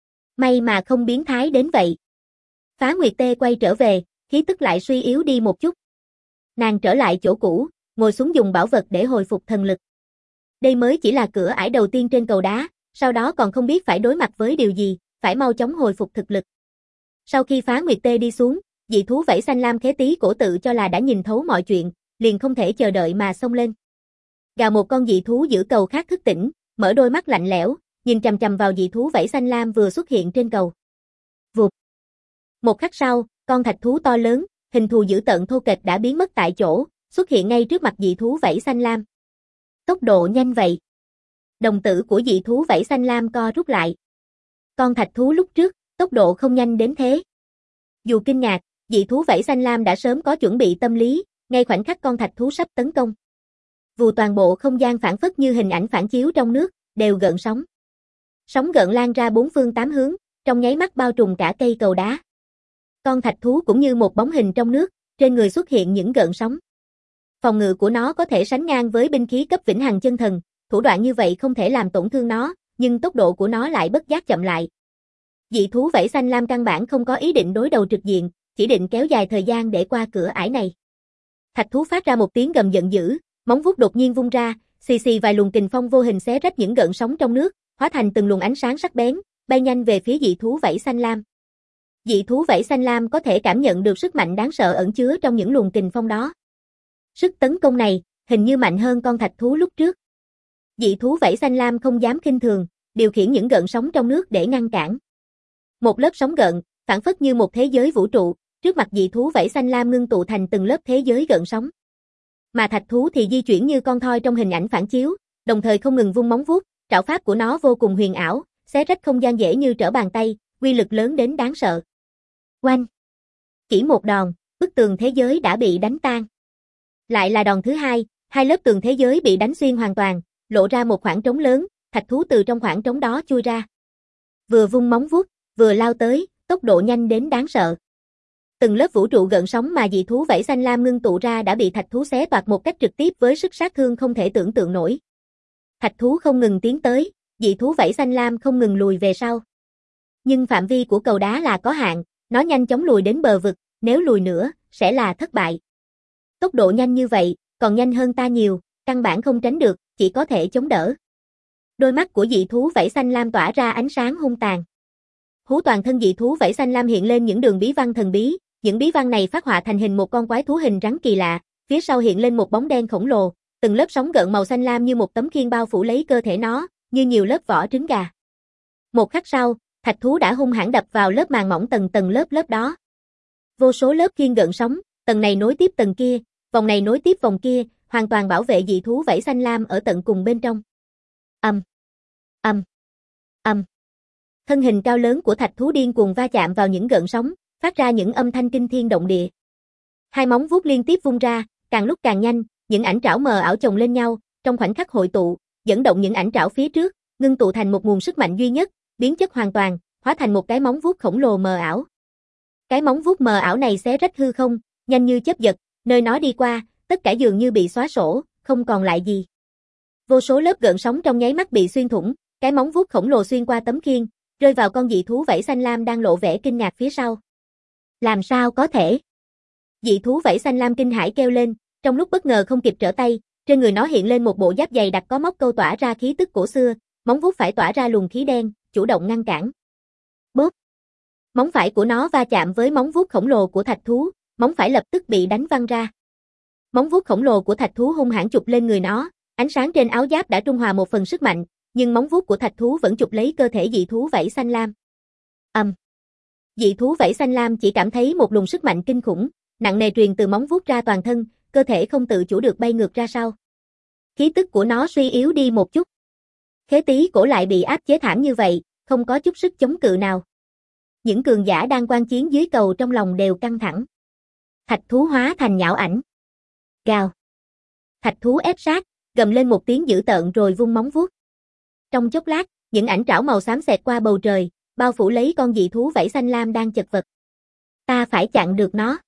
Speaker 1: May mà không biến thái đến vậy. Phá Nguyệt Tê quay trở về, khí tức lại suy yếu đi một chút. Nàng trở lại chỗ cũ, ngồi xuống dùng bảo vật để hồi phục thần lực. Đây mới chỉ là cửa ải đầu tiên trên cầu đá, sau đó còn không biết phải đối mặt với điều gì, phải mau chóng hồi phục thực lực. Sau khi Phá Nguyệt Tê đi xuống, dị thú vảy xanh lam Khế Tí cổ tự cho là đã nhìn thấu mọi chuyện, liền không thể chờ đợi mà xông lên. Gào một con dị thú giữ cầu khác thức tỉnh, mở đôi mắt lạnh lẽo, nhìn chằm chằm vào dị thú vảy xanh lam vừa xuất hiện trên cầu. Vụt. Một khắc sau, con thạch thú to lớn, hình thù dữ tợn thô kệch đã biến mất tại chỗ, xuất hiện ngay trước mặt dị thú vảy xanh lam. Tốc độ nhanh vậy. Đồng tử của dị thú vảy xanh lam co rút lại. Con thạch thú lúc trước, tốc độ không nhanh đến thế. Dù kinh ngạc, dị thú vảy xanh lam đã sớm có chuẩn bị tâm lý, ngay khoảnh khắc con thạch thú sắp tấn công. Vù toàn bộ không gian phản phất như hình ảnh phản chiếu trong nước, đều gợn sóng. Sóng gợn lan ra bốn phương tám hướng, trong nháy mắt bao trùm cả cây cầu đá. Con thạch thú cũng như một bóng hình trong nước, trên người xuất hiện những gợn sóng. Phòng ngự của nó có thể sánh ngang với binh khí cấp vĩnh hằng chân thần, thủ đoạn như vậy không thể làm tổn thương nó, nhưng tốc độ của nó lại bất giác chậm lại. Dị thú vảy xanh lam căn bản không có ý định đối đầu trực diện, chỉ định kéo dài thời gian để qua cửa ải này. Thạch thú phát ra một tiếng gầm giận dữ, móng vuốt đột nhiên vung ra, xì xì vài luồng kình phong vô hình xé rách những gợn sóng trong nước, hóa thành từng luồng ánh sáng sắc bén, bay nhanh về phía dị thú vảy xanh lam. Dị thú vảy xanh lam có thể cảm nhận được sức mạnh đáng sợ ẩn chứa trong những luồng kình phong đó. Sức tấn công này, hình như mạnh hơn con thạch thú lúc trước. Dị thú vảy xanh lam không dám khinh thường, điều khiển những gợn sóng trong nước để ngăn cản. Một lớp sóng gợn, phản phất như một thế giới vũ trụ, trước mặt dị thú vảy xanh lam ngưng tụ thành từng lớp thế giới gợn sóng. Mà thạch thú thì di chuyển như con thoi trong hình ảnh phản chiếu, đồng thời không ngừng vung móng vuốt, trảo pháp của nó vô cùng huyền ảo, xé rách không gian dễ như trở bàn tay, uy lực lớn đến đáng sợ. Oanh! Chỉ một đòn, bức tường thế giới đã bị đánh tan. Lại là đòn thứ hai, hai lớp tường thế giới bị đánh xuyên hoàn toàn, lộ ra một khoảng trống lớn, thạch thú từ trong khoảng trống đó chui ra. Vừa vung móng vuốt, vừa lao tới, tốc độ nhanh đến đáng sợ. Từng lớp vũ trụ gợn sóng mà dị thú vảy xanh lam ngưng tụ ra đã bị thạch thú xé toạc một cách trực tiếp với sức sát thương không thể tưởng tượng nổi. Thạch thú không ngừng tiến tới, dị thú vảy xanh lam không ngừng lùi về sau. Nhưng phạm vi của cầu đá là có hạn, nó nhanh chóng lùi đến bờ vực, nếu lùi nữa, sẽ là thất bại. Tốc độ nhanh như vậy, còn nhanh hơn ta nhiều, căn bản không tránh được, chỉ có thể chống đỡ. Đôi mắt của dị thú vảy xanh lam tỏa ra ánh sáng hung tàn. Hú toàn thân dị thú vảy xanh lam hiện lên những đường bí văn thần bí, những bí văn này phát họa thành hình một con quái thú hình rắn kỳ lạ, phía sau hiện lên một bóng đen khổng lồ, từng lớp sóng gợn màu xanh lam như một tấm khiên bao phủ lấy cơ thể nó, như nhiều lớp vỏ trứng gà. Một khắc sau, thạch thú đã hung hãn đập vào lớp màng mỏng tầng tầng lớp lớp đó. Vô số lớp khiên gợn sóng, tầng này nối tiếp tầng kia, vòng này nối tiếp vòng kia, hoàn toàn bảo vệ dị thú vảy xanh lam ở tận cùng bên trong. Ầm, ầm, ầm. Thân hình cao lớn của thạch thú điên cuồng va chạm vào những gợn sóng, phát ra những âm thanh kinh thiên động địa. Hai móng vuốt liên tiếp vung ra, càng lúc càng nhanh, những ảnh trảo mờ ảo chồng lên nhau, trong khoảnh khắc hội tụ, dẫn động những ảnh trảo phía trước, ngưng tụ thành một nguồn sức mạnh duy nhất, biến chất hoàn toàn, hóa thành một cái móng vuốt khổng lồ mờ ảo. Cái móng vuốt mờ ảo này xé rách hư không, nhanh như chớp giật, nơi nó đi qua, tất cả dường như bị xóa sổ, không còn lại gì. Vô số lớp gợn sóng trong nháy mắt bị xuyên thủng, cái móng vuốt khổng lồ xuyên qua tấm khiên, rơi vào con dị thú vảy xanh lam đang lộ vẻ kinh ngạc phía sau. Làm sao có thể? Dị thú vảy xanh lam kinh hãi kêu lên, trong lúc bất ngờ không kịp trở tay, trên người nó hiện lên một bộ giáp dày đặc có móc câu tỏa ra khí tức cổ xưa, móng vuốt phải tỏa ra luồng khí đen, chủ động ngăn cản. Bốp! Móng phải của nó va chạm với móng vuốt khổng lồ của thạch thú, móng phải lập tức bị đánh văng ra. Móng vuốt khổng lồ của thạch thú hung hãn chụp lên người nó, ánh sáng trên áo giáp đã trung hòa một phần sức mạnh, nhưng móng vuốt của thạch thú vẫn chụp lấy cơ thể dị thú vảy xanh lam. Ầm. Um. Dị thú vảy xanh lam chỉ cảm thấy một luồng sức mạnh kinh khủng, nặng nề truyền từ móng vuốt ra toàn thân, cơ thể không tự chủ được bay ngược ra sau. Khí tức của nó suy yếu đi một chút. Khế Tí cổ lại bị áp chế thảm như vậy, không có chút sức chống cự nào. Những cường giả đang quan chiến dưới cầu trong lòng đều căng thẳng. Thạch thú hóa thành nhão ảnh. Gào. Thạch thú ép sát, gầm lên một tiếng dữ tợn rồi vung móng vuốt. Trong chốc lát, những ảnh trảo màu xám xẹt qua bầu trời, bao phủ lấy con dị thú vảy xanh lam đang chật vật. Ta phải chặn được nó.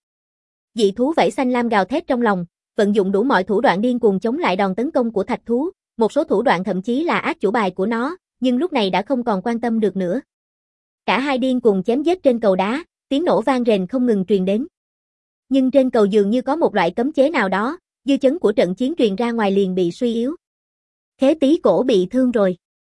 Speaker 1: Dị thú vảy xanh lam gào thét trong lòng, vận dụng đủ mọi thủ đoạn điên cuồng chống lại đòn tấn công của thạch thú, một số thủ đoạn thậm chí là ác chủ bài của nó, nhưng lúc này đã không còn quan tâm được nữa. Cả hai điên cuồng chém giết trên cầu đá, tiếng nổ vang rền không ngừng truyền đến. Nhưng trên cầu dường như có một loại cấm chế nào đó, dư chấn của trận chiến truyền ra ngoài liền bị suy yếu. Khế tí cổ bị thương rồi.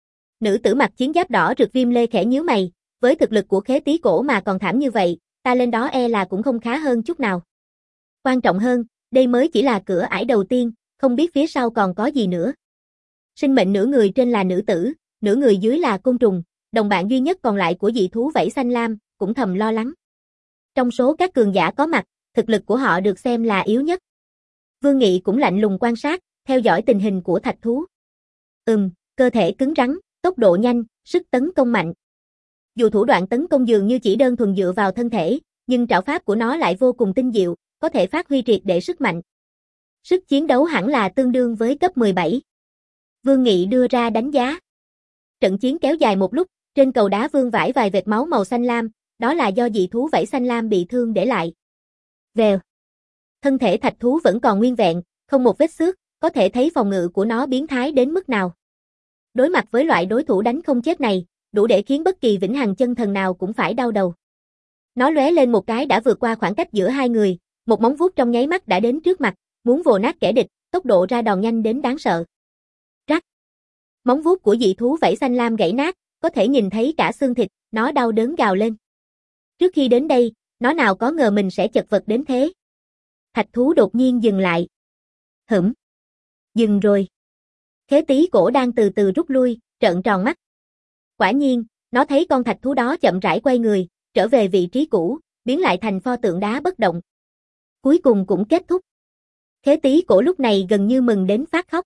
Speaker 1: Nữ tử mặc chiến giáp đỏ rực Viêm Lê khẽ nhíu mày, với thực lực của khế tí cổ mà còn thảm như vậy, ta lên đó e là cũng không khá hơn chút nào. Quan trọng hơn, đây mới chỉ là cửa ải đầu tiên, không biết phía sau còn có gì nữa. Sinh mệnh nửa người trên là nữ tử, nửa người dưới là côn trùng, đồng bạn duy nhất còn lại của dị thú vảy xanh lam, cũng thầm lo lắng. Trong số các cường giả có mặt, thực lực của họ được xem là yếu nhất. Vương Nghị cũng lạnh lùng quan sát, theo dõi tình hình của thạch thú. Ừm, cơ thể cứng rắn, tốc độ nhanh, sức tấn công mạnh. Dù thủ đoạn tấn công dường như chỉ đơn thuần dựa vào thân thể, nhưng trảo pháp của nó lại vô cùng tinh diệu, có thể phát huy triệt để sức mạnh. Sức chiến đấu hẳn là tương đương với cấp mười bảy. Vương Nghị đưa ra đánh giá. Trận chiến kéo dài một lúc, trên cầu đá vương vãi vài vệt máu màu xanh lam, đó là do dị thú vảy xanh lam bị thương để lại. Vèo. Thân thể thạch thú vẫn còn nguyên vẹn, không một vết xước, có thể thấy phòng ngự của nó biến thái đến mức nào. Đối mặt với loại đối thủ đánh không chết này, đủ để khiến bất kỳ vĩnh hằng chân thần nào cũng phải đau đầu. Nó lóe lên một cái đã vượt qua khoảng cách giữa hai người, một móng vuốt trong nháy mắt đã đến trước mặt, muốn vồ nát kẻ địch, tốc độ ra đòn nhanh đến đáng sợ. Rắc. Móng vuốt của dị thú vảy xanh lam gãy nát, có thể nhìn thấy cả xương thịt, nó đau đớn gào lên. Trước khi đến đây, nó nào có ngờ mình sẽ chật vật đến thế. Thạch thú đột nhiên dừng lại. Hửm. Dừng rồi. Khế tí cổ đang từ từ rút lui, trợn tròn mắt. Quả nhiên, nó thấy con thạch thú đó chậm rãi quay người, trở về vị trí cũ, biến lại thành pho tượng đá bất động. Cuối cùng cũng kết thúc. Khế tí cổ lúc này gần như mừng đến phát khóc.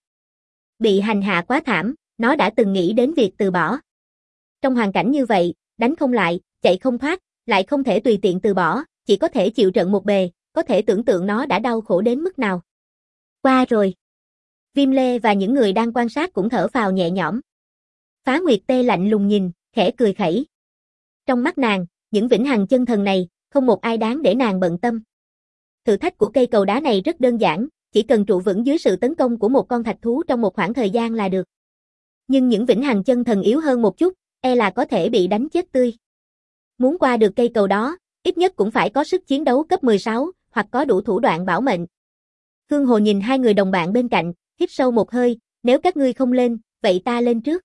Speaker 1: Bị hành hạ quá thảm, nó đã từng nghĩ đến việc từ bỏ. Trong hoàn cảnh như vậy, đánh không lại, chạy không thoát, lại không thể tùy tiện từ bỏ, chỉ có thể chịu trận một bề, có thể tưởng tượng nó đã đau khổ đến mức nào. Qua rồi. Viêm Lê và những người đang quan sát cũng thở phào nhẹ nhõm. Phá Nguyệt Tê lạnh lùng nhìn, khẽ cười khẩy. Trong mắt nàng, những vĩnh hằng chân thần này, không một ai đáng để nàng bận tâm. Thử thách của cây cầu đá này rất đơn giản, chỉ cần trụ vững dưới sự tấn công của một con thạch thú trong một khoảng thời gian là được. Nhưng những vĩnh hằng chân thần yếu hơn một chút, e là có thể bị đánh chết tươi. Muốn qua được cây cầu đó, ít nhất cũng phải có sức chiến đấu cấp mười sáu, hoặc có đủ thủ đoạn bảo mệnh. Khương Hồ nhìn hai người đồng bạn bên cạnh, hít sâu một hơi, nếu các ngươi không lên, vậy ta lên trước.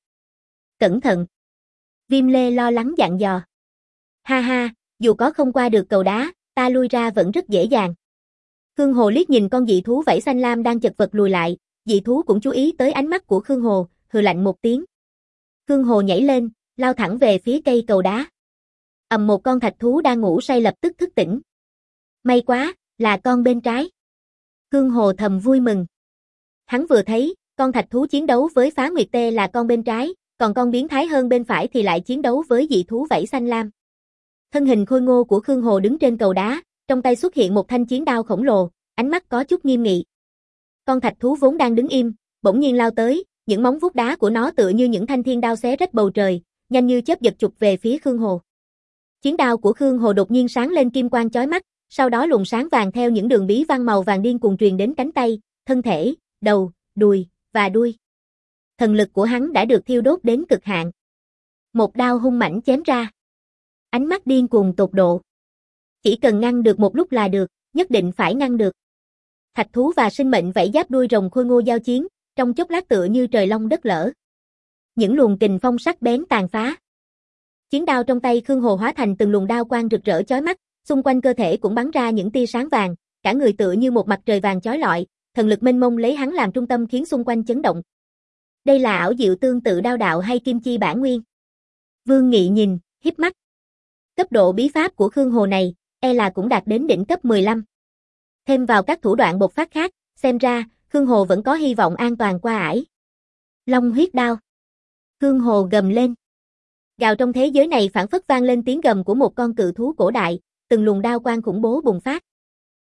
Speaker 1: Cẩn thận. Viêm Lê lo lắng dặn dò. Ha ha, dù có không qua được cầu đá, ta lui ra vẫn rất dễ dàng. Khương Hồ liếc nhìn con dị thú vảy xanh lam đang chật vật lùi lại, dị thú cũng chú ý tới ánh mắt của Khương Hồ, hừ lạnh một tiếng. Khương Hồ nhảy lên, lao thẳng về phía cây cầu đá. Ầm, một con thạch thú đang ngủ say lập tức thức tỉnh. May quá, là con bên trái. Khương Hồ thầm vui mừng. Hắn vừa thấy, con thạch thú chiến đấu với Phá Nguyệt Tê là con bên trái, còn con biến thái hơn bên phải thì lại chiến đấu với dị thú vảy xanh lam. Thân hình khôi ngô của Khương Hồ đứng trên cầu đá, trong tay xuất hiện một thanh chiến đao khổng lồ, ánh mắt có chút nghiêm nghị. Con thạch thú vốn đang đứng im, bỗng nhiên lao tới, những móng vuốt đá của nó tựa như những thanh thiên đao xé rách bầu trời, nhanh như chớp giật chụp về phía Khương Hồ. Chiến đao của Khương Hồ đột nhiên sáng lên kim quang chói mắt, sau đó luồng sáng vàng theo những đường bí văn màu vàng điên cuồng truyền đến cánh tay, thân thể, đầu, đùi và đuôi. Thần lực của hắn đã được thiêu đốt đến cực hạn. Một đao hung mãnh chém ra. Ánh mắt điên cuồng tột độ. Chỉ cần ngăn được một lúc là được, nhất định phải ngăn được. Thạch thú và sinh mệnh vảy giáp đuôi rồng khôi ngô giao chiến, trong chốc lát tựa như trời long đất lở. Những luồng kình phong sắc bén tàn phá. Chiến đao trong tay Khương Hồ hóa thành từng luồng đao quang rực rỡ chói mắt, xung quanh cơ thể cũng bắn ra những tia sáng vàng, cả người tựa như một mặt trời vàng chói lọi, thần lực mênh mông lấy hắn làm trung tâm khiến xung quanh chấn động. Đây là ảo diệu tương tự đao đạo hay kim chi bản nguyên? Vương Nghị nhìn, híp mắt. Cấp độ bí pháp của Khương Hồ này, e là cũng đạt đến đỉnh cấp mười lăm. Thêm vào các thủ đoạn bộc phát khác, xem ra, Khương Hồ vẫn có hy vọng an toàn qua ải. Long huyết đao. Khương Hồ gầm lên. Gào trong thế giới này phảng phất vang lên tiếng gầm của một con cự thú cổ đại, từng luồng đao quang khủng bố bùng phát.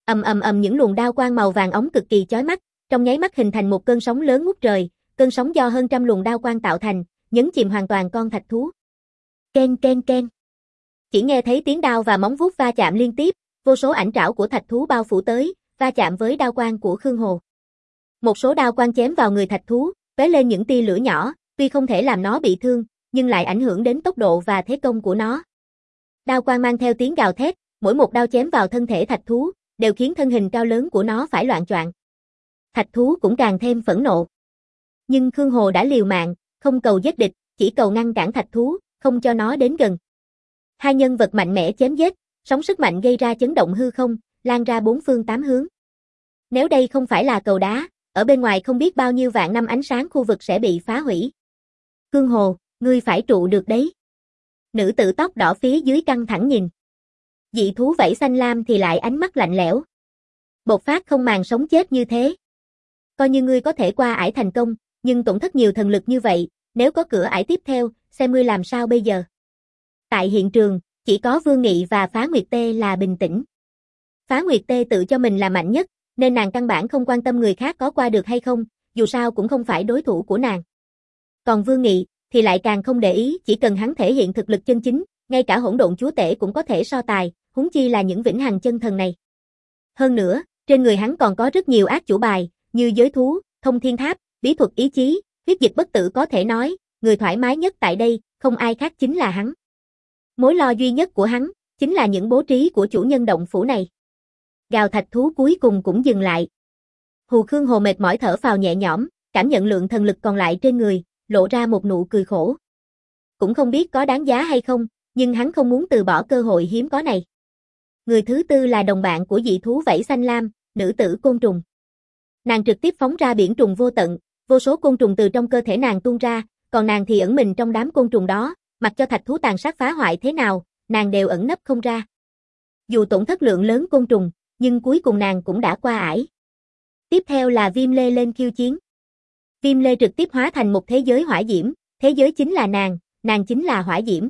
Speaker 1: Ầm ầm ầm những luồng đao quang màu vàng óng cực kỳ chói mắt, trong nháy mắt hình thành một cơn sóng lớn ngút trời, cơn sóng do hơn trăm luồng đao quang tạo thành, nhấn chìm hoàn toàn con thạch thú. Ken ken ken. Chỉ nghe thấy tiếng đao và móng vuốt va chạm liên tiếp, vô số ảnh trảo của thạch thú bao phủ tới, va chạm với đao quang của Khương Hồ. Một số đao quang chém vào người thạch thú, tóe lên những tia lửa nhỏ, tuy không thể làm nó bị thương, nhưng lại ảnh hưởng đến tốc độ và thế công của nó. Đao quang mang theo tiếng gào thét, mỗi một đao chém vào thân thể thạch thú, đều khiến thân hình cao lớn của nó phải loạng choạng. Thạch thú cũng càng thêm phẫn nộ. Nhưng Khương Hồ đã liều mạng, không cầu giết địch, chỉ cầu ngăn cản thạch thú, không cho nó đến gần. Hai nhân vật mạnh mẽ chém giết, sóng sức mạnh gây ra chấn động hư không, lan ra bốn phương tám hướng. Nếu đây không phải là cầu đá, ở bên ngoài không biết bao nhiêu vạn năm ánh sáng khu vực sẽ bị phá hủy. Khương Hồ, ngươi phải trụ được đấy. Nữ tử tóc đỏ phía dưới căng thẳng nhìn. Dị thú vảy xanh lam thì lại ánh mắt lạnh lẽo. Bộc phát không màng sống chết như thế. Coi như ngươi có thể qua ải thành công, nhưng tổn thất nhiều thần lực như vậy, nếu có cửa ải tiếp theo, xem ngươi làm sao bây giờ. Tại hiện trường, chỉ có Vương Nghị và Phá Nguyệt Tê là bình tĩnh. Phá Nguyệt Tê tự cho mình là mạnh nhất, nên nàng căn bản không quan tâm người khác có qua được hay không, dù sao cũng không phải đối thủ của nàng. Còn Vương Nghị, thì lại càng không để ý, chỉ cần hắn thể hiện thực lực chân chính, ngay cả hỗn độn chúa tể cũng có thể so tài, huống chi là những vĩnh hằng chân thần này. Hơn nữa, trên người hắn còn có rất nhiều ác chủ bài, như giới thú, thông thiên tháp, bí thuật ý chí, huyết dịch bất tử có thể nói, người thoải mái nhất tại đây, không ai khác chính là hắn. Mối lo duy nhất của hắn, chính là những bố trí của chủ nhân động phủ này. Gào thạch thú cuối cùng cũng dừng lại. Hù Khương Hồ mệt mỏi thở phào nhẹ nhõm, cảm nhận lượng thần lực còn lại trên người, lộ ra một nụ cười khổ. Cũng không biết có đáng giá hay không, nhưng hắn không muốn từ bỏ cơ hội hiếm có này. Người thứ tư là đồng bạn của dị thú vảy xanh lam, nữ tử côn trùng. Nàng trực tiếp phóng ra biển trùng vô tận, vô số côn trùng từ trong cơ thể nàng tuôn ra, còn nàng thì ẩn mình trong đám côn trùng đó, mặc cho thạch thú tàn sát phá hoại thế nào, nàng đều ẩn nấp không ra. Dù tổn thất lượng lớn côn trùng, nhưng cuối cùng nàng cũng đã qua ải. Tiếp theo là Viêm Lê lên khiêu chiến. Viêm Lê trực tiếp hóa thành một thế giới hỏa diễm, thế giới chính là nàng, nàng chính là hỏa diễm.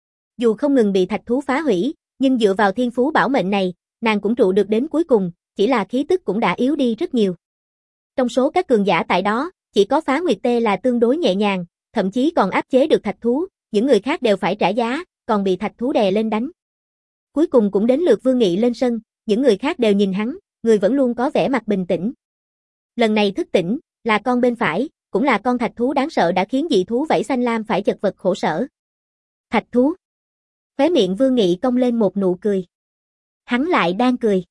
Speaker 1: Dù không ngừng bị thạch thú phá hủy, nhưng dựa vào thiên phú bảo mệnh này, nàng cũng trụ được đến cuối cùng, chỉ là khí tức cũng đã yếu đi rất nhiều. Trong số các cường giả tại đó, chỉ có Phá Nguyệt Tê là tương đối nhẹ nhàng, thậm chí còn áp chế được thạch thú, những người khác đều phải trả giá, còn bị thạch thú đè lên đánh. Cuối cùng cũng đến lượt Vương Nghị lên sân, những người khác đều nhìn hắn, người vẫn luôn có vẻ mặt bình tĩnh. Lần này thức tỉnh, là con bên phải, cũng là con thạch thú đáng sợ đã khiến dị thú vảy xanh lam phải chật vật khổ sở. Thạch thú. Khóe miệng Vương Nghị cong lên một nụ cười. Hắn lại đang cười.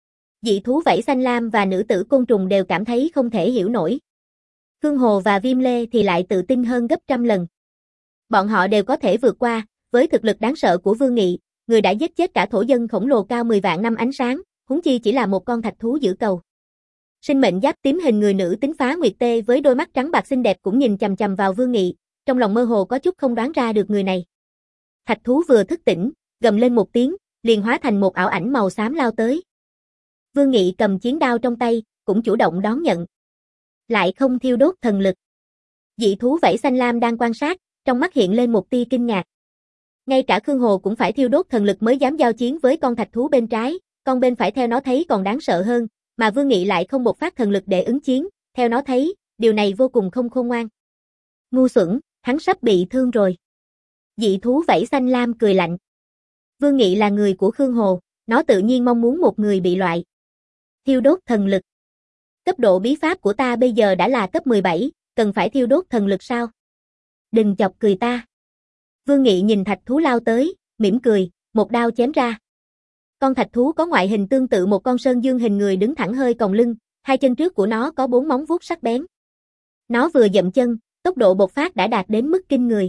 Speaker 1: Dị thú vảy xanh lam và nữ tử côn trùng đều cảm thấy không thể hiểu nổi. Khương Hồ và Viêm Lê thì lại tự tin hơn gấp trăm lần. Bọn họ đều có thể vượt qua, với thực lực đáng sợ của Vương Nghị, người đã giết chết cả thổ dân khổng lồ cao mười vạn năm ánh sáng, huống chi chỉ là một con thạch thú giữ cầu. Sinh mệnh giáp tím hình người nữ tính Phá Nguyệt Tê với đôi mắt trắng bạc xinh đẹp cũng nhìn chằm chằm vào Vương Nghị, trong lòng mơ hồ có chút không đoán ra được người này. Thạch thú vừa thức tỉnh, gầm lên một tiếng, liền hóa thành một ảo ảnh màu xám lao tới. Vương Nghị cầm chiến đao trong tay, cũng chủ động đón nhận. Lại không thiêu đốt thần lực. Dị thú vảy xanh lam đang quan sát, trong mắt hiện lên một tia kinh ngạc. Ngay cả Khương Hồ cũng phải thiêu đốt thần lực mới dám giao chiến với con thạch thú bên trái, con bên phải theo nó thấy còn đáng sợ hơn, mà Vương Nghị lại không bộc phát thần lực để ứng chiến, theo nó thấy, điều này vô cùng không khôn ngoan. Ngu xuẩn, hắn sắp bị thương rồi. Dị thú vảy xanh lam cười lạnh. Vương Nghị là người của Khương Hồ, nó tự nhiên mong muốn một người bị loại. Thiêu đốt thần lực. Cấp độ bí pháp của ta bây giờ đã là cấp mười bảy, cần phải thiêu đốt thần lực sao? Đừng chọc cười ta. Vương Nghị nhìn thạch thú lao tới, mỉm cười, một đao chém ra. Con thạch thú có ngoại hình tương tự một con sơn dương hình người đứng thẳng hơi còng lưng, hai chân trước của nó có bốn móng vuốt sắc bén. Nó vừa dậm chân, tốc độ bộc phát đã đạt đến mức kinh người.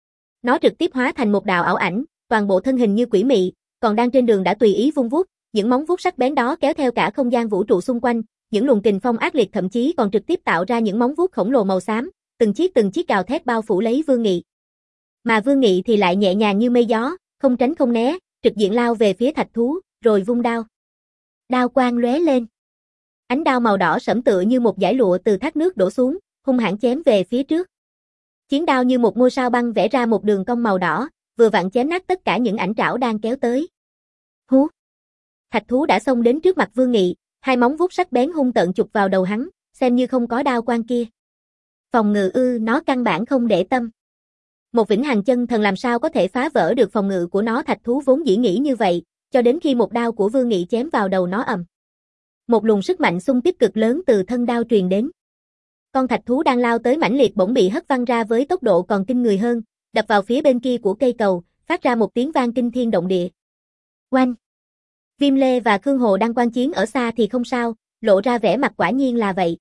Speaker 1: Nó trực tiếp hóa thành một đạo ảo ảnh, toàn bộ thân hình như quỷ mị, còn đang trên đường đã tùy ý vung vuốt, những móng vuốt sắc bén đó kéo theo cả không gian vũ trụ xung quanh, những luồng kình phong ác liệt thậm chí còn trực tiếp tạo ra những móng vuốt khổng lồ màu xám, từng chiếc từng chiếc gào thét bao phủ lấy Vương Nghị. Mà Vương Nghị thì lại nhẹ nhàng như mây gió, không tránh không né, trực diện lao về phía thạch thú, rồi vung đao. Đao quang lóe lên. Ánh đao màu đỏ sẫm tựa như một dải lụa từ thác nước đổ xuống, hung hãn chém về phía trước. Chiến đao như một ngôi sao băng vẽ ra một đường cong màu đỏ, vừa vặn chém nát tất cả những ảnh trảo đang kéo tới. Hú! Thạch thú đã xông đến trước mặt Vương Nghị, hai móng vuốt sắc bén hung tợn chụp vào đầu hắn, xem như không có đao quan kia. Phòng ngự ư, nó căn bản không để tâm. Một vĩnh hằng chân thần làm sao có thể phá vỡ được phòng ngự của nó, thạch thú vốn dĩ nghĩ như vậy, cho đến khi một đao của Vương Nghị chém vào đầu nó ầm. Một luồng sức mạnh xung kích cực lớn từ thân đao truyền đến. Con thạch thú đang lao tới mãnh liệt bỗng bị hất văng ra với tốc độ còn kinh người hơn, đập vào phía bên kia của cây cầu, phát ra một tiếng vang kinh thiên động địa. Oanh! Viêm Lê và Khương Hồ đang quan chiến ở xa thì không sao, lộ ra vẻ mặt quả nhiên là vậy.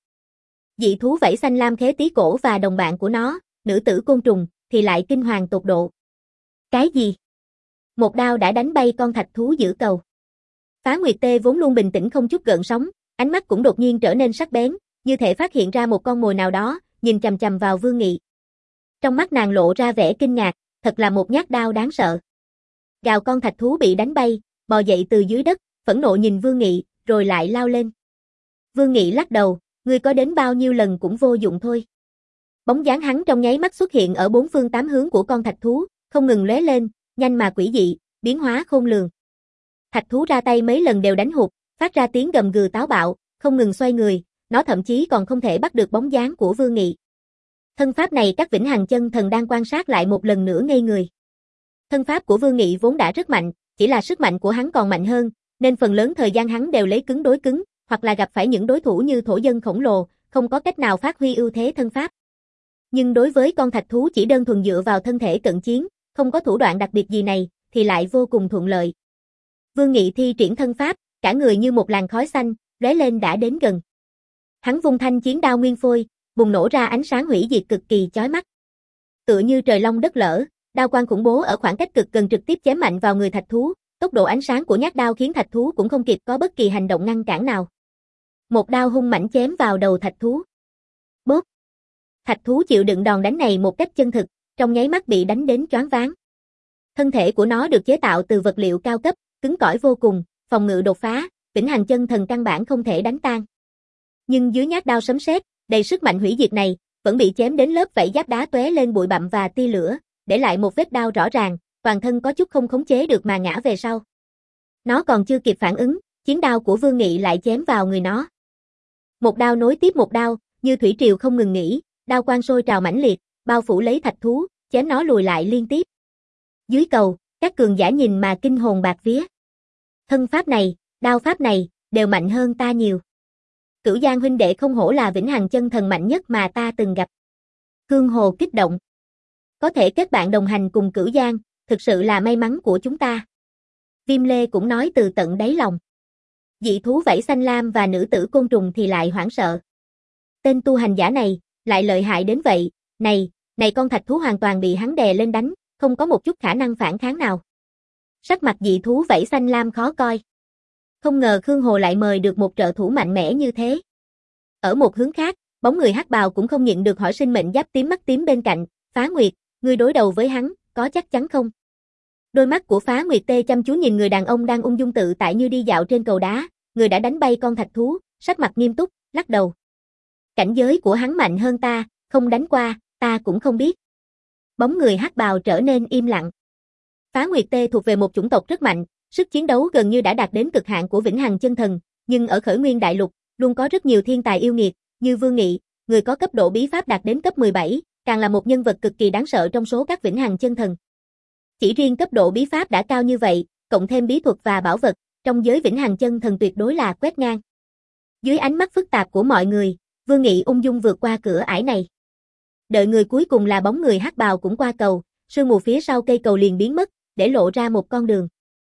Speaker 1: Dị thú vảy xanh lam khế tí cổ và đồng bạn của nó, nữ tử côn trùng, thì lại kinh hoàng tột độ. Cái gì? Một đao đã đánh bay con thạch thú giữa cầu. Phá Nguyệt Tê vốn luôn bình tĩnh không chút gợn sóng, ánh mắt cũng đột nhiên trở nên sắc bén, như thể phát hiện ra một con mồi nào đó, nhìn chằm chằm vào Vương Nghị. Trong mắt nàng lộ ra vẻ kinh ngạc, thật là một nhát đao đáng sợ. Gào, con thạch thú bị đánh bay, bò dậy từ dưới đất, phẫn nộ nhìn Vương Nghị, rồi lại lao lên. Vương Nghị lắc đầu, ngươi có đến bao nhiêu lần cũng vô dụng thôi. Bóng dáng hắn trong nháy mắt xuất hiện ở bốn phương tám hướng của con thạch thú, không ngừng lóe lên, nhanh mà quỷ dị, biến hóa khôn lường. Thạch thú ra tay mấy lần đều đánh hụt, phát ra tiếng gầm gừ táo bạo, không ngừng xoay người, nó thậm chí còn không thể bắt được bóng dáng của Vương Nghị. Thân pháp này các vĩnh hằng chân thần đang quan sát lại một lần nữa ngây người. Thân pháp của Vương Nghị vốn đã rất mạnh, chỉ là sức mạnh của hắn còn mạnh hơn, nên phần lớn thời gian hắn đều lấy cứng đối cứng, hoặc là gặp phải những đối thủ như thổ dân khổng lồ, không có cách nào phát huy ưu thế thân pháp. Nhưng đối với con thạch thú chỉ đơn thuần dựa vào thân thể cận chiến, không có thủ đoạn đặc biệt gì này, thì lại vô cùng thuận lợi. Vương Nghị thi triển thân pháp, cả người như một làn khói xanh, lóe lên đã đến gần. Hắn vung thanh chiến đao nguyên phôi, bùng nổ ra ánh sáng hủy diệt cực kỳ chói mắt. Tựa như trời long đất lở, đao quang khủng bố ở khoảng cách cực gần trực tiếp chém mạnh vào người thạch thú, tốc độ ánh sáng của nhát đao khiến thạch thú cũng không kịp có bất kỳ hành động ngăn cản nào. Một đao hung mãnh chém vào đầu thạch thú. Bốp! Thạch thú chịu đựng đòn đánh này một cách chân thực, trong nháy mắt bị đánh đến choáng váng. Thân thể của nó được chế tạo từ vật liệu cao cấp, cứng cỏi vô cùng, phòng ngự đột phá, vĩnh hằng chân thần căn bản không thể đánh tan. Nhưng dưới nhát đao sấm sét, đầy sức mạnh hủy diệt này, vẫn bị chém đến lớp vảy giáp đá tóe lên bụi bặm và tia lửa, để lại một vết đao rõ ràng, toàn thân có chút không khống chế được mà ngã về sau. Nó còn chưa kịp phản ứng, chiến đao của Vương Nghị lại chém vào người nó. Một đao nối tiếp một đao, như thủy triều không ngừng nghỉ, đao quang sôi trào mãnh liệt, bao phủ lấy thạch thú, chém nó lùi lại liên tiếp. Dưới cầu, các cường giả nhìn mà kinh hồn bạt vía. Thân pháp này, đao pháp này, đều mạnh hơn ta nhiều. Cửu Giang huynh đệ không hổ là vĩnh hằng chân thần mạnh nhất mà ta từng gặp. Khương Hồ kích động. Có thể kết bạn đồng hành cùng Cửu Giang, thực sự là may mắn của chúng ta. Viêm Lê cũng nói từ tận đáy lòng. Dị thú vảy xanh lam và nữ tử côn trùng thì lại hoảng sợ. Tên tu hành giả này, lại lợi hại đến vậy, này, này con thạch thú hoàn toàn bị hắn đè lên đánh, không có một chút khả năng phản kháng nào. Sắc mặt dị thú vảy xanh lam khó coi. Không ngờ Khương Hồ lại mời được một trợ thủ mạnh mẽ như thế. Ở một hướng khác, bóng người hắc bào cũng không nhịn được hỏi sinh mệnh giáp tím mắt tím bên cạnh, Phá Nguyệt, ngươi đối đầu với hắn, có chắc chắn không? Đôi mắt của Phá Nguyệt Tê chăm chú nhìn người đàn ông đang ung dung tự tại như đi dạo trên cầu đá, người đã đánh bay con thạch thú, sắc mặt nghiêm túc, lắc đầu. Cảnh giới của hắn mạnh hơn ta, không đánh qua, ta cũng không biết. Bóng người hắc bào trở nên im lặng. Phá Nguyệt Tê thuộc về một chủng tộc rất mạnh, sức chiến đấu gần như đã đạt đến cực hạn của vĩnh hằng chân thần, nhưng ở Khởi Nguyên Đại Lục, luôn có rất nhiều thiên tài yêu nghiệt, như Vương Nghị, người có cấp độ bí pháp đạt đến cấp mười bảy, càng là một nhân vật cực kỳ đáng sợ trong số các vĩnh hằng chân thần. Chỉ riêng cấp độ bí pháp đã cao như vậy, cộng thêm bí thuật và bảo vật, trong giới vĩnh hằng chân thần tuyệt đối là quét ngang. Dưới ánh mắt phức tạp của mọi người, Vương Nghị ung dung vượt qua cửa ải này. Đợi người cuối cùng là bóng người hắc bào cũng qua cầu, sương mù phía sau cây cầu liền biến mất, để lộ ra một con đường.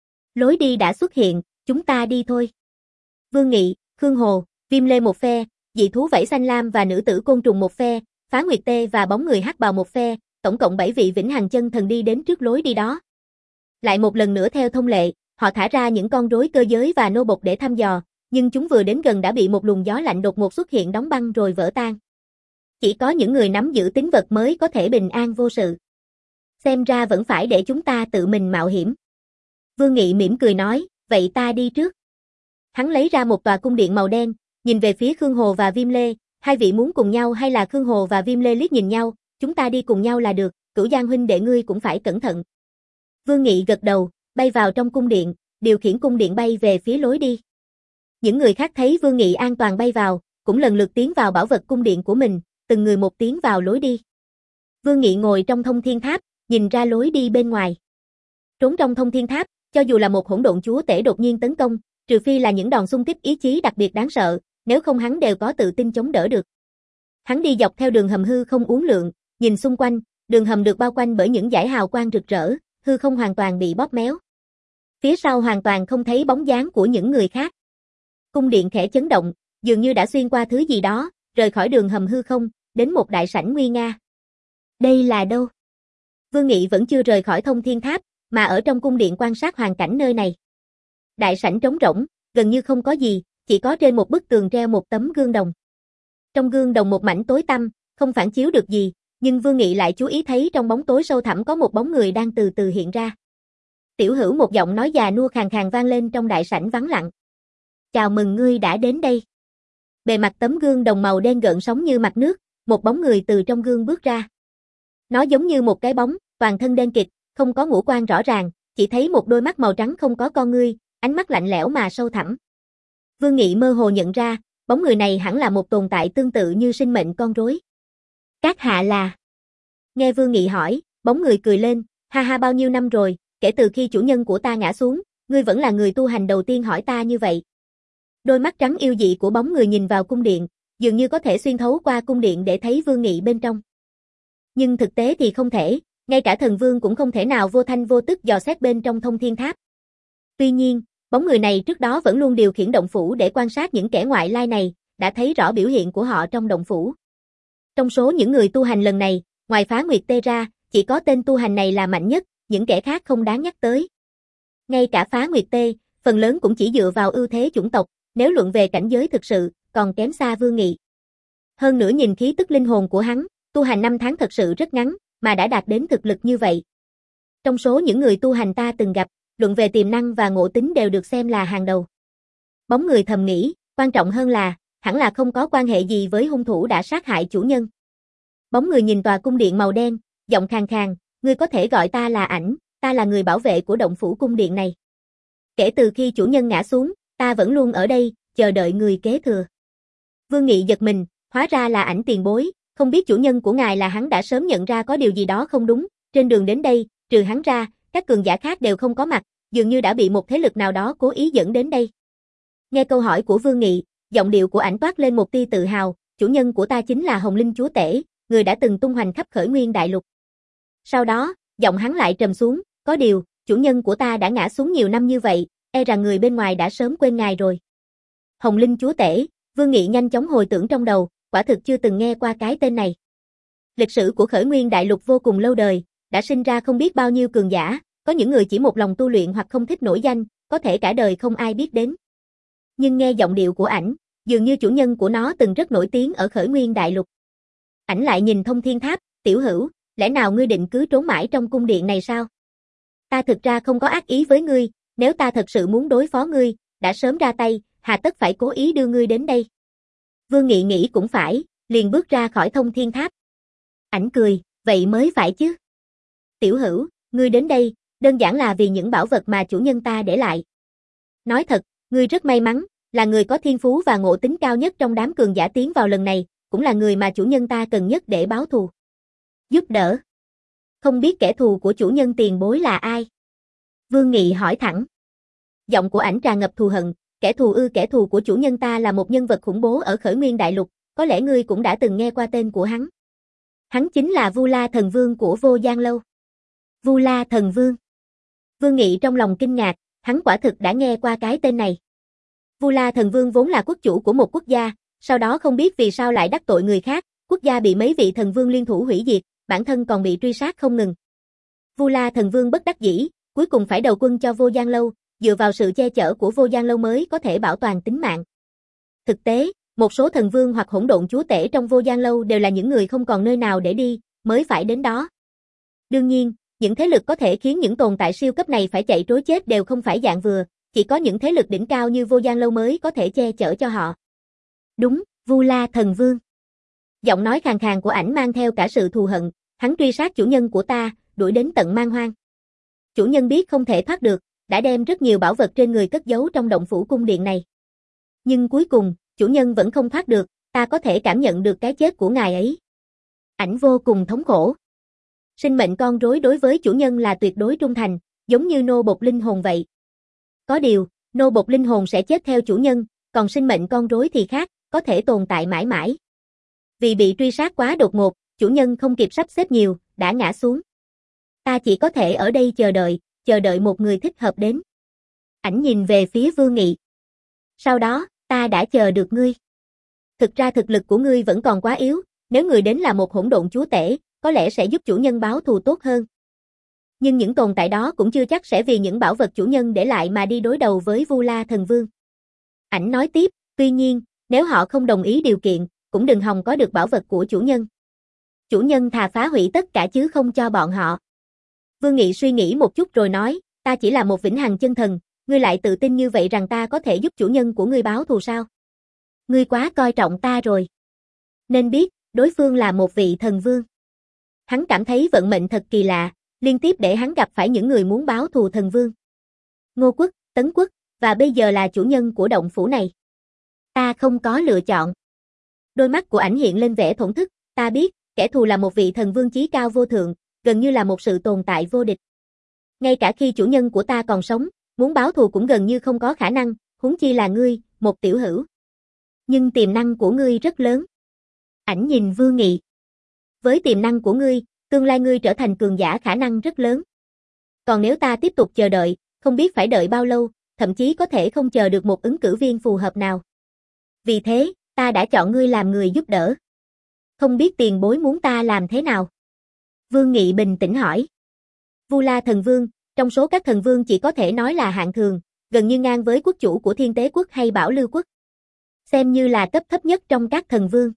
Speaker 1: Lối đi đã xuất hiện, chúng ta đi thôi. Vương Nghị, Khương Hồ, Viêm Lê một phe, dị thú vảy xanh lam và nữ tử côn trùng một phe, Phá Nguyệt Tê và bóng người hắc bào một phe, tổng cộng bảy vị vĩnh hằng chân thần đi đến trước lối đi đó. Lại một lần nữa theo thông lệ, họ thả ra những con rối cơ giới và nô bộc để thăm dò, nhưng chúng vừa đến gần đã bị một luồng gió lạnh đột ngột xuất hiện đóng băng rồi vỡ tan. Chỉ có những người nắm giữ tín vật mới có thể bình an vô sự. Xem ra vẫn phải để chúng ta tự mình mạo hiểm. Vương Nghị mỉm cười nói, vậy ta đi trước. Hắn lấy ra một tòa cung điện màu đen, nhìn về phía Khương Hồ và Viêm Lê, hai vị muốn cùng nhau hay là Khương Hồ và Viêm Lê liếc nhìn nhau, chúng ta đi cùng nhau là được, Cửu Giang huynh đệ ngươi cũng phải cẩn thận. Vương Nghị gật đầu, bay vào trong cung điện, điều khiển cung điện bay về phía lối đi. Những người khác thấy Vương Nghị an toàn bay vào, cũng lần lượt tiến vào bảo vật cung điện của mình, từng người một tiến vào lối đi. Vương Nghị ngồi trong thông thiên tháp, nhìn ra lối đi bên ngoài. Trốn trong thông thiên tháp, cho dù là một hỗn độn chúa tể đột nhiên tấn công, trừ phi là những đòn xung kích ý chí đặc biệt đáng sợ, nếu không hắn đều có tự tin chống đỡ được. Hắn đi dọc theo đường hầm hư không uốn lượn, nhìn xung quanh, đường hầm được bao quanh bởi những dải hào quang rực rỡ, hư không hoàn toàn bị bóp méo. Phía sau hoàn toàn không thấy bóng dáng của những người khác. Cung điện khẽ chấn động, dường như đã xuyên qua thứ gì đó, rời khỏi đường hầm hư không, đến một đại sảnh nguy nga. Đây là đâu? Vương Nghị vẫn chưa rời khỏi thông thiên tháp, mà ở trong cung điện quan sát hoàn cảnh nơi này. Đại sảnh trống rỗng, gần như không có gì, chỉ có trên một bức tường treo một tấm gương đồng. Trong gương đồng một mảnh tối tăm, không phản chiếu được gì, nhưng Vương Nghị lại chú ý thấy trong bóng tối sâu thẳm có một bóng người đang từ từ hiện ra. Tiểu Hữu, một giọng nói già nua khàn khàn vang lên trong đại sảnh vắng lặng. Chào mừng ngươi đã đến đây. Bề mặt tấm gương đồng màu đen gợn sóng như mặt nước, một bóng người từ trong gương bước ra. Nó giống như một cái bóng, toàn thân đen kịt, không có ngũ quan rõ ràng, chỉ thấy một đôi mắt màu trắng không có con ngươi, ánh mắt lạnh lẽo mà sâu thẳm. Vương Nghị mơ hồ nhận ra, bóng người này hẳn là một tồn tại tương tự như sinh mệnh con rối. Các hạ là? Nghe Vương Nghị hỏi, bóng người cười lên, ha ha, bao nhiêu năm rồi, kể từ khi chủ nhân của ta ngã xuống, ngươi vẫn là người tu hành đầu tiên hỏi ta như vậy. Đôi mắt trắng yêu dị của bóng người nhìn vào cung điện, dường như có thể xuyên thấu qua cung điện để thấy Vương Nghị bên trong. Nhưng thực tế thì không thể, ngay cả thần vương cũng không thể nào vô thanh vô tức dò xét bên trong thông thiên tháp. Tuy nhiên, bóng người này trước đó vẫn luôn điều khiển động phủ để quan sát những kẻ ngoại lai này, đã thấy rõ biểu hiện của họ trong động phủ. Trong số những người tu hành lần này, ngoài Phá Nguyệt Tê ra, chỉ có tên tu hành này là mạnh nhất, những kẻ khác không đáng nhắc tới. Ngay cả Phá Nguyệt Tê, phần lớn cũng chỉ dựa vào ưu thế chủng tộc, nếu luận về cảnh giới thực sự, còn kém xa Vương Nghị. Hơn nữa nhìn khí tức linh hồn của hắn, tu hành năm tháng thật sự rất ngắn, mà đã đạt đến thực lực như vậy. Trong số những người tu hành ta từng gặp, luận về tiềm năng và ngộ tính đều được xem là hàng đầu. Bóng người thầm nghĩ, quan trọng hơn là, hẳn là không có quan hệ gì với hung thủ đã sát hại chủ nhân. Bóng người nhìn tòa cung điện màu đen, giọng khàn khàn, ngươi có thể gọi ta là Ảnh, ta là người bảo vệ của động phủ cung điện này. Kể từ khi chủ nhân ngã xuống, ta vẫn luôn ở đây, chờ đợi người kế thừa. Vương Nghị giật mình, hóa ra là Ảnh tiền bối, không biết chủ nhân của ngài là hắn đã sớm nhận ra có điều gì đó không đúng, trên đường đến đây, trừ hắn ra, các cường giả khác đều không có mặt, dường như đã bị một thế lực nào đó cố ý dẫn đến đây. Nghe câu hỏi của Vương Nghị, giọng điệu của Ảnh toát lên một tia tự hào, chủ nhân của ta chính là Hồng Linh Chúa Tể, người đã từng tung hoành khắp Khởi Nguyên Đại Lục. Sau đó, giọng hắn lại trầm xuống, có điều, chủ nhân của ta đã ngã xuống nhiều năm như vậy, e rằng người bên ngoài đã sớm quên ngài rồi. Hồng Linh Chúa Tể, Vương Nghị nhanh chóng hồi tưởng trong đầu, quả thực chưa từng nghe qua cái tên này. Lịch sử của Khởi Nguyên Đại Lục vô cùng lâu đời, đã sinh ra không biết bao nhiêu cường giả, có những người chỉ một lòng tu luyện hoặc không thích nổi danh, có thể cả đời không ai biết đến. Nhưng nghe giọng điệu của Ảnh, dường như chủ nhân của nó từng rất nổi tiếng ở Khởi Nguyên Đại Lục. Ảnh lại nhìn thông thiên tháp, Tiểu Hữu, lẽ nào ngươi định cứ trốn mãi trong cung điện này sao? Ta thực ra không có ác ý với ngươi, nếu ta thật sự muốn đối phó ngươi, đã sớm ra tay, hà tất phải cố ý đưa ngươi đến đây. Vương Nghị nghĩ cũng phải, liền bước ra khỏi thông thiên tháp. Ảnh cười, vậy mới phải chứ. Tiểu Hữu, ngươi đến đây, đơn giản là vì những bảo vật mà chủ nhân ta để lại. Nói thật, ngươi rất may mắn, là người có thiên phú và ngộ tính cao nhất trong đám cường giả tiến vào lần này, cũng là người mà chủ nhân ta cần nhất để báo thù. Giúp đỡ. Không biết kẻ thù của chủ nhân tiền bối là ai? Vương Nghị hỏi thẳng. Giọng của Ảnh tràn ngập thù hận, kẻ thù ư kẻ thù của chủ nhân ta là một nhân vật khủng bố ở Khởi Nguyên Đại Lục, có lẽ ngươi cũng đã từng nghe qua tên của hắn. Hắn chính là Vu La Thần Vương của Vô Gian Lâu. Vu La Thần Vương. Vương Nghị trong lòng kinh ngạc, hắn quả thực đã nghe qua cái tên này. Vu La Thần Vương vốn là quốc chủ của một quốc gia, sau đó không biết vì sao lại đắc tội người khác, quốc gia bị mấy vị thần vương liên thủ hủy diệt, bản thân còn bị truy sát không ngừng. Vu La Thần Vương bất đắc dĩ, cuối cùng phải đầu quân cho Vô Gian Lâu, dựa vào sự che chở của Vô Gian Lâu mới có thể bảo toàn tính mạng. Thực tế, một số thần vương hoặc hỗn độn chúa tể trong Vô Gian Lâu đều là những người không còn nơi nào để đi, mới phải đến đó. Đương nhiên, những thế lực có thể khiến những tồn tại siêu cấp này phải chạy trối chết đều không phải dạng vừa, chỉ có những thế lực đỉnh cao như Vô Gian Lâu mới có thể che chở cho họ. Đúng, Vu La Thần Vương. Giọng nói khàn khàn của Ảnh mang theo cả sự thù hận, hắn truy sát chủ nhân của ta, đuổi đến tận Man Hoang. Chủ nhân biết không thể thoát được, đã đem rất nhiều bảo vật trên người cất giấu trong động phủ cung điện này. Nhưng cuối cùng, chủ nhân vẫn không thoát được, ta có thể cảm nhận được cái chết của ngài ấy. Ảnh vô cùng thống khổ. Sinh mệnh con rối đối với chủ nhân là tuyệt đối trung thành, giống như nô bộc linh hồn vậy. Có điều, nô bộc linh hồn sẽ chết theo chủ nhân, còn sinh mệnh con rối thì khác, có thể tồn tại mãi mãi. Vì bị truy sát quá đột ngột, chủ nhân không kịp sắp xếp nhiều, đã ngã xuống. Ta chỉ có thể ở đây chờ đợi, chờ đợi một người thích hợp đến. Ảnh nhìn về phía Vương Nghị. Sau đó, ta đã chờ được ngươi. Thực ra thực lực của ngươi vẫn còn quá yếu, nếu người đến là một hỗn độn chúa tể, có lẽ sẽ giúp chủ nhân báo thù tốt hơn. Nhưng những tồn tại đó cũng chưa chắc sẽ vì những bảo vật chủ nhân để lại mà đi đối đầu với Vu La Thần Vương. Ảnh nói tiếp, tuy nhiên, nếu họ không đồng ý điều kiện, cũng đừng hòng có được bảo vật của chủ nhân. Chủ nhân thà phá hủy tất cả chứ không cho bọn họ. Vương Nghị suy nghĩ một chút rồi nói, ta chỉ là một vĩnh hằng chân thần, ngươi lại tự tin như vậy rằng ta có thể giúp chủ nhân của ngươi báo thù sao? Ngươi quá coi trọng ta rồi. Nên biết, đối phương là một vị thần vương. Hắn cảm thấy vận mệnh thật kỳ lạ, liên tiếp để hắn gặp phải những người muốn báo thù thần vương. Ngô Quốc, Tấn Quốc, và bây giờ là chủ nhân của động phủ này. Ta không có lựa chọn. Đôi mắt của ảnh hiện lên vẻ thổn thức, ta biết, kẻ thù là một vị thần vương chí cao vô thượng, gần như là một sự tồn tại vô địch. Ngay cả khi chủ nhân của ta còn sống, muốn báo thù cũng gần như không có khả năng, huống chi là ngươi, một tiểu hữu. Nhưng tiềm năng của ngươi rất lớn. Ảnh nhìn Vương Nghị. Với tiềm năng của ngươi, tương lai ngươi trở thành cường giả khả năng rất lớn. Còn nếu ta tiếp tục chờ đợi, không biết phải đợi bao lâu, thậm chí có thể không chờ được một ứng cử viên phù hợp nào. Vì thế, ta đã chọn ngươi làm người giúp đỡ. Không biết tiền bối muốn ta làm thế nào? Vương Nghị bình tĩnh hỏi. Vu La Thần Vương, trong số các thần vương chỉ có thể nói là hạng thường, gần như ngang với quốc chủ của Thiên Tế Quốc hay Bảo Lưu Quốc. Xem như là cấp thấp nhất trong các thần vương.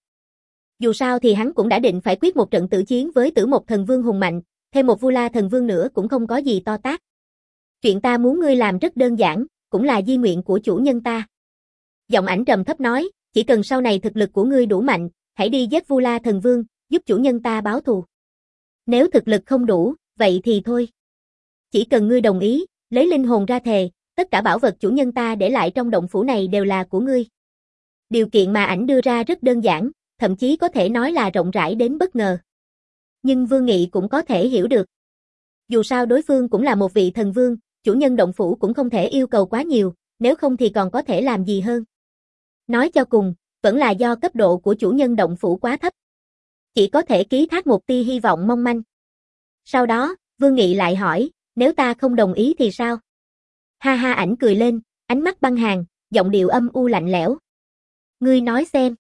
Speaker 1: Dù sao thì hắn cũng đã định phải quyết một trận tử chiến với Tử Mộc Thần Vương hùng mạnh, thêm một Vu La Thần Vương nữa cũng không có gì to tát. Chuyện ta muốn ngươi làm rất đơn giản, cũng là di nguyện của chủ nhân ta. Giọng ảnh trầm thấp nói, chỉ cần sau này thực lực của ngươi đủ mạnh, hãy đi giết Vu La Thần Vương, giúp chủ nhân ta báo thù. Nếu thực lực không đủ, vậy thì thôi. Chỉ cần ngươi đồng ý, lấy linh hồn ra thề, tất cả bảo vật chủ nhân ta để lại trong động phủ này đều là của ngươi. Điều kiện mà ảnh đưa ra rất đơn giản, thậm chí có thể nói là rộng rãi đến bất ngờ. Nhưng Vương Nghị cũng có thể hiểu được. Dù sao đối phương cũng là một vị thần vương, chủ nhân động phủ cũng không thể yêu cầu quá nhiều, nếu không thì còn có thể làm gì hơn. Nói cho cùng, vẫn là do cấp độ của chủ nhân động phủ quá thấp. Chỉ có thể ký thác một tia hy vọng mong manh. Sau đó, Vương Nghị lại hỏi, nếu ta không đồng ý thì sao? Ha ha, ảnh cười lên, ánh mắt băng hàn, giọng điệu âm u lạnh lẽo. Ngươi nói xem.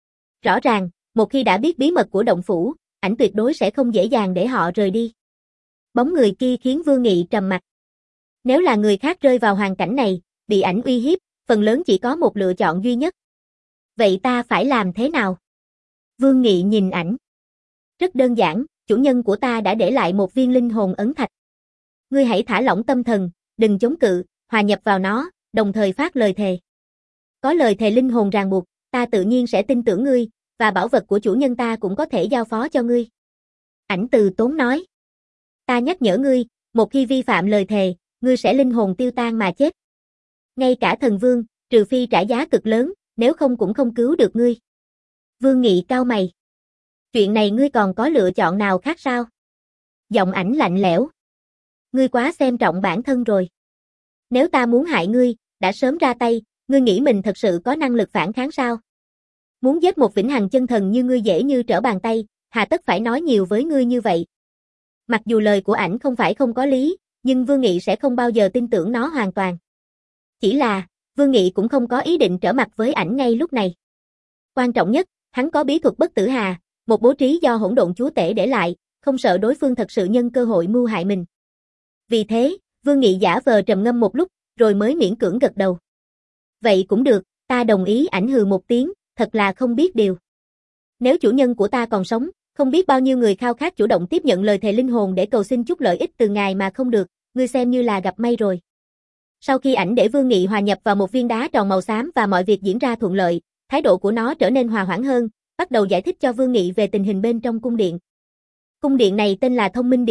Speaker 1: Rõ ràng, một khi đã biết bí mật của động phủ, ảnh tuyệt đối sẽ không dễ dàng để họ rời đi. Bóng người kia khiến Vương Nghị trầm mặt. Nếu là người khác rơi vào hoàn cảnh này, bị ảnh uy hiếp, phần lớn chỉ có một lựa chọn duy nhất. Vậy ta phải làm thế nào? Vương Nghị nhìn ảnh. Rất đơn giản, chủ nhân của ta đã để lại một viên linh hồn ấn thạch. Ngươi hãy thả lỏng tâm thần, đừng chống cự, hòa nhập vào nó, đồng thời phát lời thề. Có lời thề linh hồn ràng buộc, ta tự nhiên sẽ tin tưởng ngươi, và bảo vật của chủ nhân ta cũng có thể giao phó cho ngươi. Ảnh từ tốn nói. Ta nhắc nhở ngươi, một khi vi phạm lời thề, ngươi sẽ linh hồn tiêu tan mà chết. Ngay cả thần vương, trừ phi trả giá cực lớn, nếu không cũng không cứu được ngươi. Vương Nghị cau mày. Chuyện này ngươi còn có lựa chọn nào khác sao? Giọng ảnh lạnh lẽo. Ngươi quá xem trọng bản thân rồi. Nếu ta muốn hại ngươi, đã sớm ra tay, ngươi nghĩ mình thật sự có năng lực phản kháng sao? Muốn giết một vĩnh hằng chân thần như ngươi dễ như trở bàn tay, hà tất phải nói nhiều với ngươi như vậy. Mặc dù lời của ảnh không phải không có lý, nhưng Vương Nghị sẽ không bao giờ tin tưởng nó hoàn toàn. Chỉ là, Vương Nghị cũng không có ý định trở mặt với ảnh ngay lúc này. Quan trọng nhất, hắn có bí thuật bất tử hà, một bố trí do hỗn độn chúa tể để lại, không sợ đối phương thật sự nhân cơ hội mưu hại mình. Vì thế, Vương Nghị giả vờ trầm ngâm một lúc, rồi mới miễn cưỡng gật đầu. Vậy cũng được, ta đồng ý. Ảnh hừ một tiếng, thật là không biết điều. Nếu chủ nhân của ta còn sống, không biết bao nhiêu người khao khát chủ động tiếp nhận lời thề linh hồn để cầu xin chút lợi ích từ ngài mà không được, ngươi xem như là gặp may rồi. Sau khi ảnh để Vương Nghị hòa nhập vào một viên đá tròn màu xám và mọi việc diễn ra thuận lợi, thái độ của nó trở nên hòa hoãn hơn, bắt đầu giải thích cho Vương Nghị về tình hình bên trong cung điện. Cung điện này tên là Thông Minh Điện,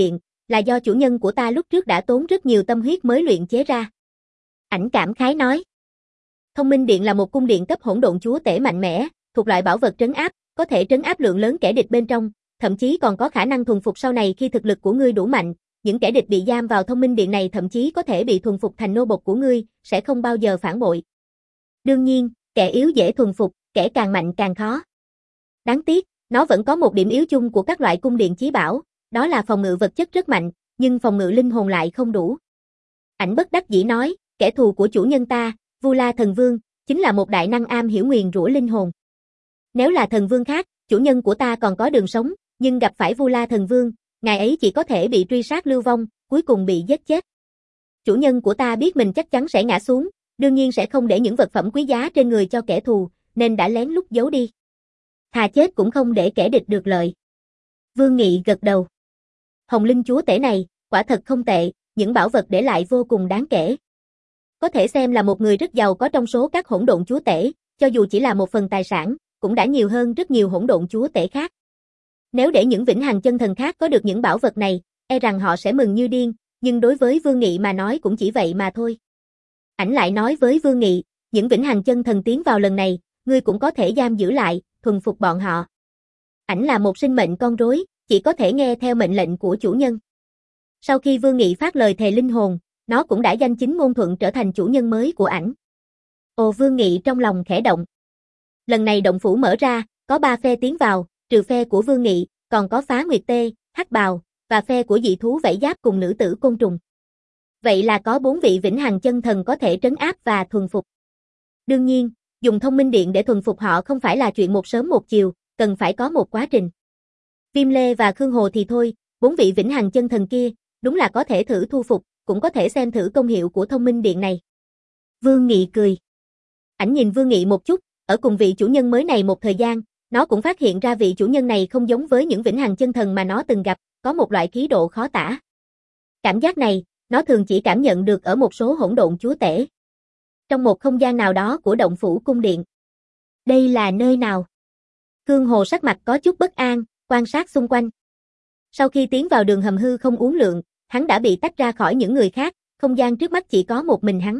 Speaker 1: là do chủ nhân của ta lúc trước đã tốn rất nhiều tâm huyết mới luyện chế ra. Ảnh cảm khái nói. Thông minh điện là một cung điện cấp hỗn độn chúa tể mạnh mẽ, thuộc loại bảo vật trấn áp, có thể trấn áp lượng lớn kẻ địch bên trong, thậm chí còn có khả năng thuần phục sau này khi thực lực của ngươi đủ mạnh. Những kẻ địch bị giam vào thông minh điện này thậm chí có thể bị thuần phục thành nô bộc của ngươi, sẽ không bao giờ phản bội. Đương nhiên, kẻ yếu dễ thuần phục, kẻ càng mạnh càng khó. Đáng tiếc, nó vẫn có một điểm yếu chung của các loại cung điện chí bảo, đó là phòng ngự vật chất rất mạnh, nhưng phòng ngự linh hồn lại không đủ. Ảnh bất đắc dĩ nói, kẻ thù của chủ nhân ta, Vu La Thần Vương, chính là một đại năng am hiểu nguyền rủa linh hồn. Nếu là thần vương khác, chủ nhân của ta còn có đường sống, nhưng gặp phải Vu La Thần Vương, ngài ấy chỉ có thể bị truy sát lưu vong, cuối cùng bị giết chết. Chủ nhân của ta biết mình chắc chắn sẽ ngã xuống, đương nhiên sẽ không để những vật phẩm quý giá trên người cho kẻ thù, nên đã lén lút giấu đi. Thà chết cũng không để kẻ địch được lợi. Vương Nghị gật đầu. Hồng Linh chúa tể này, quả thật không tệ, những bảo vật để lại vô cùng đáng kể. Có thể xem là một người rất giàu có trong số các hỗn độn chúa tể, cho dù chỉ là một phần tài sản, cũng đã nhiều hơn rất nhiều hỗn độn chúa tể khác. Nếu để những vĩnh hằng chân thần khác có được những bảo vật này, e rằng họ sẽ mừng như điên, nhưng đối với Vương Nghị mà nói cũng chỉ vậy mà thôi. Ảnh lại nói với Vương Nghị, những vĩnh hằng chân thần tiến vào lần này, ngươi cũng có thể giam giữ lại, thuần phục bọn họ. Ảnh là một sinh mệnh con rối, chỉ có thể nghe theo mệnh lệnh của chủ nhân. Sau khi Vương Nghị phát lời thề linh hồn, nó cũng đã danh chính ngôn thuận trở thành chủ nhân mới của ảnh. Ồ, Vương Nghị trong lòng khẽ động. Lần này động phủ mở ra, có ba phe tiến vào, trừ phe của Vương Nghị, còn có Phá Nguyệt Tê, Hắc Bào, và phe của dị thú vảy giáp cùng nữ tử côn trùng. Vậy là có bốn vị vĩnh hằng chân thần có thể trấn áp và thuần phục. Đương nhiên, dùng thông minh điện để thuần phục họ không phải là chuyện một sớm một chiều, cần phải có một quá trình. Viêm Lê và Khương Hồ thì thôi, bốn vị vĩnh hằng chân thần kia, đúng là có thể thử thu phục, cũng có thể xem thử công hiệu của thông minh điện này. Vương Nghị cười. Ảnh nhìn Vương Nghị một chút, ở cùng vị chủ nhân mới này một thời gian, nó cũng phát hiện ra vị chủ nhân này không giống với những vĩnh hằng chân thần mà nó từng gặp, có một loại khí độ khó tả. Cảm giác này, nó thường chỉ cảm nhận được ở một số hỗn độn chúa tể. Trong một không gian nào đó của động phủ cung điện. Đây là nơi nào? Khương Hồ sắc mặt có chút bất an, quan sát xung quanh. Sau khi tiến vào đường hầm hư không uốn lượn, hắn đã bị tách ra khỏi những người khác, không gian trước mắt chỉ có một mình hắn.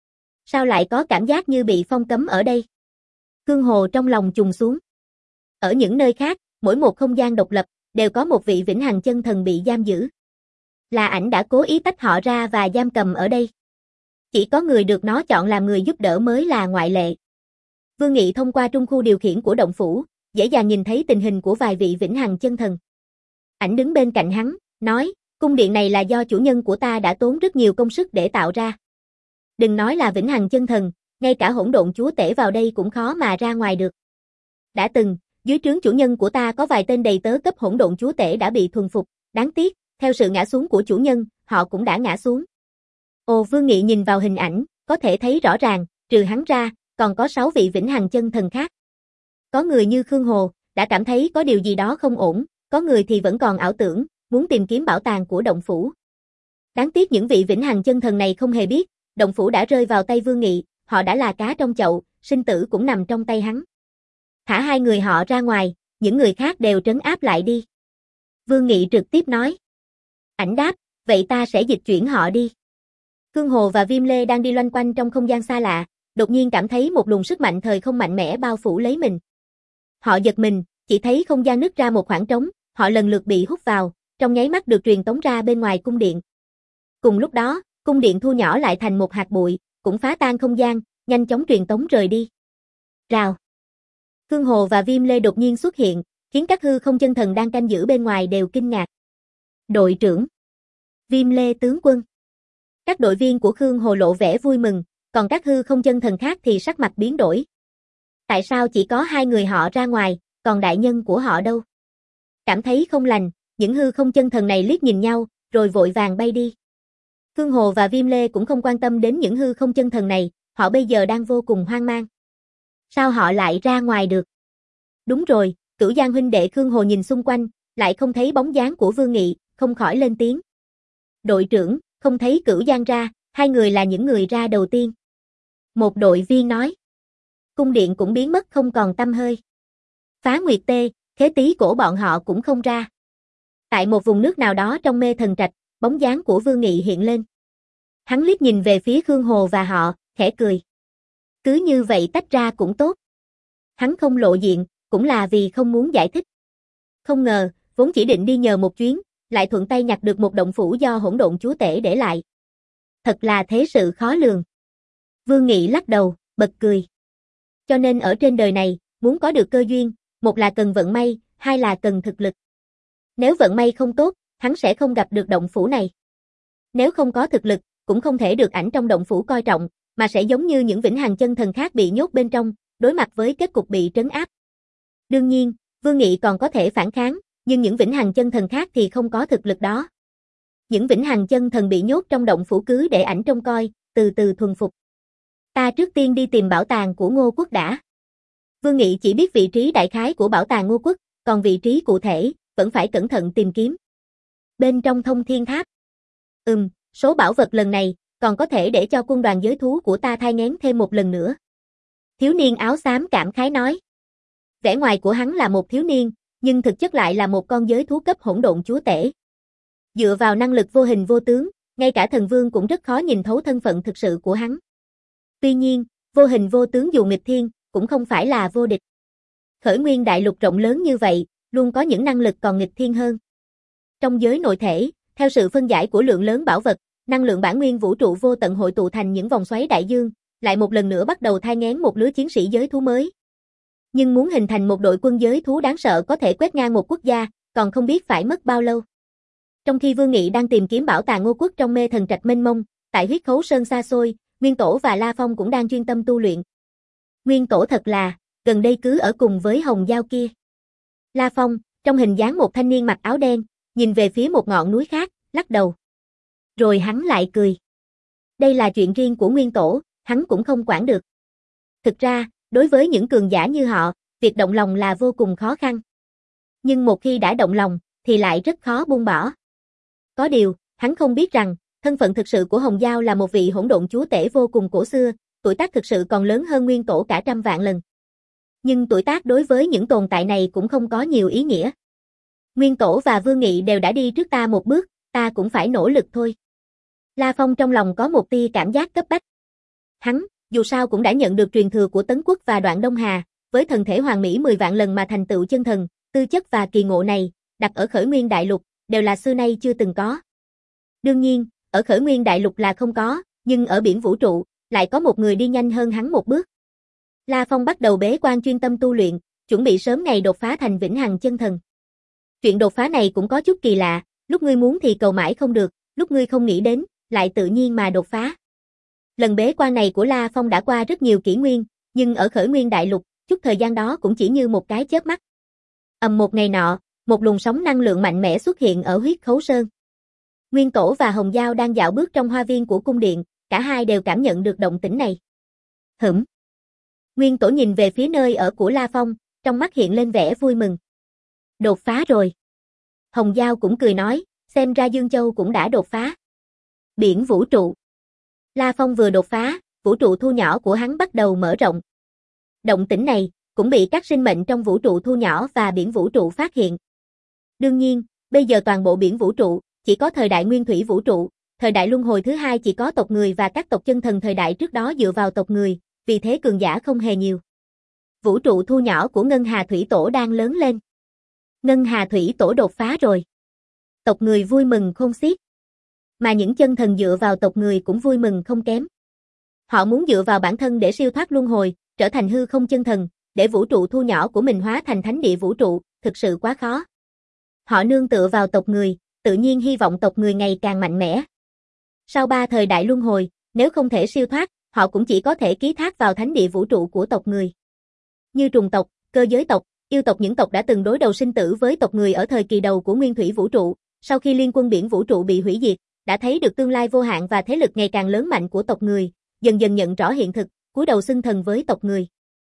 Speaker 1: Sao lại có cảm giác như bị phong cấm ở đây? Khương Hồ trong lòng trùng xuống. Ở những nơi khác, mỗi một không gian độc lập, đều có một vị vĩnh hằng chân thần bị giam giữ. Là ảnh đã cố ý tách họ ra và giam cầm ở đây. Chỉ có người được nó chọn làm người giúp đỡ mới là ngoại lệ. Vương Nghị thông qua trung khu điều khiển của động phủ, dễ dàng nhìn thấy tình hình của vài vị vĩnh hằng chân thần. Ảnh đứng bên cạnh hắn, nói, cung điện này là do chủ nhân của ta đã tốn rất nhiều công sức để tạo ra. Đừng nói là vĩnh hằng chân thần, ngay cả hỗn độn chúa tể vào đây cũng khó mà ra ngoài được. Đã từng, dưới trướng chủ nhân của ta có vài tên đầy tớ cấp hỗn độn chúa tể đã bị thuần phục, đáng tiếc, theo sự ngã xuống của chủ nhân, họ cũng đã ngã xuống. Ồ, Vương Nghị nhìn vào hình ảnh, có thể thấy rõ ràng, trừ hắn ra, còn có sáu vị vĩnh hằng chân thần khác. Có người như Khương Hồ, đã cảm thấy có điều gì đó không ổn, có người thì vẫn còn ảo tưởng, muốn tìm kiếm bảo tàng của động phủ. Đáng tiếc những vị vĩnh hằng chân thần này không hề biết, động phủ đã rơi vào tay Vương Nghị, họ đã là cá trong chậu, sinh tử cũng nằm trong tay hắn. Thả hai người họ ra ngoài, những người khác đều trấn áp lại đi. Vương Nghị trực tiếp nói. Ảnh đáp, vậy ta sẽ dịch chuyển họ đi. Khương Hồ và Viêm Lê đang đi loanh quanh trong không gian xa lạ, đột nhiên cảm thấy một luồng sức mạnh thời không mạnh mẽ bao phủ lấy mình. Họ giật mình, chỉ thấy không gian nứt ra một khoảng trống, họ lần lượt bị hút vào, trong nháy mắt được truyền tống ra bên ngoài cung điện. Cùng lúc đó, cung điện thu nhỏ lại thành một hạt bụi, cũng phá tan không gian, nhanh chóng truyền tống rời đi. Rào. Khương Hồ và Viêm Lê đột nhiên xuất hiện, khiến các hư không chân thần đang canh giữ bên ngoài đều kinh ngạc. Đội trưởng. Viêm Lê tướng quân. Các đội viên của Khương Hồ lộ vẻ vui mừng, còn các hư không chân thần khác thì sắc mặt biến đổi. Tại sao chỉ có hai người họ ra ngoài, còn đại nhân của họ đâu? Cảm thấy không lành, những hư không chân thần này liếc nhìn nhau, rồi vội vàng bay đi. Khương Hồ và Viêm Lê cũng không quan tâm đến những hư không chân thần này, họ bây giờ đang vô cùng hoang mang. Sao họ lại ra ngoài được? Đúng rồi, Cửu Giang huynh đệ. Khương Hồ nhìn xung quanh, lại không thấy bóng dáng của Vương Nghị, không khỏi lên tiếng. Đội trưởng, không thấy Cửu Giang ra, hai người là những người ra đầu tiên. Một đội viên nói. Cung điện cũng biến mất không còn tăm hơi. Phá Nguyệt Tê, Khế Tý Cổ bọn họ cũng không ra. Tại một vùng nước nào đó trong mê thần trạch, bóng dáng của Vương Nghị hiện lên. Hắn liếc nhìn về phía Khương Hồ và họ, khẽ cười. Cứ như vậy tách ra cũng tốt. Hắn không lộ diện, cũng là vì không muốn giải thích. Không ngờ, vốn chỉ định đi nhờ một chuyến, lại thuận tay nhặt được một động phủ do hỗn độn chúa tể để lại. Thật là thế sự khó lường. Vương Nghị lắc đầu, bật cười. Cho nên ở trên đời này, muốn có được cơ duyên, một là cần vận may, hai là cần thực lực. Nếu vận may không tốt, hắn sẽ không gặp được động phủ này. Nếu không có thực lực, cũng không thể được ảnh trong động phủ coi trọng, mà sẽ giống như những vĩnh hằng chân thần khác bị nhốt bên trong, đối mặt với kết cục bị trấn áp. Đương nhiên, Vương Nghị còn có thể phản kháng, nhưng những vĩnh hằng chân thần khác thì không có thực lực đó. Những vĩnh hằng chân thần bị nhốt trong động phủ cứ để ảnh trông coi, từ từ thuần phục. Ta trước tiên đi tìm bảo tàng của Ngô Quốc đã. Vương Nghị chỉ biết vị trí đại khái của bảo tàng Ngô Quốc, còn vị trí cụ thể, vẫn phải cẩn thận tìm kiếm. Bên trong Thông Thiên Tháp. Ừm, số bảo vật lần này, còn có thể để cho quân đoàn giới thú của ta thai nghén thêm một lần nữa. Thiếu niên áo xám cảm khái nói. Vẻ ngoài của hắn là một thiếu niên, nhưng thực chất lại là một con giới thú cấp hỗn độn chúa tể. Dựa vào năng lực vô hình vô tướng, ngay cả thần vương cũng rất khó nhìn thấu thân phận thực sự của hắn. Tuy nhiên, vô hình vô tướng dù nghịch thiên, cũng không phải là vô địch. Khởi nguyên đại lục rộng lớn như vậy, luôn có những năng lực còn nghịch thiên hơn. Trong giới nội thể, theo sự phân giải của lượng lớn bảo vật, năng lượng bản nguyên vũ trụ vô tận hội tụ thành những vòng xoáy đại dương, lại một lần nữa bắt đầu thai nghén một lứa chiến sĩ giới thú mới. Nhưng muốn hình thành một đội quân giới thú đáng sợ có thể quét ngang một quốc gia, còn không biết phải mất bao lâu. Trong khi Vương Nghị đang tìm kiếm bảo tàng Ngô Quốc trong mê thần trạch mênh mông, tại huyết khấu sơn xa xôi, Nguyên Tổ và La Phong cũng đang chuyên tâm tu luyện. Nguyên Tổ thật là, gần đây cứ ở cùng với Hồng Giao kia. La Phong, trong hình dáng một thanh niên mặc áo đen, nhìn về phía một ngọn núi khác, lắc đầu. Rồi hắn lại cười. Đây là chuyện riêng của Nguyên Tổ, hắn cũng không quản được. Thực ra, đối với những cường giả như họ, việc động lòng là vô cùng khó khăn. Nhưng một khi đã động lòng, thì lại rất khó buông bỏ. Có điều, hắn không biết rằng, thân phận thực sự của Hồng Giao là một vị hỗn độn chúa tể vô cùng cổ xưa, tuổi tác thực sự còn lớn hơn Nguyên Tổ cả trăm vạn lần. Nhưng tuổi tác đối với những tồn tại này cũng không có nhiều ý nghĩa. Nguyên Tổ và Vương Nghị đều đã đi trước ta một bước, ta cũng phải nỗ lực thôi. La Phong trong lòng có một tia cảm giác cấp bách. Hắn, dù sao cũng đã nhận được truyền thừa của Tấn Quốc và Đoạn Đông Hà, với thần thể hoàn mỹ mười vạn lần mà thành tựu chân thần, tư chất và kỳ ngộ này, đặt ở Khởi Nguyên Đại Lục, đều là xưa nay chưa từng có. Đương nhiên, ở Khởi Nguyên Đại Lục là không có, nhưng ở biển vũ trụ, lại có một người đi nhanh hơn hắn một bước. La Phong bắt đầu bế quan chuyên tâm tu luyện, chuẩn bị sớm ngày đột phá thành vĩnh hằng chân thần. Chuyện đột phá này cũng có chút kỳ lạ, lúc ngươi muốn thì cầu mãi không được, lúc ngươi không nghĩ đến, lại tự nhiên mà đột phá. Lần bế quan này của La Phong đã qua rất nhiều kỷ nguyên, nhưng ở Khởi Nguyên Đại Lục, chút thời gian đó cũng chỉ như một cái chớp mắt. Ầm một ngày nọ, một luồng sóng năng lượng mạnh mẽ xuất hiện ở huyết khấu sơn. Nguyên Tổ và Hồng Giao đang dạo bước trong hoa viên của cung điện, cả hai đều cảm nhận được động tĩnh này. Hửm. Nguyên Tổ nhìn về phía nơi ở của La Phong, trong mắt hiện lên vẻ vui mừng. Đột phá rồi. Hồng Giao cũng cười nói, xem ra Dương Châu cũng đã đột phá. Biển vũ trụ. La Phong vừa đột phá, vũ trụ thu nhỏ của hắn bắt đầu mở rộng. Động tĩnh này cũng bị các sinh mệnh trong vũ trụ thu nhỏ và biển vũ trụ phát hiện. Đương nhiên, bây giờ toàn bộ biển vũ trụ chỉ có thời đại nguyên thủy vũ trụ, thời đại luân hồi thứ hai chỉ có tộc người và các tộc chân thần thời đại trước đó dựa vào tộc người, vì thế cường giả không hề nhiều. Vũ trụ thu nhỏ của Ngân Hà Thủy Tổ đang lớn lên. Ngân Hà Thủy Tổ đột phá rồi. Tộc người vui mừng khôn xiết. Mà những chân thần dựa vào tộc người cũng vui mừng không kém. Họ muốn dựa vào bản thân để siêu thoát luân hồi, trở thành hư không chân thần, để vũ trụ thu nhỏ của mình hóa thành thánh địa vũ trụ, thực sự quá khó. Họ nương tựa vào tộc người, tự nhiên hy vọng tộc người ngày càng mạnh mẽ. Sau ba thời đại luân hồi, nếu không thể siêu thoát, họ cũng chỉ có thể ký thác vào thánh địa vũ trụ của tộc người. Như trùng tộc, cơ giới tộc, yêu tộc những tộc đã từng đối đầu sinh tử với tộc người ở thời kỳ đầu của nguyên thủy vũ trụ, sau khi liên quân biển vũ trụ bị hủy diệt, đã thấy được tương lai vô hạn và thế lực ngày càng lớn mạnh của tộc người, dần dần nhận rõ hiện thực, cúi đầu xưng thần với tộc người.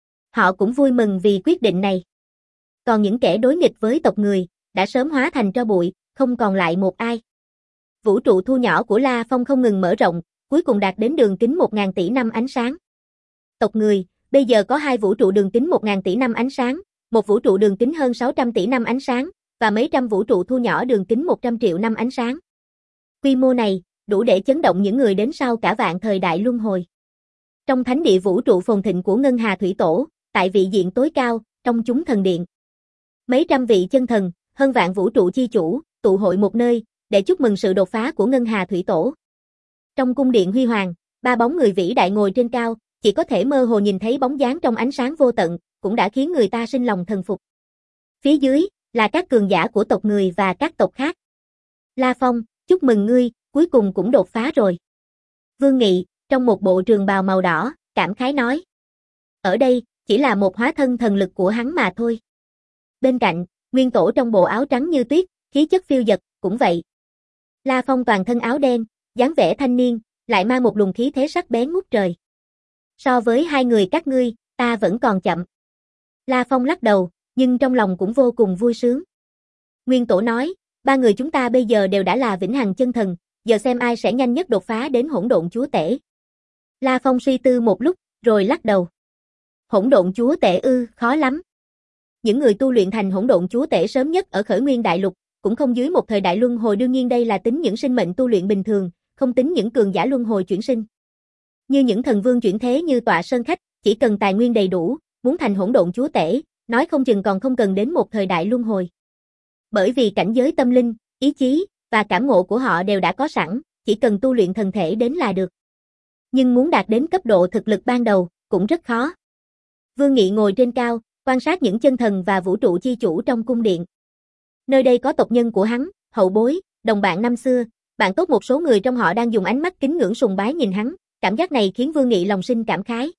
Speaker 1: Họ cũng vui mừng vì quyết định này. Còn những kẻ đối nghịch với tộc người, đã sớm hóa thành tro bụi, không còn lại một ai. Vũ trụ thu nhỏ của La Phong không ngừng mở rộng, cuối cùng đạt đến đường kính một nghìn tỷ năm ánh sáng. Tộc người, bây giờ có hai vũ trụ đường kính một nghìn tỷ năm ánh sáng, một vũ trụ đường kính hơn sáu trăm tỷ năm ánh sáng, và mấy trăm vũ trụ thu nhỏ đường kính một trăm triệu năm ánh sáng. Quy mô này, đủ để chấn động những người đến sau cả vạn thời đại luân hồi. Trong thánh địa vũ trụ phồn thịnh của Ngân Hà Thủy Tổ, tại vị diện tối cao, trong chúng thần điện. Mấy trăm vị chân thần, hơn vạn vũ trụ chi chủ, tụ hội một nơi, để chúc mừng sự đột phá của Ngân Hà Thủy Tổ. Trong cung điện huy hoàng, ba bóng người vĩ đại ngồi trên cao, chỉ có thể mơ hồ nhìn thấy bóng dáng trong ánh sáng vô tận, cũng đã khiến người ta sinh lòng thần phục. Phía dưới, là các cường giả của tộc người và các tộc khác. La Phong, chúc mừng ngươi, cuối cùng cũng đột phá rồi. Vương Nghị, trong một bộ trường bào màu đỏ, cảm khái nói. Ở đây, chỉ là một hóa thân thần lực của hắn mà thôi. Bên cạnh, Nguyên Tổ trong bộ áo trắng như tuyết, khí chất phiêu dật, cũng vậy. La Phong toàn thân áo đen, dáng vẻ thanh niên, lại mang một luồng khí thế sắc bén ngút trời. So với hai người các ngươi, ta vẫn còn chậm. La Phong lắc đầu, nhưng trong lòng cũng vô cùng vui sướng. Nguyên Tổ nói, ba người chúng ta bây giờ đều đã là vĩnh hằng chân thần, giờ xem ai sẽ nhanh nhất đột phá đến hỗn độn chúa tể. La Phong suy tư một lúc, rồi lắc đầu. Hỗn độn chúa tể ư, khó lắm. Những người tu luyện thành hỗn độn chúa tể sớm nhất ở khởi nguyên đại lục, cũng không dưới một thời đại luân hồi, đương nhiên đây là tính những sinh mệnh tu luyện bình thường, không tính những cường giả luân hồi chuyển sinh. Như những thần vương chuyển thế như Tọa Sơn Khách, chỉ cần tài nguyên đầy đủ, muốn thành hỗn độn chúa tể, nói không chừng còn không cần đến một thời đại luân hồi. Bởi vì cảnh giới tâm linh, ý chí và cảm ngộ của họ đều đã có sẵn, chỉ cần tu luyện thần thể đến là được. Nhưng muốn đạt đến cấp độ thực lực ban đầu, cũng rất khó. Vương Nghị ngồi trên cao, quan sát những chân thần và vũ trụ chi chủ trong cung điện. Nơi đây có tộc nhân của hắn, hậu bối, đồng bạn năm xưa, bạn tốt, một số người trong họ đang dùng ánh mắt kính ngưỡng sùng bái nhìn hắn, cảm giác này khiến Vương Nghị lòng sinh cảm khái.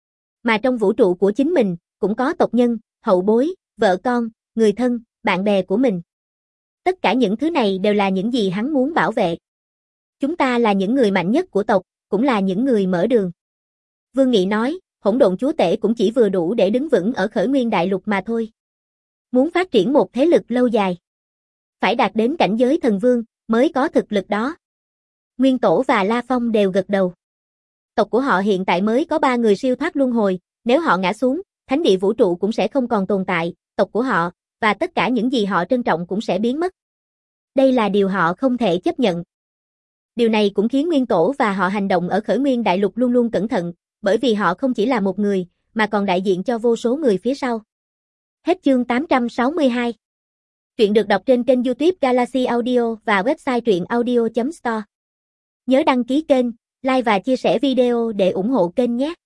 Speaker 1: Mà trong vũ trụ của chính mình, cũng có tộc nhân, hậu bối, vợ con, người thân, bạn bè của mình. Tất cả những thứ này đều là những gì hắn muốn bảo vệ. Chúng ta là những người mạnh nhất của tộc, cũng là những người mở đường. Vương Nghị nói, hỗn độn chúa tể cũng chỉ vừa đủ để đứng vững ở khởi nguyên đại lục mà thôi. Muốn phát triển một thế lực lâu dài, phải đạt đến cảnh giới thần vương, mới có thực lực đó. Nguyên Tổ và La Phong đều gật đầu. Tộc của họ hiện tại mới có ba người siêu thoát luân hồi, nếu họ ngã xuống, thánh địa vũ trụ cũng sẽ không còn tồn tại, tộc của họ, và tất cả những gì họ trân trọng cũng sẽ biến mất. Đây là điều họ không thể chấp nhận. Điều này cũng khiến Nguyên Tổ và họ hành động ở khởi nguyên đại lục luôn luôn cẩn thận, bởi vì họ không chỉ là một người, mà còn đại diện cho vô số người phía sau. Hết chương tám trăm sáu mươi hai. Truyện được đọc trên kênh YouTube Galaxy Audio và website truyện audio chấm store. Nhớ đăng ký kênh, like và chia sẻ video để ủng hộ kênh nhé.